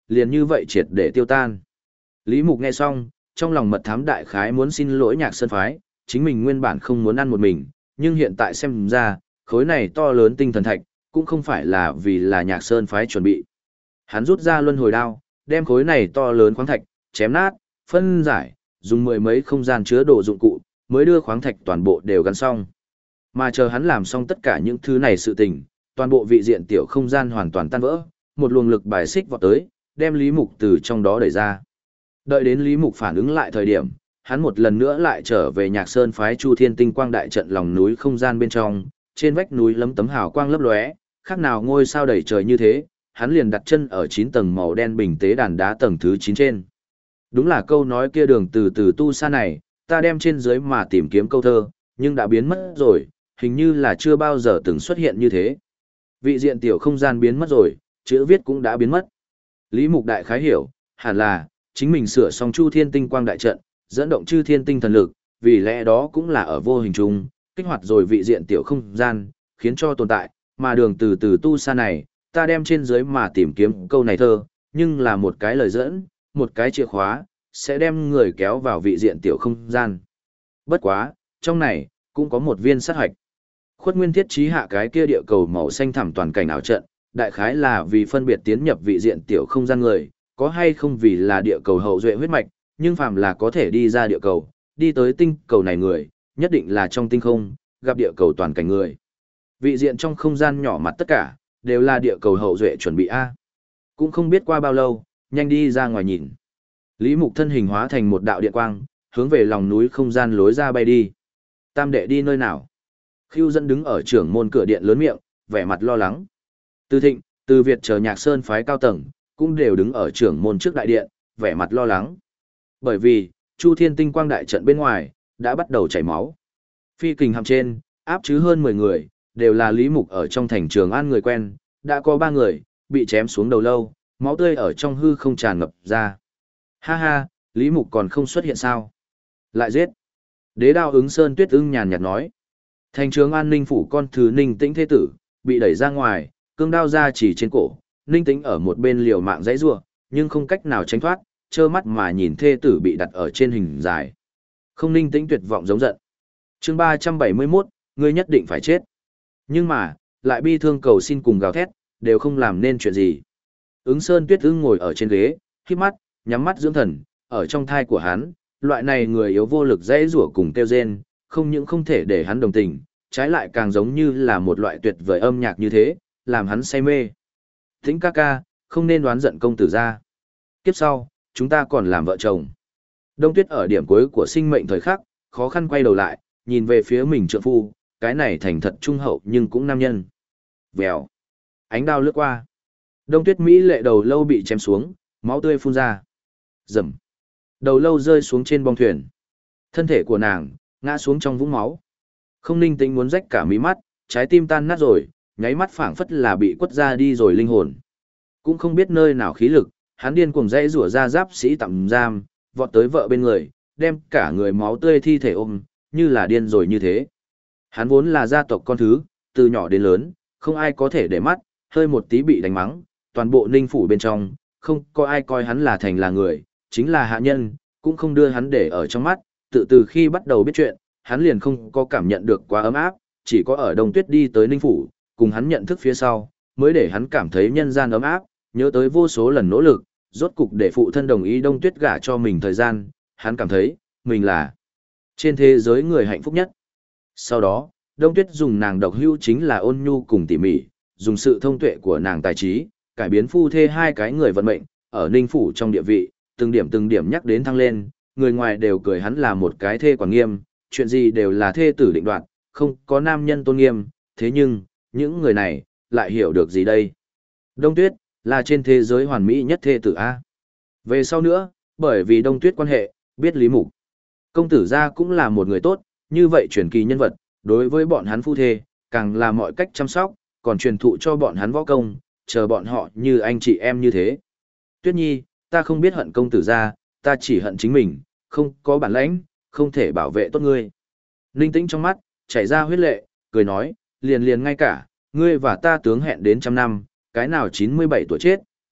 Speaker 1: liền như vậy triệt để tiêu tan. Lý Mục nghe xong, trong lòng mật thám đại khái muốn xin lỗi Nhạc Sơn phái, chính mình nguyên bản không muốn ăn một mình, nhưng hiện tại xem ra, khối này to lớn tinh thần thạch, cũng không phải là vì là Nhạc Sơn phái chuẩn bị. Hắn rút ra luân hồi đao, đem khối này to lớn khoáng thạch, chém nát, phân giải, dùng mười mấy không gian chứa đồ dụng cụ, mới đưa khoáng thạch toàn bộ đều gắn xong. Mà chờ hắn làm xong tất cả những thứ này sự tình, toàn bộ vị diện tiểu không gian hoàn toàn tan vỡ, một luồng lực bài xích vọt tới, đem Lý Mục từ trong đó đẩy ra. Đợi đến Lý Mục phản ứng lại thời điểm, hắn một lần nữa lại trở về Nhạc Sơn phái Chu Thiên Tinh Quang đại trận lòng núi không gian bên trong, trên vách núi lấm tấm hào quang lấp lóe, khác nào ngôi sao đầy trời như thế, hắn liền đặt chân ở 9 tầng màu đen bình tế đàn đá tầng thứ 9 trên. Đúng là câu nói kia đường từ từ tu xa này, ta đem trên dưới mà tìm kiếm câu thơ, nhưng đã biến mất rồi, hình như là chưa bao giờ từng xuất hiện như thế. Vị diện tiểu không gian biến mất rồi, chữ viết cũng đã biến mất. Lý Mục đại khái hiểu, hẳn là, chính mình sửa xong Chu Thiên Tinh Quang đại trận, dẫn động chư thiên tinh thần lực, vì lẽ đó cũng là ở vô hình chung, kích hoạt rồi vị diện tiểu không gian, khiến cho tồn tại, mà đường từ từ tu xa này, ta đem trên dưới mà tìm kiếm câu này thơ, nhưng là một cái lời dẫn, một cái chìa khóa, sẽ đem người kéo vào vị diện tiểu không gian. Bất quá, trong này, cũng có một viên sát hoạch. Khuất Nguyên thiết trí hạ cái kia địa cầu màu xanh thẳm toàn cảnh ảo trận, đại khái là vì phân biệt tiến nhập vị diện tiểu không gian người, có hay không vì là địa cầu hậu duệ huyết mạch, nhưng phàm là có thể đi ra địa cầu, đi tới tinh cầu này người, nhất định là trong tinh không, gặp địa cầu toàn cảnh người. Vị diện trong không gian nhỏ mặt tất cả, đều là địa cầu hậu duệ chuẩn bị A. Cũng không biết qua bao lâu, nhanh đi ra ngoài nhìn. Lý Mục thân hình hóa thành một đạo điện quang, hướng về lòng núi không gian lối ra bay đi. Tam đệ đi nơi nào? Khưu Dẫn đứng ở trưởng môn cửa điện lớn miệng, vẻ mặt lo lắng. Từ Thịnh, Từ Việt chờ Nhạc Sơn phái cao tầng, cũng đều đứng ở trưởng môn trước đại điện, vẻ mặt lo lắng. Bởi vì, Chu Thiên Tinh Quang đại trận bên ngoài, đã bắt đầu chảy máu. Phi kình hạm trên, áp chứ hơn 10 người, đều là Lý Mục ở trong thành Trường An người quen, đã có 3 người, bị chém xuống đầu lâu, máu tươi ở trong hư không tràn ngập ra. Ha ha, Lý Mục còn không xuất hiện sao? Lại giết. Đế đao ứng Sơn Tuyết ưng nhàn nhạt nói. Thành Trường An Ninh phủ con thứ Ninh Tĩnh thế tử, bị đẩy ra ngoài, cương đao ra chỉ trên cổ, Ninh Tĩnh ở một bên liều mạng giãy giụa, nhưng không cách nào tránh thoát, trơ mắt mà nhìn thê tử bị đặt ở trên hình dài. Không, Ninh Tĩnh tuyệt vọng giống giận. Chương 371, ngươi nhất định phải chết. Nhưng mà, lại bi thương cầu xin cùng gào thét, đều không làm nên chuyện gì. Ứng Sơn Tuyết ưng ngồi ở trên ghế, khép mắt, nhắm mắt dưỡng thần, ở trong thai của hắn, loại này người yếu vô lực dãy rủa cùng kêu rên, không những không thể để hắn đồng tình, trái lại càng giống như là một loại tuyệt vời âm nhạc như thế, làm hắn say mê. Tĩnh ca ca, không nên đoán giận công tử ra. Kiếp sau, chúng ta còn làm vợ chồng. Đông Tuyết ở điểm cuối của sinh mệnh thời khắc, khó khăn quay đầu lại, nhìn về phía mình trượng phu, cái này thành thật trung hậu nhưng cũng nam nhân. Vèo. Ánh đao lướt qua. Đông Tuyết Mỹ lệ đầu lâu bị chém xuống, máu tươi phun ra. Rầm. Đầu lâu rơi xuống trên bong thuyền. Thân thể của nàng ngã xuống trong vũng máu. Không, Ninh Tĩnh muốn rách cả mí mắt, trái tim tan nát rồi, nháy mắt phảng phất là bị quất ra đi rồi linh hồn. Cũng không biết nơi nào khí lực, hắn điên cuồng dãy rủa ra giáp sĩ tạm giam, vọt tới vợ bên người, đem cả người máu tươi thi thể ôm, như là điên rồi như thế. Hắn vốn là gia tộc con thứ, từ nhỏ đến lớn, không ai có thể để mắt, hơi một tí bị đánh mắng, toàn bộ Ninh phủ bên trong, không có ai coi hắn là thành là người, chính là hạ nhân, cũng không đưa hắn để ở trong mắt, từ khi bắt đầu biết chuyện, hắn liền không có cảm nhận được quá ấm áp, chỉ có ở Đông Tuyết đi tới Ninh phủ, cùng hắn nhận thức phía sau, mới để hắn cảm thấy nhân gian ấm áp, nhớ tới vô số lần nỗ lực, rốt cục để phụ thân đồng ý Đông Tuyết gả cho mình thời gian, hắn cảm thấy, mình là trên thế giới người hạnh phúc nhất. Sau đó, Đông Tuyết dùng nàng độc hữu chính là ôn nhu cùng tỉ mỉ, dùng sự thông tuệ của nàng tài trí, cải biến phu thê hai cái người vận mệnh, ở Ninh phủ trong địa vị, từng điểm nhắc đến thăng lên, người ngoài đều cười hắn là một cái thê quản nghiêm, chuyện gì đều là thê tử định đoạt, không có nam nhân tôn nghiêm, thế nhưng, những người này, lại hiểu được gì đây? Đông Tuyết, là trên thế giới hoàn mỹ nhất thê tử A. Về sau nữa, bởi vì Đông Tuyết quan hệ, biết Lý Mục. Công tử gia cũng là một người tốt, như vậy truyền kỳ nhân vật, đối với bọn hắn phu thê, càng là mọi cách chăm sóc, còn truyền thụ cho bọn hắn võ công, chờ bọn họ như anh chị em như thế. Tuyết Nhi, ta không biết hận công tử gia, ta chỉ hận chính mình, không có bản lãnh, không thể bảo vệ tốt ngươi. Ninh Tĩnh trong mắt, chảy ra huyết lệ, cười nói, liền ngay cả, ngươi và ta tướng hẹn đến 100 năm, cái nào 97 tuổi chết,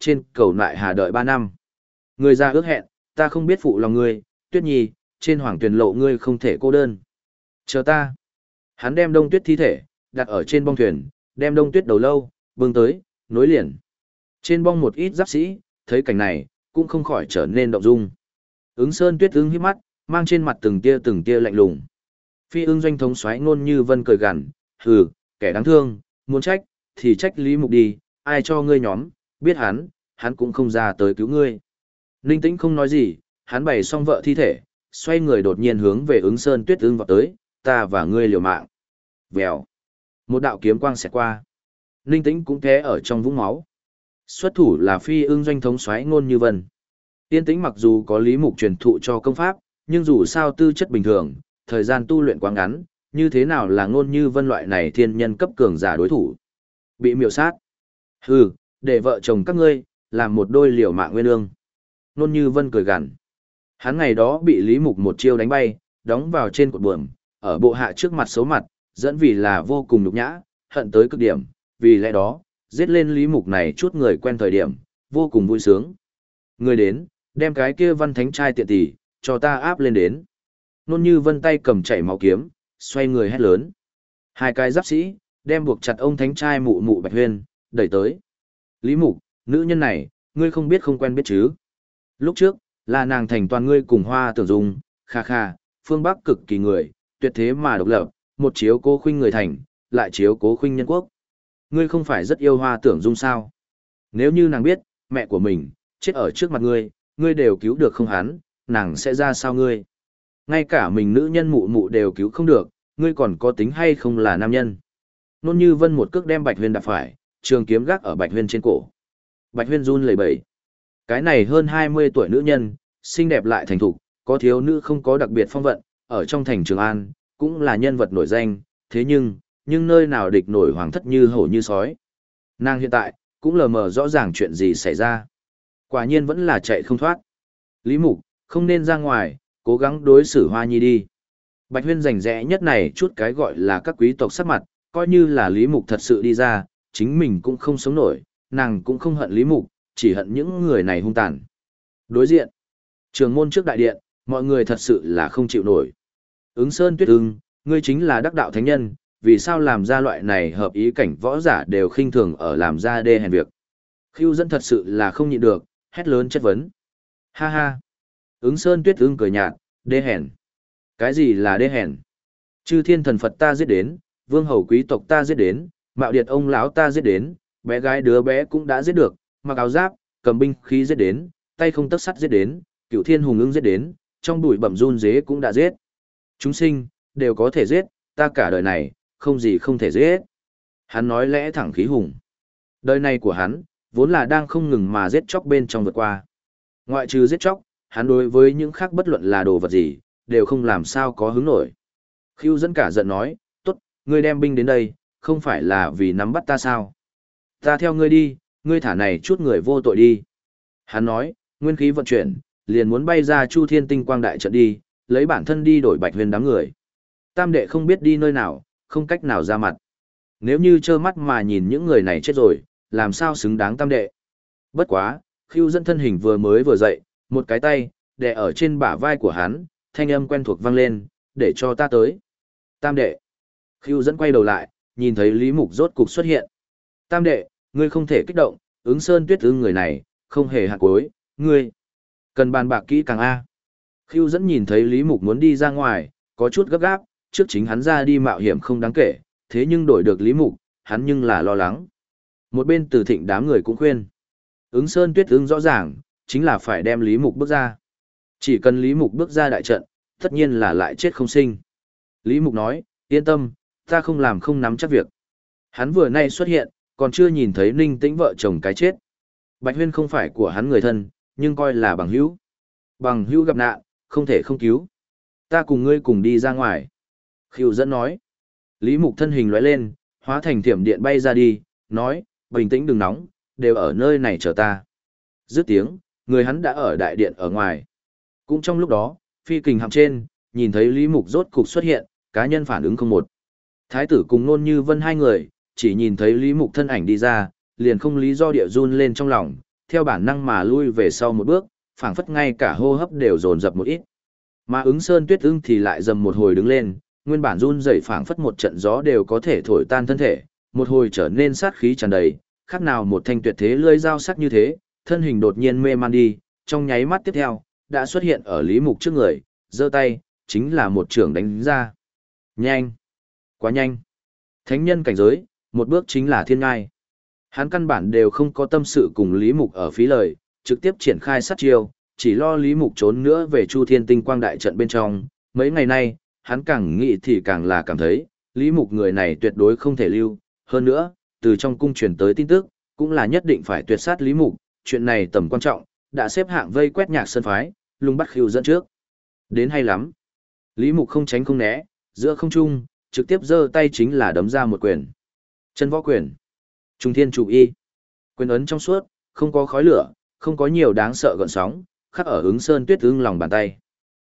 Speaker 1: trên cầu nại hà đợi 3 năm. Người ra ước hẹn, ta không biết phụ lòng ngươi, Tuyết Nhi, trên hoàng tuyển lộ ngươi không thể cô đơn. Chờ ta. Hắn đem Đông Tuyết thi thể, đặt ở trên bong thuyền, đem Đông Tuyết đầu lâu, bưng tới, nối liền. Trên bong một ít giáp sĩ, thấy cảnh này, cũng không khỏi trở nên động dung. Ứng Sơn Tuyết ưng híp mắt, mang trên mặt từng tia lạnh lùng. Phi ưng doanh thống soái Ngôn Như Vân cười gằn, hừ, kẻ đáng thương, muốn trách, thì trách Lý Mục đi, ai cho ngươi nhóm, biết hắn cũng không ra tới cứu ngươi. Ninh Tĩnh không nói gì, hắn bày xong vợ thi thể, xoay người đột nhiên hướng về Ứng Sơn Tuyết ưng vào tới, ta và ngươi liều mạng. Vèo. Một đạo kiếm quang xẹt qua. Ninh Tĩnh cũng té ở trong vũng máu. Xuất thủ là Phi ưng doanh thống soái Ngôn Như Vân. Yên Tĩnh mặc dù có Lý Mục truyền thụ cho công pháp, nhưng dù sao tư chất bình thường, thời gian tu luyện quá ngắn, như thế nào là Ngôn Như Vân loại này thiên nhân cấp cường giả đối thủ. Bị miểu sát. Hừ, để vợ chồng các ngươi, làm một đôi liều mạng nguyên ương. Ngôn Như Vân cười gằn. Hắn ngày đó bị Lý Mục một chiêu đánh bay, đóng vào trên cột buồm, ở bộ hạ trước mặt xấu mặt, dẫn vì là vô cùng nhục nhã, hận tới cực điểm, vì lẽ đó, giết lên Lý Mục này chút người quen thời điểm, vô cùng vui sướng. Người đến, đem cái kia Văn Thánh trai tiện tỷ, cho ta áp lên đến. Nôn Như Vân tay cầm chảy máu kiếm, xoay người hét lớn. Hai cái giáp sĩ, đem buộc chặt ông Thánh trai mụ mụ Bạch Huyên, đẩy tới. Lý Mục, nữ nhân này, ngươi không biết không quen biết chứ. Lúc trước, là nàng thành toàn ngươi cùng Hoa Tưởng Dung, kha kha, phương Bắc cực kỳ người, tuyệt thế mà độc lập, một chiếu cố khuynh người thành, lại chiếu cố khuynh nhân quốc. Ngươi không phải rất yêu Hoa Tưởng Dung sao? Nếu như nàng biết, mẹ của mình, chết ở trước mặt ngươi, ngươi đều cứu được không hắn, nàng sẽ ra sao ngươi? Ngay cả mình nữ nhân mụ mụ đều cứu không được, ngươi còn có tính hay không là nam nhân? Nôn Như Vân một cước đem Bạch Huyên đạp phải, trường kiếm gác ở Bạch Huyên trên cổ. Bạch Huyên run lẩy bẩy. Cái này hơn 20 tuổi nữ nhân, xinh đẹp lại thành thục, có thiếu nữ không có đặc biệt phong vận, ở trong thành Trường An, cũng là nhân vật nổi danh, thế nhưng nơi nào địch nổi hoàng thất như hổ như sói. Nàng hiện tại, cũng lờ mờ rõ ràng chuyện gì xảy ra. Quả nhiên vẫn là chạy không thoát. Lý Mục, không nên ra ngoài, cố gắng đối xử Hoa Nhi đi. Bạch Huyên rành rẽ nhất này chút cái gọi là các quý tộc sắc mặt, coi như là Lý Mục thật sự đi ra, chính mình cũng không sống nổi, nàng cũng không hận Lý Mục, chỉ hận những người này hung tàn. Đối diện, trường môn trước đại điện, mọi người thật sự là không chịu nổi. Ứng Sơn Tuyết ưng, ngươi chính là đắc đạo thánh nhân, vì sao làm ra loại này hợp ý cảnh võ giả đều khinh thường ở làm ra đê hèn việc. Khưu Dẫn thật sự là không nhịn được, hét lớn chất vấn. Ha ha. Ứng Sơn Tuyết ưng cười nhạt, đê hèn. Cái gì là đê hèn? Chư thiên thần Phật ta giết đến, vương hầu quý tộc ta giết đến, mạo điệt ông lão ta giết đến, bé gái đứa bé cũng đã giết được, mặc áo giáp, cầm binh khí giết đến, tay không tấc sắt giết đến, cựu thiên hùng ưng giết đến, trong bụi bẩm run dế cũng đã giết. Chúng sinh, đều có thể giết, ta cả đời này, không gì không thể giết. Hắn nói lẽ thẳng khí hùng. Đời này của hắn, vốn là đang không ngừng mà giết chóc bên trong vượt qua. Ngoại trừ giết chóc, hắn đối với những khác bất luận là đồ vật gì, đều không làm sao có hứng nổi. Khưu Dẫn cả giận nói, tốt, ngươi đem binh đến đây, không phải là vì nắm bắt ta sao? Ta theo ngươi đi, ngươi thả này chút người vô tội đi. Hắn nói, nguyên khí vận chuyển, liền muốn bay ra Chu Thiên Tinh Quang đại trận đi, lấy bản thân đi đổi Bạch Huyên đám người. Tam đệ không biết đi nơi nào, không cách nào ra mặt. Nếu như trơ mắt mà nhìn những người này chết rồi, làm sao xứng đáng tam đệ. Bất quá, Khưu Dẫn thân hình vừa dậy, một cái tay, đè ở trên bả vai của hắn, thanh âm quen thuộc vang lên, để cho ta tới. Tam đệ. Khưu Dẫn quay đầu lại, nhìn thấy Lý Mục rốt cục xuất hiện. Tam đệ, ngươi không thể kích động, Ứng Sơn Tuyết ưng người này, không hề hạt cuối, ngươi. Cần bàn bạc kỹ càng A. Khưu Dẫn nhìn thấy Lý Mục muốn đi ra ngoài, có chút gấp gáp, trước chính hắn ra đi mạo hiểm không đáng kể, thế nhưng đổi được Lý Mục, hắn nhưng là lo lắng. Một bên Từ Thịnh đám người cũng khuyên. Ứng Sơn Tuyết ưng rõ ràng, chính là phải đem Lý Mục bước ra. Chỉ cần Lý Mục bước ra đại trận, tất nhiên là lại chết không sinh. Lý Mục nói, yên tâm, ta không làm không nắm chắc việc. Hắn vừa nay xuất hiện, còn chưa nhìn thấy Ninh Tĩnh vợ chồng cái chết. Bạch Huyên không phải của hắn người thân, nhưng coi là bằng hữu. Bằng hữu gặp nạn, không thể không cứu. Ta cùng ngươi cùng đi ra ngoài. Khưu Dẫn nói. Lý Mục thân hình lóe lên, hóa thành thiểm điện bay ra đi, nói, bình tĩnh đừng nóng, đều ở nơi này chờ ta. Dứt tiếng, người hắn đã ở đại điện ở ngoài. Cũng trong lúc đó, phi kình hạm trên, nhìn thấy Lý Mục rốt cục xuất hiện, cá nhân phản ứng không một. Thái tử cùng Nôn Như Vân hai người, chỉ nhìn thấy Lý Mục thân ảnh đi ra, liền không lý do địa run lên trong lòng, theo bản năng mà lui về sau một bước, phảng phất ngay cả hô hấp đều dồn dập một ít. Mà ứng Sơn Tuyết Ưng thì lại dầm một hồi đứng lên, nguyên bản run rẩy phảng phất một trận gió đều có thể thổi tan thân thể, một hồi trở nên sát khí tràn đầy, khác nào một thanh tuyệt thế lưỡi dao sắc như thế, thân hình đột nhiên mê man đi, trong nháy mắt tiếp theo, đã xuất hiện ở Lý Mục trước người, giơ tay, chính là một chưởng đánh ra. Nhanh! Quá nhanh! Thánh nhân cảnh giới, một bước chính là thiên ngai. Hắn căn bản đều không có tâm sự cùng Lý Mục ở phí lời, trực tiếp triển khai sát chiêu, chỉ lo Lý Mục trốn nữa về Chu Thiên Tinh Quang đại trận bên trong. Mấy ngày nay, hắn càng nghĩ thì càng là cảm thấy, Lý Mục người này tuyệt đối không thể lưu. Hơn nữa, từ trong cung truyền tới tin tức, cũng là nhất định phải tuyệt sát Lý Mục, chuyện này tầm quan trọng, đã xếp hạng vây quét Nhạc Sơn phái, lùng bắt khiêu dẫn trước. Đến hay lắm. Lý Mục không tránh không né, giữa không trung, trực tiếp giơ tay chính là đấm ra một quyền. Chân võ quyền. Trung thiên chủ y. Quyền ấn trong suốt, không có khói lửa, không có nhiều đáng sợ gợn sóng, khắc ở ứng Sơn Tuyết Ưng lòng bàn tay.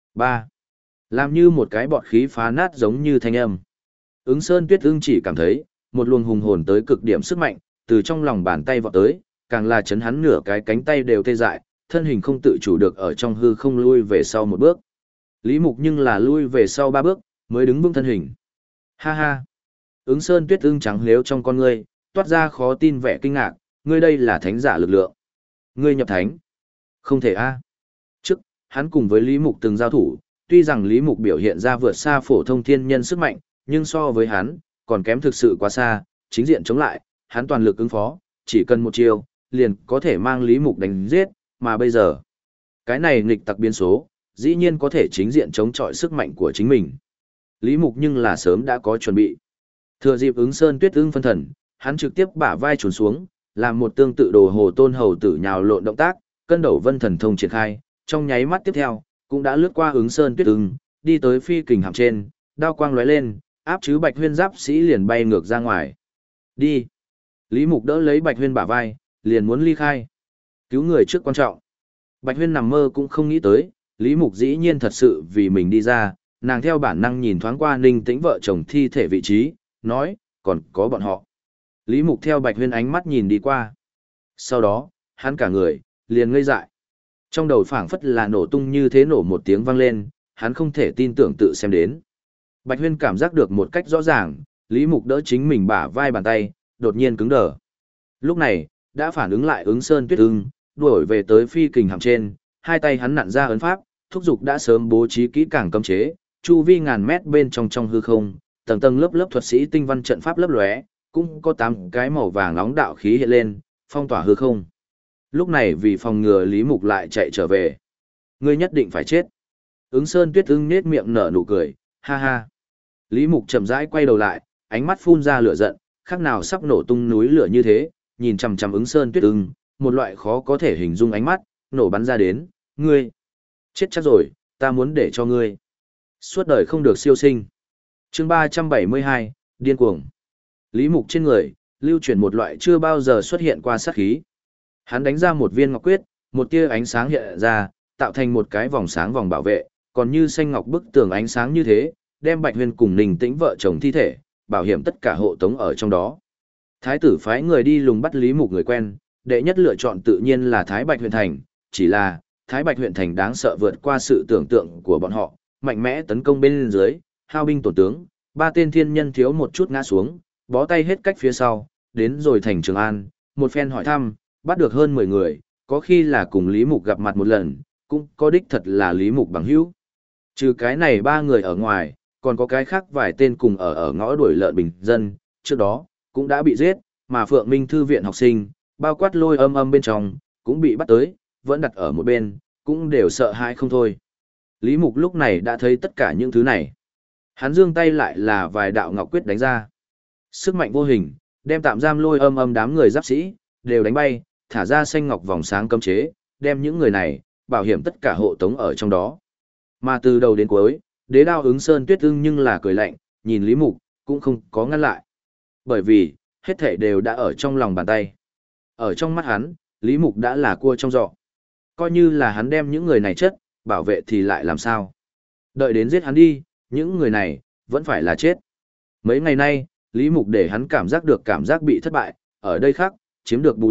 Speaker 1: 3. Làm như một cái bọt khí phá nát giống như thanh âm. Ứng Sơn Tuyết Ưng chỉ cảm thấy, một luồng hùng hồn tới cực điểm sức mạnh, từ trong lòng bàn tay vọt tới, càng là chấn hắn nửa cái cánh tay đều tê dại, thân hình không tự chủ được ở trong hư không lui về sau một bước. Lý Mục nhưng là lui về sau 3 bước, mới đứng vững thân hình. Ha ha! Ứng Sơn Tuyết Ưng trắng lếu trong con ngươi, toát ra khó tin vẻ kinh ngạc, ngươi đây là thánh giả lực lượng. Ngươi nhập thánh. Không thể a. Trước, hắn cùng với Lý Mục từng giao thủ, tuy rằng Lý Mục biểu hiện ra vượt xa phổ thông thiên nhân sức mạnh, nhưng so với hắn, còn kém thực sự quá xa, chính diện chống lại, hắn toàn lực ứng phó, chỉ cần một chiêu, liền có thể mang Lý Mục đánh giết, mà bây giờ, cái này nghịch tặc biến số, dĩ nhiên có thể chính diện chống chọi sức mạnh của chính mình. Lý Mục nhưng là sớm đã có chuẩn bị. Thừa dịp ứng Sơn Tuyết Ưng phân thần, hắn trực tiếp bả vai trùn xuống, làm một tương tự đồ hồ tôn hầu tử nhào lộn động tác, cân đầu vân thần thông triển khai, trong nháy mắt tiếp theo, cũng đã lướt qua ứng Sơn Tuyết Ưng, đi tới phi kình hạm trên, đao quang lóe lên, áp chứ Bạch Huyên giáp sĩ liền bay ngược ra ngoài. Đi. Lý Mục đỡ lấy Bạch Huyên bả vai, liền muốn ly khai. Cứu người trước quan trọng. Bạch Huyên nằm mơ cũng không nghĩ tới, Lý Mục dĩ nhiên thật sự vì mình đi ra, nàng theo bản năng nhìn thoáng qua Ninh Tĩnh vợ chồng thi thể vị trí, nói, còn có bọn họ. Lý Mục theo Bạch Huyên ánh mắt nhìn đi qua. Sau đó, hắn cả người, liền ngây dại. Trong đầu phảng phất là nổ tung như thế nổ một tiếng vang lên, hắn không thể tin tưởng tự xem đến. Bạch Huyên cảm giác được một cách rõ ràng, Lý Mục đỡ chính mình bả vai bàn tay, đột nhiên cứng đờ. Lúc này, đã phản ứng lại ứng Sơn Tuyết Ưng, đuổi về tới phi kình hạm trên, hai tay hắn nặn ra ấn pháp, thúc dục đã sớm bố trí kỹ càng cấm chế, chu vi ngàn mét bên trong hư không, tầng tầng lớp lớp thuật sĩ tinh văn trận pháp lấp lóe, cũng có 8 cái màu vàng nóng đạo khí hiện lên, phong tỏa hư không. Lúc này vì phòng ngừa Lý Mục lại chạy trở về, ngươi nhất định phải chết. Ứng Sơn Tuyết Ưng nết miệng nở nụ cười, ha ha. Lý Mục chậm rãi quay đầu lại, ánh mắt phun ra lửa giận, khác nào sắp nổ tung núi lửa như thế, nhìn chằm chằm ứng Sơn Tuyết Ưng, một loại khó có thể hình dung ánh mắt, nổ bắn ra đến, ngươi. Chết chắc rồi, ta muốn để cho ngươi. Suốt đời không được siêu sinh. Chương 372, điên cuồng. Lý Mục trên người, lưu chuyển một loại chưa bao giờ xuất hiện qua sát khí. Hắn đánh ra một viên ngọc quyết, một tia ánh sáng hiện ra, tạo thành một cái vòng sáng vòng bảo vệ, còn như xanh ngọc bức tường ánh sáng như thế, đem Bạch Huyên cùng Ninh Tĩnh vợ chồng thi thể, bảo hiểm tất cả hộ tống ở trong đó. Thái tử phái người đi lùng bắt Lý Mục người quen, đệ nhất lựa chọn tự nhiên là Thái Bạch huyện thành, chỉ là Thái Bạch huyện thành đáng sợ vượt qua sự tưởng tượng của bọn họ, mạnh mẽ tấn công bên dưới, hao binh tổn tướng, 3 tên thiên nhân thiếu một chút ngã xuống, bó tay hết cách phía sau, đến rồi thành Trường An, một phen hỏi thăm, bắt được hơn 10 người, có khi là cùng Lý Mục gặp mặt một lần, cũng có đích thật là Lý Mục bằng hữu. Trừ cái này 3 người ở ngoài, còn có cái khác vài tên cùng ở ngõ đuổi lợn bình dân, trước đó, cũng đã bị giết, mà Phượng Minh Thư viện học sinh, bao quát Lôi Âm bên trong, cũng bị bắt tới, vẫn đặt ở một bên, cũng đều sợ hãi không thôi. Lý Mục lúc này đã thấy tất cả những thứ này. Hắn giương tay lại là vài đạo ngọc quyết đánh ra. Sức mạnh vô hình, đem tạm giam Lôi Âm đám người giáp sĩ, đều đánh bay, thả ra xanh ngọc vòng sáng cấm chế, đem những người này, bảo hiểm tất cả hộ tống ở trong đó. Mà từ đầu đến cuối, Đế Đao ứng Sơn Tuyết Ưng nhưng là cười lạnh, nhìn Lý Mục, cũng không có ngăn lại. Bởi vì, hết thảy đều đã ở trong lòng bàn tay. Ở trong mắt hắn, Lý Mục đã là cua trong giỏ. Coi như là hắn đem những người này chất, bảo vệ thì lại làm sao? Đợi đến giết hắn đi, những người này, vẫn phải là chết. Mấy ngày nay, Lý Mục để hắn cảm giác được cảm giác bị thất bại, ở đây khác, chiếm được bù đắp,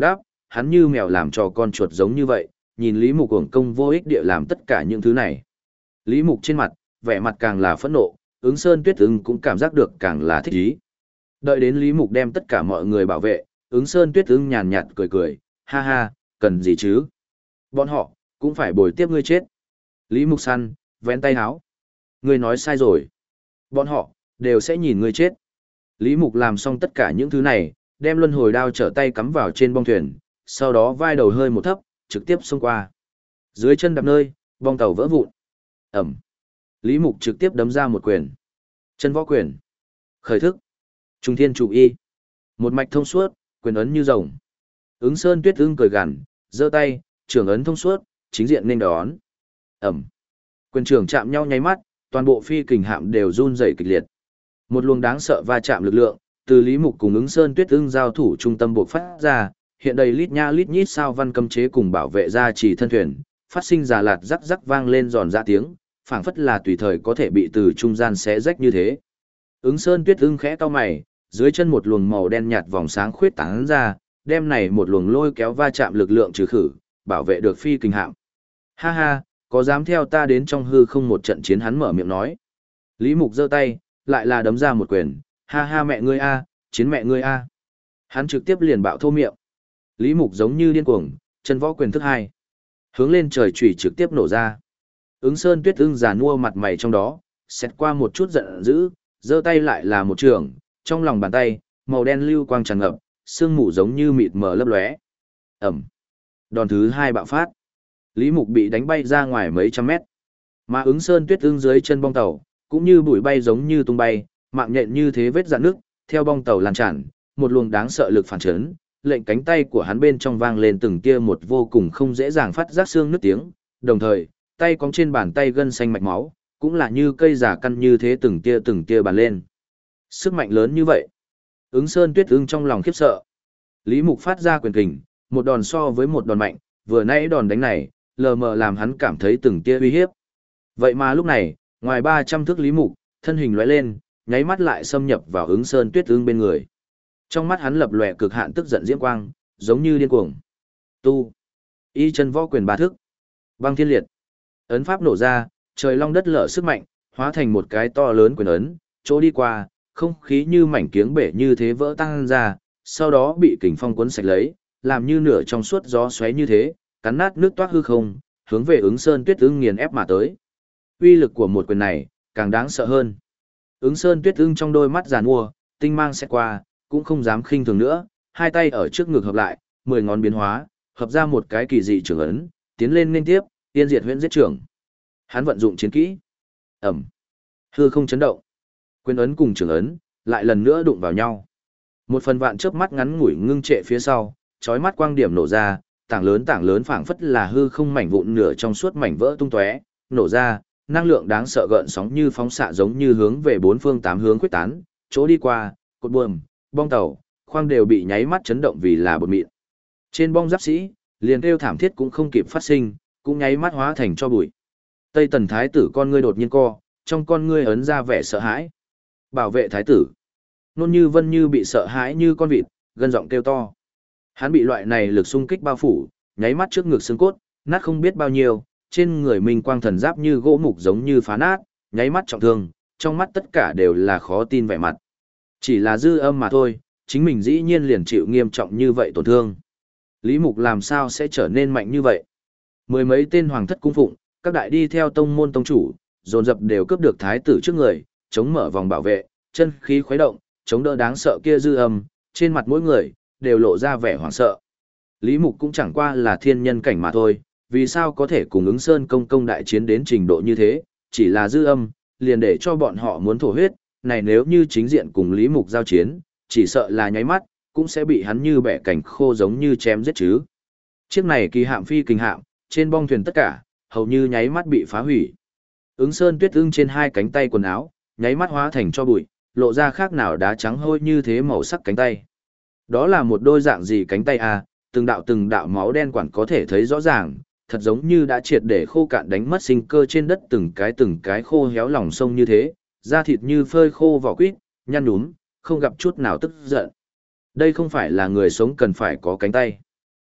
Speaker 1: hắn như mèo làm trò con chuột giống như vậy, nhìn Lý Mục uổng công vô ích địa làm tất cả những thứ này. Lý Mục trên mặt, vẻ mặt càng là phẫn nộ, ứng Sơn Tuyết Ưng cũng cảm giác được càng là thích ý. Đợi đến Lý Mục đem tất cả mọi người bảo vệ, ứng Sơn Tuyết Ưng nhàn nhạt cười cười, ha ha, cần gì chứ? Bọn họ, cũng phải bồi tiếp ngươi chết. Lý Mục săn, vén tay háo. Ngươi nói sai rồi. Bọn họ, đều sẽ nhìn ngươi chết. Lý Mục làm xong tất cả những thứ này, đem luân hồi đao trở tay cắm vào trên bong thuyền, sau đó vai đầu hơi một thấp, trực tiếp xông qua. Dưới chân đạp nơi, bong tàu vỡ vụn. Ẩm. Lý Mục trực tiếp đấm ra một quyền. Chân võ quyền. Khởi thức. Trung thiên trụ y. Một mạch thông suốt, quyền ấn như rồng. Ứng Sơn Tuyết Ưng cười gằn, giơ tay, trưởng ấn thông suốt, chính diện nên đón. Ẩm. Quyền trưởng chạm nhau nháy mắt, toàn bộ phi kình hạm đều run rẩy kịch liệt. Một luồng đáng sợ va chạm lực lượng, từ Lý Mục cùng ứng Sơn Tuyết Ưng giao thủ trung tâm buộc phát ra, hiện đầy lít nha lít nhít sao văn cấm chế cùng bảo vệ ra chỉ thân thuyền, phát sinh già lạt rắc rắc vang lên giòn ra tiếng, phảng phất là tùy thời có thể bị từ trung gian xé rách như thế. Ứng Sơn Tuyết Ưng khẽ cau mày, dưới chân một luồng màu đen nhạt vòng sáng khuyết tán ra, đem này một luồng lôi kéo va chạm lực lượng trừ khử, bảo vệ được phi kình hạm. Ha ha, có dám theo ta đến trong hư không một trận chiến, hắn mở miệng nói. Lý Mục giơ tay, lại là đấm ra một quyền, ha ha mẹ ngươi a, chiến mẹ ngươi a. Hắn trực tiếp liền bạo thô miệng. Lý Mục giống như điên cuồng, chân võ quyền thức hai, hướng lên trời chủy trực tiếp nổ ra. Ứng Sơn Tuyết Ưng già nua mặt mày trong đó, xét qua một chút giận dữ, giơ tay lại là một trường, trong lòng bàn tay, màu đen lưu quang tràn ngập, sương mù giống như mịt mờ lấp lóe. Ẩm. Đòn thứ hai bạo phát. Lý Mục bị đánh bay ra ngoài mấy trăm mét. Mà ứng Sơn Tuyết Ưng dưới chân bong tàu, cũng như bụi bay giống như tung bay, mạng nhện như thế vết rạn nước, theo bong tàu lan tràn, một luồng đáng sợ lực phản chấn, lệnh cánh tay của hắn bên trong vang lên từng tia một vô cùng không dễ dàng phát giác xương nứt tiếng, đồng thời, tay cong trên bàn tay gân xanh mạch máu, cũng là như cây giả căn như thế từng tia bàn lên. Sức mạnh lớn như vậy. Ứng Sơn Tuyết Ưng trong lòng khiếp sợ. Lý Mục phát ra quyền kình, một đòn so với một đòn mạnh, vừa nãy đòn đánh này, lờ mờ làm hắn cảm thấy từng tia uy hiếp. Vậy mà lúc này, ngoài 300 thước Lý Mục, thân hình lóe lên, nháy mắt lại xâm nhập vào ứng Sơn Tuyết Ưng bên người. Trong mắt hắn lập lòe cực hạn tức giận diễm quang, giống như điên cuồng. Tu, y chân võ quyền ba thức, băng thiên liệt. Ấn pháp nổ ra, trời long đất lở sức mạnh, hóa thành một cái to lớn quyền ấn, chỗ đi qua, không khí như mảnh kiếng bể như thế vỡ tan ra, sau đó bị kình phong cuốn sạch lấy, làm như nửa trong suốt gió xoáy như thế, cắn nát nước toát hư không, hướng về ứng Sơn Tuyết Ưng nghiền ép mà tới. Uy lực của một quyền này, càng đáng sợ hơn. Ứng Sơn Tuyết Ưng trong đôi mắt giàn mua, tinh mang sẽ qua, cũng không dám khinh thường nữa, hai tay ở trước ngực hợp lại, 10 ngón biến hóa, hợp ra một cái kỳ dị trường ấn, tiến lên liên tiếp, tiên diệt huyễn giết trưởng. Hắn vận dụng chiến kỹ. Ẩm. Hư không chấn động. Quyền ấn cùng trường ấn, lại lần nữa đụng vào nhau. Một phần vạn chớp mắt ngắn ngủi ngưng trệ phía sau, chói mắt quang điểm nổ ra, tảng lớn phảng phất là hư không mảnh vụn nửa trong suốt mảnh vỡ tung tóe, nổ ra, năng lượng đáng sợ gợn sóng như phóng xạ giống như hướng về bốn phương tám hướng quyết tán, chỗ đi qua, cột buồm, bong tàu, khoang đều bị nháy mắt chấn động vì là bột mịn. Trên bong giáp sĩ, liền kêu thảm thiết cũng không kịp phát sinh, cũng nháy mắt hóa thành cho bụi. Tây Tần thái tử con ngươi đột nhiên co, trong con ngươi ấn ra vẻ sợ hãi. Bảo vệ thái tử. Nôn Như Vân như bị sợ hãi như con vịt, gân giọng kêu to. Hắn bị loại này lực xung kích bao phủ, nháy mắt trước ngực xương cốt, nát không biết bao nhiêu, trên người mình quang thần giáp như gỗ mục giống như phá nát, nháy mắt trọng thương, trong mắt tất cả đều là khó tin vẻ mặt. Chỉ là dư âm mà thôi, chính mình dĩ nhiên liền chịu nghiêm trọng như vậy tổn thương. Lý Mục làm sao sẽ trở nên mạnh như vậy? Mười mấy tên hoàng thất cung phụng, các đại đi theo tông môn tông chủ, dồn dập đều cướp được thái tử trước người, chống mở vòng bảo vệ, chân khí khuấy động, chống đỡ đáng sợ kia dư âm, trên mặt mỗi người đều lộ ra vẻ hoảng sợ. Lý Mục cũng chẳng qua là thiên nhân cảnh mà thôi, vì sao có thể cùng ứng Sơn công đại chiến đến trình độ như thế, chỉ là dư âm, liền để cho bọn họ muốn thổ huyết, này nếu như chính diện cùng Lý Mục giao chiến, chỉ sợ là nháy mắt, cũng sẽ bị hắn như bẻ cảnh khô giống như chém giết chứ. Chiếc này kỳ hạm phi kình hạm, trên bong thuyền tất cả, hầu như nháy mắt bị phá hủy. Ứng Sơn Tuyết Ưng trên hai cánh tay quần áo, nháy mắt hóa thành cho bụi, lộ ra khác nào đá trắng hôi như thế màu sắc cánh tay. Đó là một đôi dạng gì cánh tay à, từng đạo máu đen quản có thể thấy rõ ràng, thật giống như đã triệt để khô cạn đánh mất sinh cơ trên đất từng cái khô héo lòng sông như thế, da thịt như phơi khô vỏ quýt, nhăn nhúm, không gặp chút nào tức giận. Đây không phải là người sống cần phải có cánh tay.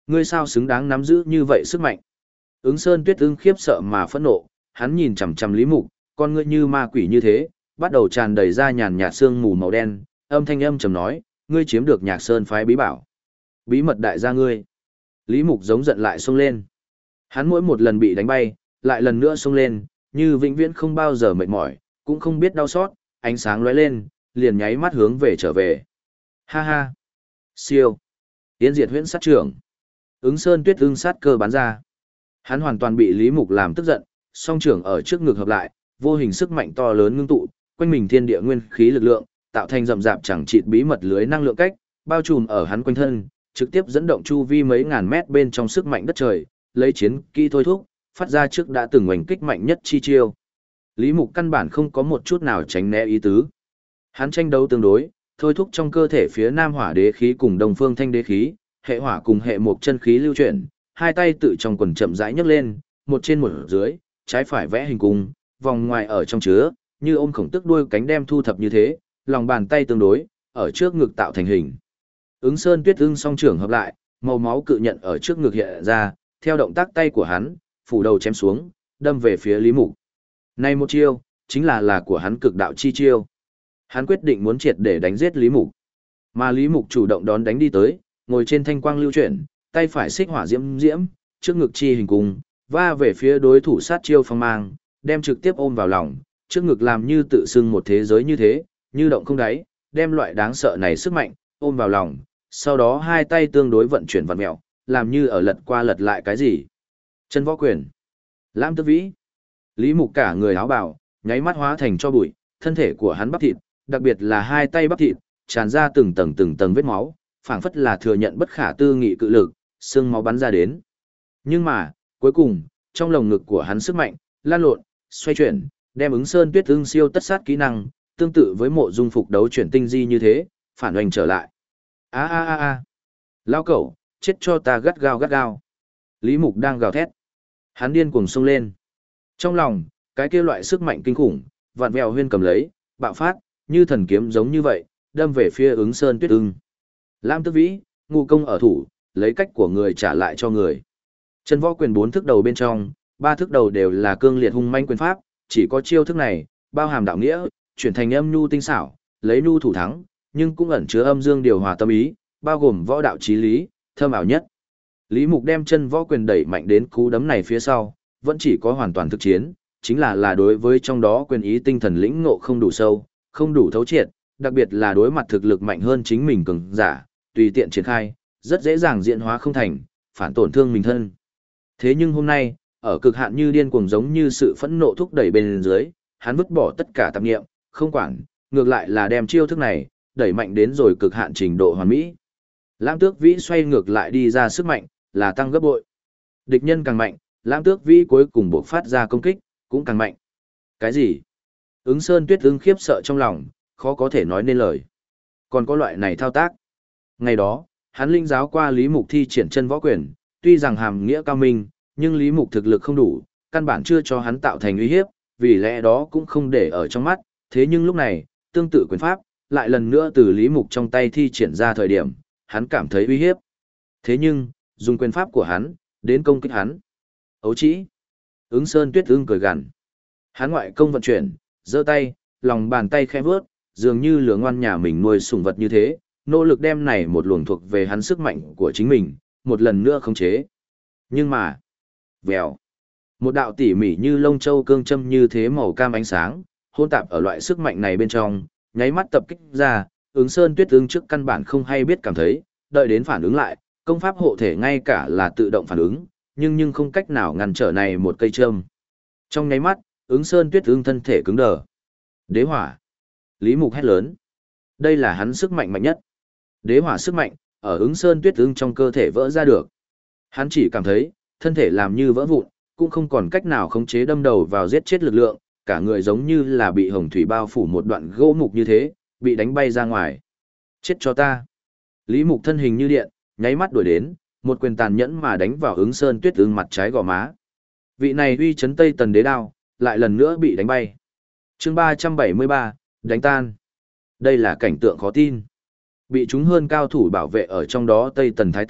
Speaker 1: Ngươi sao xứng đáng nắm giữ như vậy sức mạnh? Ứng Sơn Tuyết Ưng khiếp sợ mà phẫn nộ, hắn nhìn chằm chằm Lý Mục, con ngươi như ma quỷ như thế, bắt đầu tràn đầy ra nhàn nhạt sương mù màu đen, âm thanh âm trầm nói, ngươi chiếm được Nhạc Sơn phái bí bảo. Bí mật đại gia ngươi. Lý Mục giống giận lại xông lên. Hắn mỗi một lần bị đánh bay, lại lần nữa xông lên, như vĩnh viễn không bao giờ mệt mỏi, cũng không biết đau xót, ánh sáng lóe lên, liền nháy mắt hướng về trở về. Ha ha. Siêu. Yến diệt huyễn sát trưởng. Ứng Sơn Tuyết Ưng sát cơ bắn ra. Hắn hoàn toàn bị Lý Mục làm tức giận, song trưởng ở trước ngực hợp lại, vô hình sức mạnh to lớn ngưng tụ, quanh mình thiên địa nguyên khí lực lượng, tạo thành rậm rạp chẳng chịt bí mật lưới năng lượng cách, bao trùm ở hắn quanh thân, trực tiếp dẫn động chu vi mấy ngàn mét bên trong sức mạnh đất trời, lấy chiến kỹ thôi thúc, phát ra trước đã từng oanh kích mạnh nhất chi chiêu. Lý Mục căn bản không có một chút nào tránh né ý tứ. Hắn tranh đấu tương đối, thôi thúc trong cơ thể phía Nam Hỏa Đế khí cùng Đông Phương Thanh Đế khí, hệ hỏa cùng hệ mộc chân khí lưu chuyển, hai tay tự trong quần chậm rãi nhấc lên, một trên một dưới, trái phải vẽ hình cung, vòng ngoài ở trong chứa, như ôm khổng tức đuôi cánh đem thu thập như thế, lòng bàn tay tương đối, ở trước ngực tạo thành hình. Ứng Sơn Tuyết Ưng song trưởng hợp lại, màu máu cự nhận ở trước ngực hiện ra, theo động tác tay của hắn, phủ đầu chém xuống, đâm về phía Lý Mục. Này một chiêu, chính là của hắn cực đạo chi chiêu. Hắn quyết định muốn triệt để đánh giết Lý Mục. Mà Lý Mục chủ động đón đánh đi tới, ngồi trên thanh quang lưu chuyển, tay phải xích hỏa diễm diễm, trước ngực chi hình cung, va về phía đối thủ sát chiêu phong mang, đem trực tiếp ôm vào lòng, trước ngực làm như tự xưng một thế giới như thế, như động không đáy, đem loại đáng sợ này sức mạnh ôm vào lòng, sau đó hai tay tương đối vận chuyển vặn mèo, làm như ở lật qua lật lại cái gì. Chân võ quyền, Lam Tước Vĩ. Lý Mục cả người áo bào, nháy mắt hóa thành cho bụi, thân thể của hắn bắp thịt, đặc biệt là hai tay bắp thịt, tràn ra từng tầng vết máu, phảng phất là thừa nhận bất khả tư nghị cự lực, xương máu bắn ra đến. Nhưng mà, cuối cùng, trong lồng ngực của hắn sức mạnh, lan lộn, xoay chuyển, đem Ứng Sơn Tuyết Ưng siêu tất sát kỹ năng, tương tự với mộ dung phục đấu chuyển tinh di như thế, phản oanh trở lại. A a a a. Lao cẩu, chết cho ta gắt gao gắt gao. Lý Mục đang gào thét. Hắn điên cuồng xông lên. Trong lòng, cái kia loại sức mạnh kinh khủng, vạn vẹo huyên cầm lấy, bạo phát, như thần kiếm giống như vậy, đâm về phía Ứng Sơn Tuyết Ưng. Lam Tước Vĩ, ngụ công ở thủ, lấy cách của người trả lại cho người. Chân võ quyền 4 thức đầu bên trong, 3 thức đầu đều là cương liệt hung manh quyền pháp, chỉ có chiêu thức này, bao hàm đạo nghĩa, chuyển thành âm nhu tinh xảo, lấy nhu thủ thắng, nhưng cũng ẩn chứa âm dương điều hòa tâm ý, bao gồm võ đạo chí lý, thâm ảo nhất. Lý Mục đem chân võ quyền đẩy mạnh đến cú đấm này phía sau, vẫn chỉ có hoàn toàn thực chiến, chính là đối với trong đó quyền ý tinh thần lĩnh ngộ không đủ sâu, không đủ thấu triệt, đặc biệt là đối mặt thực lực mạnh hơn chính mình cường giả, tùy tiện triển khai, rất dễ dàng diễn hóa không thành, phản tổn thương mình thân. Thế nhưng hôm nay, ở cực hạn như điên cuồng giống như sự phẫn nộ thúc đẩy bên dưới, hắn vứt bỏ tất cả tạp niệm, không quản, ngược lại là đem chiêu thức này đẩy mạnh đến rồi cực hạn trình độ hoàn mỹ. Lam Tước Vĩ xoay ngược lại đi ra sức mạnh, là tăng gấp bội. Địch nhân càng mạnh, Lam Tước Vĩ cuối cùng buộc phát ra công kích, cũng càng mạnh. Cái gì? Ứng Sơn Tuyết Ưng khiếp sợ trong lòng, khó có thể nói nên lời. Còn có loại này thao tác. Ngày đó, hắn linh giáo qua Lý Mục thi triển chân võ quyền, tuy rằng hàm nghĩa cao minh, nhưng Lý Mục thực lực không đủ, căn bản chưa cho hắn tạo thành uy hiếp, vì lẽ đó cũng không để ở trong mắt. Thế nhưng lúc này, tương tự quyền pháp, lại lần nữa từ Lý Mục trong tay thi triển ra thời điểm, hắn cảm thấy uy hiếp. Thế nhưng, dùng quyền pháp của hắn, đến công kích hắn. Ấu trĩ. Ứng Sơn Tuyết Ưng cười gằn. Hắn ngoại công vận chuyển, giơ tay, lòng bàn tay khẽ vướt, dường như lửa ngoan nhà mình nuôi sủng vật như thế, nỗ lực đem này một luồng thuộc về hắn sức mạnh của chính mình, một lần nữa khống chế. Nhưng mà, vèo, một đạo tỉ mỉ như lông châu cương châm như thế màu cam ánh sáng, hôn tạp ở loại sức mạnh này bên trong, nháy mắt tập kích ra, Ứng Sơn Tuyết Ưng trước căn bản không hay biết cảm thấy, đợi đến phản ứng lại, công pháp hộ thể ngay cả là tự động phản ứng, nhưng không cách nào ngăn trở này một cây châm. Trong nháy mắt, Ứng Sơn Tuyết Ưng thân thể cứng đờ. Đế hỏa. Lý Mục hét lớn. Đây là hắn sức mạnh mạnh nhất. Đế hỏa sức mạnh, ở Ứng Sơn Tuyết Ưng trong cơ thể vỡ ra được. Hắn chỉ cảm thấy, thân thể làm như vỡ vụn, cũng không còn cách nào khống chế đâm đầu vào giết chết lực lượng, cả người giống như là bị hồng thủy bao phủ một đoạn gỗ mục như thế, bị đánh bay ra ngoài. Chết cho ta. Lý Mục thân hình như điện, nháy mắt đuổi đến, một quyền tàn nhẫn mà đánh vào Ứng Sơn Tuyết Ưng mặt trái gò má. Vị này uy chấn Tây Tần đế đao, lại lần nữa bị đánh bay. Chương 373, đánh tan. Đây là cảnh tượng khó tin. Bị chúng hơn cao thủ bảo vệ ở trong đó Tây Tần Thái tử,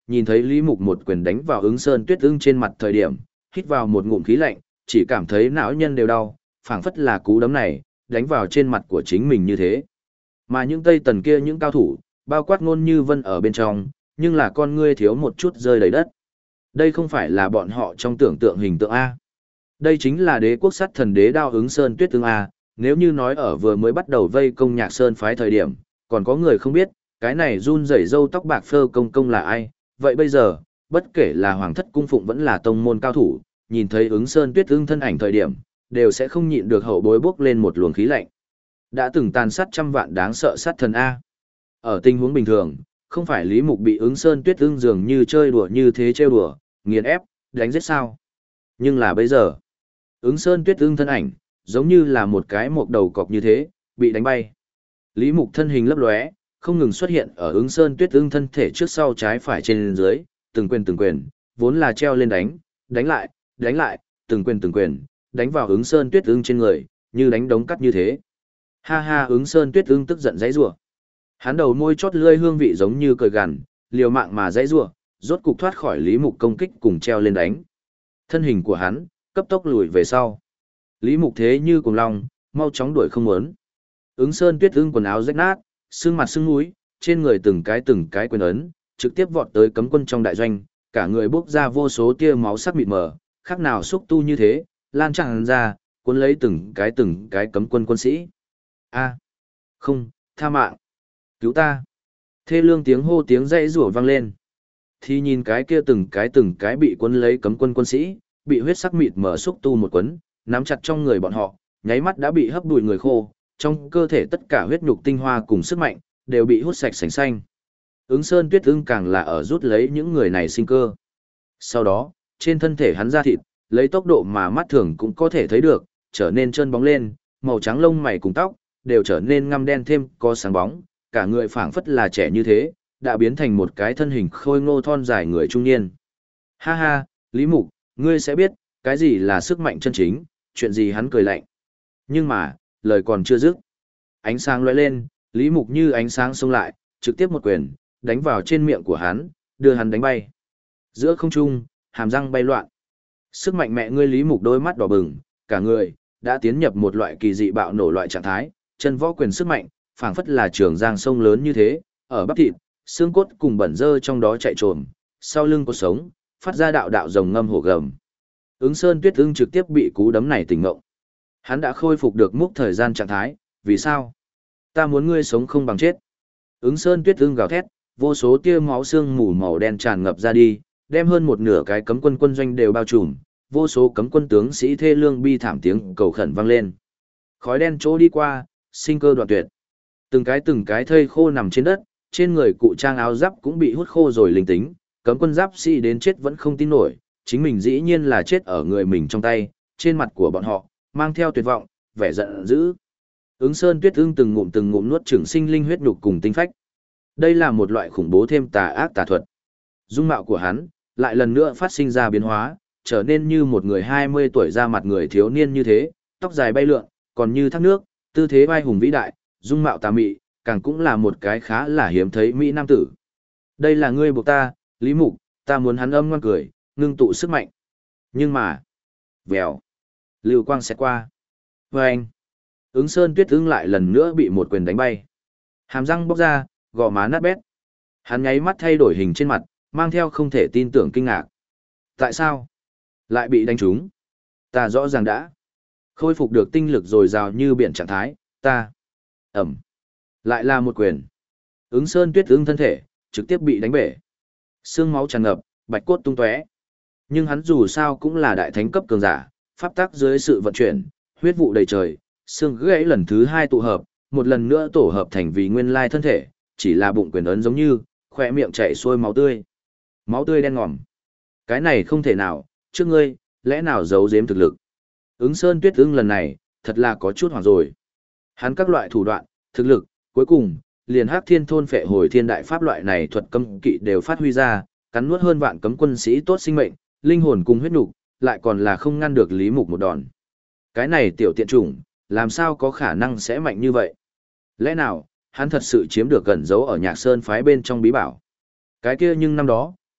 Speaker 1: nhìn thấy Lý Mục một quyền đánh vào ứng sơn tuyết ưng trên mặt thời điểm, hít vào một ngụm khí lạnh, chỉ cảm thấy não nhân đều đau, phảng phất là cú đấm này, đánh vào trên mặt của chính mình như thế. Mà những Tây Tần kia những cao thủ, bao quát Ngôn Như Vân ở bên trong, nhưng là con ngươi thiếu một chút rơi đầy đất. Đây không phải là bọn họ trong tưởng tượng hình tượng A. Đây chính là đế quốc sắt thần đế đao ứng sơn tuyết ưng A, nếu như nói ở vừa mới bắt đầu vây công Nhạc Sơn phái thời điểm, còn có người không biết, cái này run rẩy râu tóc bạc phơ công công là ai, vậy bây giờ, bất kể là Hoàng thất cung phụng vẫn là tông môn cao thủ, nhìn thấy ứng sơn tuyết ưng thân ảnh thời điểm, đều sẽ không nhịn được hậu bối bốc lên một luồng khí lạnh. Đã từng tàn sát trăm vạn đáng sợ sát thần A. Ở tình huống bình thường, không phải Lý Mục bị ứng sơn tuyết ưng dường như chơi đùa như thế trêu đùa, nghiền ép, đánh giết sao. Nhưng là bây giờ, ứng sơn tuyết ưng thân ảnh, giống như là một cái mộc đầu cọc như thế, bị đánh bay. Lý Mục thân hình lấp lóe, không ngừng xuất hiện ở ứng sơn tuyết ưng thân thể trước sau trái phải trên dưới, từng quyền, vốn là treo lên đánh lại, từng quyền, đánh vào ứng sơn tuyết ưng trên người, như đánh đống cắt như thế. Ha ha, ứng sơn tuyết ưng tức giận giãy giụa. Hắn đầu môi chót lưỡi hương vị giống như cười gằn, liều mạng mà giãy giụa, rốt cục thoát khỏi Lý Mục công kích cùng treo lên đánh. Thân hình của hắn cấp tốc lùi về sau. Lý Mục thế như cuồng long, mau chóng đuổi không muốn. Ứng sơn tuyết ưng quần áo rách nát, xương mặt xương mũi, trên người từng cái quyền ấn, trực tiếp vọt tới cấm quân trong đại doanh, cả người bốc ra vô số tia máu sắc mịt mờ, khác nào xúc tu như thế, lan tràn ra, cuốn lấy từng cái cấm quân quân sĩ. A, không, tha mạng, cứu ta. Thê lương tiếng hô tiếng dãy rủa vang lên. Thì nhìn cái kia từng cái bị cuốn lấy cấm quân quân sĩ, bị huyết sắc mịt mờ xúc tu một quấn, nắm chặt trong người bọn họ, nháy mắt đã bị hấp bụi người khô, trong cơ thể tất cả huyết nhục tinh hoa cùng sức mạnh đều bị hút sạch sành xanh. Ứng sơn tuyết ưng càng là ở rút lấy những người này sinh cơ. Sau đó, trên thân thể hắn da thịt, lấy tốc độ mà mắt thường cũng có thể thấy được, trở nên trơn bóng lên, màu trắng lông mày cùng tóc đều trở nên ngăm đen thêm có sáng bóng, cả người phảng phất là trẻ như thế, đã biến thành một cái thân hình khôi ngô thon dài người trung niên. Ha ha, Lý Mục, ngươi sẽ biết, cái gì là sức mạnh chân chính, chuyện gì hắn cười lạnh. Nhưng mà, lời còn chưa dứt. Ánh sáng lóe lên, Lý Mục như ánh sáng xông lại, trực tiếp một quyền, đánh vào trên miệng của hắn, đưa hắn đánh bay. Giữa không trung, hàm răng bay loạn. Sức mạnh mẹ ngươi Lý Mục đôi mắt đỏ bừng, cả người đã tiến nhập một loại kỳ dị bạo nổ loại trạng thái, chân võ quyền sức mạnh, phảng phất là trường giang sông lớn như thế, ở bắp thịt, xương cốt cùng bẩn dơ trong đó chạy trồm, sau lưng cột sống, phát ra đạo đạo rồng ngâm hổ gầm. Ứng sơn tuyết ưng trực tiếp bị cú đấm này tỉnh ngộ. Hắn đã khôi phục được múc thời gian trạng thái, vì sao? Ta muốn ngươi sống không bằng chết. Ứng sơn tuyết ưng gào thét, vô số tia máu xương mù màu đen tràn ngập ra đi, đem hơn một nửa cái cấm quân quân doanh đều bao trùm, vô số cấm quân tướng sĩ thê lương bi thảm tiếng cầu khẩn vang lên. Khói đen chỗ đi qua, sinh cơ đoạn tuyệt. Từng cái thây khô nằm trên đất, trên người cụ trang áo giáp cũng bị hút khô rồi linh tính, cấm quân giáp sĩ đến chết vẫn không tin nổi, chính mình dĩ nhiên là chết ở người mình trong tay, trên mặt của bọn họ mang theo tuyệt vọng, vẻ giận dữ. Ứng sơn tuyết ưng từng ngụm nuốt chửng sinh linh huyết nhục cùng tinh phách. Đây là một loại khủng bố thêm tà ác tà thuật. Dung mạo của hắn lại lần nữa phát sinh ra biến hóa, trở nên như một người 20 tuổi ra mặt người thiếu niên như thế, tóc dài bay lượn, còn như thác nước, tư thế vai hùng vĩ đại, dung mạo tà mị, càng cũng là một cái khá là hiếm thấy mỹ nam tử. Đây là ngươi buộc ta, Lý Mục, ta muốn hắn âm ngoan cười, ngưng tụ sức mạnh. Nhưng mà, vèo, lưu quang xẹt qua. Vâng, ứng sơn tuyết ưng lại lần nữa bị một quyền đánh bay. Hàm răng bóc ra, gò má nát bét. Hắn nháy mắt thay đổi hình trên mặt, mang theo không thể tin tưởng kinh ngạc. Tại sao? Lại bị đánh trúng. Ta rõ ràng đã khôi phục được tinh lực dồi dào như biển trạng thái, ta. Ẩm. Lại là một quyền. Ứng sơn tuyết ưng thân thể, trực tiếp bị đánh bể. Xương máu tràn ngập, bạch cốt tung tóe. Nhưng hắn dù sao cũng là đại thánh cấp cường giả, pháp tắc dưới sự vận chuyển, huyết vụ đầy trời, xương gãy lần thứ 2 tụ hợp, một lần nữa tổ hợp thành vì nguyên lai thân thể, chỉ là bụng quyền ấn giống như, khỏe miệng chảy xuôi máu tươi. Máu tươi đen ngòm. Cái này không thể nào, trước ngươi, lẽ nào giấu giếm thực lực. Ứng sơn tuyết ưng lần này, thật là có chút hoảng rồi. Hắn các loại thủ đoạn, thực lực, cuối cùng, liền hắc thiên thôn phệ hồi thiên đại pháp loại này thuật cấm kỵ đều phát huy ra, cắn nuốt hơn vạn cấm quân sĩ tốt sinh mệnh, linh hồn cùng huyết nục, lại còn là không ngăn được Lý Mục một đòn. Cái này tiểu tiện chủng, làm sao có khả năng sẽ mạnh như vậy? Lẽ nào, hắn thật sự chiếm được gần giấu ở Nhạc Sơn phái bên trong bí bảo? Cái kia nhưng năm đó,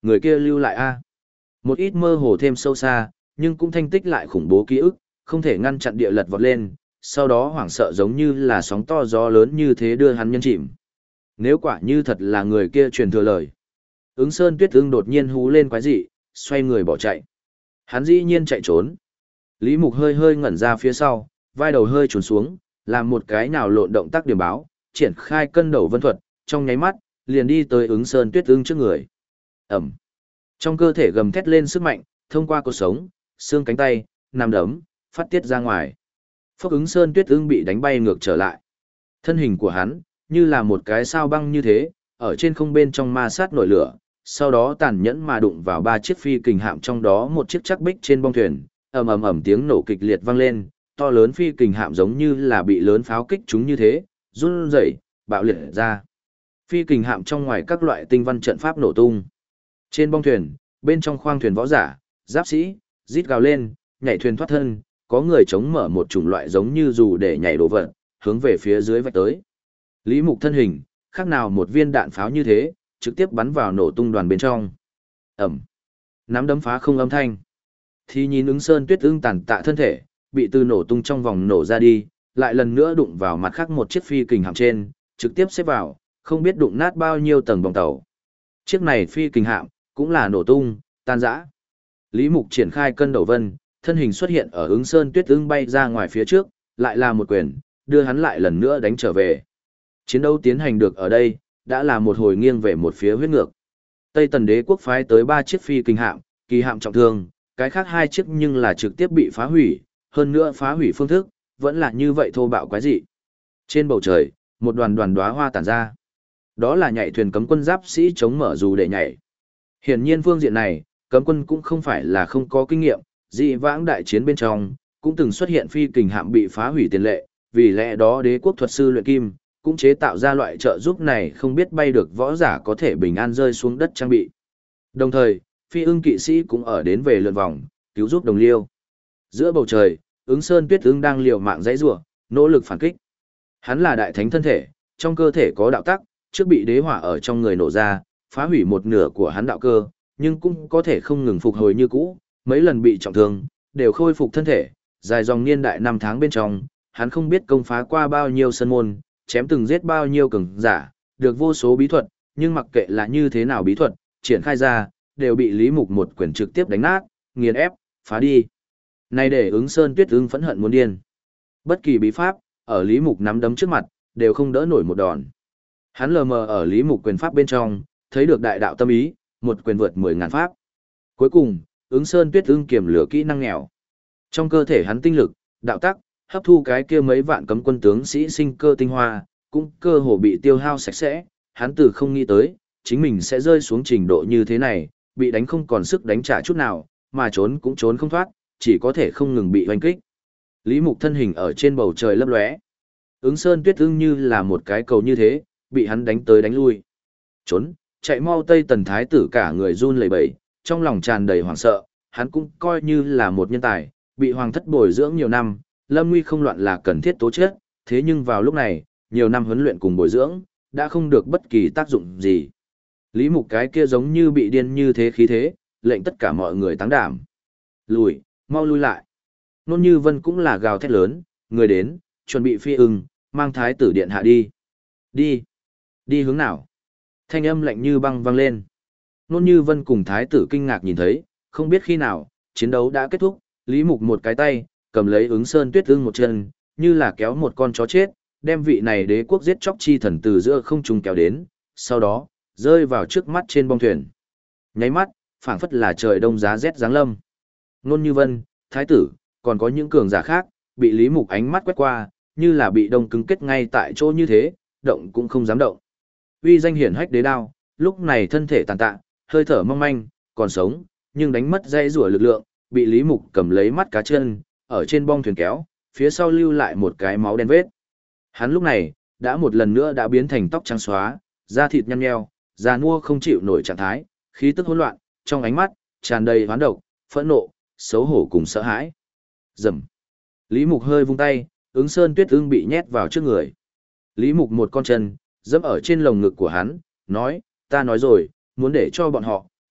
Speaker 1: người kia lưu lại a. Một ít mơ hồ thêm sâu xa, nhưng cũng thanh tích lại khủng bố ký ức, không thể ngăn chặn địa lật vọt lên, sau đó hoảng sợ giống như là sóng to gió lớn như thế đưa hắn nhân chìm. Nếu quả như thật là người kia truyền thừa lời. Ứng Sơn Tuyết Ưng đột nhiên hú lên quái dị, xoay người bỏ chạy. Hắn dĩ nhiên chạy trốn. Lý Mục hơi hơi ngẩn ra phía sau, vai đầu hơi trốn xuống, làm một cái nào lộn động tác điểm báo, triển khai cân đầu vân thuật, trong nháy mắt, liền đi tới Ứng Sơn Tuyết Ưng trước người. Ẩm. Trong cơ thể gầm thét lên sức mạnh, thông qua cột sống, xương cánh tay, nằm đấm, phát tiết ra ngoài. Phốc Ứng Sơn Tuyết Ưng bị đánh bay ngược trở lại. Thân hình của hắn, như là một cái sao băng như thế, ở trên không bên trong ma sát nổi lửa, sau đó tàn nhẫn mà đụng vào 3 chiếc phi kình hạm, trong đó một chiếc chắc bích trên bong thuyền, ầm ầm ầm tiếng nổ kịch liệt vang lên, to lớn phi kình hạm giống như là bị lớn pháo kích chúng như thế, run rẩy, bạo liệt ra. Phi kình hạm trong ngoài các loại tinh văn trận pháp nổ tung. Trên bong thuyền, bên trong khoang thuyền võ giả, giáp sĩ, rít gào lên, nhảy thuyền thoát thân, có người chống mở một chủng loại giống như dù để nhảy đồ vật, hướng về phía dưới vạch tới. Lý Mục thân hình, khác nào một viên đạn pháo như thế, trực tiếp bắn vào nổ tung đoàn bên trong. Ẩm. Nắm đấm phá không âm thanh. Thì nhìn Ứng Sơn Tuyết Ưng tàn tạ thân thể, bị từ nổ tung trong vòng nổ ra đi, lại lần nữa đụng vào mặt khác một chiếc phi kình hạm trên, trực tiếp xếp vào, không biết đụng nát bao nhiêu tầng bong tàu. Chiếc này phi kình hạm, cũng là nổ tung, tan rã. Lý Mục triển khai cân đầu vân, thân hình xuất hiện ở Ứng Sơn Tuyết Ưng bay ra ngoài phía trước, lại là một quyền, đưa hắn lại lần nữa đánh trở về. Chiến đấu tiến hành được ở đây, đã là một hồi nghiêng về một phía huyết ngược. Tây Tần Đế quốc phái tới 3 chiếc phi kình hạm, kỳ hạm trọng thương, cái khác 2 chiếc nhưng là trực tiếp bị phá hủy, hơn nữa phá hủy phương thức, vẫn là như vậy thô bạo quái dị. Trên bầu trời, một đoàn đóa hoa tản ra. Đó là nhảy thuyền cấm quân giáp sĩ chống mở dù để nhảy. Hiển nhiên phương diện này, cấm quân cũng không phải là không có kinh nghiệm, dị vãng đại chiến bên trong, cũng từng xuất hiện phi kình hạm bị phá hủy tiền lệ, vì lẽ đó đế quốc thuật sư luyện kim, cũng chế tạo ra loại trợ giúp này không biết bay được võ giả có thể bình an rơi xuống đất trang bị. Đồng thời, phi ưng kỵ sĩ cũng ở đến về lượn vòng, cứu giúp đồng liêu. Giữa bầu trời, Ứng Sơn Tuyết Ưng đang liều mạng giãy giụa, nỗ lực phản kích. Hắn là đại thánh thân thể, trong cơ thể có đạo tắc, trước bị đế hỏa ở trong người nổ ra, phá hủy một nửa của hắn đạo cơ, nhưng cũng có thể không ngừng phục hồi như cũ, mấy lần bị trọng thương, đều khôi phục thân thể, dài dòng niên đại 5 tháng bên trong, hắn không biết công phá qua bao nhiêu sân môn, chém từng giết bao nhiêu cường giả, được vô số bí thuật, nhưng mặc kệ là như thế nào bí thuật, triển khai ra, đều bị Lý Mục một quyền trực tiếp đánh nát, nghiền ép, phá đi. Này để Ứng Sơn Tuyết Ưng phẫn hận muốn điên. Bất kỳ bí pháp, ở Lý Mục nắm đấm trước mặt, đều không đỡ nổi một đòn. Hắn lờ mờ ở Lý Mục quyền pháp bên trong, thấy được đại đạo tâm ý, một quyền vượt 10.000 pháp. Cuối cùng, Ứng Sơn Tuyết Ưng kiềm lửa kỹ năng nghèo. Trong cơ thể hắn tinh lực, đạo tắc, hấp thu cái kia mấy vạn cấm quân tướng sĩ sinh cơ tinh hoa, cũng cơ hồ bị tiêu hao sạch sẽ, hắn từ không nghĩ tới, chính mình sẽ rơi xuống trình độ như thế này, bị đánh không còn sức đánh trả chút nào, mà trốn cũng trốn không thoát, chỉ có thể không ngừng bị hoành kích. Lý Mục thân hình ở trên bầu trời lấp lóe. Ứng Sơn Tuyết Ưng như là một cái cầu như thế, bị hắn đánh tới đánh lui. Trốn, chạy mau Tây Tần thái tử cả người run lẩy bẩy, trong lòng tràn đầy hoảng sợ, hắn cũng coi như là một nhân tài, bị hoàng thất bồi dưỡng nhiều năm, lâm nguy không loạn là cần thiết tố chất, thế nhưng vào lúc này, nhiều năm huấn luyện cùng bồi dưỡng, đã không được bất kỳ tác dụng gì. Lý Mục cái kia giống như bị điên như thế khí thế, lệnh tất cả mọi người táng đảm. Lùi, mau lui lại. Nôn Như Vân cũng là gào thét lớn, người đến, chuẩn bị phi ưng, mang thái tử điện hạ đi. Đi. Đi hướng nào? Thanh âm lạnh như băng vang lên. Nôn Như Vân cùng thái tử kinh ngạc nhìn thấy, không biết khi nào, chiến đấu đã kết thúc, Lý Mục một cái tay, cầm lấy Ứng Sơn Tuyết Ưng một chân, như là kéo một con chó chết, đem vị này đế quốc giết chóc chi thần từ giữa không trung kéo đến, sau đó, rơi vào trước mắt trên bong thuyền. Nháy mắt, phảng phất là trời đông giá rét giáng lâm. Nôn Như Vân, thái tử, còn có những cường giả khác, bị Lý Mục ánh mắt quét qua, như là bị đông cứng kết ngay tại chỗ như thế, động cũng không dám động. Uy danh hiển hách đế đao, lúc này thân thể tàn tạ, hơi thở mong manh, còn sống, nhưng đánh mất dây rủa lực lượng, bị Lý Mục cầm lấy mắt cá chân, ở trên bong thuyền kéo, phía sau lưu lại một cái máu đen vết. Hắn lúc này, đã một lần nữa đã biến thành tóc trắng xóa, da thịt nhăn nheo, già nua không chịu nổi trạng thái, khí tức hỗn loạn, trong ánh mắt, tràn đầy hoán độc, phẫn nộ, xấu hổ cùng sợ hãi. Rầm. Lý Mục hơi vung tay, Ứng Sơn Tuyết Ưng bị nhét vào trước người. Lý Mục một con chân, dẫm ở trên lồng ngực của hắn, nói, ta nói rồi, muốn để cho bọn họ,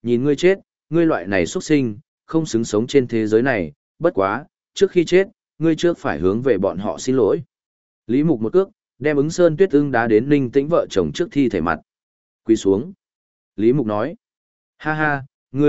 Speaker 1: nhìn ngươi chết, ngươi loại này xuất sinh, không xứng sống trên thế giới này, bất quá, trước khi chết, ngươi trước phải hướng về bọn họ xin lỗi. Lý Mục một cước, đem ứng Sơn Tuyết Ưng đá đến Ninh Tĩnh vợ chồng trước thi thể mặt. Quỳ xuống. Lý Mục nói. Ha ha,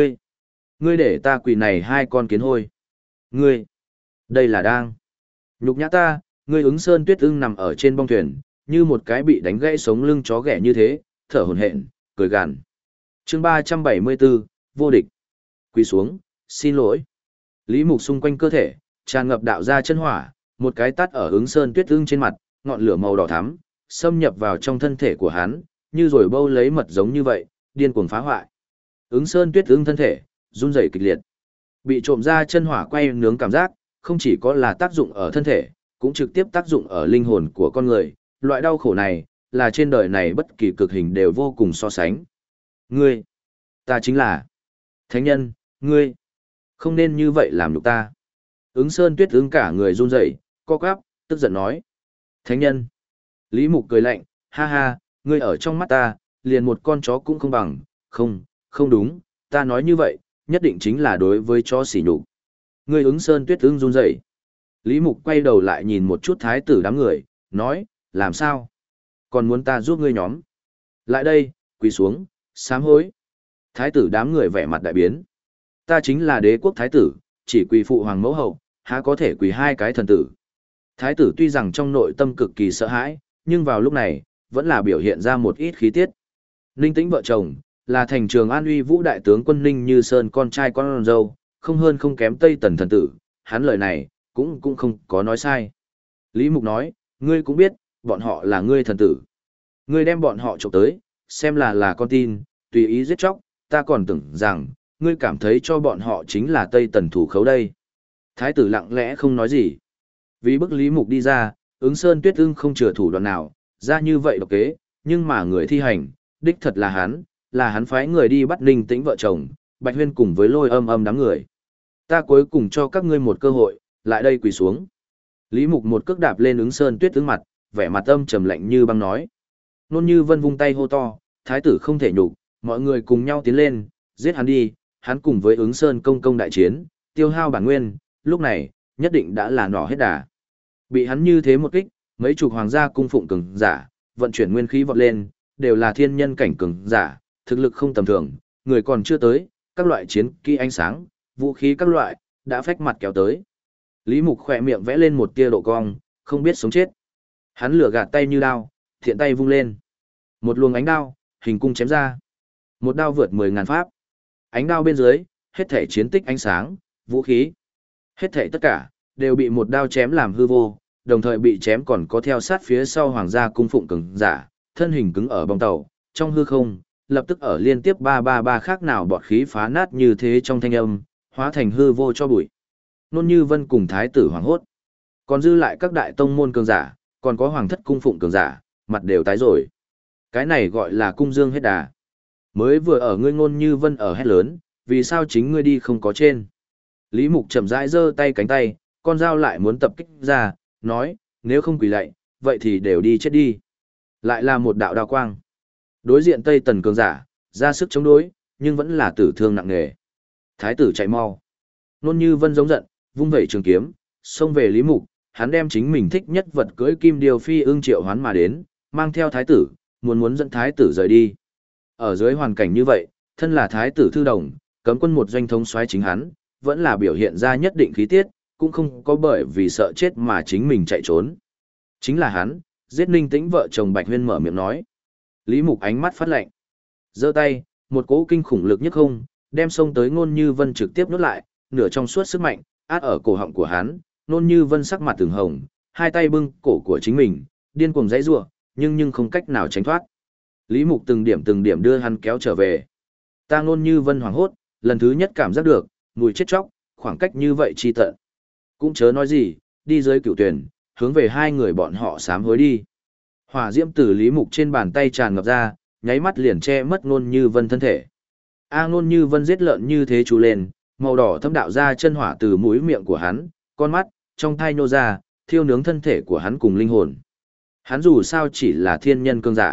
Speaker 1: ngươi để ta quỳ này hai con kiến hôi. Ngươi, đây là đang nhục nhã ta, ngươi ứng Sơn Tuyết Ưng nằm ở trên bong thuyền, như một cái bị đánh gãy sống lưng chó ghẻ như thế, thở hổn hển, cười gằn. Chương 374, vô địch. Quỳ xuống, xin lỗi. Lý Mục xung quanh cơ thể, tràn ngập đạo ra chân hỏa, một cái tát ở ứng Sơn Tuyết Ưng trên mặt, ngọn lửa màu đỏ thắm, xâm nhập vào trong thân thể của hắn, như rồi bâu lấy mật giống như vậy, điên cuồng phá hoại. Ứng Sơn Tuyết Ưng thân thể run rẩy kịch liệt. Bị trộm ra chân hỏa quay nướng cảm giác, không chỉ có là tác dụng ở thân thể, cũng trực tiếp tác dụng ở linh hồn của con người, loại đau khổ này, là trên đời này bất kỳ cực hình đều vô cùng so sánh. Ngươi, ta chính là thánh nhân, ngươi, không nên như vậy làm nhục ta. Ứng Sơn Tuyết Ưng cả người run rẩy, co quắp, tức giận nói. Thánh nhân. Lý Mục cười lạnh, ha ha, ngươi ở trong mắt ta, liền một con chó cũng không bằng, không đúng, ta nói như vậy, nhất định chính là đối với chó sỉ nhục. Ngươi ứng Sơn Tuyết Ưng run rẩy. Lý Mục quay đầu lại nhìn một chút thái tử đám người, nói, làm sao? Còn muốn ta giúp ngươi nhóm? Lại đây, quỳ xuống, sám hối. Thái tử đám người vẻ mặt đại biến. Ta chính là đế quốc thái tử, chỉ quỳ phụ hoàng mẫu hậu, há có thể quỳ hai cái thần tử. Thái tử tuy rằng trong nội tâm cực kỳ sợ hãi, nhưng vào lúc này, vẫn là biểu hiện ra một ít khí tiết. Ninh Tĩnh vợ chồng, là thành Trường An uy vũ đại tướng quân Ninh Như Sơn con trai con dâu, không hơn không kém Tây Tần thần tử, hắn lời này, cũng không có nói sai. Lý Mục nói, ngươi cũng biết, bọn họ là ngươi thần tử. Ngươi đem bọn họ trộm tới, xem là con tin, tùy ý giết chóc, ta còn tưởng rằng, ngươi cảm thấy cho bọn họ chính là Tây Tần thủ khấu đây. Thái tử lặng lẽ không nói gì. Vì bức Lý Mục đi ra, ứng Sơn Tuyết Ưng không chừa thủ đoạn nào, ra như vậy độc kế, nhưng mà người thi hành, đích thật là hắn phái người đi bắt Ninh Tĩnh vợ chồng, Bạch Huyên cùng với Lôi Âm Âm đám người. Ta cuối cùng cho các ngươi một cơ hội, lại đây quỳ xuống. Lý Mục một cước đạp lên ứng Sơn Tuyết Ưng mặt, vẻ mặt âm trầm lạnh như băng nói. Nôn Như Vân vung tay hô to, thái tử không thể nhục, mọi người cùng nhau tiến lên, giết hắn đi, hắn cùng với ứng Sơn công đại chiến, tiêu hao bản nguyên, lúc này, nhất định đã là nỏ hết đà. Bị hắn như thế một kích, mấy chục hoàng gia cung phụng cường giả, vận chuyển nguyên khí vọt lên, đều là thiên nhân cảnh cường giả, thực lực không tầm thường, người còn chưa tới, các loại chiến kỹ ánh sáng, vũ khí các loại, đã phách mặt kéo tới. Lý Mục khỏe miệng vẽ lên một tia độ cong, không biết sống chết. Hắn lửa gạt tay như đao, thiện tay vung lên. Một luồng ánh đao, hình cung chém ra. Một đao vượt 10.000 pháp. Ánh đao bên dưới, hết thể chiến tích ánh sáng, vũ khí. Hết thể tất cả, đều bị một đao chém làm hư vô, đồng thời bị chém còn có theo sát phía sau hoàng gia cung phụng cường giả, thân hình cứng ở bong tàu, trong hư không, lập tức ở liên tiếp 333 khác nào bọt khí phá nát như thế trong thanh âm, hóa thành hư vô cho bụi. Nôn Như Vân cùng thái tử hoảng hốt. Còn dư lại các đại tông môn cường giả, còn có hoàng thất cung phụng cường giả, mặt đều tái rồi. Cái này gọi là cung dương hết đà. Mới vừa ở ngươi Nôn Như Vân ở hét lớn, vì sao chính ngươi đi không có trên. Lý Mục chậm rãi giơ tay cánh tay, con dao lại muốn tập kích ra, nói, nếu không quỳ lạy, vậy thì đều đi chết đi. Lại là một đạo đao quang. Đối diện Tây Tần cường giả, ra sức chống đối, nhưng vẫn là tử thương nặng nề. Thái tử chạy mau. Nôn Như Vân giống giận, vung vẩy trường kiếm, xông về Lý Mục, hắn đem chính mình thích nhất vật cưỡi kim điều phi ưng triệu hoán mà đến, mang theo thái tử, muốn dẫn thái tử rời đi. Ở dưới hoàn cảnh như vậy, thân là thái tử thư đồng, cấm quân một doanh thống soái chính hắn, vẫn là biểu hiện ra nhất định khí tiết, cũng không có bởi vì sợ chết mà chính mình chạy trốn. Chính là hắn, giết Ninh Tĩnh vợ chồng Bạch Huyên mở miệng nói. Lý Mục ánh mắt phát lạnh, giơ tay, một cỗ kinh khủng lực nhất không, đem xông tới Nôn Như Vân trực tiếp nuốt lại, nửa trong suốt sức mạnh, át ở cổ họng của hắn, Nôn Như Vân sắc mặt từng hồng, hai tay bưng cổ của chính mình, điên cuồng giãy giụa, nhưng không cách nào tránh thoát. Lý Mục từng điểm đưa hắn kéo trở về. Ta Nôn Như Vân hoảng hốt, lần thứ nhất cảm giác được mùi chết chóc, khoảng cách như vậy chi tận. Cũng chớ nói gì, đi dưới cựu tuyển, hướng về hai người bọn họ sám hối đi. Hỏa diễm từ Lý Mục trên bàn tay tràn ngập ra, nháy mắt liền che mất Nôn Như Vân thân thể. Nôn Như Vân giết lợn như thế chú lên, màu đỏ thâm đạo ra chân hỏa từ mũi miệng của hắn, con mắt, trong thai nô ra, thiêu nướng thân thể của hắn cùng linh hồn. Hắn dù sao chỉ là thiên nhân cương giả,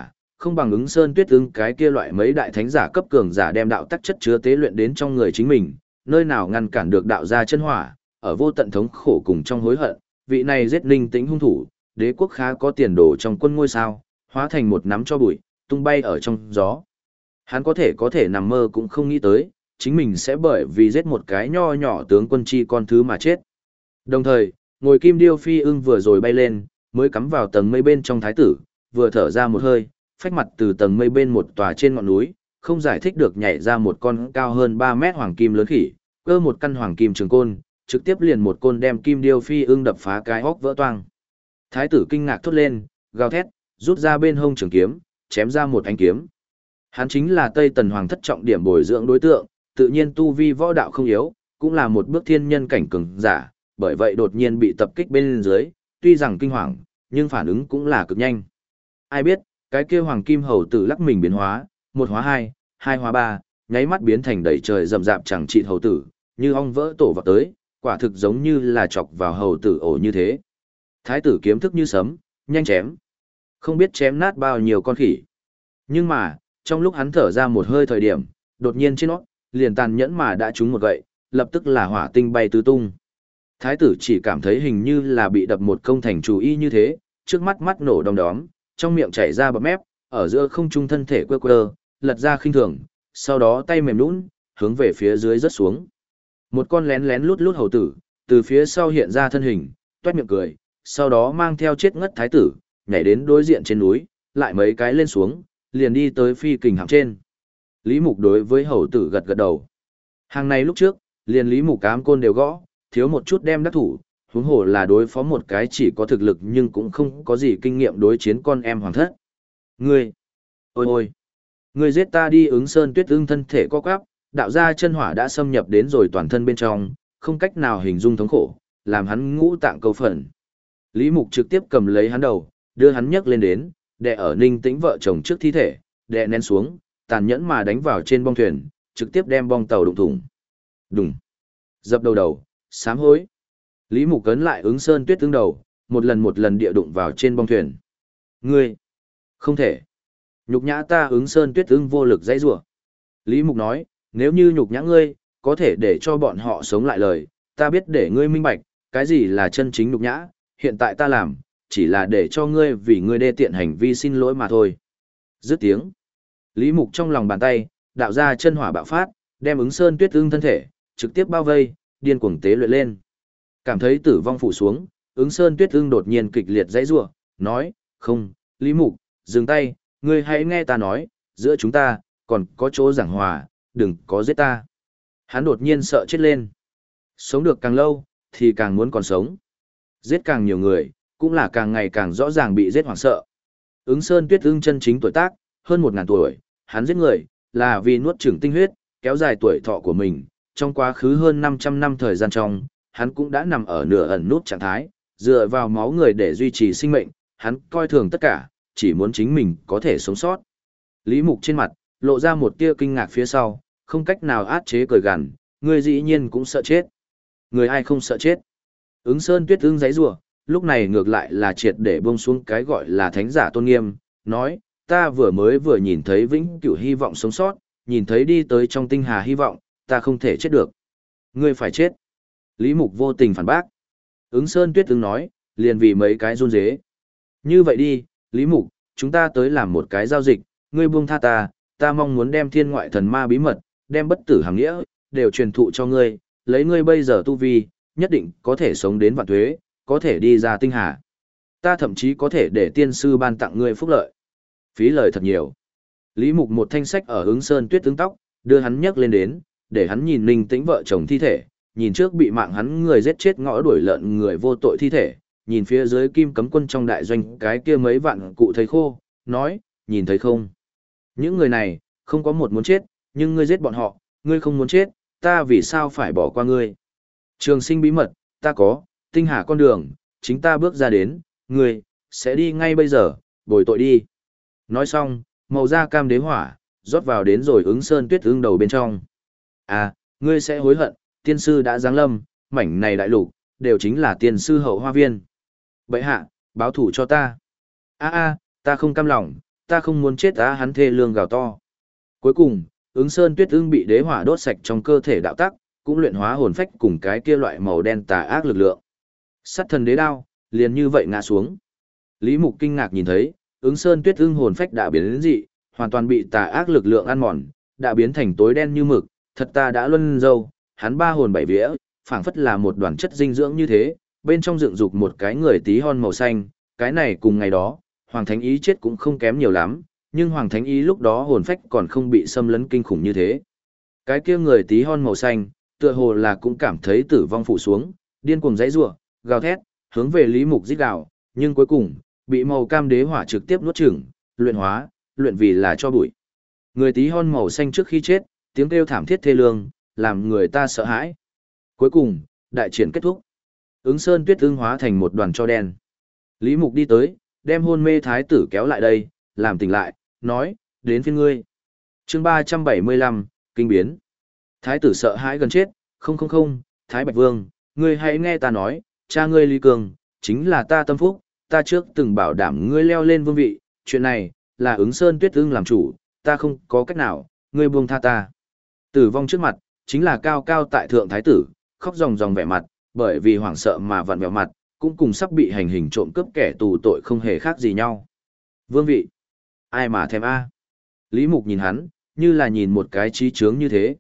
Speaker 1: không bằng ứng sơn tuyết ưng cái kia loại mấy đại thánh giả cấp cường giả đem đạo tắc chất chứa tế luyện đến trong người chính mình, nơi nào ngăn cản được đạo gia chân hỏa, ở vô tận thống khổ cùng trong hối hận, vị này giết Ninh Tĩnh hung thủ, đế quốc khá có tiền đồ trong quân ngôi sao, hóa thành một nắm cho bụi, tung bay ở trong gió. Hắn có thể nằm mơ cũng không nghĩ tới, chính mình sẽ bởi vì giết một cái nho nhỏ tướng quân chi con thứ mà chết. Đồng thời, ngồi kim điêu phi ưng vừa rồi bay lên, mới cắm vào tầng mây bên trong thái tử, vừa thở ra một hơi, phách mặt từ tầng mây bên một tòa trên ngọn núi, không giải thích được nhảy ra một con cao hơn 3 mét hoàng kim lớn khỉ, cơ một căn hoàng kim trường côn, trực tiếp liền một côn đem kim điêu phi ưng đập phá cái hốc vỡ toang. Thái tử kinh ngạc thốt lên, gào thét, rút ra bên hông trường kiếm, chém ra một ánh kiếm. Hắn chính là Tây Tần Hoàng thất trọng điểm bồi dưỡng đối tượng, tự nhiên tu vi võ đạo không yếu, cũng là một bước thiên nhân cảnh cường giả, bởi vậy đột nhiên bị tập kích bên dưới, tuy rằng kinh hoàng, nhưng phản ứng cũng là cực nhanh. Ai biết, cái kia hoàng kim hầu tử lắc mình biến hóa, một hóa hai, hai hóa ba, nháy mắt biến thành đầy trời rậm rạp chẳng trị hầu tử, như ong vỡ tổ vào tới, quả thực giống như là chọc vào hầu tử ổ như thế. Thái tử kiếm thức như sấm, nhanh chém. Không biết chém nát bao nhiêu con khỉ. Nhưng mà, trong lúc hắn thở ra một hơi thời điểm, đột nhiên trên nó, liền tàn nhẫn mà đã trúng một gậy, lập tức là hỏa tinh bay tứ tung. Thái tử chỉ cảm thấy hình như là bị đập một công thành chủ y như thế, trước mắt mắt nổ đom đóm, trong miệng chảy ra bọt mép, ở giữa không trung thân thể quơ quơ, lật ra khinh thường, sau đó tay mềm nhũn, hướng về phía dưới rớt xuống. Một con lén lén lút lút hầu tử, từ phía sau hiện ra thân hình, toét miệng cười, sau đó mang theo chết ngất thái tử, nhảy đến đối diện trên núi, lại mấy cái lên xuống, liền đi tới phi kình hạm trên. Lý Mục đối với hầu tử gật gật đầu. Hàng này lúc trước, liền Lý Mục cám côn đều gõ, thiếu một chút đem đắc thủ, huống hồ là đối phó một cái chỉ có thực lực nhưng cũng không có gì kinh nghiệm đối chiến con em hoàng thất. Ngươi, ôi ôi, ngươi giết ta đi. Ứng Sơn Tuyết ưng thân thể co quắp, đạo gia chân hỏa đã xâm nhập đến rồi toàn thân bên trong, không cách nào hình dung thống khổ, làm hắn ngũ tạng câu phần. Lý Mục trực tiếp cầm lấy hắn đầu, đưa hắn nhấc lên đến, đè ở Ninh Tĩnh vợ chồng trước thi thể, đè nén xuống, tàn nhẫn mà đánh vào trên bong thuyền, trực tiếp đem bong tàu đụng thủng. Đùng. Dập đầu đầu, sám hối. Lý Mục cấn lại Ứng Sơn Tuyết ưng đầu, một lần địa đụng vào trên bong thuyền. Ngươi, không thể. Nhục nhã ta. Ứng Sơn Tuyết ưng vô lực dãy rủa. Lý Mục nói, nếu như nhục nhã ngươi, có thể để cho bọn họ sống lại lời, ta biết để ngươi minh bạch, cái gì là chân chính nhục nhã, hiện tại ta làm, chỉ là để cho ngươi vì ngươi đê tiện hành vi xin lỗi mà thôi. Dứt tiếng. Lý Mục trong lòng bàn tay, đạo ra chân hỏa bạo phát, đem Ứng Sơn Tuyết ưng thân thể, trực tiếp bao vây, điên cuồng tế luyện lên. Cảm thấy tử vong phủ xuống, Ứng Sơn Tuyết ưng đột nhiên kịch liệt dãy rủa, nói, không, Lý Mục, dừng tay, ngươi hãy nghe ta nói, giữa chúng ta, còn có chỗ giảng hòa, đừng có giết ta. Hắn đột nhiên sợ chết lên. Sống được càng lâu, thì càng muốn còn sống. Giết càng nhiều người, cũng là càng ngày càng rõ ràng bị giết hoảng sợ. Ứng Sơn Tuyết ưng chân chính tuổi tác, hơn 1000 tuổi, hắn giết người, là vì nuốt chửng tinh huyết, kéo dài tuổi thọ của mình. Trong quá khứ hơn 500 năm thời gian trong, hắn cũng đã nằm ở nửa ẩn nút trạng thái, dựa vào máu người để duy trì sinh mệnh, hắn coi thường tất cả, chỉ muốn chính mình có thể sống sót. Lý Mục trên mặt, lộ ra một tia kinh ngạc phía sau, không cách nào át chế cười gằn, người dĩ nhiên cũng sợ chết. Người ai không sợ chết. Ứng Sơn Tuyết ưng giãy giụa, lúc này ngược lại là triệt để buông xuống cái gọi là thánh giả tôn nghiêm, nói, ta vừa nhìn thấy vĩnh cửu hy vọng sống sót, nhìn thấy đi tới trong tinh hà hy vọng, ta không thể chết được. Ngươi phải chết. Lý Mục vô tình phản bác. Ứng Sơn Tuyết ưng nói, liền vì mấy cái run rế. Như vậy đi, Lý Mục, chúng ta tới làm một cái giao dịch, ngươi buông tha ta, ta mong muốn đem thiên ngoại thần ma bí mật, đem bất tử hàng nghĩa, đều truyền thụ cho ngươi, lấy ngươi bây giờ tu vi, nhất định có thể sống đến vạn tuế, có thể đi ra tinh hà. Ta thậm chí có thể để tiên sư ban tặng ngươi phúc lợi. Phí lời thật nhiều. Lý Mục một thanh sách ở Ứng Sơn Tuyết ưng tóc, đưa hắn nhấc lên đến, để hắn nhìn Ninh Tĩnh vợ chồng thi thể, nhìn trước bị mạng hắn người giết chết ngõ đuổi lợn người vô tội thi thể, nhìn phía dưới Kim Cấm Quân trong đại doanh cái kia mấy vạn cụ thấy khô, nói, nhìn thấy không? Những người này, không có một muốn chết, nhưng ngươi giết bọn họ, ngươi không muốn chết, ta vì sao phải bỏ qua ngươi? Trường sinh bí mật, ta có, tinh hà con đường, chính ta bước ra đến, ngươi, sẽ đi ngay bây giờ, bồi tội đi. Nói xong, màu da cam đế hỏa, rót vào đến rồi Ứng Sơn Tuyết ưng đầu bên trong. À, ngươi sẽ hối hận, tiên sư đã giáng lâm, mảnh này đại lục, đều chính là tiên sư hậu hoa viên. Bệ hạ, báo thủ cho ta. Ta không cam lòng, ta không muốn chết á, hắn thê lương gào to. Cuối cùng, ứng sơn tuyết ưng bị đế hỏa đốt sạch trong cơ thể đạo tắc, cũng luyện hóa hồn phách cùng cái kia loại màu đen tà ác lực lượng. Sát thần đế đao, liền như vậy ngã xuống. Lý Mục kinh ngạc nhìn thấy, ứng sơn tuyết ưng hồn phách đã biến đến dị, hoàn toàn bị tà ác lực lượng ăn mòn, đã biến thành tối đen như mực, thật ta đã luân dâu, hắn ba hồn bảy vía, phảng phất là một đoàn chất dinh dưỡng như thế, bên trong dựng dục một cái người tí hon màu xanh, cái này cùng ngày đó, Hoàng Thánh Ý chết cũng không kém nhiều lắm, nhưng Hoàng Thánh Ý lúc đó hồn phách còn không bị xâm lấn kinh khủng như thế. Cái kia người tí hon màu xanh, tựa hồ là cũng cảm thấy tử vong phụ xuống, điên cuồng giãy giụa, gào thét, hướng về Lý Mục rít gào, nhưng cuối cùng, bị màu cam đế hỏa trực tiếp nuốt chửng, luyện hóa, luyện vì là cho bụi. Người tí hon màu xanh trước khi chết, tiếng kêu thảm thiết thê lương, làm người ta sợ hãi. Cuối cùng, đại triển kết thúc. Ứng sơn tuyết ưng hóa thành một đoàn tro đen. Lý Mục đi tới, đem hôn mê thái tử kéo lại đây, làm tỉnh lại, nói, đến phiên ngươi. Chương 375, kinh biến. Thái tử sợ hãi gần chết, không, Thái Bạch Vương, ngươi hãy nghe ta nói, cha ngươi Lý Cường, chính là ta tâm phúc, ta trước từng bảo đảm ngươi leo lên vương vị, chuyện này, là ứng sơn tuyết ưng làm chủ, ta không có cách nào, ngươi buông tha ta. Tử vong trước mặt, chính là cao cao tại thượng thái tử, khóc ròng ròng vẻ mặt, bởi vì hoảng sợ mà vặn vẹo mặt, cũng cùng sắp bị hành hình trộm cướp kẻ tù tội không hề khác gì nhau. Vương vị, ai mà thèm a? Lý Mục nhìn hắn, như là nhìn một cái trí chướng như thế.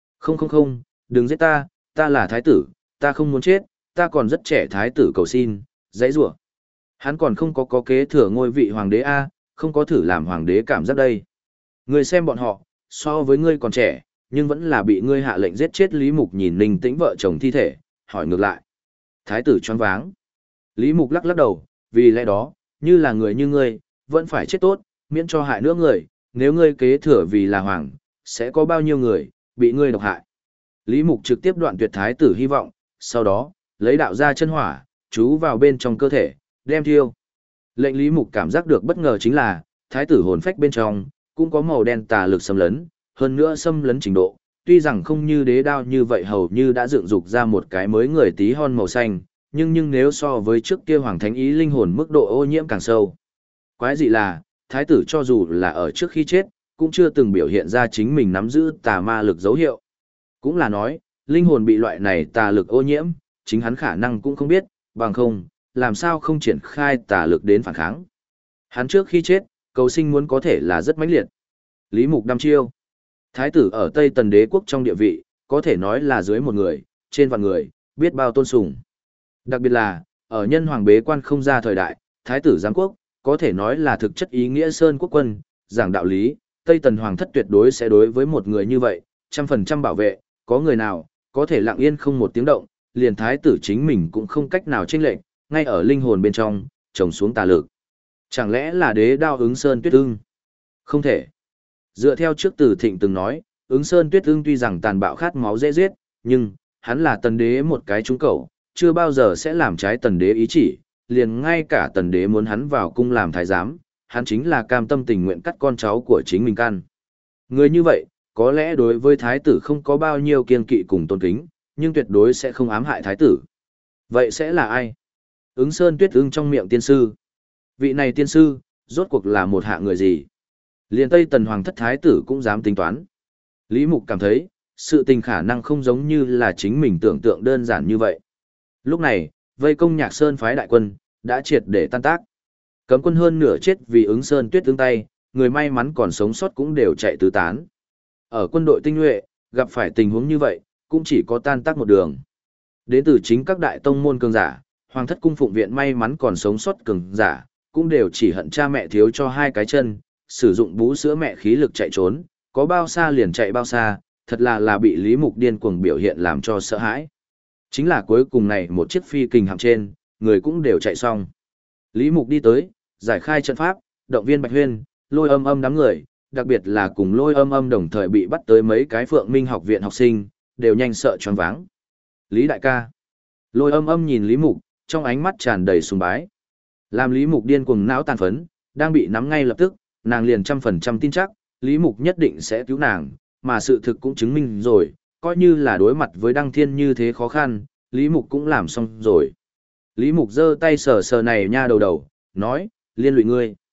Speaker 1: Không, đừng giết ta, ta là thái tử, ta không muốn chết, ta còn rất trẻ thái tử cầu xin, dãy rủa. Hắn còn không có kế thừa ngôi vị hoàng đế a, không có thử làm hoàng đế cảm giác đây. Ngươi xem bọn họ, so với ngươi còn trẻ, nhưng vẫn là bị ngươi hạ lệnh giết chết. Lý Mục nhìn Ninh Tĩnh vợ chồng thi thể, hỏi ngược lại. Thái tử choáng váng. Lý Mục lắc đầu, vì lẽ đó, như là người như ngươi, vẫn phải chết tốt, miễn cho hại nữa người, nếu ngươi kế thừa vì là hoàng, sẽ có bao nhiêu người, bị ngươi độc hại. Lý Mục trực tiếp đoạn tuyệt thái tử hy vọng, sau đó, lấy đạo ra chân hỏa, chú vào bên trong cơ thể, đem thiêu. Lệnh Lý Mục cảm giác được bất ngờ chính là, thái tử hồn phách bên trong, cũng có màu đen tà lực xâm lấn, hơn nữa xâm lấn trình độ, tuy rằng không như đế đao như vậy hầu như đã dựng dục ra một cái mới người tí hon màu xanh, nhưng nếu so với trước kia Hoàng Thánh Ý linh hồn mức độ ô nhiễm càng sâu. Quái dị là, thái tử cho dù là ở trước khi chết, cũng chưa từng biểu hiện ra chính mình nắm giữ tà ma lực dấu hiệu. Cũng là nói, linh hồn bị loại này tà lực ô nhiễm, chính hắn khả năng cũng không biết, bằng không, làm sao không triển khai tà lực đến phản kháng. Hắn trước khi chết, cầu sinh muốn có thể là rất mãnh liệt. Lý Mục đăm chiêu. Thái tử ở Tây Tần đế quốc trong địa vị, có thể nói là dưới một người, trên vạn người, biết bao tôn sùng. Đặc biệt là, ở nhân hoàng bế quan không ra thời đại, thái tử giám quốc, có thể nói là thực chất ý nghĩa sơn quốc quân, giảng đạo lý, Tây Tần hoàng thất tuyệt đối sẽ đối với một người như vậy, 100% bảo vệ, có người nào, có thể lặng yên không một tiếng động, liền thái tử chính mình cũng không cách nào chênh lệch, ngay ở linh hồn bên trong, trồng xuống tà lực. Chẳng lẽ là đế đao ứng sơn tuyết ưng? Không thể. Dựa theo trước Từ Thịnh từng nói, ứng sơn tuyết ưng tuy rằng tàn bạo khát máu dễ giết, nhưng, hắn là tần đế một cái trúng cẩu, chưa bao giờ sẽ làm trái tần đế ý chỉ, liền ngay cả tần đế muốn hắn vào cung làm thái giám, hắn chính là cam tâm tình nguyện cắt con cháu của chính mình căn. Người như vậy, có lẽ đối với thái tử không có bao nhiêu kiên kỵ cùng tôn kính, nhưng tuyệt đối sẽ không ám hại thái tử. Vậy sẽ là ai? Ứng sơn tuyết ưng trong miệng tiên sư. Vị này tiên sư, rốt cuộc là một hạ người gì? Liền Tây Tần Hoàng thất thái tử cũng dám tính toán. Lý Mục cảm thấy, sự tình khả năng không giống như là chính mình tưởng tượng đơn giản như vậy. Lúc này, vây công Nhạc Sơn phái đại quân, đã triệt để tan tác. Cấm quân hơn nửa chết vì ứng sơn tuyết tương tay, người may mắn còn sống sót cũng đều chạy tứ tán. Ở quân đội tinh nhuệ, gặp phải tình huống như vậy, cũng chỉ có tan tác một đường. Đến từ chính các đại tông môn cường giả, Hoàng thất cung phụng viện may mắn còn sống sót cường giả, cũng đều chỉ hận cha mẹ thiếu cho hai cái chân, sử dụng bú sữa mẹ khí lực chạy trốn, có bao xa liền chạy bao xa, thật là bị Lý Mục điên cuồng biểu hiện làm cho sợ hãi. Chính là cuối cùng này một chiếc phi kình hạm trên, người cũng đều chạy xong. Lý Mục đi tới, giải khai trận pháp, động viên Bạch Huyên, Lôi Âm Âm đám người, đặc biệt là cùng Lôi Âm Âm đồng thời bị bắt tới mấy cái Phượng Minh học viện học sinh, đều nhanh sợ choáng váng. Lý đại ca. Lôi Âm Âm nhìn Lý Mục, trong ánh mắt tràn đầy sùng bái. Làm Lý Mục điên cuồng não tàn phấn, đang bị nắm ngay lập tức, nàng liền 100% tin chắc, Lý Mục nhất định sẽ cứu nàng, mà sự thực cũng chứng minh rồi, coi như là đối mặt với Đăng Thiên như thế khó khăn, Lý Mục cũng làm xong rồi. Lý Mục giơ tay sờ sờ này nha đầu, nói, liên lụy ngươi.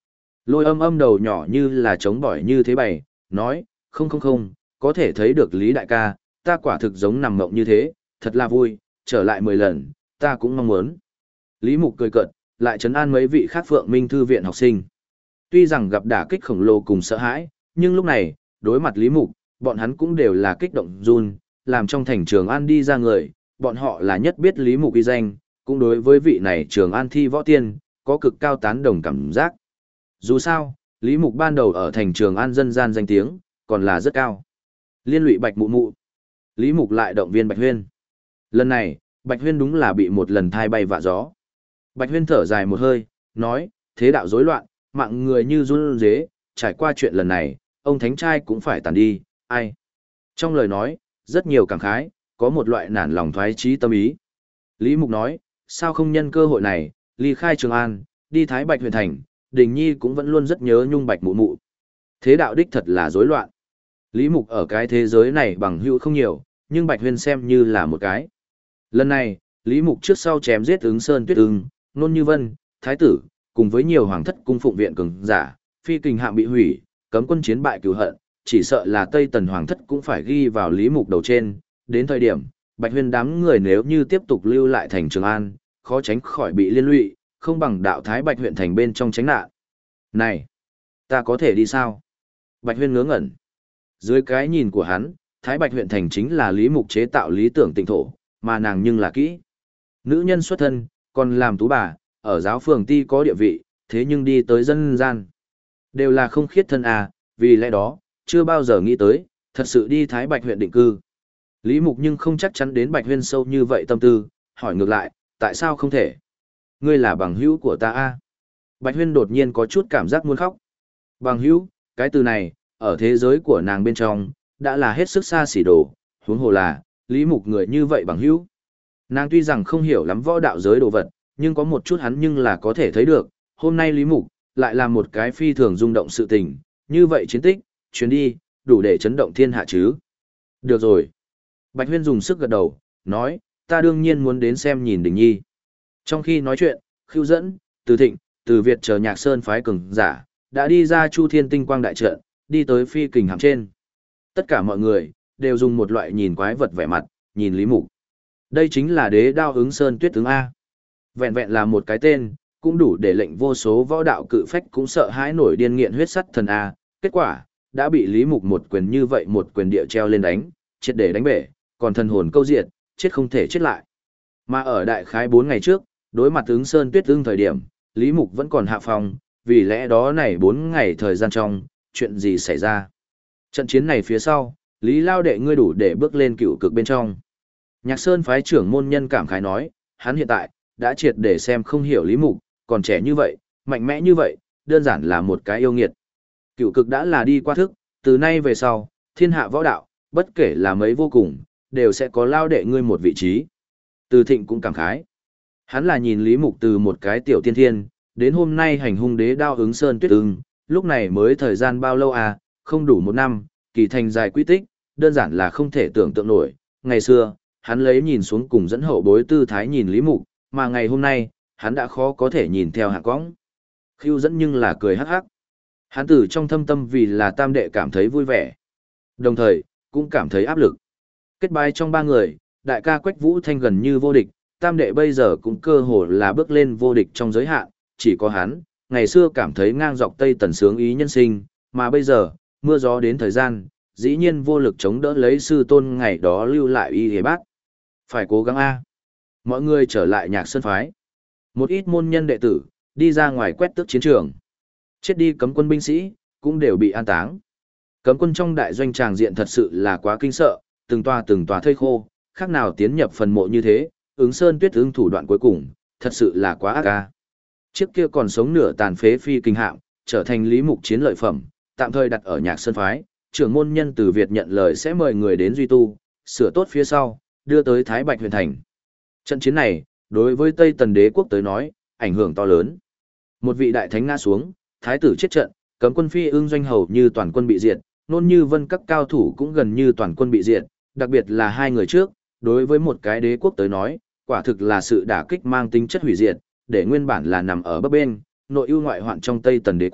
Speaker 1: Lôi âm âm đầu nhỏ như là trống bỏi như thế bày, nói, không không không, có thể thấy được Lý đại ca, ta quả thực giống nằm mộng như thế, thật là vui, trở lại 10 lần, ta cũng mong muốn. Lý Mục cười cợt, lại trấn an mấy vị khác Phượng Minh Thư viện học sinh. Tuy rằng gặp đả kích khổng lồ cùng sợ hãi, nhưng lúc này, đối mặt Lý Mục, bọn hắn cũng đều là kích động run, làm trong thành Trường An đi ra người, bọn họ là nhất biết Lý Mục uy danh, cũng đối với vị này Trường An thi võ tiên, có cực cao tán đồng cảm giác. Dù sao, Lý Mục ban đầu ở thành Trường An dân gian danh tiếng, còn là rất cao. Liên lụy Bạch Mụ Mụ. Lý Mục lại động viên Bạch Huyên. Lần này, Bạch Huyên đúng là bị một lần thai bay vạ gió. Bạch Huyên thở dài một hơi, nói, thế đạo rối loạn, mạng người như run rế, trải qua chuyện lần này, ông thánh trai cũng phải tàn đi, ai. Trong lời nói, rất nhiều cảm khái, có một loại nản lòng thoái chí tâm ý. Lý Mục nói, sao không nhân cơ hội này, ly khai Trường An, đi Thái Bạch huyện thành, Đình Nhi cũng vẫn luôn rất nhớ Nhung Bạch Mụ Mụ. Thế đạo đích thật là rối loạn. Lý Mục ở cái thế giới này bằng hữu không nhiều, nhưng Bạch Huyên xem như là một cái. Lần này, Lý Mục trước sau chém giết ứng Sơn Tuyết Ưng, Nôn Như Vân, Thái tử, cùng với nhiều hoàng thất cung phụng viện cường giả, phi kình hạm bị hủy, cấm quân chiến bại cửu hận, chỉ sợ là Tây Tần hoàng thất cũng phải ghi vào Lý Mục đầu trên. Đến thời điểm, Bạch Huyên đám người nếu như tiếp tục lưu lại thành Trường An, khó tránh khỏi bị liên lụy, không bằng đạo Thái Bạch huyện thành bên trong tránh nạn. Này, ta có thể đi sao? Bạch Huyên ngớ ngẩn. Dưới cái nhìn của hắn, Thái Bạch huyện thành chính là Lý Mục chế tạo lý tưởng tịnh thổ, mà nàng nhưng là kỹ. Nữ nhân xuất thân, còn làm tú bà, ở giáo phường ti có địa vị, thế nhưng đi tới dân gian. Đều là không khiết thân à, vì lẽ đó, chưa bao giờ nghĩ tới, thật sự đi Thái Bạch huyện định cư. Lý Mục nhưng không chắc chắn đến Bạch Huyên sâu như vậy tâm tư, hỏi ngược lại, tại sao không thể? Ngươi là bằng hữu của ta à? Bạch Huyên đột nhiên có chút cảm giác muốn khóc. Bằng hữu, cái từ này, ở thế giới của nàng bên trong, đã là hết sức xa xỉ đồ, huống hồ là, Lý Mục người như vậy bằng hữu. Nàng tuy rằng không hiểu lắm võ đạo giới đồ vật, nhưng có một chút hắn nhưng là có thể thấy được, hôm nay Lý Mục, lại là một cái phi thường rung động sự tình, như vậy chiến tích, chuyến đi, đủ để chấn động thiên hạ chứ. Được rồi. Bạch Huyên dùng sức gật đầu, nói, ta đương nhiên muốn đến xem nhìn Đình Nhi. Trong khi nói chuyện, Khưu Dẫn, Từ Thịnh, Từ Việt chờ Nhạc Sơn phái cường giả, đã đi ra Chu Thiên Tinh Quang đại trận, đi tới phi kình hạm trên. Tất cả mọi người, đều dùng một loại nhìn quái vật vẻ mặt, nhìn Lý Mục. Đây chính là đế đao ứng Sơn Tuyết tướng A. Vẹn vẹn là một cái tên, cũng đủ để lệnh vô số võ đạo cự phách cũng sợ hãi nổi điên nghiện huyết sắt thần A. Kết quả, đã bị Lý Mục một quyền như vậy một quyền địa treo lên đánh, triệt để đánh bể, còn thần hồn câu diệt, chết không thể chết lại. Mà ở đại khái 4 ngày trước, đối mặt ứng Sơn Tuyết ưng thời điểm, Lý Mục vẫn còn hạ phòng, vì lẽ đó này 4 ngày thời gian trong, chuyện gì xảy ra. Trận chiến này phía sau, Lý Lao đệ ngươi đủ để bước lên cựu cực bên trong. Nhạc Sơn phái trưởng môn nhân cảm khái nói, hắn hiện tại, đã triệt để xem không hiểu Lý Mục, còn trẻ như vậy, mạnh mẽ như vậy, đơn giản là một cái yêu nghiệt. Cựu cực đã là đi qua thức, từ nay về sau, thiên hạ võ đạo, bất kể là mấy vô cùng, đều sẽ có Lao đệ ngươi một vị trí. Từ Thịnh cũng cảm khái. Hắn là nhìn Lý Mục từ một cái tiểu tiên thiên, đến hôm nay hành hung đế đao ứng Sơn Tuyết ưng, lúc này mới thời gian bao lâu à, không đủ 1 năm, kỳ thành dài quy tích, đơn giản là không thể tưởng tượng nổi. Ngày xưa, hắn lấy nhìn xuống cùng dẫn hậu bối tư thái nhìn Lý Mục, mà ngày hôm nay, hắn đã khó có thể nhìn theo hạng cõng. Khưu Dẫn nhưng là cười hắc hắc. Hắn từ trong thâm tâm vì là tam đệ cảm thấy vui vẻ. Đồng thời, cũng cảm thấy áp lực. Kết bái trong 3 người, đại ca Quách Vũ Thanh gần như vô địch, tam đệ bây giờ cũng cơ hồ là bước lên vô địch trong giới hạn, chỉ có hắn, ngày xưa cảm thấy ngang dọc Tây Tần sướng ý nhân sinh, mà bây giờ, mưa gió đến thời gian, dĩ nhiên vô lực chống đỡ lấy sư tôn ngày đó lưu lại y hề bác. Phải cố gắng a. Mọi người trở lại Nhạc Sơn phái. Một ít môn nhân đệ tử, đi ra ngoài quét tước chiến trường. Chết đi cấm quân binh sĩ, cũng đều bị an táng. Cấm quân trong đại doanh tràng diện thật sự là quá kinh sợ, từng tòa thây khô, khác nào tiến nhập phần mộ như thế, ứng Sơn Tuyết ưng thủ đoạn cuối cùng, thật sự là quá ác ca. Chiếc kia còn sống nửa tàn phế phi kinh hạm, trở thành Lý Mục chiến lợi phẩm, tạm thời đặt ở Nhạc Sơn phái, trưởng môn nhân từ Việt nhận lời sẽ mời người đến duy tu, sửa tốt phía sau, đưa tới Thái Bạch huyện thành. Trận chiến này, đối với Tây Tần đế quốc tới nói, ảnh hưởng to lớn. Một vị đại thánh ngã xuống, thái tử chết trận, cấm quân phi ưng doanh hầu như toàn quân bị diệt, Nôn Như Vân các cao thủ cũng gần như toàn quân bị diệt, đặc biệt là 2 người trước, đối với một cái đế quốc tới nói, quả thực là sự đả kích mang tính chất hủy diệt, để nguyên bản là nằm ở bấp bên, nội ưu ngoại hoạn trong Tây Tần đế quốc,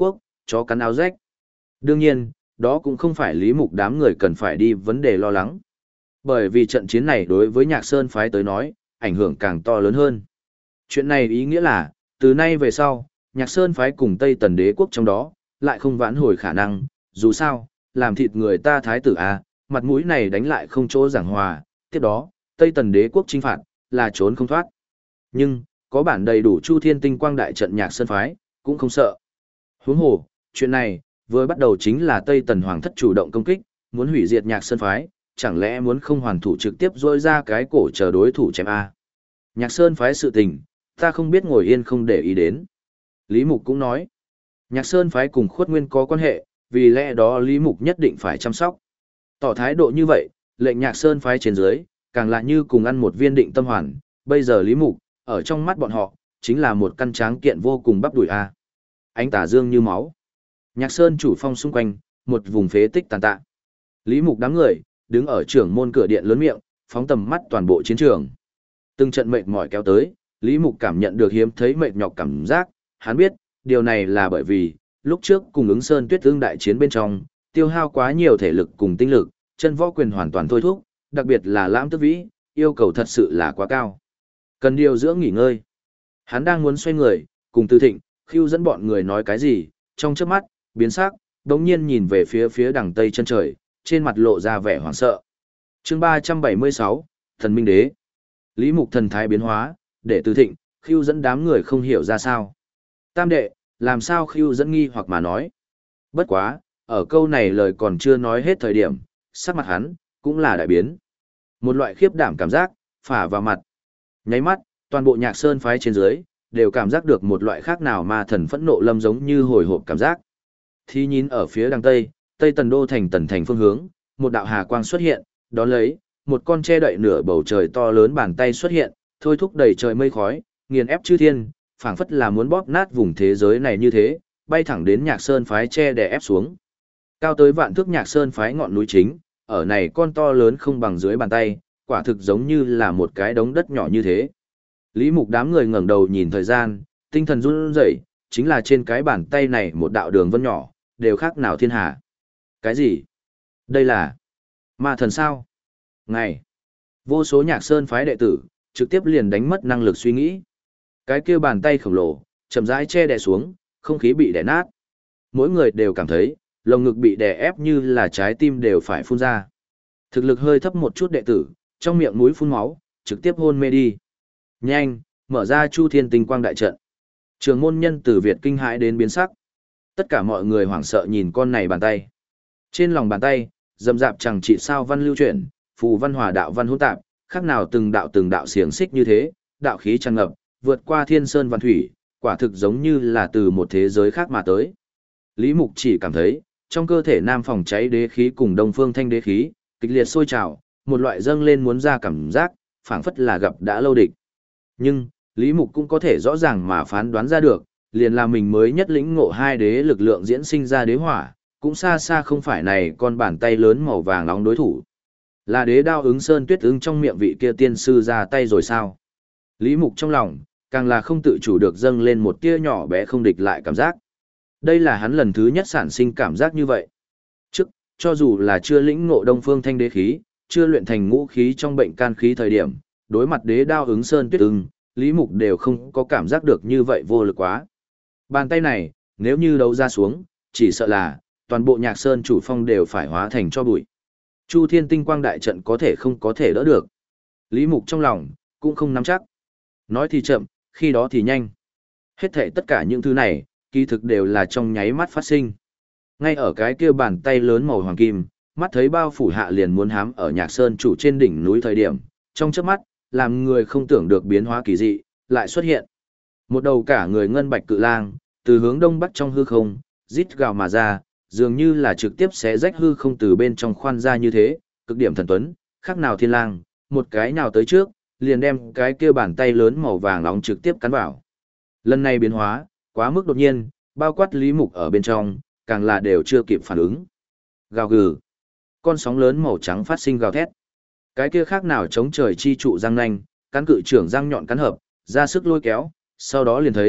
Speaker 1: chó cắn áo rách. Đương nhiên, đó cũng không phải Lý Mục đám người cần phải đi vấn đề lo lắng. Bởi vì trận chiến này đối với Nhạc Sơn phái tới nói, ảnh hưởng càng to lớn hơn. Chuyện này ý nghĩa là, từ nay về sau, Nhạc Sơn phái cùng Tây Tần đế quốc trong đó, lại không vãn hồi khả năng, dù sao, làm thịt người ta thái tử a, mặt mũi này đánh lại không chỗ giảng hòa, tiếp đó, Tây Tần đế quốc chinh phạt, là trốn không thoát. Nhưng, có bản đầy đủ Chu Thiên Tinh Quang đại trận Nhạc Sơn phái, cũng không sợ. Huống hồ, chuyện này, vừa bắt đầu chính là Tây Tần Hoàng thất chủ động công kích, muốn hủy diệt Nhạc Sơn phái, chẳng lẽ muốn không hoàn thủ trực tiếp rôi ra cái cổ chờ đối thủ chém a. Nhạc Sơn phái sự tình, ta không biết ngồi yên không để ý đến. Lý Mục cũng nói, Nhạc Sơn phái cùng Khuất Nguyên có quan hệ, vì lẽ đó Lý Mục nhất định phải chăm sóc. Tỏ thái độ như vậy, lệnh Nhạc Sơn phái trên dưới, càng là như cùng ăn một viên định tâm hoàn, bây giờ Lý Mục, ở trong mắt bọn họ, chính là một căn tráng kiện vô cùng bắp đùi a. Ánh tà dương như máu. Nhạc Sơn chủ phong xung quanh, một vùng phế tích tàn tạ. Lý Mục đám người, đứng ở trưởng môn cửa điện lớn miệng, phóng tầm mắt toàn bộ chiến trường. Từng trận mệt mỏi kéo tới, Lý Mục cảm nhận được hiếm thấy mệt nhọc cảm giác, hắn biết, điều này là bởi vì, lúc trước cùng ứng Sơn Tuyết Ương đại chiến bên trong, tiêu hao quá nhiều thể lực cùng tinh lực, chân võ quyền hoàn toàn thôi thúc, đặc biệt là Lãm Tức Vĩ, yêu cầu thật sự là quá cao. Cần điều dưỡng nghỉ ngơi. Hắn đang muốn xoay người, cùng Tư Thịnh, Khưu dẫn bọn người nói cái gì, trong chớp mắt, biến sắc, đống nhiên nhìn về phía đằng tây chân trời, trên mặt lộ ra vẻ hoảng sợ. Chương 376, Thần Minh Đế. Lý Mục thần thái biến hóa, để Tư Thịnh, Khưu dẫn đám người không hiểu ra sao. Tam đệ, làm sao Khưu dẫn nghi hoặc mà nói. Bất quá, ở câu này lời còn chưa nói hết thời điểm, sắc mặt hắn, cũng là đại biến. Một loại khiếp đảm cảm giác, phả vào mặt. Nháy mắt, toàn bộ Nhạc Sơn phái trên dưới, đều cảm giác được một loại khác nào mà thần phẫn nộ lâm giống như hồi hộp cảm giác. Thì nhìn ở phía đằng tây, Tây Tần Đô thành Tần thành phương hướng, một đạo hà quang xuất hiện, đón lấy, một con che đậy nửa bầu trời to lớn bàn tay xuất hiện, thôi thúc đầy trời mây khói, nghiền ép chư thiên, phảng phất là muốn bóp nát vùng thế giới này như thế, bay thẳng đến Nhạc Sơn phái che đè ép xuống. Cao tới vạn thước Nhạc Sơn phái ngọn núi chính, ở này con to lớn không bằng dưới bàn tay, quả thực giống như là một cái đống đất nhỏ như thế. Lý Mục đám người ngẩng đầu nhìn thời gian, tinh thần run rẩy, chính là trên cái bàn tay này một đạo đường vân nhỏ, đều khác nào thiên hà. Cái gì? Đây là ma thần sao? Ngày, vô số Nhạc Sơn phái đệ tử, trực tiếp liền đánh mất năng lực suy nghĩ. Cái kia bàn tay khổng lồ, chậm rãi che đè xuống, không khí bị đè nát. Mỗi người đều cảm thấy, lồng ngực bị đè ép như là trái tim đều phải phun ra. Thực lực hơi thấp một chút đệ tử, trong miệng mũi phun máu, trực tiếp hôn mê đi. Nhanh, mở ra Chu Thiên Tinh Quang đại trận. Trường môn nhân từ Việt kinh hãi đến biến sắc. Tất cả mọi người hoảng sợ nhìn con này bàn tay. Trên lòng bàn tay, rậm rạp chẳng trị sao văn lưu chuyển, phù văn hòa đạo văn hỗn tạp, khác nào từng đạo xiềng xích như thế, đạo khí tràn ngập, vượt qua thiên sơn văn thủy, quả thực giống như là từ một thế giới khác mà tới. Lý Mục chỉ cảm thấy, trong cơ thể nam phòng cháy đế khí cùng đông phương thanh đế khí, kịch liệt sôi trào, một loại dâng lên muốn ra cảm giác, phảng phất là gặp đã lâu địch. Nhưng, Lý Mục cũng có thể rõ ràng mà phán đoán ra được, liền là mình mới nhất lĩnh ngộ hai đế lực lượng diễn sinh ra đế hỏa, cũng xa xa không phải này con bàn tay lớn màu vàng nóng đối thủ. Là đế đao ứng Sơn Tuyết Ưng trong miệng vị kia tiên sư ra tay rồi sao? Lý Mục trong lòng, càng là không tự chủ được dâng lên một tia nhỏ bé không địch lại cảm giác. Đây là hắn lần thứ nhất sản sinh cảm giác như vậy. Trước, cho dù là chưa lĩnh ngộ đông phương thanh đế khí, chưa luyện thành ngũ khí trong bệnh can khí thời điểm, đối mặt đế đao ứng Sơn Tuyết Ưng, Lý Mục đều không có cảm giác được như vậy vô lực quá. Bàn tay này, nếu như đấu ra xuống, chỉ sợ là, toàn bộ Nhạc Sơn chủ phong đều phải hóa thành cho bụi. Chu Thiên Tinh Quang đại trận có thể đỡ được. Lý Mục trong lòng, cũng không nắm chắc. Nói thì chậm, khi đó thì nhanh. Hết thảy tất cả những thứ này, kỳ thực đều là trong nháy mắt phát sinh. Ngay ở cái kia bàn tay lớn màu hoàng kim, mắt thấy bao phủ hạ liền muốn hám ở Nhạc Sơn chủ trên đỉnh núi thời điểm, trong chớp mắt, làm người không tưởng được biến hóa kỳ dị, lại xuất hiện. Một đầu cả người ngân bạch cự lang, từ hướng đông bắc trong hư không, rít gào mà ra, dường như là trực tiếp xé rách hư không từ bên trong khoan ra như thế, cực điểm thần tuấn, khác nào thiên lang, một cái nào tới trước, liền đem cái kia bàn tay lớn màu vàng nóng trực tiếp cắn vào. Lần này biến hóa, quá mức đột nhiên, bao quát Lý Mục ở bên trong, càng là đều chưa kịp phản ứng. Gào gừ. Con sóng lớn màu trắng phát sinh gào thét. Cái kia khác nào chống trời chi trụ răng nanh, cắn cự trưởng răng nhọn cắn hợp, ra sức lôi kéo, sau đó liền thấy,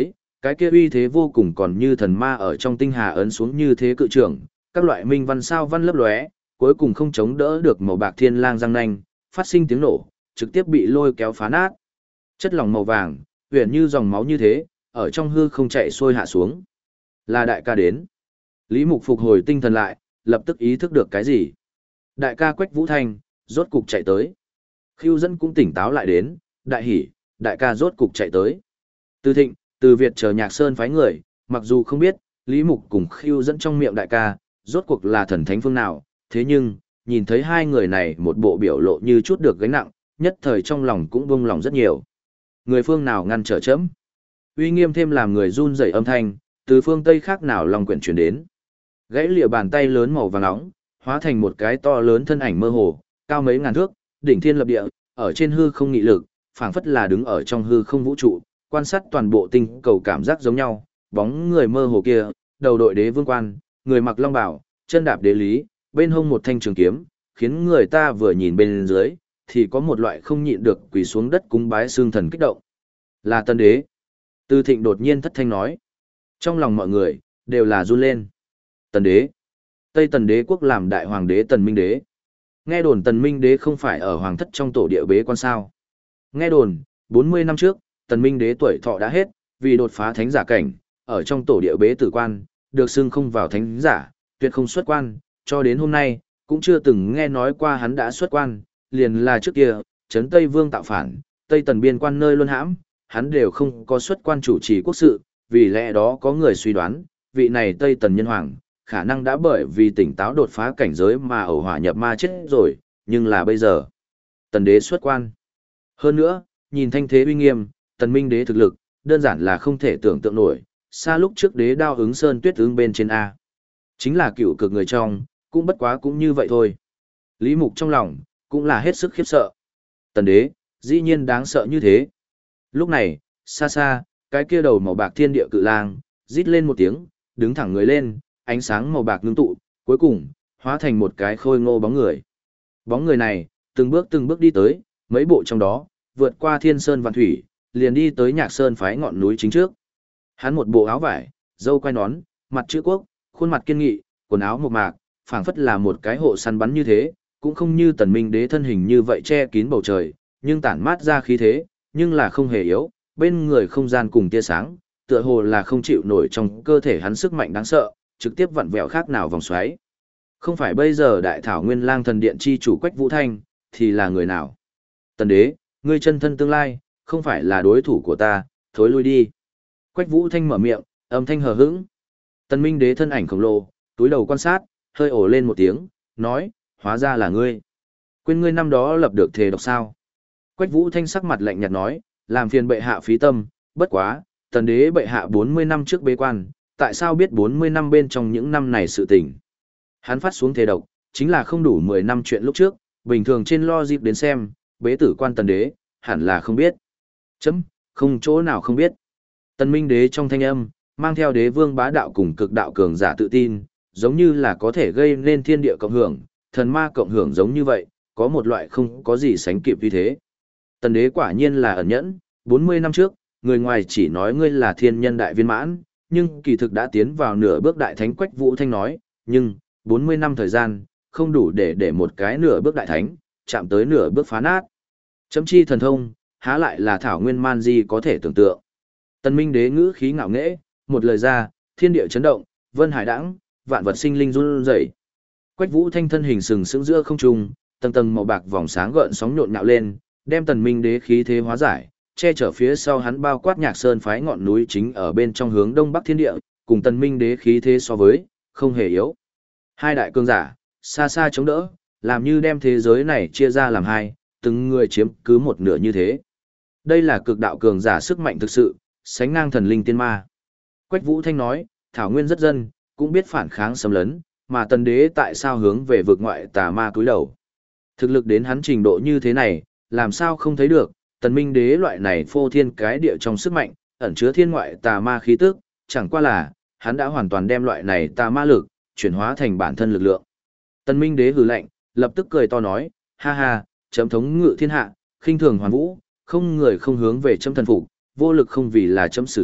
Speaker 1: Cái kia uy thế vô cùng còn như thần ma ở trong tinh hà ấn xuống như thế cự trưởng, các loại minh văn sao văn lấp lóe, cuối cùng không chống đỡ được màu bạc thiên lang răng nanh, phát sinh tiếng nổ, trực tiếp bị lôi kéo phá nát. Chất lỏng màu vàng, huyền như dòng máu như thế, ở trong hư không chạy xuôi hạ xuống. Là đại ca đến. Lý Mục phục hồi tinh thần lại, lập tức ý thức được cái gì. Đại ca Quách Vũ Thanh, rốt cục chạy tới. Khưu Dẫn cũng tỉnh táo lại đến, đại hỉ, đại ca rốt cục chạy tới. Từ Thịnh, Từ Việt chờ Nhạc Sơn phái người, mặc dù không biết, Lý Mục cùng Khưu Dẫn trong miệng đại ca, rốt cuộc là thần thánh phương nào, thế nhưng, nhìn thấy hai người này một bộ biểu lộ như chút được gánh nặng, nhất thời trong lòng cũng buông lòng rất nhiều. Người phương nào ngăn trở chấm? Uy nghiêm thêm làm người run rẩy âm thanh, từ phương Tây khác nào long quyển truyền đến. Gãy lìa bàn tay lớn màu vàng nóng, hóa thành một cái to lớn thân ảnh mơ hồ, cao mấy ngàn thước, đỉnh thiên lập địa, ở trên hư không nghị lực, phảng phất là đứng ở trong hư không vũ trụ, quan sát toàn bộ tinh cầu cảm giác giống nhau, bóng người mơ hồ kia, đầu đội đế vương quan, người mặc long bào, chân đạp đế lý, bên hông một thanh trường kiếm, khiến người ta vừa nhìn bên dưới, thì có một loại không nhịn được quỳ xuống đất cúng bái xương thần kích động. Là Tân Đế. Từ Thịnh đột nhiên thất thanh nói. Trong lòng mọi người, đều là run lên. Tần Đế. Tây Tần Đế quốc làm đại hoàng đế Tần Minh Đế. Nghe đồn Tần Minh Đế không phải ở hoàng thất trong tổ địa bế quan sao. Nghe đồn, 40 năm trước, Tần Minh Đế tuổi thọ đã hết, vì đột phá thánh giả cảnh, ở trong tổ địa bế tử quan, được xưng không vào thánh giả, tuyệt không xuất quan, cho đến hôm nay, cũng chưa từng nghe nói qua hắn đã xuất quan, liền là trước kia, Trấn Tây Vương tạo phản, Tây Tần biên quan nơi luân hãm, hắn đều không có xuất quan chủ trì quốc sự, vì lẽ đó có người suy đoán, vị này Tây Tần nhân hoàng, khả năng đã bởi vì tỉnh táo đột phá cảnh giới mà ẩu hỏa nhập ma chết rồi, nhưng là bây giờ, Tần Đế xuất quan. Hơn nữa, nhìn thanh thế uy nghiêm, Tần Minh Đế thực lực, đơn giản là không thể tưởng tượng nổi, xa lúc trước đế đao ứng sơn tuyết ứng bên trên A. Chính là cựu cực người trong, cũng bất quá cũng như vậy thôi. Lý Mục trong lòng, cũng là hết sức khiếp sợ. Tần Đế, dĩ nhiên đáng sợ như thế. Lúc này, xa xa, cái kia đầu màu bạc thiên địa cự lang, rít lên một tiếng, đứng thẳng người lên, ánh sáng màu bạc ngưng tụ, cuối cùng, hóa thành một cái khôi ngô bóng người. Bóng người này, từng bước đi tới, mấy bộ trong đó, vượt qua thiên sơn vạn thủy, liền đi tới Nhạc Sơn phái ngọn núi chính trước. Hắn một bộ áo vải, râu quai nón, mặt chữ quốc, khuôn mặt kiên nghị, quần áo mộc mạc, phảng phất là một cái hộ săn bắn như thế, cũng không như Tần Minh Đế thân hình như vậy che kín bầu trời, nhưng tản mát ra khí thế, nhưng là không hề yếu, bên người không gian cùng tia sáng, tựa hồ là không chịu nổi trong cơ thể hắn sức mạnh đáng sợ, trực tiếp vặn vẹo khác nào vòng xoáy. Không phải bây giờ đại thảo nguyên lang thần điện chi chủ Quách Vũ Thanh, thì là người nào? Tần Đế, ngươi chân thân tương lai, không phải là đối thủ của ta, thối lui đi. Quách Vũ Thanh mở miệng, âm thanh hờ hững. Tần Minh Đế thân ảnh khổng lồ, túi đầu quan sát, hơi ồ lên một tiếng, nói, hóa ra là ngươi. Quên ngươi năm đó lập được thề độc sao. Quách Vũ Thanh sắc mặt lạnh nhạt nói, làm phiền bệ hạ phí tâm, bất quá, Tần Đế bệ hạ 40 năm trước bế quan, tại sao biết 40 năm bên trong những năm này sự tình. Hắn phát xuống thề độc, chính là không đủ 10 năm chuyện lúc trước, bình thường trên lo dịp đến xem, bế tử quan Tần Đế, hẳn là không biết. Chấm, không chỗ nào không biết. Tần Minh Đế trong thanh âm, mang theo đế vương bá đạo cùng cực đạo cường giả tự tin, giống như là có thể gây nên thiên địa cộng hưởng, thần ma cộng hưởng giống như vậy, có một loại không có gì sánh kịp như thế. Tần Đế quả nhiên là ẩn nhẫn, 40 năm trước, người ngoài chỉ nói ngươi là thiên nhân đại viên mãn, nhưng kỳ thực đã tiến vào nửa bước đại thánh. Quách Vũ Thanh nói, nhưng 40 năm thời gian, không đủ để một cái nửa bước đại thánh, chạm tới nửa bước phá nát. Chấm chi thần thông, há lại là thảo nguyên man di có thể tưởng tượng. Tần Minh Đế ngữ khí ngạo nghễ, một lời ra, thiên địa chấn động, vân hải đãng, vạn vật sinh linh run rẩy. Quách Vũ Thanh thân hình sừng sững giữa không trung, tầng tầng màu bạc vòng sáng gợn sóng nhộn nhạo lên, đem Tần Minh Đế khí thế hóa giải, che chở phía sau hắn bao quát Nhạc Sơn phái ngọn núi chính ở bên trong hướng đông bắc thiên địa, cùng Tần Minh Đế khí thế so với, không hề yếu. Hai đại cương giả, xa xa chống đỡ, làm như đem thế giới này chia ra làm hai, từng người chiếm cứ một nửa như thế. Đây là cực đạo cường giả sức mạnh thực sự, sánh ngang thần linh tiên ma. Quách Vũ Thanh nói, Thảo Nguyên rất dân, cũng biết phản kháng xâm lấn, mà Tần Đế tại sao hướng về vực ngoại tà ma cúi đầu. Thực lực đến hắn trình độ như thế này, làm sao không thấy được, Tần Minh Đế loại này phô thiên cái địa trong sức mạnh, ẩn chứa thiên ngoại tà ma khí tức, chẳng qua là, hắn đã hoàn toàn đem loại này tà ma lực, chuyển hóa thành bản thân lực lượng. Tần Minh Đế hừ lạnh, lập tức cười to nói, ha ha, chấm thống ngự thiên hạ, khinh thường hoàn vũ, không người không hướng về chấm thần phục, vô lực không vì là chấm sử dụng,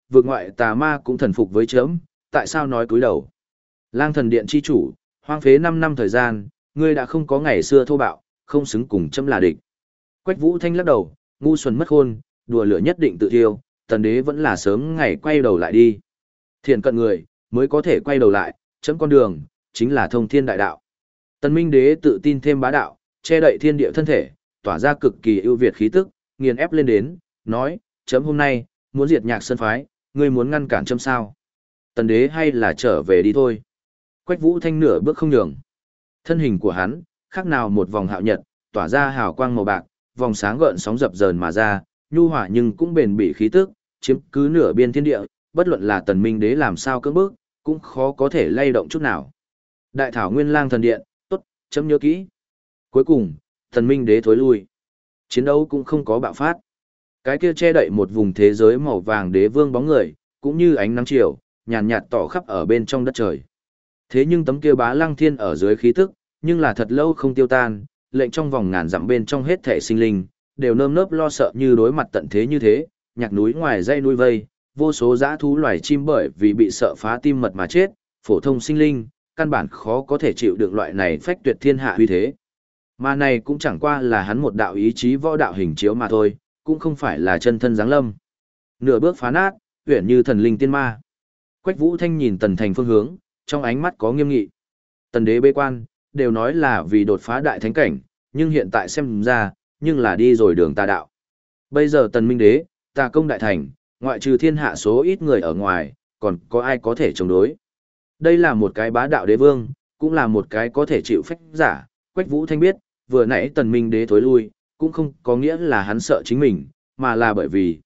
Speaker 1: vượt ngoại tà ma cũng thần phục với chấm, tại sao nói cúi đầu? Lang thần điện chi chủ, hoang phế 5 năm thời gian, ngươi đã không có ngày xưa thô bạo, không xứng cùng chấm là địch. Quách Vũ Thanh lắc đầu, ngu xuẩn mất khôn, đùa lửa nhất định tự thiêu, tần đế vẫn là sớm ngày quay đầu lại đi. Thiện cận người, mới có thể quay đầu lại, chấm con đường, chính là thông thiên đại đạo. Tần Minh đế tự tin thêm bá đạo, che đậy thiên địa thân thể, tỏa ra cực kỳ ưu việt khí tức, nghiền ép lên đến, nói, chấm hôm nay, muốn diệt Nhạc Sơn phái, ngươi muốn ngăn cản chấm sao? Tần đế hay là trở về đi thôi. Quách Vũ Thanh nửa bước không nhường. Thân hình của hắn, khác nào một vòng hạo nhật, tỏa ra hào quang màu bạc, vòng sáng gợn sóng dập dờn mà ra, nhu hòa nhưng cũng bền bỉ khí tức, chiếm cứ nửa biên thiên địa, bất luận là Tần Minh đế làm sao cưỡng bức, cũng khó có thể lay động chút nào. Đại thảo Nguyên Lang thần điện, tốt, chấm nhớ kỹ. Cuối cùng, Tần Minh đế thối lui. Chiến đấu cũng không có bạo phát. Cái kia che đậy một vùng thế giới màu vàng đế vương bóng người, cũng như ánh nắng chiều, nhàn nhạt tỏ khắp ở bên trong đất trời. Thế nhưng tấm kia bá lăng thiên ở dưới khí tức, nhưng là thật lâu không tiêu tan, lệnh trong vòng ngàn dặm bên trong hết thể sinh linh, đều nơm nớp lo sợ như đối mặt tận thế như thế, nhạc núi ngoài dây núi vây, vô số dã thú loài chim bởi vì bị sợ phá tim mật mà chết, phổ thông sinh linh, căn bản khó có thể chịu được loại này phách tuyệt thiên hạ uy thế. Mà này cũng chẳng qua là hắn một đạo ý chí võ đạo hình chiếu mà thôi, cũng không phải là chân thân giáng lâm. Nửa bước phá nát, uyển như thần linh tiên ma. Quách Vũ Thanh nhìn Tần Thành phương hướng, trong ánh mắt có nghiêm nghị. Tần đế bế quan, đều nói là vì đột phá đại thánh cảnh, nhưng hiện tại xem ra, nhưng là đi rồi đường tà đạo. Bây giờ Tần Minh đế, tà công đại thành, ngoại trừ thiên hạ số ít người ở ngoài, còn có ai có thể chống đối. Đây là một cái bá đạo đế vương, cũng là một cái có thể chịu phách giả. Quách Vũ Thanh biết, vừa nãy Tần Minh đế thối lui, cũng không có nghĩa là hắn sợ chính mình, mà là bởi vì,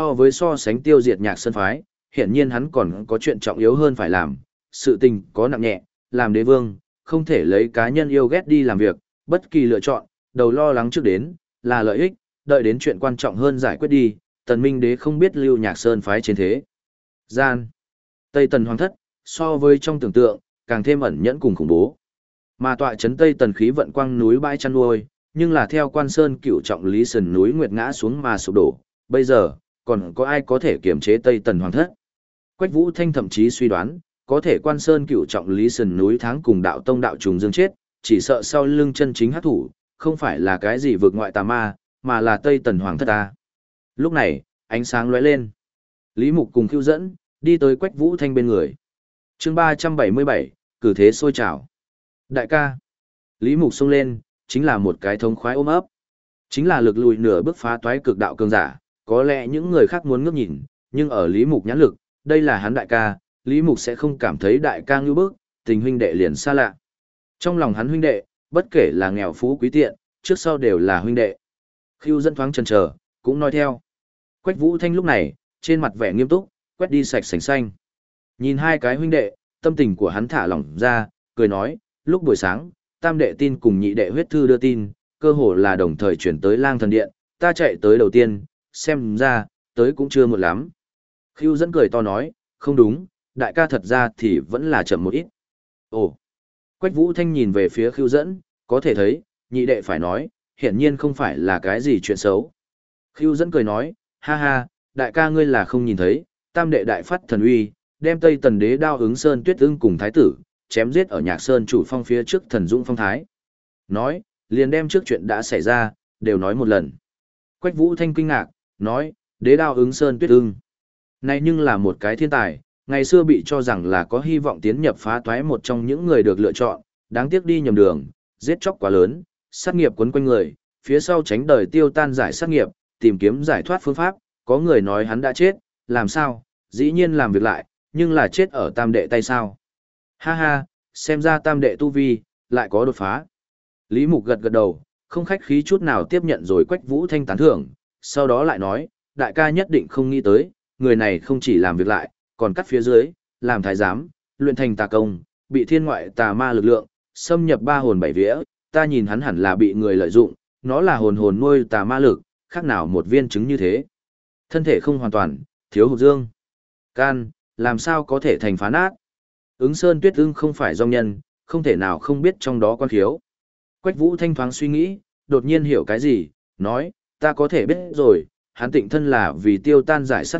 Speaker 1: so sánh tiêu diệt Nhạc Sơn phái, hiển nhiên hắn còn có chuyện trọng yếu hơn phải làm, sự tình có nặng nhẹ, làm đế vương, không thể lấy cá nhân yêu ghét đi làm việc, bất kỳ lựa chọn, đầu lo lắng trước đến, là lợi ích, đợi đến chuyện quan trọng hơn giải quyết đi, Tần Minh đế không biết lưu Nhạc Sơn phái trên thế gian. Tây Tần Hoàng thất, so với trong tưởng tượng, càng thêm ẩn nhẫn cùng khủng bố. Mà tọa trấn Tây Tần khí vận quang núi bãi chăn nuôi, nhưng là theo Quan Sơn cửu trọng lý sườn núi nguyệt ngã xuống mà sụp đổ, bây giờ, còn có ai có thể kiềm chế Tây Tần Hoàng thất? Quách Vũ Thanh thậm chí suy đoán, có thể Quan Sơn cửu trọng lý sườn núi tháng cùng đạo tông đạo trùng dương chết, chỉ sợ sau lưng chân chính hắc thủ, không phải là cái gì vượt ngoại tà ma, mà là Tây Tần Hoàng thất ta. Lúc này, ánh sáng lóe lên. Lý Mục cùng Khưu Dẫn, đi tới Quách Vũ Thanh bên người. Chương 377, cử thế sôi trào. Đại ca. Lý Mục xông lên, chính là một cái thống khoái ôm ấp. Chính là lực lùi nửa bước phá toái cực đạo cường giả, có lẽ những người khác muốn ngước nhìn, nhưng ở Lý Mục nhãn lực, đây là hắn đại ca, Lý Mục sẽ không cảm thấy đại ca ngưu bức, tình huynh đệ liền xa lạ. Trong lòng hắn huynh đệ, bất kể là nghèo phú quý tiện, trước sau đều là huynh đệ. Khưu Dẫn thoáng chần chờ, cũng nói theo. Quách Vũ Thanh lúc này, trên mặt vẻ nghiêm túc, quét đi sạch sành xanh. Nhìn hai cái huynh đệ, tâm tình của hắn thả lỏng ra, cười nói, lúc buổi sáng, tam đệ tin cùng nhị đệ huyết thư đưa tin, cơ hồ là đồng thời chuyển tới Lang thần điện, ta chạy tới đầu tiên, xem ra, tới cũng chưa muộn lắm. Khưu Dẫn cười to nói, không đúng, đại ca thật ra thì vẫn là chậm một ít. Ồ! Quách Vũ Thanh nhìn về phía Khưu Dẫn, có thể thấy, nhị đệ phải nói, hiển nhiên không phải là cái gì chuyện xấu. Khưu Dẫn cười nói, ha ha, đại ca ngươi là không nhìn thấy, tam đệ đại phát thần uy, đem Tây Tần đế đao ứng Sơn Tuyết Ưng cùng thái tử, chém giết ở Nhạc Sơn chủ phong phía trước thần dũng phong thái. Nói, liền đem trước chuyện đã xảy ra, đều nói một lần. Quách Vũ Thanh kinh ngạc, nói, đế đao ứng Sơn Tuyết Ưng. Này nhưng là một cái thiên tài, ngày xưa bị cho rằng là có hy vọng tiến nhập phá toái một trong những người được lựa chọn, đáng tiếc đi nhầm đường, giết chóc quá lớn, sát nghiệp quấn quanh người, phía sau tránh đời tiêu tan giải sát nghiệp, tìm kiếm giải thoát phương pháp, có người nói hắn đã chết, làm sao, dĩ nhiên làm việc lại, nhưng là chết ở tam đệ tay sao. Ha ha, xem ra tam đệ tu vi, lại có đột phá. Lý Mục gật gật đầu, không khách khí chút nào tiếp nhận rồi Quách Vũ Thanh tán thưởng, sau đó lại nói, đại ca nhất định không nghĩ tới, người này không chỉ làm việc lại, còn cắt phía dưới, làm thái giám, luyện thành tà công, bị thiên ngoại tà ma lực lượng, xâm nhập ba hồn bảy vía, ta nhìn hắn hẳn là bị người lợi dụng, nó là hồn hồn nuôi tà ma lực, khác nào một viên trứng như thế. Thân thể không hoàn toàn, thiếu hụt dương. Can, làm sao có thể thành phá nát. Ứng Sơn Tuyết Ưng không phải dòng nhân, không thể nào không biết trong đó quan khiếu. Quách Vũ Thanh thoáng suy nghĩ, đột nhiên hiểu cái gì, nói, ta có thể biết rồi, hắn tịnh thân là vì tiêu tan giải sát nghiệp,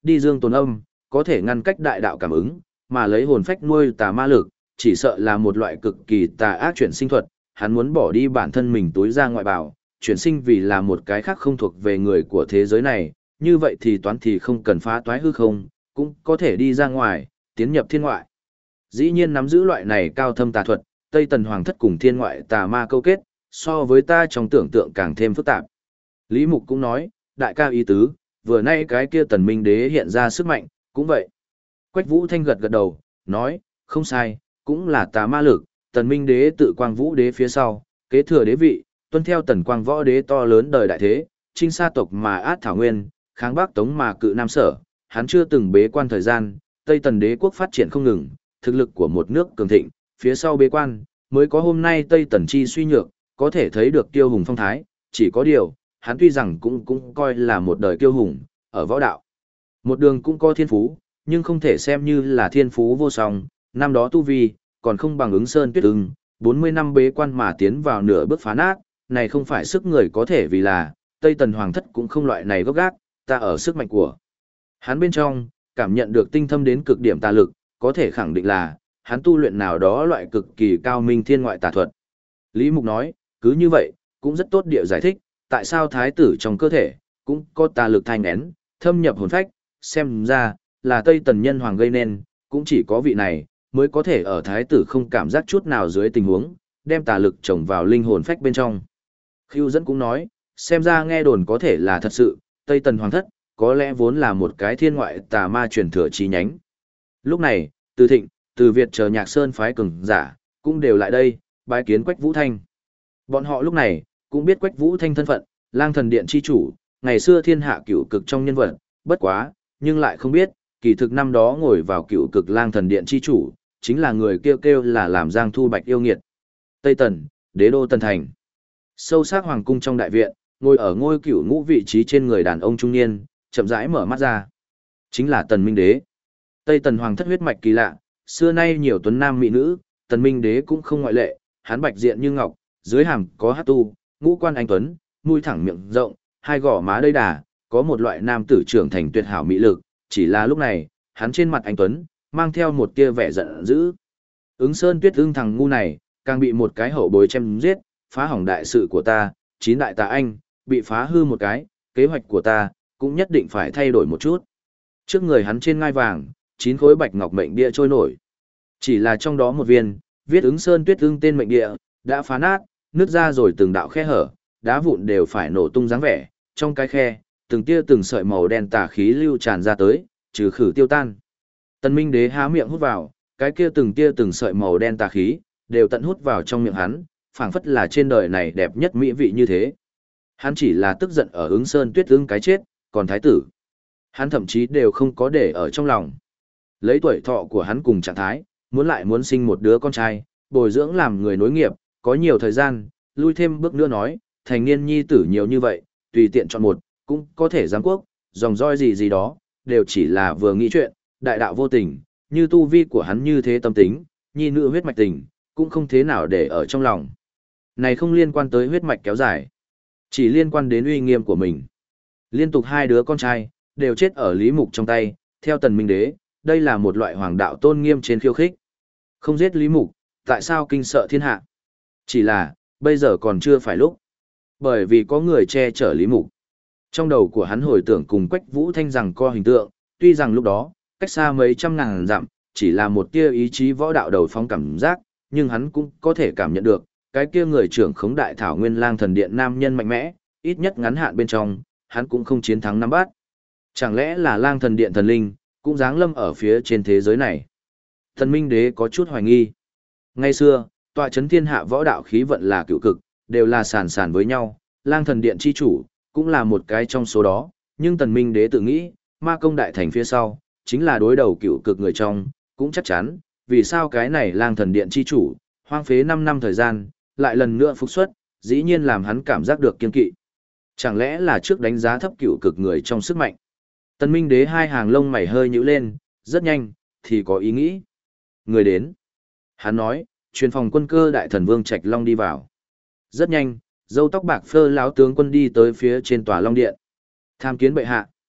Speaker 1: đi dương tồn âm, có thể ngăn cách đại đạo cảm ứng, mà lấy hồn phách nuôi tà ma lực, chỉ sợ là một loại cực kỳ tà ác chuyển sinh thuật, hắn muốn bỏ đi bản thân mình túi ra ngoại bảo, chuyển sinh vì là một cái khác không thuộc về người của thế giới này, như vậy thì toán thì không cần phá toái hư không, cũng có thể đi ra ngoài, tiến nhập thiên ngoại. Dĩ nhiên nắm giữ loại này cao thâm tà thuật, Tây Tần Hoàng thất cùng thiên ngoại tà ma câu kết, so với ta trong tưởng tượng càng thêm phức tạp. Lý Mục cũng nói, đại ca ý tứ, vừa nay cái kia Tần Minh Đế hiện ra sức mạnh, cũng vậy. Quách Vũ Thanh gật gật đầu, nói, không sai, cũng là tà ma lực, Tần Minh Đế tự Quang Vũ Đế phía sau, kế thừa đế vị, tuân theo Tần Quang Võ Đế to lớn đời đại thế, chinh sa tộc mà át thảo nguyên, kháng Bắc Tống mà cự Nam Sở, hắn chưa từng bế quan thời gian, Tây Tần Đế quốc phát triển không ngừng, thực lực của một nước cường thịnh, phía sau bế quan, mới có hôm nay Tây Tần chi suy nhược, có thể thấy được kiêu hùng phong thái, chỉ có điều, hắn tuy rằng cũng coi là một đời kiêu hùng, ở võ đạo. Một đường cũng có thiên phú, nhưng không thể xem như là thiên phú vô song, năm đó tu vi, còn không bằng ứng Sơn Tuyết Ưng, 40 năm bế quan mà tiến vào nửa bước phá nát, này không phải sức người có thể vì là, Tây Tần Hoàng thất cũng không loại này gốc gác, ta ở sức mạnh của. Hắn bên trong, cảm nhận được tinh thâm đến cực điểm tà lực, có thể khẳng định là, hắn tu luyện nào đó loại cực kỳ cao minh thiên ngoại tà thuật. Lý Mục nói, cứ như vậy, cũng rất tốt địa giải thích, tại sao thái tử trong cơ thể, cũng có tà lực thanh én, thâm nhập hồn phách, xem ra, là Tây Tần nhân hoàng gây nên, cũng chỉ có vị này, mới có thể ở thái tử không cảm giác chút nào dưới tình huống, đem tà lực trồng vào linh hồn phách bên trong. Khưu dẫn cũng nói, xem ra nghe đồn có thể là thật sự, Tây Tần hoàng thất, có lẽ vốn là một cái thiên ngoại tà ma truyền thừa chi nhánh. Lúc này, Từ Thịnh, Từ Việt chờ Nhạc Sơn phái cường giả, cũng đều lại đây, bái kiến Quách Vũ Thanh. Bọn họ lúc này, cũng biết Quách Vũ Thanh thân phận, Lang Thần Điện chi chủ, ngày xưa thiên hạ cửu cực trong nhân vật, bất quá, nhưng lại không biết, kỳ thực năm đó ngồi vào cửu cực Lang Thần Điện chi chủ, chính là người kêu là làm Giang Thu Bạch yêu nghiệt. Tây Tần, đế đô Tần Thành. Sâu sắc hoàng cung trong đại viện, ngồi ở ngôi cửu ngũ vị trí trên người đàn ông trung niên, chậm rãi mở mắt ra. Chính là Tần Minh Đế. Tây Tần hoàng thất huyết mạch kỳ lạ, xưa nay nhiều tuấn nam mỹ nữ, Tần Minh Đế cũng không ngoại lệ, hắn bạch diện như ngọc, dưới hàm có hát tu, ngũ quan anh tuấn, mũi thẳng miệng rộng, hai gò má đầy đà, có một loại nam tử trưởng thành tuyệt hảo mỹ lực, chỉ là lúc này, hắn trên mặt anh tuấn, mang theo một tia vẻ giận dữ. Ứng Sơn Tuyết Ưng thằng ngu này, càng bị một cái hậu bối chém giết, phá hỏng đại sự của ta, chín đại tà anh, bị phá hư một cái, kế hoạch của ta, cũng nhất định phải thay đổi một chút. Trước người hắn trên ngai vàng, 9 khối bạch ngọc mệnh địa trôi nổi. Chỉ là trong đó một viên, viết Ứng Sơn Tuyết Ưng tên mệnh địa, đã phá nát, nứt ra rồi từng đạo khe hở, đá vụn đều phải nổ tung dáng vẻ, trong cái khe, từng tia từng sợi màu đen tà khí lưu tràn ra tới, trừ khử tiêu tan. Tần Minh Đế há miệng hút vào, cái kia từng tia từng sợi màu đen tà khí, đều tận hút vào trong miệng hắn, phảng phất là trên đời này đẹp nhất mỹ vị như thế. Hắn chỉ là tức giận ở Ứng Sơn Tuyết Ưng cái chết, còn thái tử, hắn thậm chí đều không có để ở trong lòng. Lấy tuổi thọ của hắn cùng trạng thái, muốn sinh một đứa con trai, bồi dưỡng làm người nối nghiệp, có nhiều thời gian, lui thêm bước nữa nói, thành niên nhi tử nhiều như vậy, tùy tiện chọn một, cũng có thể giáng quốc, dòng roi gì gì đó, đều chỉ là vừa nghĩ chuyện, đại đạo vô tình, như tu vi của hắn như thế tâm tính, nhi nữ huyết mạch tình, cũng không thế nào để ở trong lòng. Này không liên quan tới huyết mạch kéo dài, chỉ liên quan đến uy nghiêm của mình. Liên tục 2 đứa con trai, đều chết ở Lý Mục trong tay, theo Tần Minh Đế, đây là một loại hoàng đạo tôn nghiêm trên khiêu khích. Không giết Lý Mục, tại sao kinh sợ thiên hạ? Chỉ là, bây giờ còn chưa phải lúc. Bởi vì có người che chở Lý Mục. Trong đầu của hắn hồi tưởng cùng Quách Vũ Thanh rằng co hình tượng, tuy rằng lúc đó, cách xa mấy trăm ngàn dặm, chỉ là một tia ý chí võ đạo đầu phong cảm giác, nhưng hắn cũng có thể cảm nhận được, cái kia người trưởng khống đại thảo nguyên Lang Thần Điện nam nhân mạnh mẽ, ít nhất ngắn hạn bên trong, hắn cũng không chiến thắng nắm bắt. Chẳng lẽ là Lang Thần Điện thần linh, cũng giáng lâm ở phía trên thế giới này? Thần Minh Đế có chút hoài nghi. Ngày xưa, tọa chấn thiên hạ võ đạo khí vận là cựu cực, đều là sàn sàn với nhau, Lang Thần Điện chi chủ, cũng là một cái trong số đó, nhưng Tần Minh Đế tự nghĩ, ma công đại thành phía sau, chính là đối đầu cựu cực người trong, cũng chắc chắn, vì sao cái này Lang Thần Điện chi chủ, hoang phế 5 năm thời gian, lại lần nữa phục xuất, dĩ nhiên làm hắn cảm giác được kiên kỵ. Chẳng lẽ là trước đánh giá thấp cựu cực người trong sức mạnh? Tần Minh Đế 2 hàng lông mày hơi nhíu lên, rất nhanh, thì có ý nghĩ. Người đến. Hắn nói, truyền phòng quân cơ đại thần Vương Trạch Long đi vào. Rất nhanh, râu tóc bạc phơ lão tướng quân đi tới phía trên tòa Long Điện. Tham kiến bệ hạ.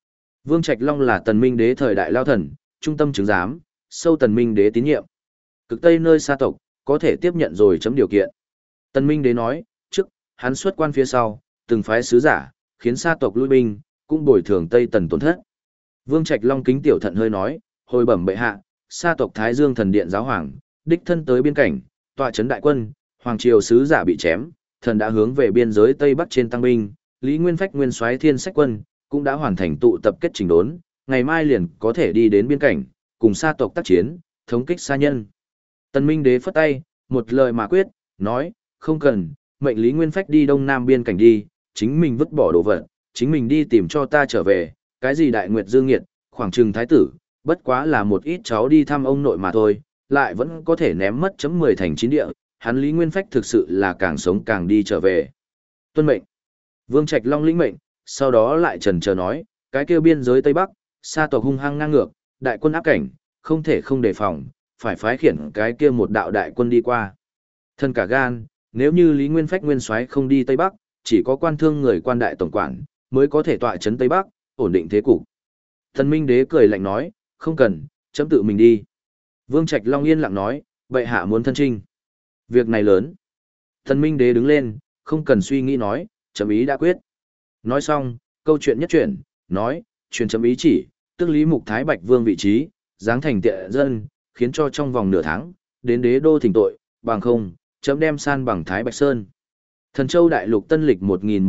Speaker 1: Vương Trạch Long là Tần Minh Đế thời đại lao thần, trung tâm chứng giám, sâu Tần Minh Đế tín nhiệm. Cực Tây nơi xa tộc, có thể tiếp nhận rồi chấm điều kiện. Tần Minh Đế nói, trước, hắn xuất quan phía sau, từng phái sứ giả, khiến xa tộc lui binh, cũng bồi thường Tây Tần tổn thất. Vương Trạch Long kính tiểu thận hơi nói, hồi bẩm bệ hạ, xa tộc Thái Dương thần điện giáo hoàng, đích thân tới biên cảnh, tọa trấn đại quân, hoàng triều sứ giả bị chém, thần đã hướng về biên giới Tây Bắc trên tăng binh, Lý Nguyên Phách nguyên soái Thiên Sách quân, cũng đã hoàn thành tụ tập kết chỉnh đốn, ngày mai liền có thể đi đến biên cảnh, cùng xa tộc tác chiến, thống kích xa nhân. Tần Minh Đế phất tay, một lời mà quyết, nói, không cần, mệnh Lý Nguyên Phách đi đông nam biên cảnh đi, chính mình vứt bỏ đồ vật, chính mình đi tìm cho ta trở về, cái gì đại nguyệt dương nghiệt, khoảng trừng thái tử, bất quá là một ít cháu đi thăm ông nội mà thôi, lại vẫn có thể ném mất chấm 10 thành 9 địa, hắn Lý Nguyên Phách thực sự là càng sống càng đi trở về. Tuân mệnh. Vương Trạch Long lĩnh mệnh, sau đó lại trần chờ nói, cái kêu biên giới Tây Bắc, xa tộc hung hăng ngang ngược, đại quân áp cảnh, không thể không đề phòng, phải phái khiển cái kia một đạo đại quân đi qua. Thân cả gan, nếu như Lý Nguyên Phách nguyên soái không đi Tây Bắc, chỉ có quan thương người quan đại tổng quản, mới có thể tọa trấn Tây Bắc, ổn định thế cục. Thần Minh Đế cười lạnh nói, không cần, chấm tự mình đi. Vương Trạch Long yên lặng nói, bệ hạ muốn thân trinh. Việc này lớn. Thần Minh Đế đứng lên, không cần suy nghĩ nói, chấm ý đã quyết. Nói xong, câu chuyện nhất chuyển, nói, truyền chấm ý chỉ, tức Lý Mục Thái Bạch Vương vị trí, giáng thành tiện dân, khiến cho trong vòng nửa tháng, đến đế đô thỉnh tội, bằng không, chấm đem san bằng Thái Bạch Sơn. Thần Châu Đại Lục Tân Lịch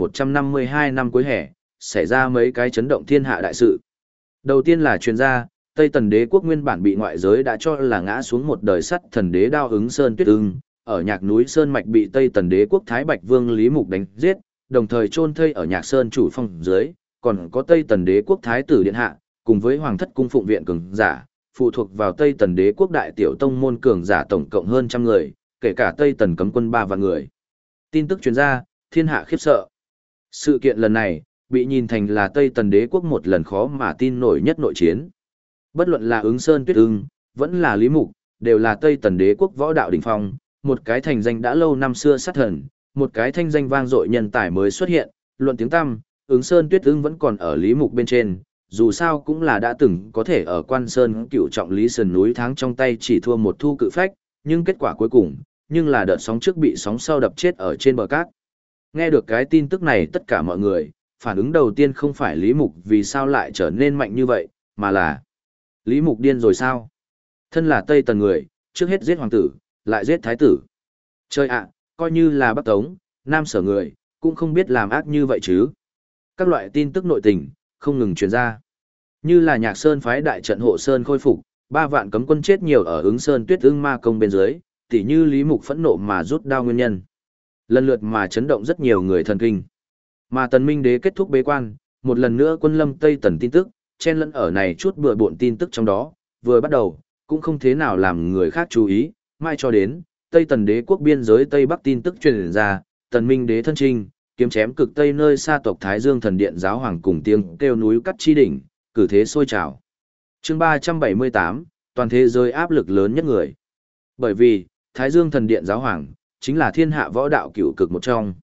Speaker 1: 1152 năm cuối hè, xảy ra mấy cái chấn động thiên hạ đại sự. Đầu tiên là truyền gia, Tây Tần Đế quốc nguyên bản bị ngoại giới đã cho là ngã xuống một đời sắt thần đế Đao Ứng Sơn Tuyết Ưng, ở Nhạc núi Sơn mạch bị Tây Tần Đế quốc Thái Bạch Vương Lý Mục đánh giết, đồng thời chôn thây ở Nhạc Sơn chủ phong dưới, còn có Tây Tần Đế quốc Thái tử điện hạ, cùng với Hoàng thất cung phụng viện cường giả, phụ thuộc vào Tây Tần Đế quốc đại tiểu tông môn cường giả tổng cộng hơn trăm người, kể cả Tây Tần cấm quân 3 vạn người. Tin tức truyền ra, thiên hạ khiếp sợ. Sự kiện lần này, bị nhìn thành là Tây Tần Đế quốc một lần khó mà tin nổi nhất nội chiến. Bất luận là Ứng Sơn Tuyết Ưng, vẫn là Lý Mục, đều là Tây Tần Đế quốc võ đạo đỉnh phong, một cái thành danh đã lâu năm xưa sát thần, một cái thanh danh vang dội nhân tài mới xuất hiện, luận tiếng tăm, Ứng Sơn Tuyết Ưng vẫn còn ở Lý Mục bên trên, dù sao cũng là đã từng có thể ở Quan Sơn cựu trọng Lý Sườn núi tháng trong tay chỉ thua một thu cự phách, nhưng kết quả cuối cùng, nhưng là đợt sóng trước bị sóng sau đập chết ở trên bờ cát. Nghe được cái tin tức này tất cả mọi người, phản ứng đầu tiên không phải Lý Mục vì sao lại trở nên mạnh như vậy, mà là Lý Mục điên rồi sao? Thân là Tây Tần người, trước hết giết hoàng tử, lại giết thái tử. Chơi ạ, coi như là Bắc Tống, Nam Sở người, cũng không biết làm ác như vậy chứ. Các loại tin tức nội tình, không ngừng truyền ra. Như là Nhạc Sơn phái đại trận hộ Sơn khôi phục, 3 vạn cấm quân chết nhiều ở Ứng Sơn Tuyết Ưng ma công bên dưới, tỉ như Lý Mục phẫn nộ mà rút đao nguyên nhân. Lần lượt mà chấn động rất nhiều người thần kinh. Mà Tần Minh Đế kết thúc bế quan, một lần nữa quân lâm Tây Tần tin tức, chen lẫn ở này chút bừa bộn tin tức trong đó, vừa bắt đầu, cũng không thế nào làm người khác chú ý, mai cho đến, Tây Tần Đế quốc biên giới Tây Bắc tin tức truyền ra, Tần Minh Đế thân trinh, kiếm chém cực Tây nơi xa tộc Thái Dương thần điện giáo hoàng cùng tiếng kêu núi cắt chi đỉnh, cử thế sôi trào. Chương 378, toàn thế giới áp lực lớn nhất người. Bởi vì, Thái Dương thần điện giáo hoàng, chính là thiên hạ võ đạo cửu cực một trong.